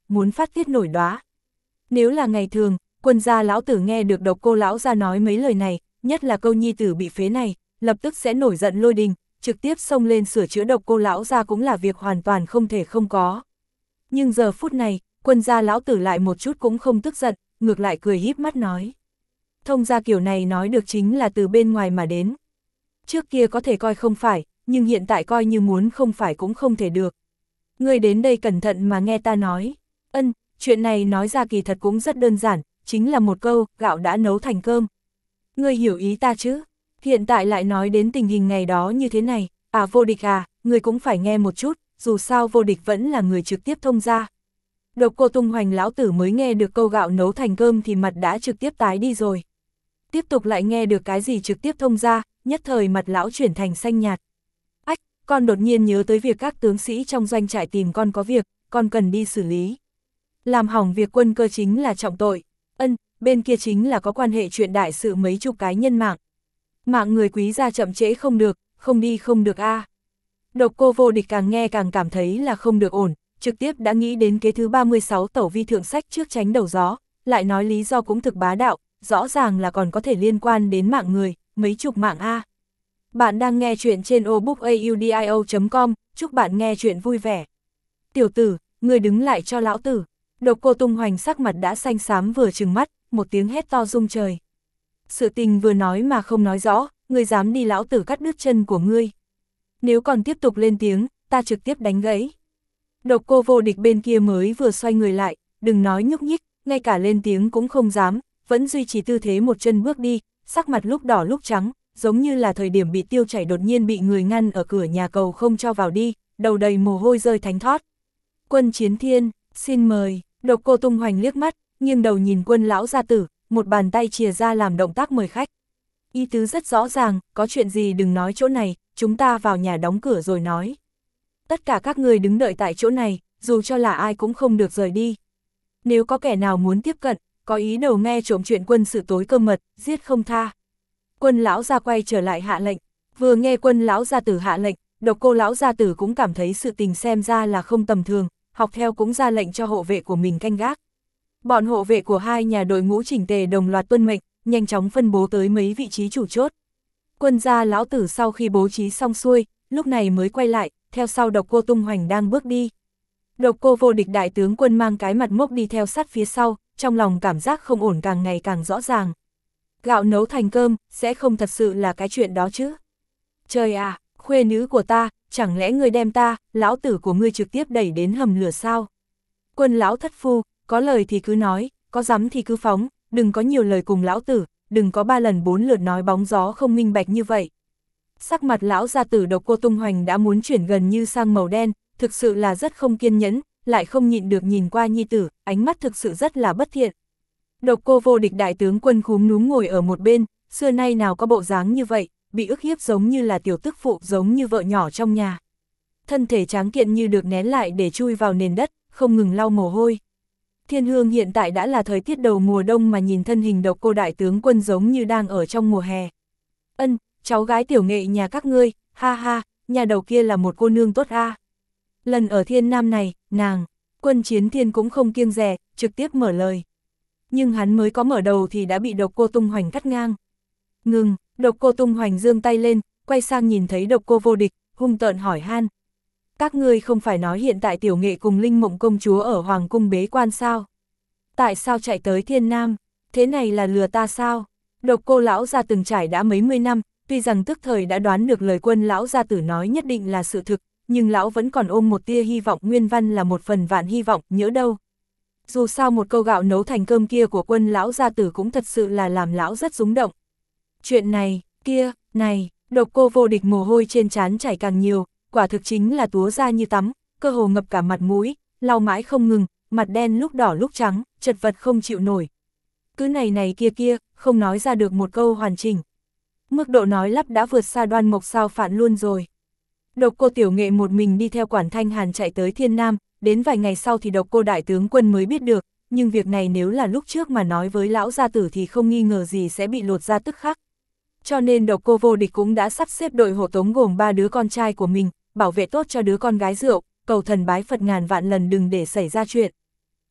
muốn phát tiết nổi đóa. Nếu là ngày thường, Quân gia lão tử nghe được Độc Cô lão gia nói mấy lời này, nhất là câu nhi tử bị phế này, lập tức sẽ nổi giận lôi đình, trực tiếp xông lên sửa chữa Độc Cô lão gia cũng là việc hoàn toàn không thể không có. Nhưng giờ phút này, Quân gia lão tử lại một chút cũng không tức giận, ngược lại cười híp mắt nói. Thông gia kiểu này nói được chính là từ bên ngoài mà đến. Trước kia có thể coi không phải, nhưng hiện tại coi như muốn không phải cũng không thể được. Ngươi đến đây cẩn thận mà nghe ta nói. Ân, chuyện này nói ra kỳ thật cũng rất đơn giản, chính là một câu, gạo đã nấu thành cơm. Ngươi hiểu ý ta chứ? Hiện tại lại nói đến tình hình ngày đó như thế này, Vô Địch à, ngươi cũng phải nghe một chút, dù sao Vô Địch vẫn là người trực tiếp thông gia. Độc Cô Tung Hoành lão tử mới nghe được câu gạo nấu thành cơm thì mặt đã trực tiếp tái đi rồi. Tiếp tục lại nghe được cái gì trực tiếp thông gia, nhất thời mặt lão chuyển thành xanh nhạt. Ách, con đột nhiên nhớ tới việc các tướng sĩ trong doanh trại tìm con có việc, con cần đi xử lý. Làm hỏng việc quân cơ chính là trọng tội. Ân, bên kia chính là có quan hệ chuyện đại sự mấy chục cái nhân mạng. Mạng người quý gia chậm trễ không được, không đi không được a. Độc Cô Vô Địch càng nghe càng cảm thấy là không được ổn, trực tiếp đã nghĩ đến kế thứ 36 tẩu vi thượng sách trước tránh đầu gió, lại nói lý do cũng thực bá đạo, rõ ràng là còn có thể liên quan đến mạng người, mấy chục mạng a. Bạn đang nghe chuyện trên obookaudio.com, chúc bạn nghe chuyện vui vẻ. Tiểu tử, người đứng lại cho lão tử. Độc Cô Tung Hoành sắc mặt đã xanh xám vừa trừng mắt, một tiếng hét to rung trời. Sự tình vừa nói mà không nói rõ, ngươi dám đi lão tử cắt đứt chân của ngươi. Nếu còn tiếp tục lên tiếng, ta trực tiếp đánh gãy. Độc Cô Vô Địch bên kia mới vừa xoay người lại, đừng nói nhúc nhích, ngay cả lên tiếng cũng không dám, vẫn duy trì tư thế một chân bước đi, sắc mặt lúc đỏ lúc trắng, giống như là thời điểm bị tiêu chảy đột nhiên bị người ngăn ở cửa nhà cầu không cho vào đi, đầu đầy mồ hôi rơi thánh thót. Quân Chiến Thiên, xin mời. Độc Cô Tung Hoành liếc mắt, nghiêng đầu nhìn Quân lão gia tử, một bàn tay chìa ra làm động tác mời khách. Ý tứ rất rõ ràng, có chuyện gì đừng nói chỗ này, chúng ta vào nhà đóng cửa rồi nói. Tất cả các người đứng đợi tại chỗ này, dù cho là ai cũng không được rời đi. Nếu có kẻ nào muốn tiếp cận, có ý đồ nghe trộm chuyện quân sự tối cơ mật, giết không tha. Quân lão gia quay trở lại hạ lệnh, vừa nghe Quân lão gia tử hạ lệnh, Độc Cô lão gia tử cũng cảm thấy sự tình xem ra là không tầm thường, học theo cũng ra lệnh cho hộ vệ của mình canh gác. Bọn hộ vệ của hai nhà đội ngũ chỉnh tề đồng loạt tuân mệnh, nhanh chóng phân bố tới mấy vị trí chủ chốt. Quân gia lão tử sau khi bố trí xong xuôi, lúc này mới quay lại, theo sau Độc Cô Tung Hoành đang bước đi. Độc Cô Vô Địch đại tướng quân mang cái mặt mốc đi theo sát phía sau, trong lòng cảm giác không ổn càng ngày càng rõ ràng. Gạo nấu thành cơm, sẽ không thật sự là cái chuyện đó chứ. Trời à, khuê nữ của ta, chẳng lẽ ngươi đem ta, lão tử của ngươi trực tiếp đẩy đến hầm lửa sao? Quân lão thất phu, có lời thì cứ nói, có dám thì cứ phóng, đừng có nhiều lời cùng lão tử, đừng có 3 lần 4 lượt nói bóng gió không minh bạch như vậy. Sắc mặt lão gia tử Độc Cô Tung Hoành đã muốn chuyển gần như sang màu đen, thực sự là rất không kiên nhẫn, lại không nhịn được nhìn qua nhi tử, ánh mắt thực sự rất là bất thiện. Độc Cô Vô Địch đại tướng quân khúm núm ngồi ở một bên, xưa nay nào có bộ dáng như vậy, bị ức hiếp giống như là tiểu tức phụ, giống như vợ nhỏ trong nhà. Thân thể tráng kiện như được nén lại để chui vào nền đất, không ngừng lau mồ hôi. Thiên Hương hiện tại đã là thời tiết đầu mùa đông mà nhìn thân hình Độc Cô đại tướng quân giống như đang ở trong mùa hè. Ân, cháu gái tiểu nghệ nhà các ngươi, ha ha, nhà đầu kia là một cô nương tốt a. Lần ở Thiên Nam này, nàng, Quân Chiến Thiên cũng không kiêng dè, trực tiếp mở lời. Nhưng hắn mới có mở đầu thì đã bị Độc Cô Tung Hoành cắt ngang. Ngừng, Độc Cô Tung Hoành giương tay lên, quay sang nhìn thấy Độc Cô Vô Địch, hung tợn hỏi han. Các ngươi không phải nói hiện tại tiểu nghệ cùng Linh Mộng công chúa ở Hoàng cung bế quan sao? Tại sao chạy tới Thiên Nam? Thế này là lừa ta sao? Độc Cô lão gia từng trải đã mấy mươi năm, tuy rằng tức thời đã đoán được lời Quân lão gia tử nói nhất định là sự thực, nhưng lão vẫn còn ôm một tia hy vọng, nguyên văn là một phần vạn hy vọng, nhỡ đâu. Dù sao một câu gạo nấu thành cơm kia của Quân lão gia tử cũng thật sự là làm lão rất rúng động. Chuyện này, kia, này, Độc Cô Vô Địch mồ hôi trên trán chảy càng nhiều, quả thực chính là túa ra như tắm, cơ hồ ngập cả mặt mũi, lau mãi không ngừng, mặt đen lúc đỏ lúc trắng, chật vật không chịu nổi. Cứ này kia kia, không nói ra được một câu hoàn chỉnh. Mức độ nói lắp đã vượt xa Đoan Mộc Sao Phạn luôn rồi. Độc Cô tiểu nghệ một mình đi theo Quản Thanh Hàn chạy tới Thiên Nam, đến vài ngày sau thì Độc Cô đại tướng quân mới biết được, nhưng việc này nếu là lúc trước mà nói với lão gia tử thì không nghi ngờ gì sẽ bị lột ra tức khắc. Cho nên Độc Cô Vô Địch cũng đã sắp xếp đội hộ tống gồm 3 đứa con trai của mình, bảo vệ tốt cho đứa con gái rượu, cầu thần bái Phật ngàn vạn lần đừng để xảy ra chuyện.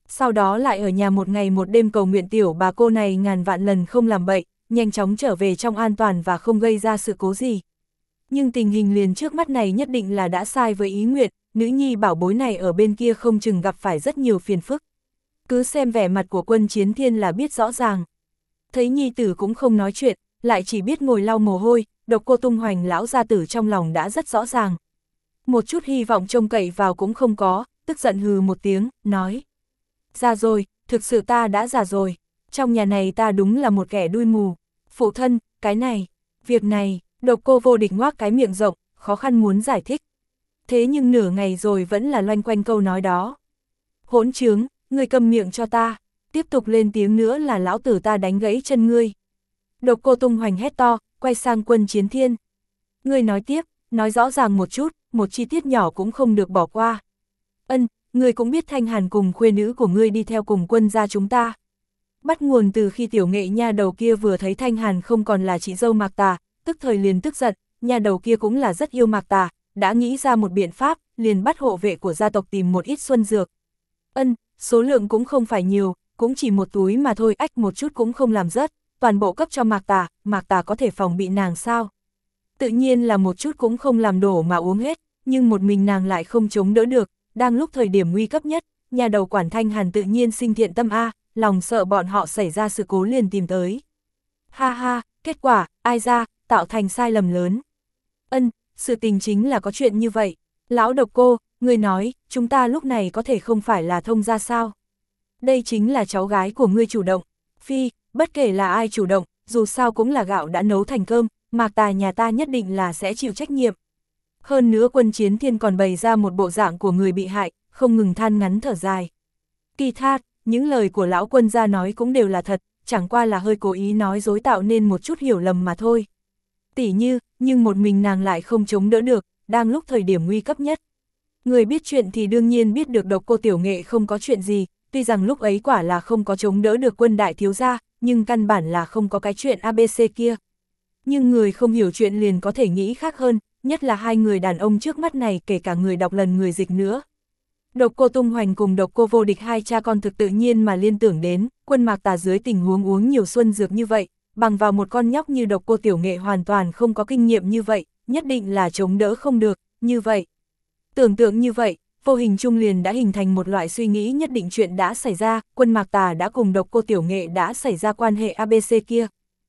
Sau đó lại ở nhà một ngày một đêm cầu nguyện tiểu bà cô này ngàn vạn lần không làm bậy, nhanh chóng trở về trong an toàn và không gây ra sự cố gì. Nhưng tình hình liền trước mắt này nhất định là đã sai với ý nguyện, nữ nhi bảo bối này ở bên kia không chừng gặp phải rất nhiều phiền phức. Cứ xem vẻ mặt của Quân Chiến Thiên là biết rõ ràng. Thấy nhi tử cũng không nói chuyện, lại chỉ biết ngồi lau mồ hôi, Độc Cô Tung Hoành lão gia tử trong lòng đã rất rõ ràng. Một chút hy vọng trông cậy vào cũng không có, tức giận hừ một tiếng, nói. Già rồi, thực sự ta đã già rồi, trong nhà này ta đúng là một kẻ đuôi mù. Phụ thân, cái này, việc này, Độc Cô Vô Địch ngoác cái miệng rộng, khó khăn muốn giải thích. Thế nhưng nửa ngày rồi vẫn là loanh quanh câu nói đó. Hỗn trướng, ngươi câm miệng cho ta, tiếp tục lên tiếng nữa là lão tử ta đánh gãy chân ngươi. Độc Cô Tung Hoành hét to, quay sang Quân Chiến Thiên. Ngươi nói tiếp, nói rõ ràng một chút, một chi tiết nhỏ cũng không được bỏ qua. Ngươi cũng biết Thanh Hàn cùng khuê nữ của ngươi đi theo cùng quân gia chúng ta. Bắt nguồn từ khi tiểu nghệ nha đầu kia vừa thấy Thanh Hàn không còn là chị dâu Mạc Tà, tức thời liền tức giận, nha đầu kia cũng là rất yêu Mạc Tà, đã nghĩ ra một biện pháp, liền bắt hộ vệ của gia tộc tìm một ít xuân dược. Số lượng cũng không phải nhiều, cũng chỉ một túi mà thôi, ách một chút cũng không làm rớt, toàn bộ cấp cho Mạc Tà có thể phòng bị nàng sao? Tự nhiên là một chút cũng không làm đổ mà uống hết, nhưng một mình nàng lại không chống đỡ được, đang lúc thời điểm nguy cấp nhất, nhà đầu quản Thanh Hàn tự nhiên sinh thiện tâm a, lòng sợ bọn họ xảy ra sự cố liền tìm tới. Ha ha, kết quả, ai ra, tạo thành sai lầm lớn. Sự tình chính là có chuyện như vậy. Lão Độc Cô, ngươi nói, chúng ta lúc này có thể không phải là thông gia sao? Đây chính là cháu gái của ngươi chủ động. Phi, bất kể là ai chủ động, dù sao cũng là gạo đã nấu thành cơm, Mạc Tà nhà ta nhất định là sẽ chịu trách nhiệm. Hơn nữa Quân Chiến Thiên còn bày ra một bộ dạng của người bị hại, không ngừng than ngắn thở dài. Kỳ thật, những lời của lão quân gia nói cũng đều là thật, chẳng qua là hơi cố ý nói dối tạo nên một chút hiểu lầm mà thôi. Tỉ như, nhưng một mình nàng lại không chống đỡ được, đang lúc thời điểm nguy cấp nhất. Người biết chuyện thì đương nhiên biết được Độc Cô Tiểu Nghệ không có chuyện gì, tuy rằng lúc ấy quả là không có chống đỡ được Quân đại thiếu gia, nhưng căn bản là không có cái chuyện ABC kia. Nhưng người không hiểu chuyện liền có thể nghĩ khác hơn, nhất là hai người đàn ông trước mắt này, kể cả người đọc lần người dịch nữa. Độc Cô Tung Hoành cùng Độc Cô Vô Địch hai cha con thực tự nhiên mà liên tưởng đến, Quân Mạc Tà dưới tình huống uống nhiều xuân dược như vậy, bằng vào một con nhóc như Độc Cô Tiểu Nghệ hoàn toàn không có kinh nghiệm như vậy, nhất định là chống đỡ không được, như vậy. Tưởng tượng như vậy, vô hình chung liền đã hình thành một loại suy nghĩ nhất định chuyện đã xảy ra, Quân Mạc Tà đã cùng Độc Cô Tiểu Nghệ đã xảy ra quan hệ ABC kia.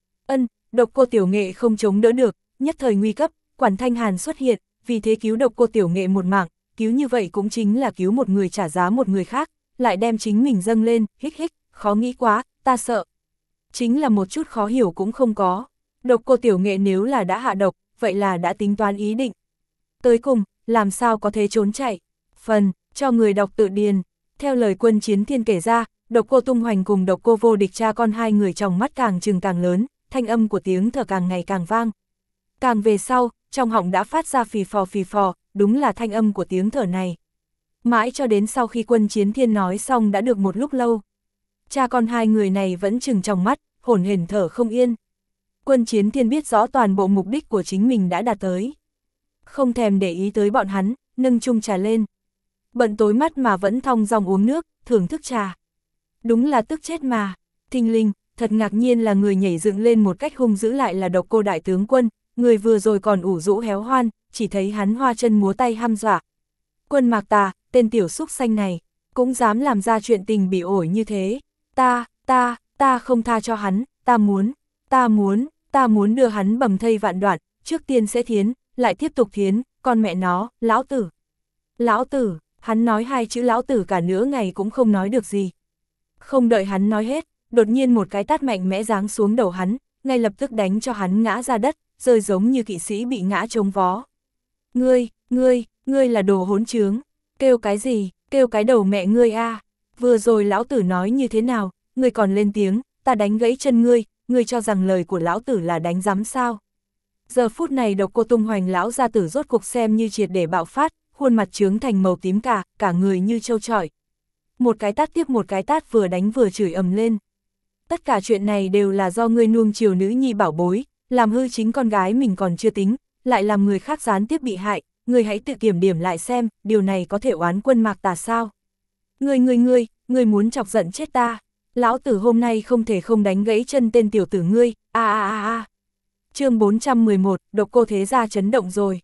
Độc Cô Tiểu Nghệ không chống đỡ được, nhất thời nguy cấp, Quản Thanh Hàn xuất hiện, vì thế cứu Độc Cô Tiểu Nghệ một mạng, cứu như vậy cũng chính là cứu một người trả giá một người khác, lại đem chính mình dâng lên, hích hích, khó nghĩ quá, ta sợ. Chính là một chút khó hiểu cũng không có. Độc Cô Tiểu Nghệ nếu là đã hạ độc, vậy là đã tính toán ý định. Tới cùng, làm sao có thể trốn chạy? Phần, cho người đọc tự điền. Theo lời Quân Chiến Thiên kể ra, Độc Cô Tung Hoành cùng Độc Cô Vô Địch cha con hai người trong mắt càng trừng càng lớn, thanh âm của tiếng thở càng ngày càng vang. Càng về sau, trong họng đã phát ra phì phò, đúng là thanh âm của tiếng thở này. Mãi cho đến sau khi Quân Chiến Thiên nói xong đã được một lúc lâu. Cha con hai người này vẫn trừng trong mắt, hổn hển thở không yên. Quân Chiến Thiên biết rõ toàn bộ mục đích của chính mình đã đạt tới. Không thèm để ý tới bọn hắn, nâng chung trà lên. Bận tối mắt mà vẫn thong dong uống nước, thưởng thức trà. Đúng là tức chết mà. Thình lình, thật ngạc nhiên là người nhảy dựng lên một cách hung dữ lại là Độc Cô đại tướng quân, người vừa rồi còn ủ rũ héo hoan, chỉ thấy hắn hoa chân múa tay hăm dọa. Quân Mạc Tà, tên tiểu xúc xanh này, cũng dám làm ra chuyện tình bị ổi như thế. Ta không tha cho hắn, ta muốn đưa hắn bầm thây vạn đoạn, trước tiên sẽ thiến, lại tiếp tục thiến, con mẹ nó, lão tử, hắn nói hai chữ lão tử cả nửa ngày cũng không nói được gì. Không đợi hắn nói hết, đột nhiên một cái tát mạnh mẽ giáng xuống đầu hắn, ngay lập tức đánh cho hắn ngã ra đất, rơi giống như kỵ sĩ bị ngã trống vó. Ngươi là đồ hỗn trướng, kêu cái gì, kêu cái đầu mẹ ngươi a. Vừa rồi lão tử nói như thế nào, ngươi còn lên tiếng, ta đánh gãy chân ngươi cho rằng lời của lão tử là đánh giám sao. Giờ phút này Độc Cô Tung Hoành lão gia tử rốt cuộc xem như triệt để bạo phát, khuôn mặt trướng thành màu tím cả người như trâu trọi. Một cái tát tiếp một cái tát vừa đánh vừa chửi ầm lên. Tất cả chuyện này đều là do ngươi nuông chiều nữ nhi bảo bối, làm hư chính con gái mình còn chưa tính, lại làm người khác gián tiếp bị hại, ngươi hãy tự kiểm điểm lại xem, điều này có thể oán Quân Mạc Tà sao? Ngươi muốn chọc giận chết ta. Lão tử hôm nay không thể không đánh gãy chân tên tiểu tử ngươi, Chương 411, Độc Cô thế gia chấn động rồi.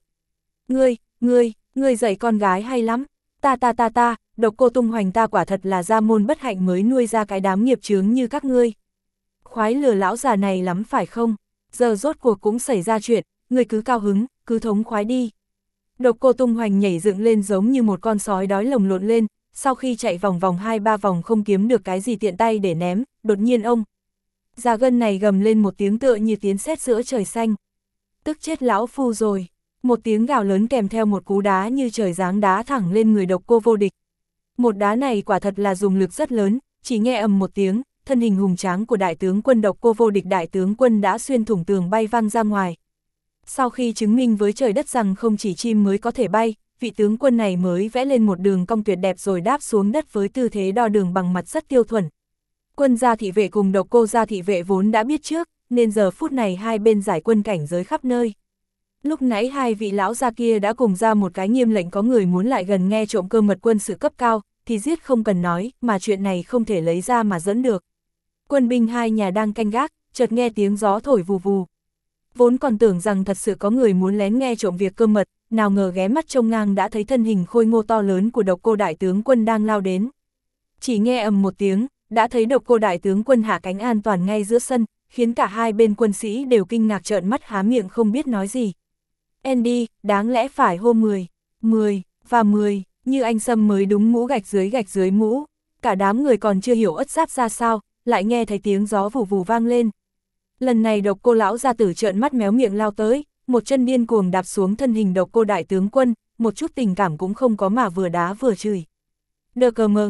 Ngươi dạy con gái hay lắm. Ta, Độc Cô tung hoành ta quả thật là gia môn bất hạnh mới nuôi ra cái đám nghiệp chướng như các ngươi. Khoái lừa lão già này lắm phải không? Giờ rốt cuộc cũng xảy ra chuyện, ngươi cứ cao hứng, cứ thống khoái đi. Độc Cô tung hoành nhảy dựng lên giống như một con sói đói lồng lộn lên, sau khi chạy vòng vòng 2-3 vòng không kiếm được cái gì tiện tay để ném, đột nhiên ông già gân này gầm lên một tiếng tựa như tiếng sét giữa trời xanh. Tức chết lão phu rồi. Một tiếng gào lớn kèm theo một cú đá như trời giáng đá thẳng lên người Độc Cô vô địch. Một đá này quả thật là dùng lực rất lớn, chỉ nghe ầm một tiếng, thân hình hùng tráng của đại tướng quân Độc Cô vô địch đại tướng quân đã xuyên thủng tường bay văng ra ngoài. Sau khi chứng minh với trời đất rằng không chỉ chim mới có thể bay, vị tướng quân này mới vẽ lên một đường cong tuyệt đẹp rồi đáp xuống đất với tư thế đo đường bằng mặt rất tiêu chuẩn. Quân gia thị vệ cùng Độc Cô gia thị vệ vốn đã biết trước, nên giờ phút này hai bên giải quân cảnh giới khắp nơi. Lúc nãy hai vị lão gia kia đã cùng ra một cái nghiêm lệnh có người muốn lại gần nghe trộm cơ mật quân sự cấp cao, thì giết không cần nói, mà chuyện này không thể lấy ra mà dẫn được. Quân binh hai nhà đang canh gác, chợt nghe tiếng gió thổi vù vù. Vốn còn tưởng rằng thật sự có người muốn lén nghe trộm việc cơ mật, nào ngờ ghé mắt trông ngang đã thấy thân hình khôi ngô to lớn của Độc Cô đại tướng quân đang lao đến. Chỉ nghe ầm một tiếng, đã thấy Độc Cô đại tướng quân hạ cánh an toàn ngay giữa sân, khiến cả hai bên quân sĩ đều kinh ngạc trợn mắt há miệng không biết nói gì. Andy, đáng lẽ phải hô 10 và 10, như anh Sâm mới đúng mũ gạch dưới mũ. Cả đám người còn chưa hiểu ất giáp ra sao, lại nghe thấy tiếng gió vù vù vang lên. Lần này Độc Cô lão gia tử trợn mắt méo miệng lao tới, một chân điên cuồng đạp xuống thân hình Độc Cô đại tướng quân, một chút tình cảm cũng không có mà vừa đá vừa chửi. Đờ cờ mờ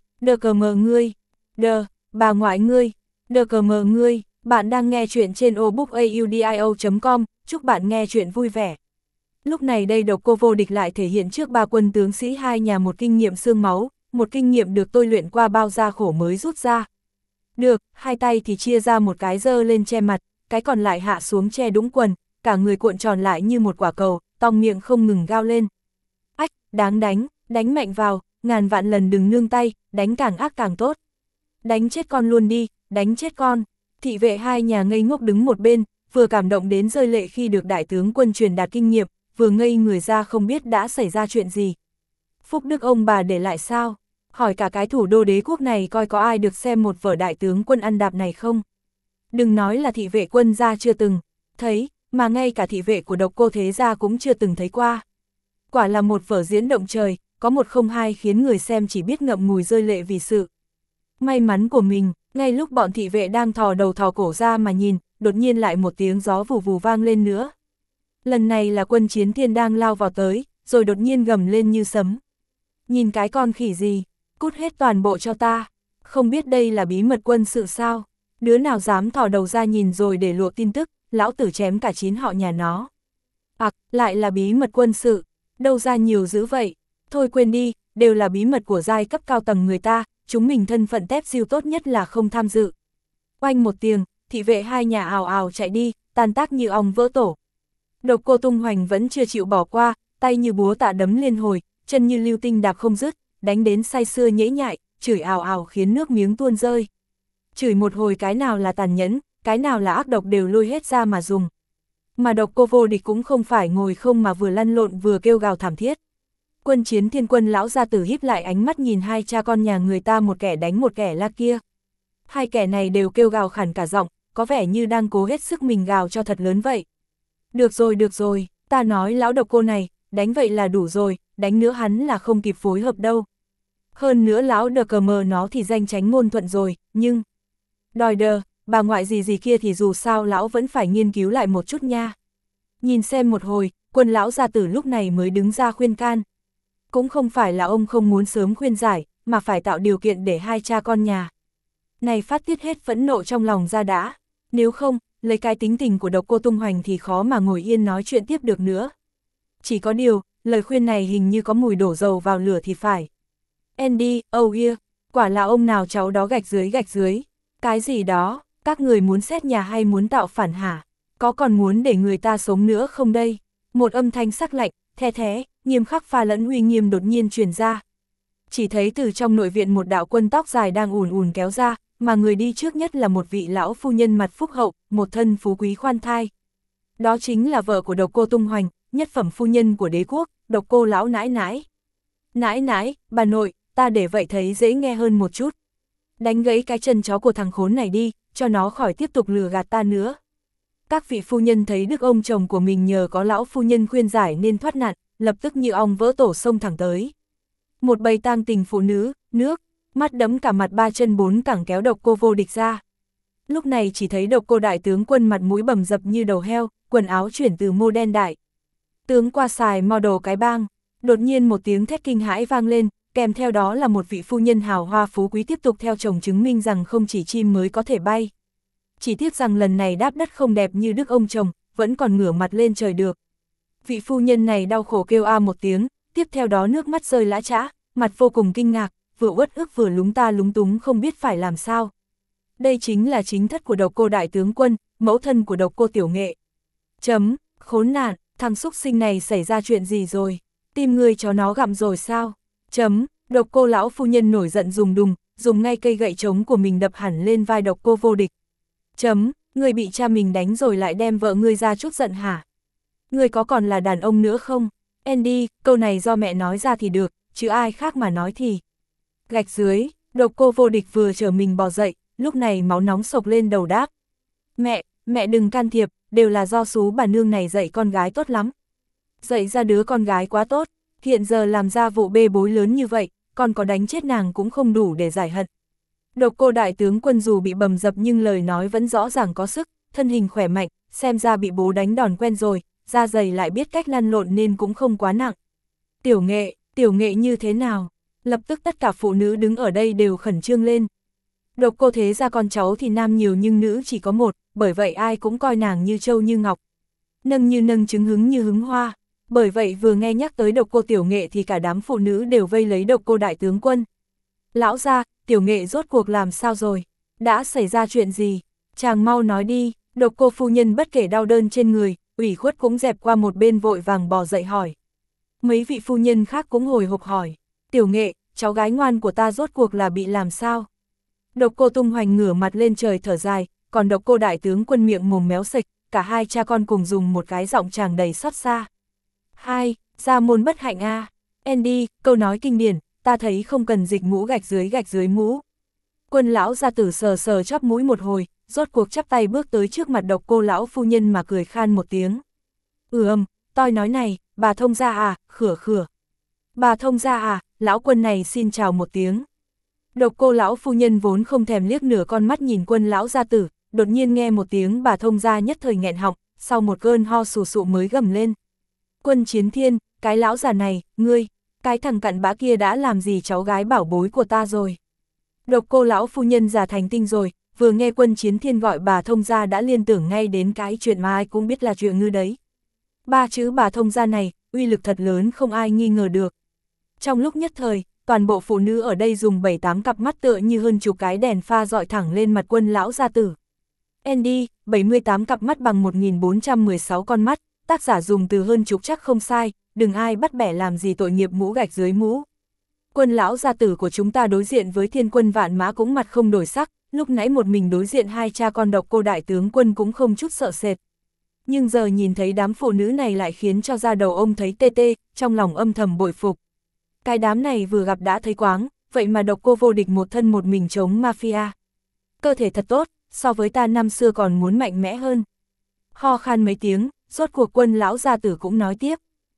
ngươi, đờ, bà ngoại ngươi, đờ cờ mờ ngươi, bạn đang nghe chuyện trên obookaudio.com, chúc bạn nghe chuyện vui vẻ. Lúc này đây Độc Cô vô địch lại thể hiện trước ba quân tướng sĩ hai nhà một kinh nghiệm xương máu, một kinh nghiệm được tôi luyện qua bao gia khổ mới rút ra. Được, hai tay thì chia ra một cái giơ lên che mặt, cái còn lại hạ xuống che đũng quần, cả người cuộn tròn lại như một quả cầu, tong miệng không ngừng gao lên. Ách, đáng đánh mạnh vào, ngàn vạn lần đừng nương tay, đánh càng ác càng tốt. Đánh chết con luôn đi, đánh chết con. Thị vệ hai nhà ngây ngốc đứng một bên, vừa cảm động đến rơi lệ khi được đại tướng quân truyền đạt kinh nghiệm, vừa ngây người ra không biết đã xảy ra chuyện gì. Phúc đức ông bà để lại sao? Hỏi cả cái thủ đô đế quốc này coi có ai được xem một vở đại tướng quân ăn đạp này không? Đừng nói là thị vệ quân gia chưa từng thấy, mà ngay cả thị vệ của Độc Cô thế gia cũng chưa từng thấy qua. Quả là một vở diễn động trời, có một không hai khiến người xem chỉ biết ngậm ngùi rơi lệ vì sự may mắn của mình. Ngay lúc bọn thị vệ đang thò đầu thò cổ ra mà nhìn, đột nhiên lại một tiếng gió vù vù vang lên nữa. Lần này là quân Chiến Thiên đang lao vào tới, rồi đột nhiên gầm lên như sấm. Nhìn cái con khỉ gì, cút hết toàn bộ cho ta, không biết đây là bí mật quân sự sao, đứa nào dám thò đầu ra nhìn rồi để lộ tin tức, lão tử chém cả 9 họ nhà nó. Lại là bí mật quân sự, đâu ra nhiều dữ vậy, thôi quên đi, đều là bí mật của giai cấp cao tầng người ta, chúng mình thân phận tép siêu tốt nhất là không tham dự. Oanh một tiếng, thị vệ hai nhà ào ào chạy đi, tan tác như ong vỡ tổ. Độc Cô tung hoành vẫn chưa chịu bỏ qua, tay như búa tạ đấm liên hồi, chân như lưu tinh đạp không dứt, đánh đến say sưa nhễ nhại, chửi ào ào khiến nước miếng tuôn rơi. Chửi một hồi cái nào là tàn nhẫn, cái nào là ác độc đều lôi hết ra mà dùng. Mà Độc Cô vô địch cũng không phải ngồi không mà vừa lăn lộn vừa kêu gào thảm thiết. Quân Chiến Thiên quân lão gia tử híp lại ánh mắt nhìn hai cha con nhà người ta một kẻ đánh một kẻ la kia. Hai kẻ này đều kêu gào khản cả giọng, có vẻ như đang cố hết sức mình gào cho thật lớn vậy. Được rồi, ta nói lão Độc Cô này, đánh vậy là đủ rồi, đánh nữa hắn là không kịp phối hợp đâu. Hơn nữa lão đờ cờ mờ nó thì danh tránh ngôn thuận rồi, nhưng đòi đờ, bà ngoại gì kia thì dù sao lão vẫn phải nghiên cứu lại một chút nha. Nhìn xem một hồi, quân lão gia tử lúc này mới đứng ra khuyên can. Cũng không phải là ông không muốn sớm khuyên giải, mà phải tạo điều kiện để hai cha con nhà này phát tiết hết phẫn nộ trong lòng ra đã. Nếu không, lấy cái tính tình của Độc Cô tung hoành thì khó mà ngồi yên nói chuyện tiếp được nữa. Chỉ có điều, lời khuyên này hình như có mùi đổ dầu vào lửa thì phải. Andy, oh yeah, quả là ông nào cháu đó gạch dưới. Cái gì đó, các người muốn xét nhà hay muốn tạo phản hả? Có còn muốn để người ta sống nữa không đây? Một âm thanh sắc lạnh, the thế, nghiêm khắc pha lẫn uy nghiêm đột nhiên truyền ra. Chỉ thấy từ trong nội viện một đạo quân tóc dài đang ùn ùn kéo ra, mà người đi trước nhất là một vị lão phu nhân mặt phúc hậu, một thân phú quý khoan thai. Đó chính là vợ của Độc Cô Tung Hoành, nhất phẩm phu nhân của đế quốc, Độc Cô lão nãi nãi. Nãi nãi, bà nội, ta để vậy thấy dễ nghe hơn một chút. Đánh gãy cái chân chó của thằng khốn này đi, cho nó khỏi tiếp tục lừa gạt ta nữa. Các vị phu nhân thấy đức ông chồng của mình nhờ có lão phu nhân khuyên giải nên thoát nạn, lập tức như ong vỡ tổ xông thẳng tới. Một bầy tang tình phụ nữ, nước, mắt đấm cả mặt ba chân bốn cẳng kéo Độc Cô vô địch ra. Lúc này chỉ thấy Độc Cô đại tướng quân mặt mũi bầm dập như đầu heo, quần áo chuyển từ mô đen đại. Tướng qua xài model cái bang, đột nhiên một tiếng thét kinh hãi vang lên, kèm theo đó là một vị phu nhân hào hoa phú quý tiếp tục theo chồng chứng minh rằng không chỉ chim mới có thể bay. Chỉ tiếc rằng lần này đáp đất không đẹp như đức ông chồng, vẫn còn ngửa mặt lên trời được. Vị phu nhân này đau khổ kêu a một tiếng, tiếp theo đó nước mắt rơi lã chã, mặt vô cùng kinh ngạc, vừa uất ức vừa lúng ta lúng túng không biết phải làm sao. Đây chính là chính thất của Độc Cô đại tướng quân, mẫu thân của Độc Cô tiểu nghệ. Khốn nạn, thằng xúc sinh này xảy ra chuyện gì rồi? Tim người chó nó gặm rồi sao? Độc Cô lão phu nhân nổi giận dùng ngay cây gậy trống của mình đập hẳn lên vai Độc Cô vô địch. Người bị cha mình đánh rồi lại đem vợ ngươi ra chút giận hả? Người có còn là đàn ông nữa không? Andy, câu này do mẹ nói ra thì được, chứ ai khác mà nói thì. Gạch dưới, Độc Cô vô địch vừa trở mình bò dậy, lúc này máu nóng sộc lên đầu đáp. Mẹ đừng can thiệp, đều là do xú bà nương này dạy con gái tốt lắm. Dạy ra đứa con gái quá tốt, hiện giờ làm ra vụ bê bối lớn như vậy, còn có đánh chết nàng cũng không đủ để giải hận. Độc Cô đại tướng quân dù bị bầm dập nhưng lời nói vẫn rõ ràng có sức, thân hình khỏe mạnh, xem ra bị bố đánh đòn quen rồi, da dày lại biết cách lăn lộn nên cũng không quá nặng. Tiểu nghệ như thế nào? Lập tức tất cả phụ nữ đứng ở đây đều khẩn trương lên. Độc Cô thế ra con cháu thì nam nhiều nhưng nữ chỉ có một, bởi vậy ai cũng coi nàng như trâu như ngọc. Nâng như nâng trứng hứng như hứng hoa. Bởi vậy vừa nghe nhắc tới Độc Cô tiểu nghệ thì cả đám phụ nữ đều vây lấy Độc Cô đại tướng quân. Lão gia, tiểu nghệ rốt cuộc làm sao rồi? Đã xảy ra chuyện gì? Chàng mau nói đi. Độc Cô phu nhân bất kể đau đớn trên người, ủy khuất cũng dẹp qua một bên vội vàng bò dậy hỏi. Mấy vị phu nhân khác cũng hồi hộp hỏi. Tiểu nghệ, cháu gái ngoan của ta rốt cuộc là bị làm sao? Độc Cô Tung Hoành ngửa mặt lên trời thở dài, còn Độc Cô đại tướng quân miệng mồm méo sệch, cả hai cha con cùng dùng một cái giọng tràn đầy xót xa. Gia môn bất hạnh a. Andy, câu nói kinh điển, ta thấy không cần dịch mũ gạch dưới mũ. Quân lão gia tử sờ sờ chóp mũi một hồi, rốt cuộc chắp tay bước tới trước mặt Độc Cô lão phu nhân mà cười khan một tiếng. Tôi nói này, bà thông gia à, khửa. Bà thông gia à, lão quân này xin chào một tiếng. Độc Cô lão phu nhân vốn không thèm liếc nửa con mắt nhìn quân lão gia tử, đột nhiên nghe một tiếng bà thông gia nhất thời nghẹn họng, sau một cơn ho sù sụ mới gầm lên. Quân Chiến Thiên, cái lão già này, ngươi, cái thằng cặn bã kia đã làm gì cháu gái bảo bối của ta rồi? Độc Cô lão phu nhân già thành tinh rồi, vừa nghe Quân Chiến Thiên gọi bà thông gia đã liên tưởng ngay đến cái chuyện mà ai cũng biết là chuyện ngư đấy. Ba chữ bà thông gia này, uy lực thật lớn không ai nghi ngờ được. Trong lúc nhất thời, toàn bộ phụ nữ ở đây dùng 7-8 cặp mắt tựa như hơn chục cái đèn pha dọi thẳng lên mặt quân lão gia tử. Andy, 78 cặp mắt bằng 1416 con mắt, tác giả dùng từ hơn chục chắc không sai, đừng ai bắt bẻ làm gì tội nghiệp mũ gạch dưới mũ. Quân lão gia tử của chúng ta đối diện với thiên quân vạn mã cũng mặt không đổi sắc, lúc nãy một mình đối diện hai cha con Độc Cô đại tướng quân cũng không chút sợ sệt. Nhưng giờ nhìn thấy đám phụ nữ này lại khiến cho da đầu ông thấy tê tê, trong lòng âm thầm bội phục. Cái đám này vừa gặp đã thấy quáng, vậy mà Độc Cô vô địch một thân một mình chống mafia. Cơ thể thật tốt, so với ta năm xưa còn muốn mạnh mẽ hơn. Ho khan mấy tiếng, rốt cuộc quân lão gia tử cũng nói tiếp.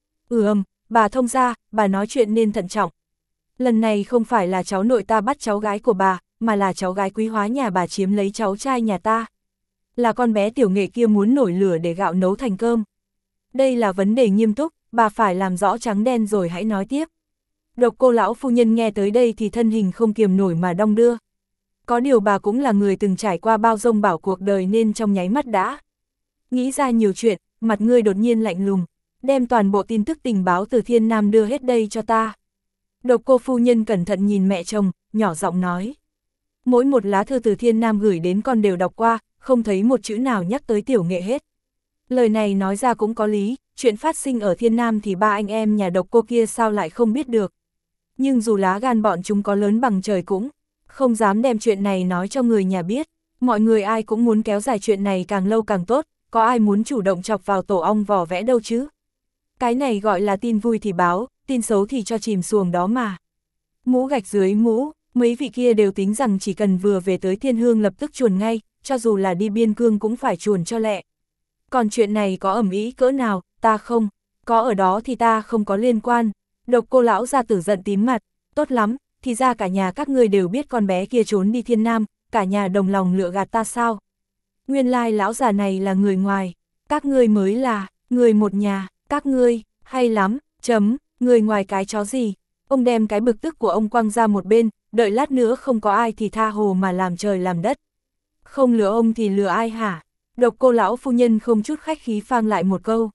Bà thông gia, bà nói chuyện nên thận trọng. Lần này không phải là cháu nội ta bắt cháu gái của bà, mà là cháu gái quý hóa nhà bà chiếm lấy cháu trai nhà ta. Là con bé tiểu nghệ kia muốn nổi lửa để gạo nấu thành cơm. Đây là vấn đề nghiêm túc, bà phải làm rõ trắng đen rồi hãy nói tiếp. Độc Cô lão phu nhân nghe tới đây thì thân hình không kiềm nổi mà đong đưa. Có điều bà cũng là người từng trải qua bao dông bảo cuộc đời nên trong nháy mắt đã nghĩ ra nhiều chuyện, mặt ngươi đột nhiên lạnh lùng, đem toàn bộ tin tức tình báo từ Thiên Nam đưa hết đây cho ta. Độc Cô phu nhân cẩn thận nhìn mẹ chồng, nhỏ giọng nói. Mỗi một lá thư từ Thiên Nam gửi đến con đều đọc qua, không thấy một chữ nào nhắc tới tiểu nghệ hết. Lời này nói ra cũng có lý, chuyện phát sinh ở Thiên Nam thì ba anh em nhà Độc Cô kia sao lại không biết được. Nhưng dù lá gan bọn chúng có lớn bằng trời cũng không dám đem chuyện này nói cho người nhà biết. Mọi người ai cũng muốn kéo dài chuyện này càng lâu càng tốt, có ai muốn chủ động chọc vào tổ ong vò vẽ đâu chứ. Cái này gọi là tin vui thì báo, tin xấu thì cho chìm xuồng đó mà. Mũ gạch dưới mũ, mấy vị kia đều tính rằng chỉ cần vừa về tới Thiên Hương lập tức chuồn ngay, cho dù là đi biên cương cũng phải chuồn cho lẹ. Còn chuyện này có ầm ĩ cỡ nào, ta không, có ở đó thì ta không có liên quan. Độc Cô lão gia tử giận tím mặt, tốt lắm, thì ra cả nhà các ngươi đều biết con bé kia trốn đi Thiên Nam, cả nhà đồng lòng lựa gạt ta sao? Nguyên lai lão già này là người ngoài, các ngươi mới là người một nhà, các ngươi, hay lắm, người ngoài cái chó gì? Ông đem cái bực tức của ông quăng ra một bên, đợi lát nữa không có ai thì tha hồ mà làm trời làm đất. Không lừa ông thì lừa ai hả? Độc Cô lão phu nhân không chút khách khí phang lại một câu.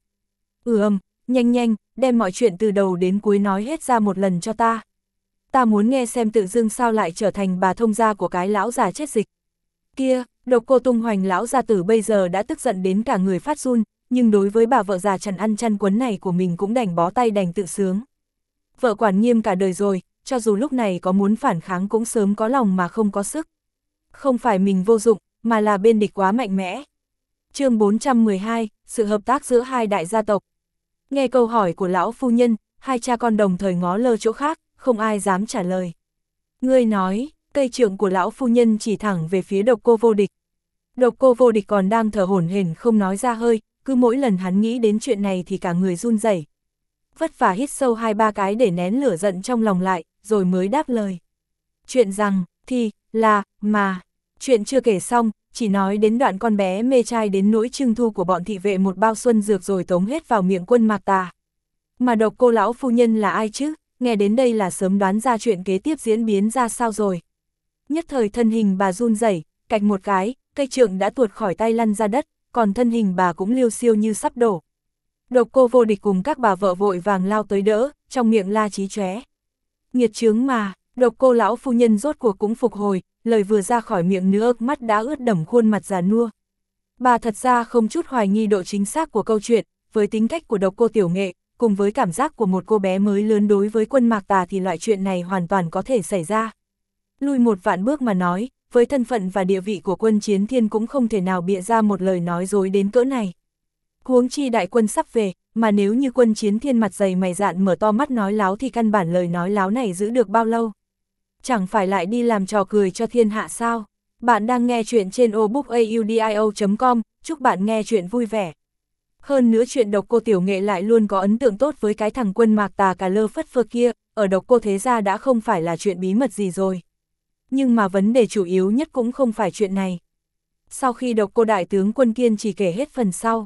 Nhanh nhanh, đem mọi chuyện từ đầu đến cuối nói hết ra một lần cho ta. Ta muốn nghe xem tự dưng sao lại trở thành bà thông gia của cái lão già chết dịch. Kia, Độc Cô tung hoành lão gia tử bây giờ đã tức giận đến cả người phát run, nhưng đối với bà vợ già chằn ăn chăn quấn này của mình cũng đành bó tay đành tự sướng. Vợ quản nghiêm cả đời rồi, cho dù lúc này có muốn phản kháng cũng sớm có lòng mà không có sức. Không phải mình vô dụng, mà là bên địch quá mạnh mẽ. Chương 412, sự hợp tác giữa hai đại gia tộc. Nghe câu hỏi của lão phu nhân, hai cha con đồng thời ngó lơ chỗ khác, không ai dám trả lời. Ngươi nói, cây trượng của lão phu nhân chỉ thẳng về phía Độc Cô vô địch. Độc Cô vô địch còn đang thở hổn hển không nói ra hơi, cứ mỗi lần hắn nghĩ đến chuyện này thì cả người run rẩy. Vất vả hít sâu 2-3 cái để nén lửa giận trong lòng lại, rồi mới đáp lời. Chuyện rằng, thì, là, mà, chuyện chưa kể xong, chỉ nói đến đoạn con bé mê trai đến nỗi trưng thu của bọn thị vệ một bao xuân dược rồi tống hết vào miệng Quân Mạc Tà. Mà Độc Cô lão phu nhân là ai chứ, nghe đến đây là sớm đoán ra chuyện kế tiếp diễn biến ra sao rồi. Nhất thời thân hình bà run rẩy, cạch một cái, cây trượng đã tuột khỏi tay lăn ra đất, còn thân hình bà cũng liêu xiêu như sắp đổ. Độc Cô vô địch cùng các bà vợ vội vàng lao tới đỡ, trong miệng la chí chóe. Nghiệt chướng mà, Độc Cô lão phu nhân rốt cuộc cũng phục hồi, lời vừa ra khỏi miệng nữa mắt đã ướt đẫm khuôn mặt già nua. Bà thật ra không chút hoài nghi độ chính xác của câu chuyện, với tính cách của Độc Cô tiểu nghệ, cùng với cảm giác của một cô bé mới lớn đối với Quân Mạc Tà thì loại chuyện này hoàn toàn có thể xảy ra. Lui một vạn bước mà nói, với thân phận và địa vị của Quân Chiến Thiên cũng không thể nào bịa ra một lời nói dối đến cỡ này. Huống chi đại quân sắp về, mà nếu như Quân Chiến Thiên mặt dày mày dạn mở to mắt nói láo thì căn bản lời nói láo này giữ được bao lâu. Chẳng phải lại đi làm trò cười cho thiên hạ sao? Bạn đang nghe chuyện trên obookaudio.com, chúc bạn nghe chuyện vui vẻ. Hơn nữa chuyện Độc Cô tiểu nghệ lại luôn có ấn tượng tốt với cái thằng Quân Mạc Tà cà lơ phất phơ kia, ở Độc Cô thế gia đã không phải là chuyện bí mật gì rồi. Nhưng mà vấn đề chủ yếu nhất cũng không phải chuyện này. Sau khi Độc Cô đại tướng Quân Kiên chỉ kể hết phần sau.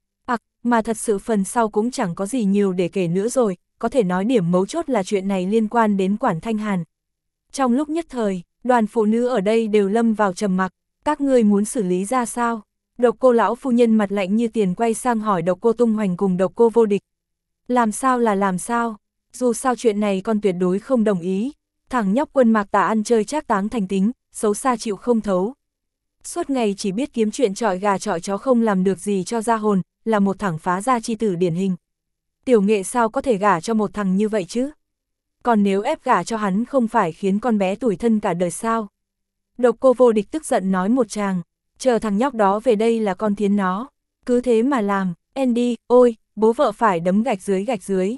Mà thật sự phần sau cũng chẳng có gì nhiều để kể nữa rồi, có thể nói điểm mấu chốt là chuyện này liên quan đến Quản Thanh Hàn. Trong lúc nhất thời, đoàn phụ nữ ở đây đều lâm vào trầm mặc, các ngươi muốn xử lý ra sao? Độc Cô lão phu nhân mặt lạnh như tiền quay sang hỏi Độc Cô tung hoành cùng Độc Cô vô địch. Làm sao là làm sao? Dù sao chuyện này con tuyệt đối không đồng ý. Thằng nhóc Quân Mạc Tà ăn chơi trác táng thành tính, xấu xa chịu không thấu. Suốt ngày chỉ biết kiếm chuyện chọi gà chọi chó không làm được gì cho ra hồn, là một thằng phá gia chi tử điển hình. Tiểu nghệ sao có thể gả cho một thằng như vậy chứ? Còn nếu ép gả cho hắn không phải khiến con bé tủi thân cả đời sao? Độc Cô vô địch tức giận nói một tràng, chờ thằng nhóc đó về đây là con thiến nó. Cứ thế mà làm, Andy, ôi, bố vợ phải đấm gạch dưới.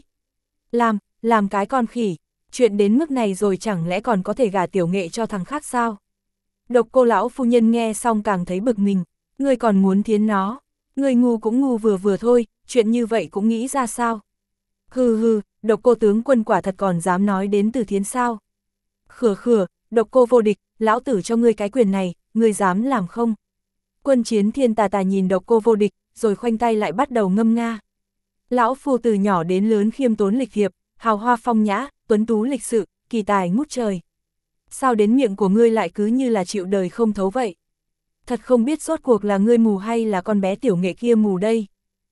Làm cái con khỉ, chuyện đến mức này rồi chẳng lẽ còn có thể gả tiểu nghệ cho thằng khác sao? Độc Cô lão phu nhân nghe xong càng thấy bực mình, ngươi còn muốn thiến nó, ngươi ngu cũng ngu vừa thôi, chuyện như vậy cũng nghĩ ra sao? Hừ, Độc Cô tướng quân quả thật còn dám nói đến từ thiến sao? Khửa, Độc Cô vô địch, lão tử cho ngươi cái quyền này, ngươi dám làm không? Quân Chiến Thiên tà nhìn Độc Cô vô địch, rồi khoanh tay lại bắt đầu ngâm nga. Lão phu từ nhỏ đến lớn khiêm tốn lịch thiệp, hào hoa phong nhã, tuấn tú lịch sự, kỳ tài ngút trời. Sao đến miệng của ngươi lại cứ như là chịu đời không thấu vậy? Thật không biết rốt cuộc là ngươi mù hay là con bé tiểu nghệ kia mù đây?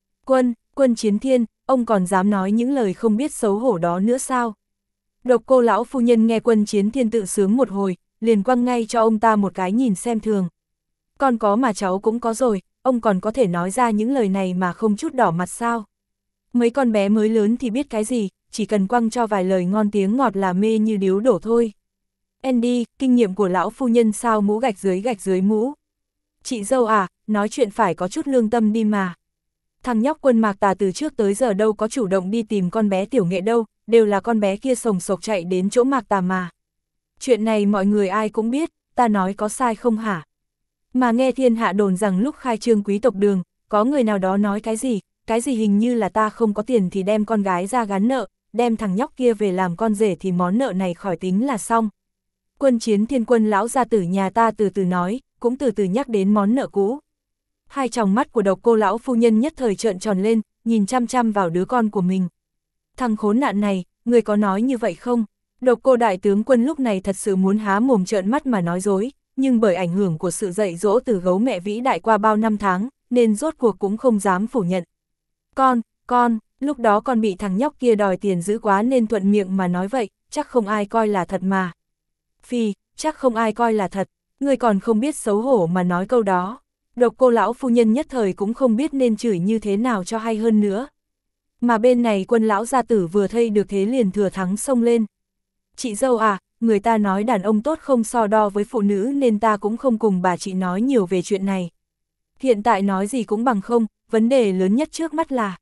Quân Chiến Thiên, ông còn dám nói những lời không biết xấu hổ đó nữa sao? Độc Cô lão phu nhân nghe Quân Chiến Thiên tự sướng một hồi, liền quăng ngay cho ông ta một cái nhìn xem thường. Con có mà cháu cũng có rồi, ông còn có thể nói ra những lời này mà không chút đỏ mặt sao? Mấy con bé mới lớn thì biết cái gì, chỉ cần quăng cho vài lời ngon tiếng ngọt là mê như điếu đổ thôi. Andy, kinh nghiệm của lão phu nhân sao mũ gạch dưới mũ. Chị dâu à, nói chuyện phải có chút lương tâm đi mà. Thằng nhóc Quân Mạc Tà từ trước tới giờ đâu có chủ động đi tìm con bé Tiểu Nghệ đâu, đều là con bé kia sồng sộc chạy đến chỗ Mạc Tà mà. Chuyện này mọi người ai cũng biết, ta nói có sai không hả? Mà nghe thiên hạ đồn rằng lúc khai trương quý tộc đường, có người nào đó nói cái gì hình như là ta không có tiền thì đem con gái ra gán nợ, đem thằng nhóc kia về làm con rể thì món nợ này khỏi tính là xong. Quân Chiến Thiên Quân lão gia tử nhà ta từ từ nói, cũng từ từ nhắc đến món nợ cũ. Hai tròng mắt của Độc Cô lão phu nhân nhất thời trợn tròn lên, nhìn chăm chăm vào đứa con của mình. Thằng khốn nạn này, người có nói như vậy không? Độc Cô đại tướng quân lúc này thật sự muốn há mồm trợn mắt mà nói dối, nhưng bởi ảnh hưởng của sự dạy dỗ từ gấu mẹ vĩ đại qua bao năm tháng, nên rốt cuộc cũng không dám phủ nhận. Con, lúc đó con bị thằng nhóc kia đòi tiền dữ quá nên thuận miệng mà nói vậy, chắc không ai coi là thật mà. Phi, chắc không ai coi là thật, người còn không biết xấu hổ mà nói câu đó. Độc Cô lão phu nhân nhất thời cũng không biết nên chửi như thế nào cho hay hơn nữa. Mà bên này Quân lão gia tử vừa thấy được thế liền thừa thắng xông lên. Chị dâu à, người ta nói đàn ông tốt không so đo với phụ nữ nên ta cũng không cùng bà chị nói nhiều về chuyện này. Hiện tại nói gì cũng bằng không, vấn đề lớn nhất trước mắt là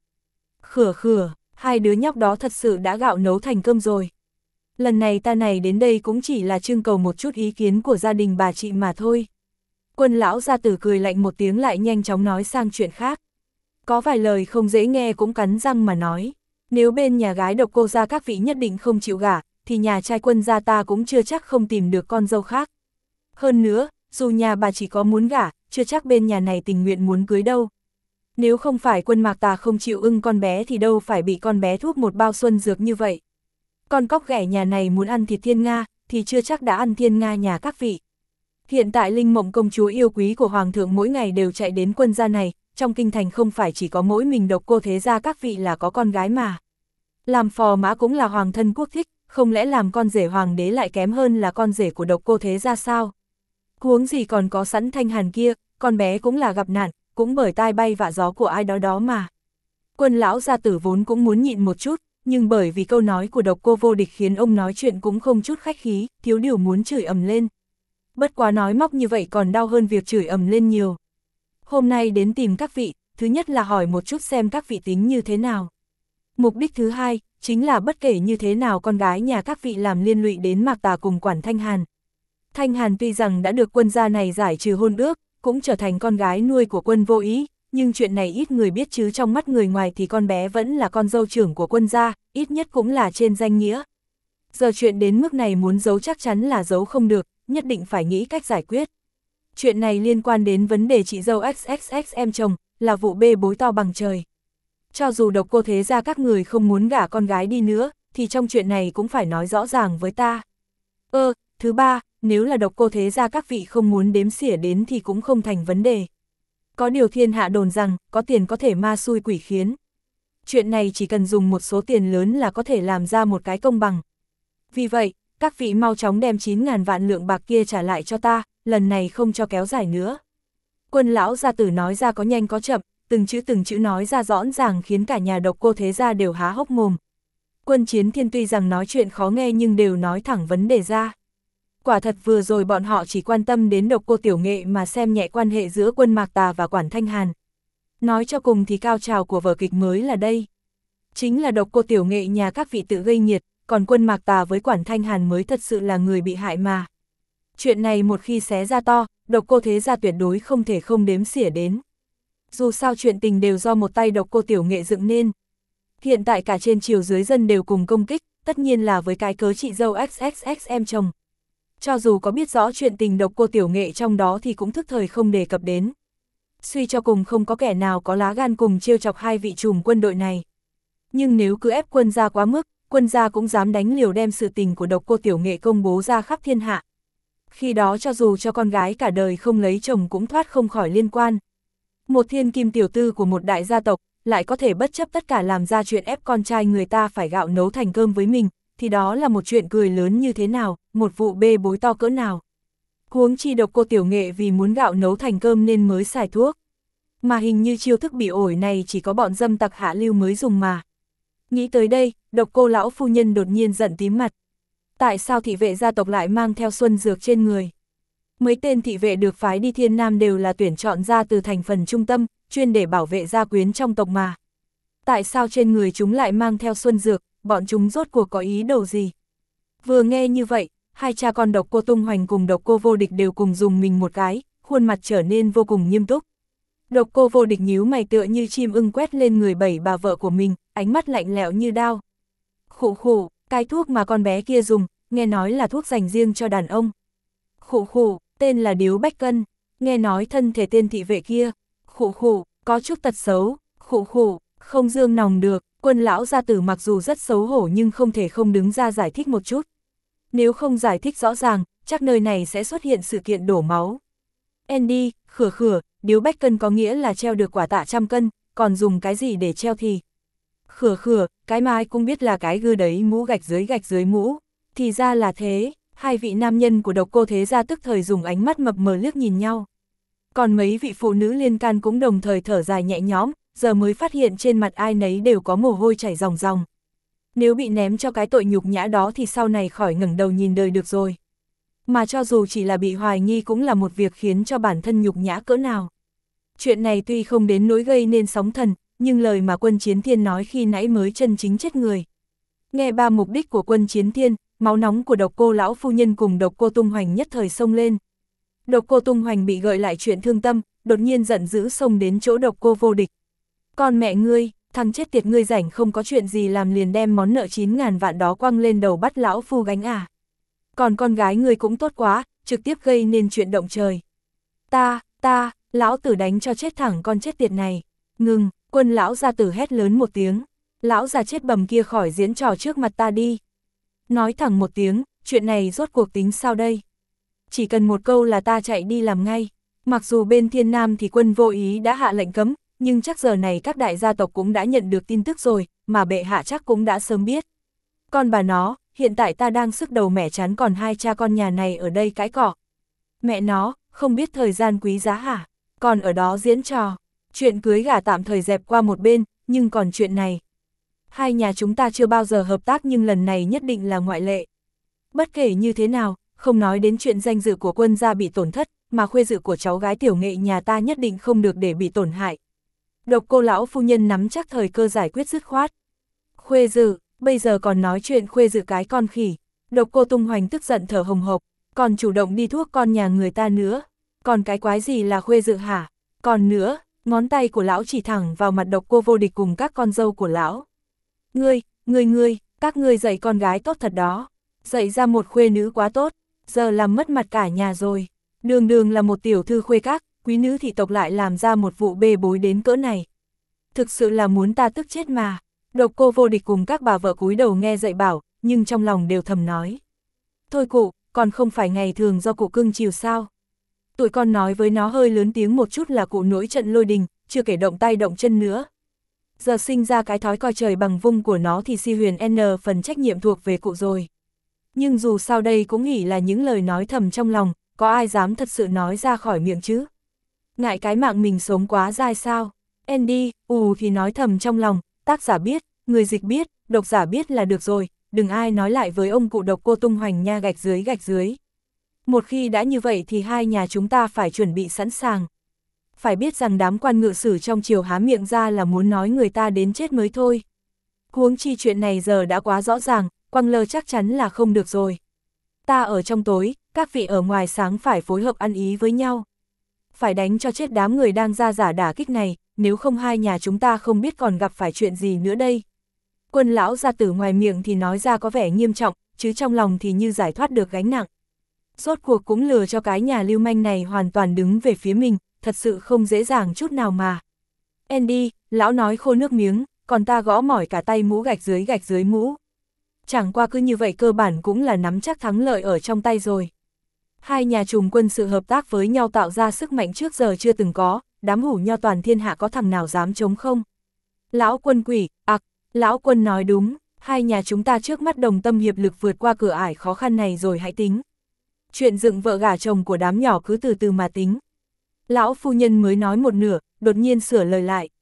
khửa, hai đứa nhóc đó thật sự đã gạo nấu thành cơm rồi. Lần này ta này đến đây cũng chỉ là trưng cầu một chút ý kiến của gia đình bà chị mà thôi. Quân lão gia tử cười lạnh một tiếng lại nhanh chóng nói sang chuyện khác. Có vài lời không dễ nghe cũng cắn răng mà nói. Nếu bên nhà gái Độc Cô gia các vị nhất định không chịu gả, thì nhà trai Quân gia ta cũng chưa chắc không tìm được con dâu khác. Hơn nữa, dù nhà bà chỉ có muốn gả, chưa chắc bên nhà này tình nguyện muốn cưới đâu. Nếu không phải Quân Mạc Tà không chịu ưng con bé thì đâu phải bị con bé thuốc một bao xuân dược như vậy. Con cóc ghẻ nhà này muốn ăn thịt thiên nga, thì chưa chắc đã ăn thiên nga nhà các vị. Hiện tại Linh Mộng công chúa yêu quý của Hoàng thượng mỗi ngày đều chạy đến Quân gia này, trong kinh thành không phải chỉ có mỗi mình Độc Cô thế gia các vị là có con gái mà. Làm phò mã cũng là hoàng thân quốc thích, không lẽ làm con rể hoàng đế lại kém hơn là con rể của Độc Cô thế gia sao? Huống gì còn có sẵn Thanh Hàn kia, con bé cũng là gặp nạn, cũng bởi tai bay vạ gió của ai đó đó mà. Quân lão gia tử vốn cũng muốn nhịn một chút, nhưng bởi vì câu nói của Độc Cô vô địch khiến ông nói chuyện cũng không chút khách khí, thiếu điều muốn chửi ầm lên. Bất quá nói móc như vậy còn đau hơn việc chửi ầm lên nhiều. Hôm nay đến tìm các vị, thứ nhất là hỏi một chút xem các vị tính như thế nào. Mục đích thứ hai, chính là bất kể như thế nào con gái nhà các vị làm liên lụy đến Mạc Tà cùng Quản Thanh Hàn. Thanh Hàn tuy rằng đã được Quân gia này giải trừ hôn ước, cũng trở thành con gái nuôi của Quân Vô Ý, nhưng chuyện này ít người biết chứ trong mắt người ngoài thì con bé vẫn là con dâu trưởng của Quân gia, ít nhất cũng là trên danh nghĩa. Giờ chuyện đến mức này muốn giấu chắc chắn là giấu không được, nhất định phải nghĩ cách giải quyết. Chuyện này liên quan đến vấn đề chị dâu XXX em chồng, là vụ bê bối to bằng trời. Cho dù Độc Cô thế gia các người không muốn gả con gái đi nữa, thì trong chuyện này cũng phải nói rõ ràng với ta. Thứ ba, nếu là Độc Cô thế gia các vị không muốn đếm xỉa đến thì cũng không thành vấn đề. Có điều thiên hạ đồn rằng, có tiền có thể ma xui quỷ khiến. Chuyện này chỉ cần dùng một số tiền lớn là có thể làm ra một cái công bằng. Vì vậy, các vị mau chóng đem 9.000 vạn lượng bạc kia trả lại cho ta, lần này không cho kéo dài nữa. Quân lão gia tử nói ra có nhanh có chậm, từng chữ nói ra rõ ràng khiến cả nhà Độc Cô thế gia đều há hốc mồm. Quân Chiến Thiên tuy rằng nói chuyện khó nghe nhưng đều nói thẳng vấn đề ra. Quả thật vừa rồi bọn họ chỉ quan tâm đến Độc Cô Tiểu Nghệ mà xem nhẹ quan hệ giữa Quân Mạc Tà và Quản Thanh Hàn. Nói cho cùng thì cao trào của vở kịch mới là đây. Chính là Độc Cô Tiểu Nghệ nhà các vị tự gây nghiệt, còn Quân Mạc Tà với Quản Thanh Hàn mới thật sự là người bị hại mà. Chuyện này một khi xé ra to, Độc Cô thế gia tuyệt đối không thể không đếm xỉa đến. Dù sao chuyện tình đều do một tay Độc Cô Tiểu Nghệ dựng nên. Hiện tại cả trên triều dưới dân đều cùng công kích, tất nhiên là với cái cớ chị dâu XXX em chồng. Cho dù có biết rõ chuyện tình Độc Cô Tiểu Nghệ trong đó thì cũng thức thời không đề cập đến. Suy cho cùng không có kẻ nào có lá gan cùng trêu chọc hai vị trùm quân đội này. Nhưng nếu cứ ép Quân gia quá mức, Quân gia cũng dám đánh liều đem sự tình của Độc Cô Tiểu Nghệ công bố ra khắp thiên hạ. Khi đó cho dù cho con gái cả đời không lấy chồng cũng thoát không khỏi liên quan. Một thiên kim tiểu tư của một đại gia tộc, lại có thể bất chấp tất cả làm ra chuyện ép con trai người ta phải gạo nấu thành cơm với mình, thì đó là một chuyện cười lớn như thế nào, một vụ bê bối to cỡ nào. Huống chi Độc Cô Tiểu Nghệ vì muốn gạo nấu thành cơm nên mới xài thuốc. Mà hình như chiêu thức bị ổi này chỉ có bọn dâm tặc hạ lưu mới dùng mà. Nghĩ tới đây, Độc Cô lão phu nhân đột nhiên giận tím mặt. Tại sao thị vệ gia tộc lại mang theo xuân dược trên người? Mấy tên thị vệ được phái đi Thiên Nam đều là tuyển chọn ra từ thành phần trung tâm, chuyên để bảo vệ gia quyến trong tộc mà. Tại sao trên người chúng lại mang theo xuân dược, bọn chúng rốt cuộc có ý đồ gì? Vừa nghe như vậy, hai cha con Độc Cô Tung Hoành cùng Độc Cô Vô Địch đều cùng dùng mình một cái, khuôn mặt trở nên vô cùng nghiêm túc. Độc Cô Vô Địch nhíu mày tựa như chim ưng quét lên người bảy bà vợ của mình, ánh mắt lạnh lẽo như đao. Khụ khụ, cái thuốc mà con bé kia dùng, nghe nói là thuốc dành riêng cho đàn ông. Khụ khụ, tên là Điếu Bách Cân, nghe nói thân thể tên thị vệ kia. Khụ khụ, có chút tật xấu. Khụ khụ, không dương nòng được. Quân lão gia tử mặc dù rất xấu hổ nhưng không thể không đứng ra giải thích một chút. Nếu không giải thích rõ ràng, chắc nơi này sẽ xuất hiện sự kiện đổ máu. Andy, khửa khửa, Điếu Bách Cân có nghĩa là treo được quả tạ 100 cân, còn dùng cái gì để treo thì? Khửa khửa, cái mà ai cũng biết là cái gư đấy, mũ gạch dưới mũ. Thì ra là thế, hai vị nam nhân của Độc Cô thế gia tức thời dùng ánh mắt mập mờ liếc nhìn nhau. Còn mấy vị phụ nữ liên can cũng đồng thời thở dài nhẹ nhõm, giờ mới phát hiện trên mặt ai nấy đều có mồ hôi chảy ròng ròng. Nếu bị ném cho cái tội nhục nhã đó thì sau này khỏi ngẩng đầu nhìn đời được rồi. Mà cho dù chỉ là bị hoài nghi cũng là một việc khiến cho bản thân nhục nhã cỡ nào. Chuyện này tuy không đến nỗi gây nên sóng thần, nhưng lời mà Quân Chiến Thiên nói khi nãy mới chân chính chết người. Nghe ba mục đích của Quân Chiến Thiên, máu nóng của Độc Cô lão phu nhân cùng Độc Cô Tung Hoành nhất thời xông lên. Độc Cô Tung Hoành bị gợi lại chuyện thương tâm, đột nhiên giận dữ xông đến chỗ Độc Cô Vô Địch. Con mẹ ngươi, thằng chết tiệt ngươi rảnh không có chuyện gì làm liền đem món nợ 9.000 vạn đó quăng lên đầu bắt lão phu gánh à. Còn con gái ngươi cũng tốt quá, trực tiếp gây nên chuyện động trời. Ta, lão tử đánh cho chết thẳng con chết tiệt này. Ngừng, Quân lão gia tử hét lớn một tiếng. Lão già chết bầm kia khỏi diễn trò trước mặt ta đi. Nói thẳng một tiếng, chuyện này rốt cuộc tính sao đây? Chỉ cần một câu là ta chạy đi làm ngay. Mặc dù bên Thiên Nam thì Quân vô ý đã hạ lệnh cấm, nhưng chắc giờ này các đại gia tộc cũng đã nhận được tin tức rồi, mà bệ hạ chắc cũng đã sớm biết. Con bà nó, hiện tại ta đang sức đầu mẻ chán còn hai cha con nhà này ở đây cãi cọ. Mẹ nó, không biết thời gian quý giá hả? Còn ở đó diễn trò. Chuyện cưới gả tạm thời dẹp qua một bên, nhưng còn chuyện này. Hai nhà chúng ta chưa bao giờ hợp tác nhưng lần này nhất định là ngoại lệ. Bất kể như thế nào, không nói đến chuyện danh dự của Quân gia bị tổn thất, mà khuê dự của cháu gái tiểu nghệ nhà ta nhất định không được để bị tổn hại. Độc Cô lão phu nhân nắm chắc thời cơ giải quyết dứt khoát. Khuê dự, bây giờ còn nói chuyện khuê dự cái con khỉ. Độc Cô Tung Hoành tức giận thở hồng hộc, còn chủ động đi thuốc con nhà người ta nữa. Còn cái quái gì là khuê dự hả? Còn nữa, ngón tay của lão chỉ thẳng vào mặt Độc Cô Vô Địch cùng các con dâu của lão. Ngươi, các ngươi dạy con gái tốt thật đó. Dạy ra một khuê nữ quá tốt, giờ làm mất mặt cả nhà rồi. Đường đường là một tiểu thư khuê các, quý nữ thị tộc lại làm ra một vụ bê bối đến cỡ này. Thực sự là muốn ta tức chết mà. Độc Cô Vô Địch cùng các bà vợ cúi đầu nghe dạy bảo, nhưng trong lòng đều thầm nói. Thôi cụ, còn không phải ngày thường do cụ cưng chiều sao. Tụi con nói với nó hơi lớn tiếng một chút là cụ nổi trận lôi đình, chưa kể động tay động chân nữa. Giờ sinh ra cái thói coi trời bằng vung của nó thì si huyền N phần trách nhiệm thuộc về cụ rồi. Nhưng dù sao đây cũng nghĩ là những lời nói thầm trong lòng, có ai dám thật sự nói ra khỏi miệng chứ? Ngại cái mạng mình sống quá dai sao? Andy, thì nói thầm trong lòng, tác giả biết, người dịch biết, độc giả biết là được rồi, đừng ai nói lại với ông cụ Độc Cô Tung Hoành nha gạch dưới. Một khi đã như vậy thì hai nhà chúng ta phải chuẩn bị sẵn sàng. Phải biết rằng đám quan ngự sử trong triều há miệng ra là muốn nói người ta đến chết mới thôi. Huống chi chuyện này giờ đã quá rõ ràng, quăng lơ chắc chắn là không được rồi. Ta ở trong tối, các vị ở ngoài sáng phải phối hợp ăn ý với nhau. Phải đánh cho chết đám người đang ra giả đả kích này, nếu không hai nhà chúng ta không biết còn gặp phải chuyện gì nữa đây. Quân lão gia tử ngoài miệng thì nói ra có vẻ nghiêm trọng, chứ trong lòng thì như giải thoát được gánh nặng. Rốt cuộc cũng lừa cho cái nhà lưu manh này hoàn toàn đứng về phía mình, thật sự không dễ dàng chút nào mà. Andy, lão nói khô nước miếng, còn ta gõ mỏi cả tay mũ gạch dưới mũ. Chẳng qua cứ như vậy cơ bản cũng là nắm chắc thắng lợi ở trong tay rồi. Hai nhà trùng quân sự hợp tác với nhau tạo ra sức mạnh trước giờ chưa từng có, đám hủ nho toàn thiên hạ có thằng nào dám chống không? Lão Quân quỷ, lão Quân nói đúng, hai nhà chúng ta trước mắt đồng tâm hiệp lực vượt qua cửa ải khó khăn này rồi hãy tính. Chuyện dựng vợ gả chồng của đám nhỏ cứ từ từ mà tính. Lão phu nhân mới nói một nửa, đột nhiên sửa lời lại.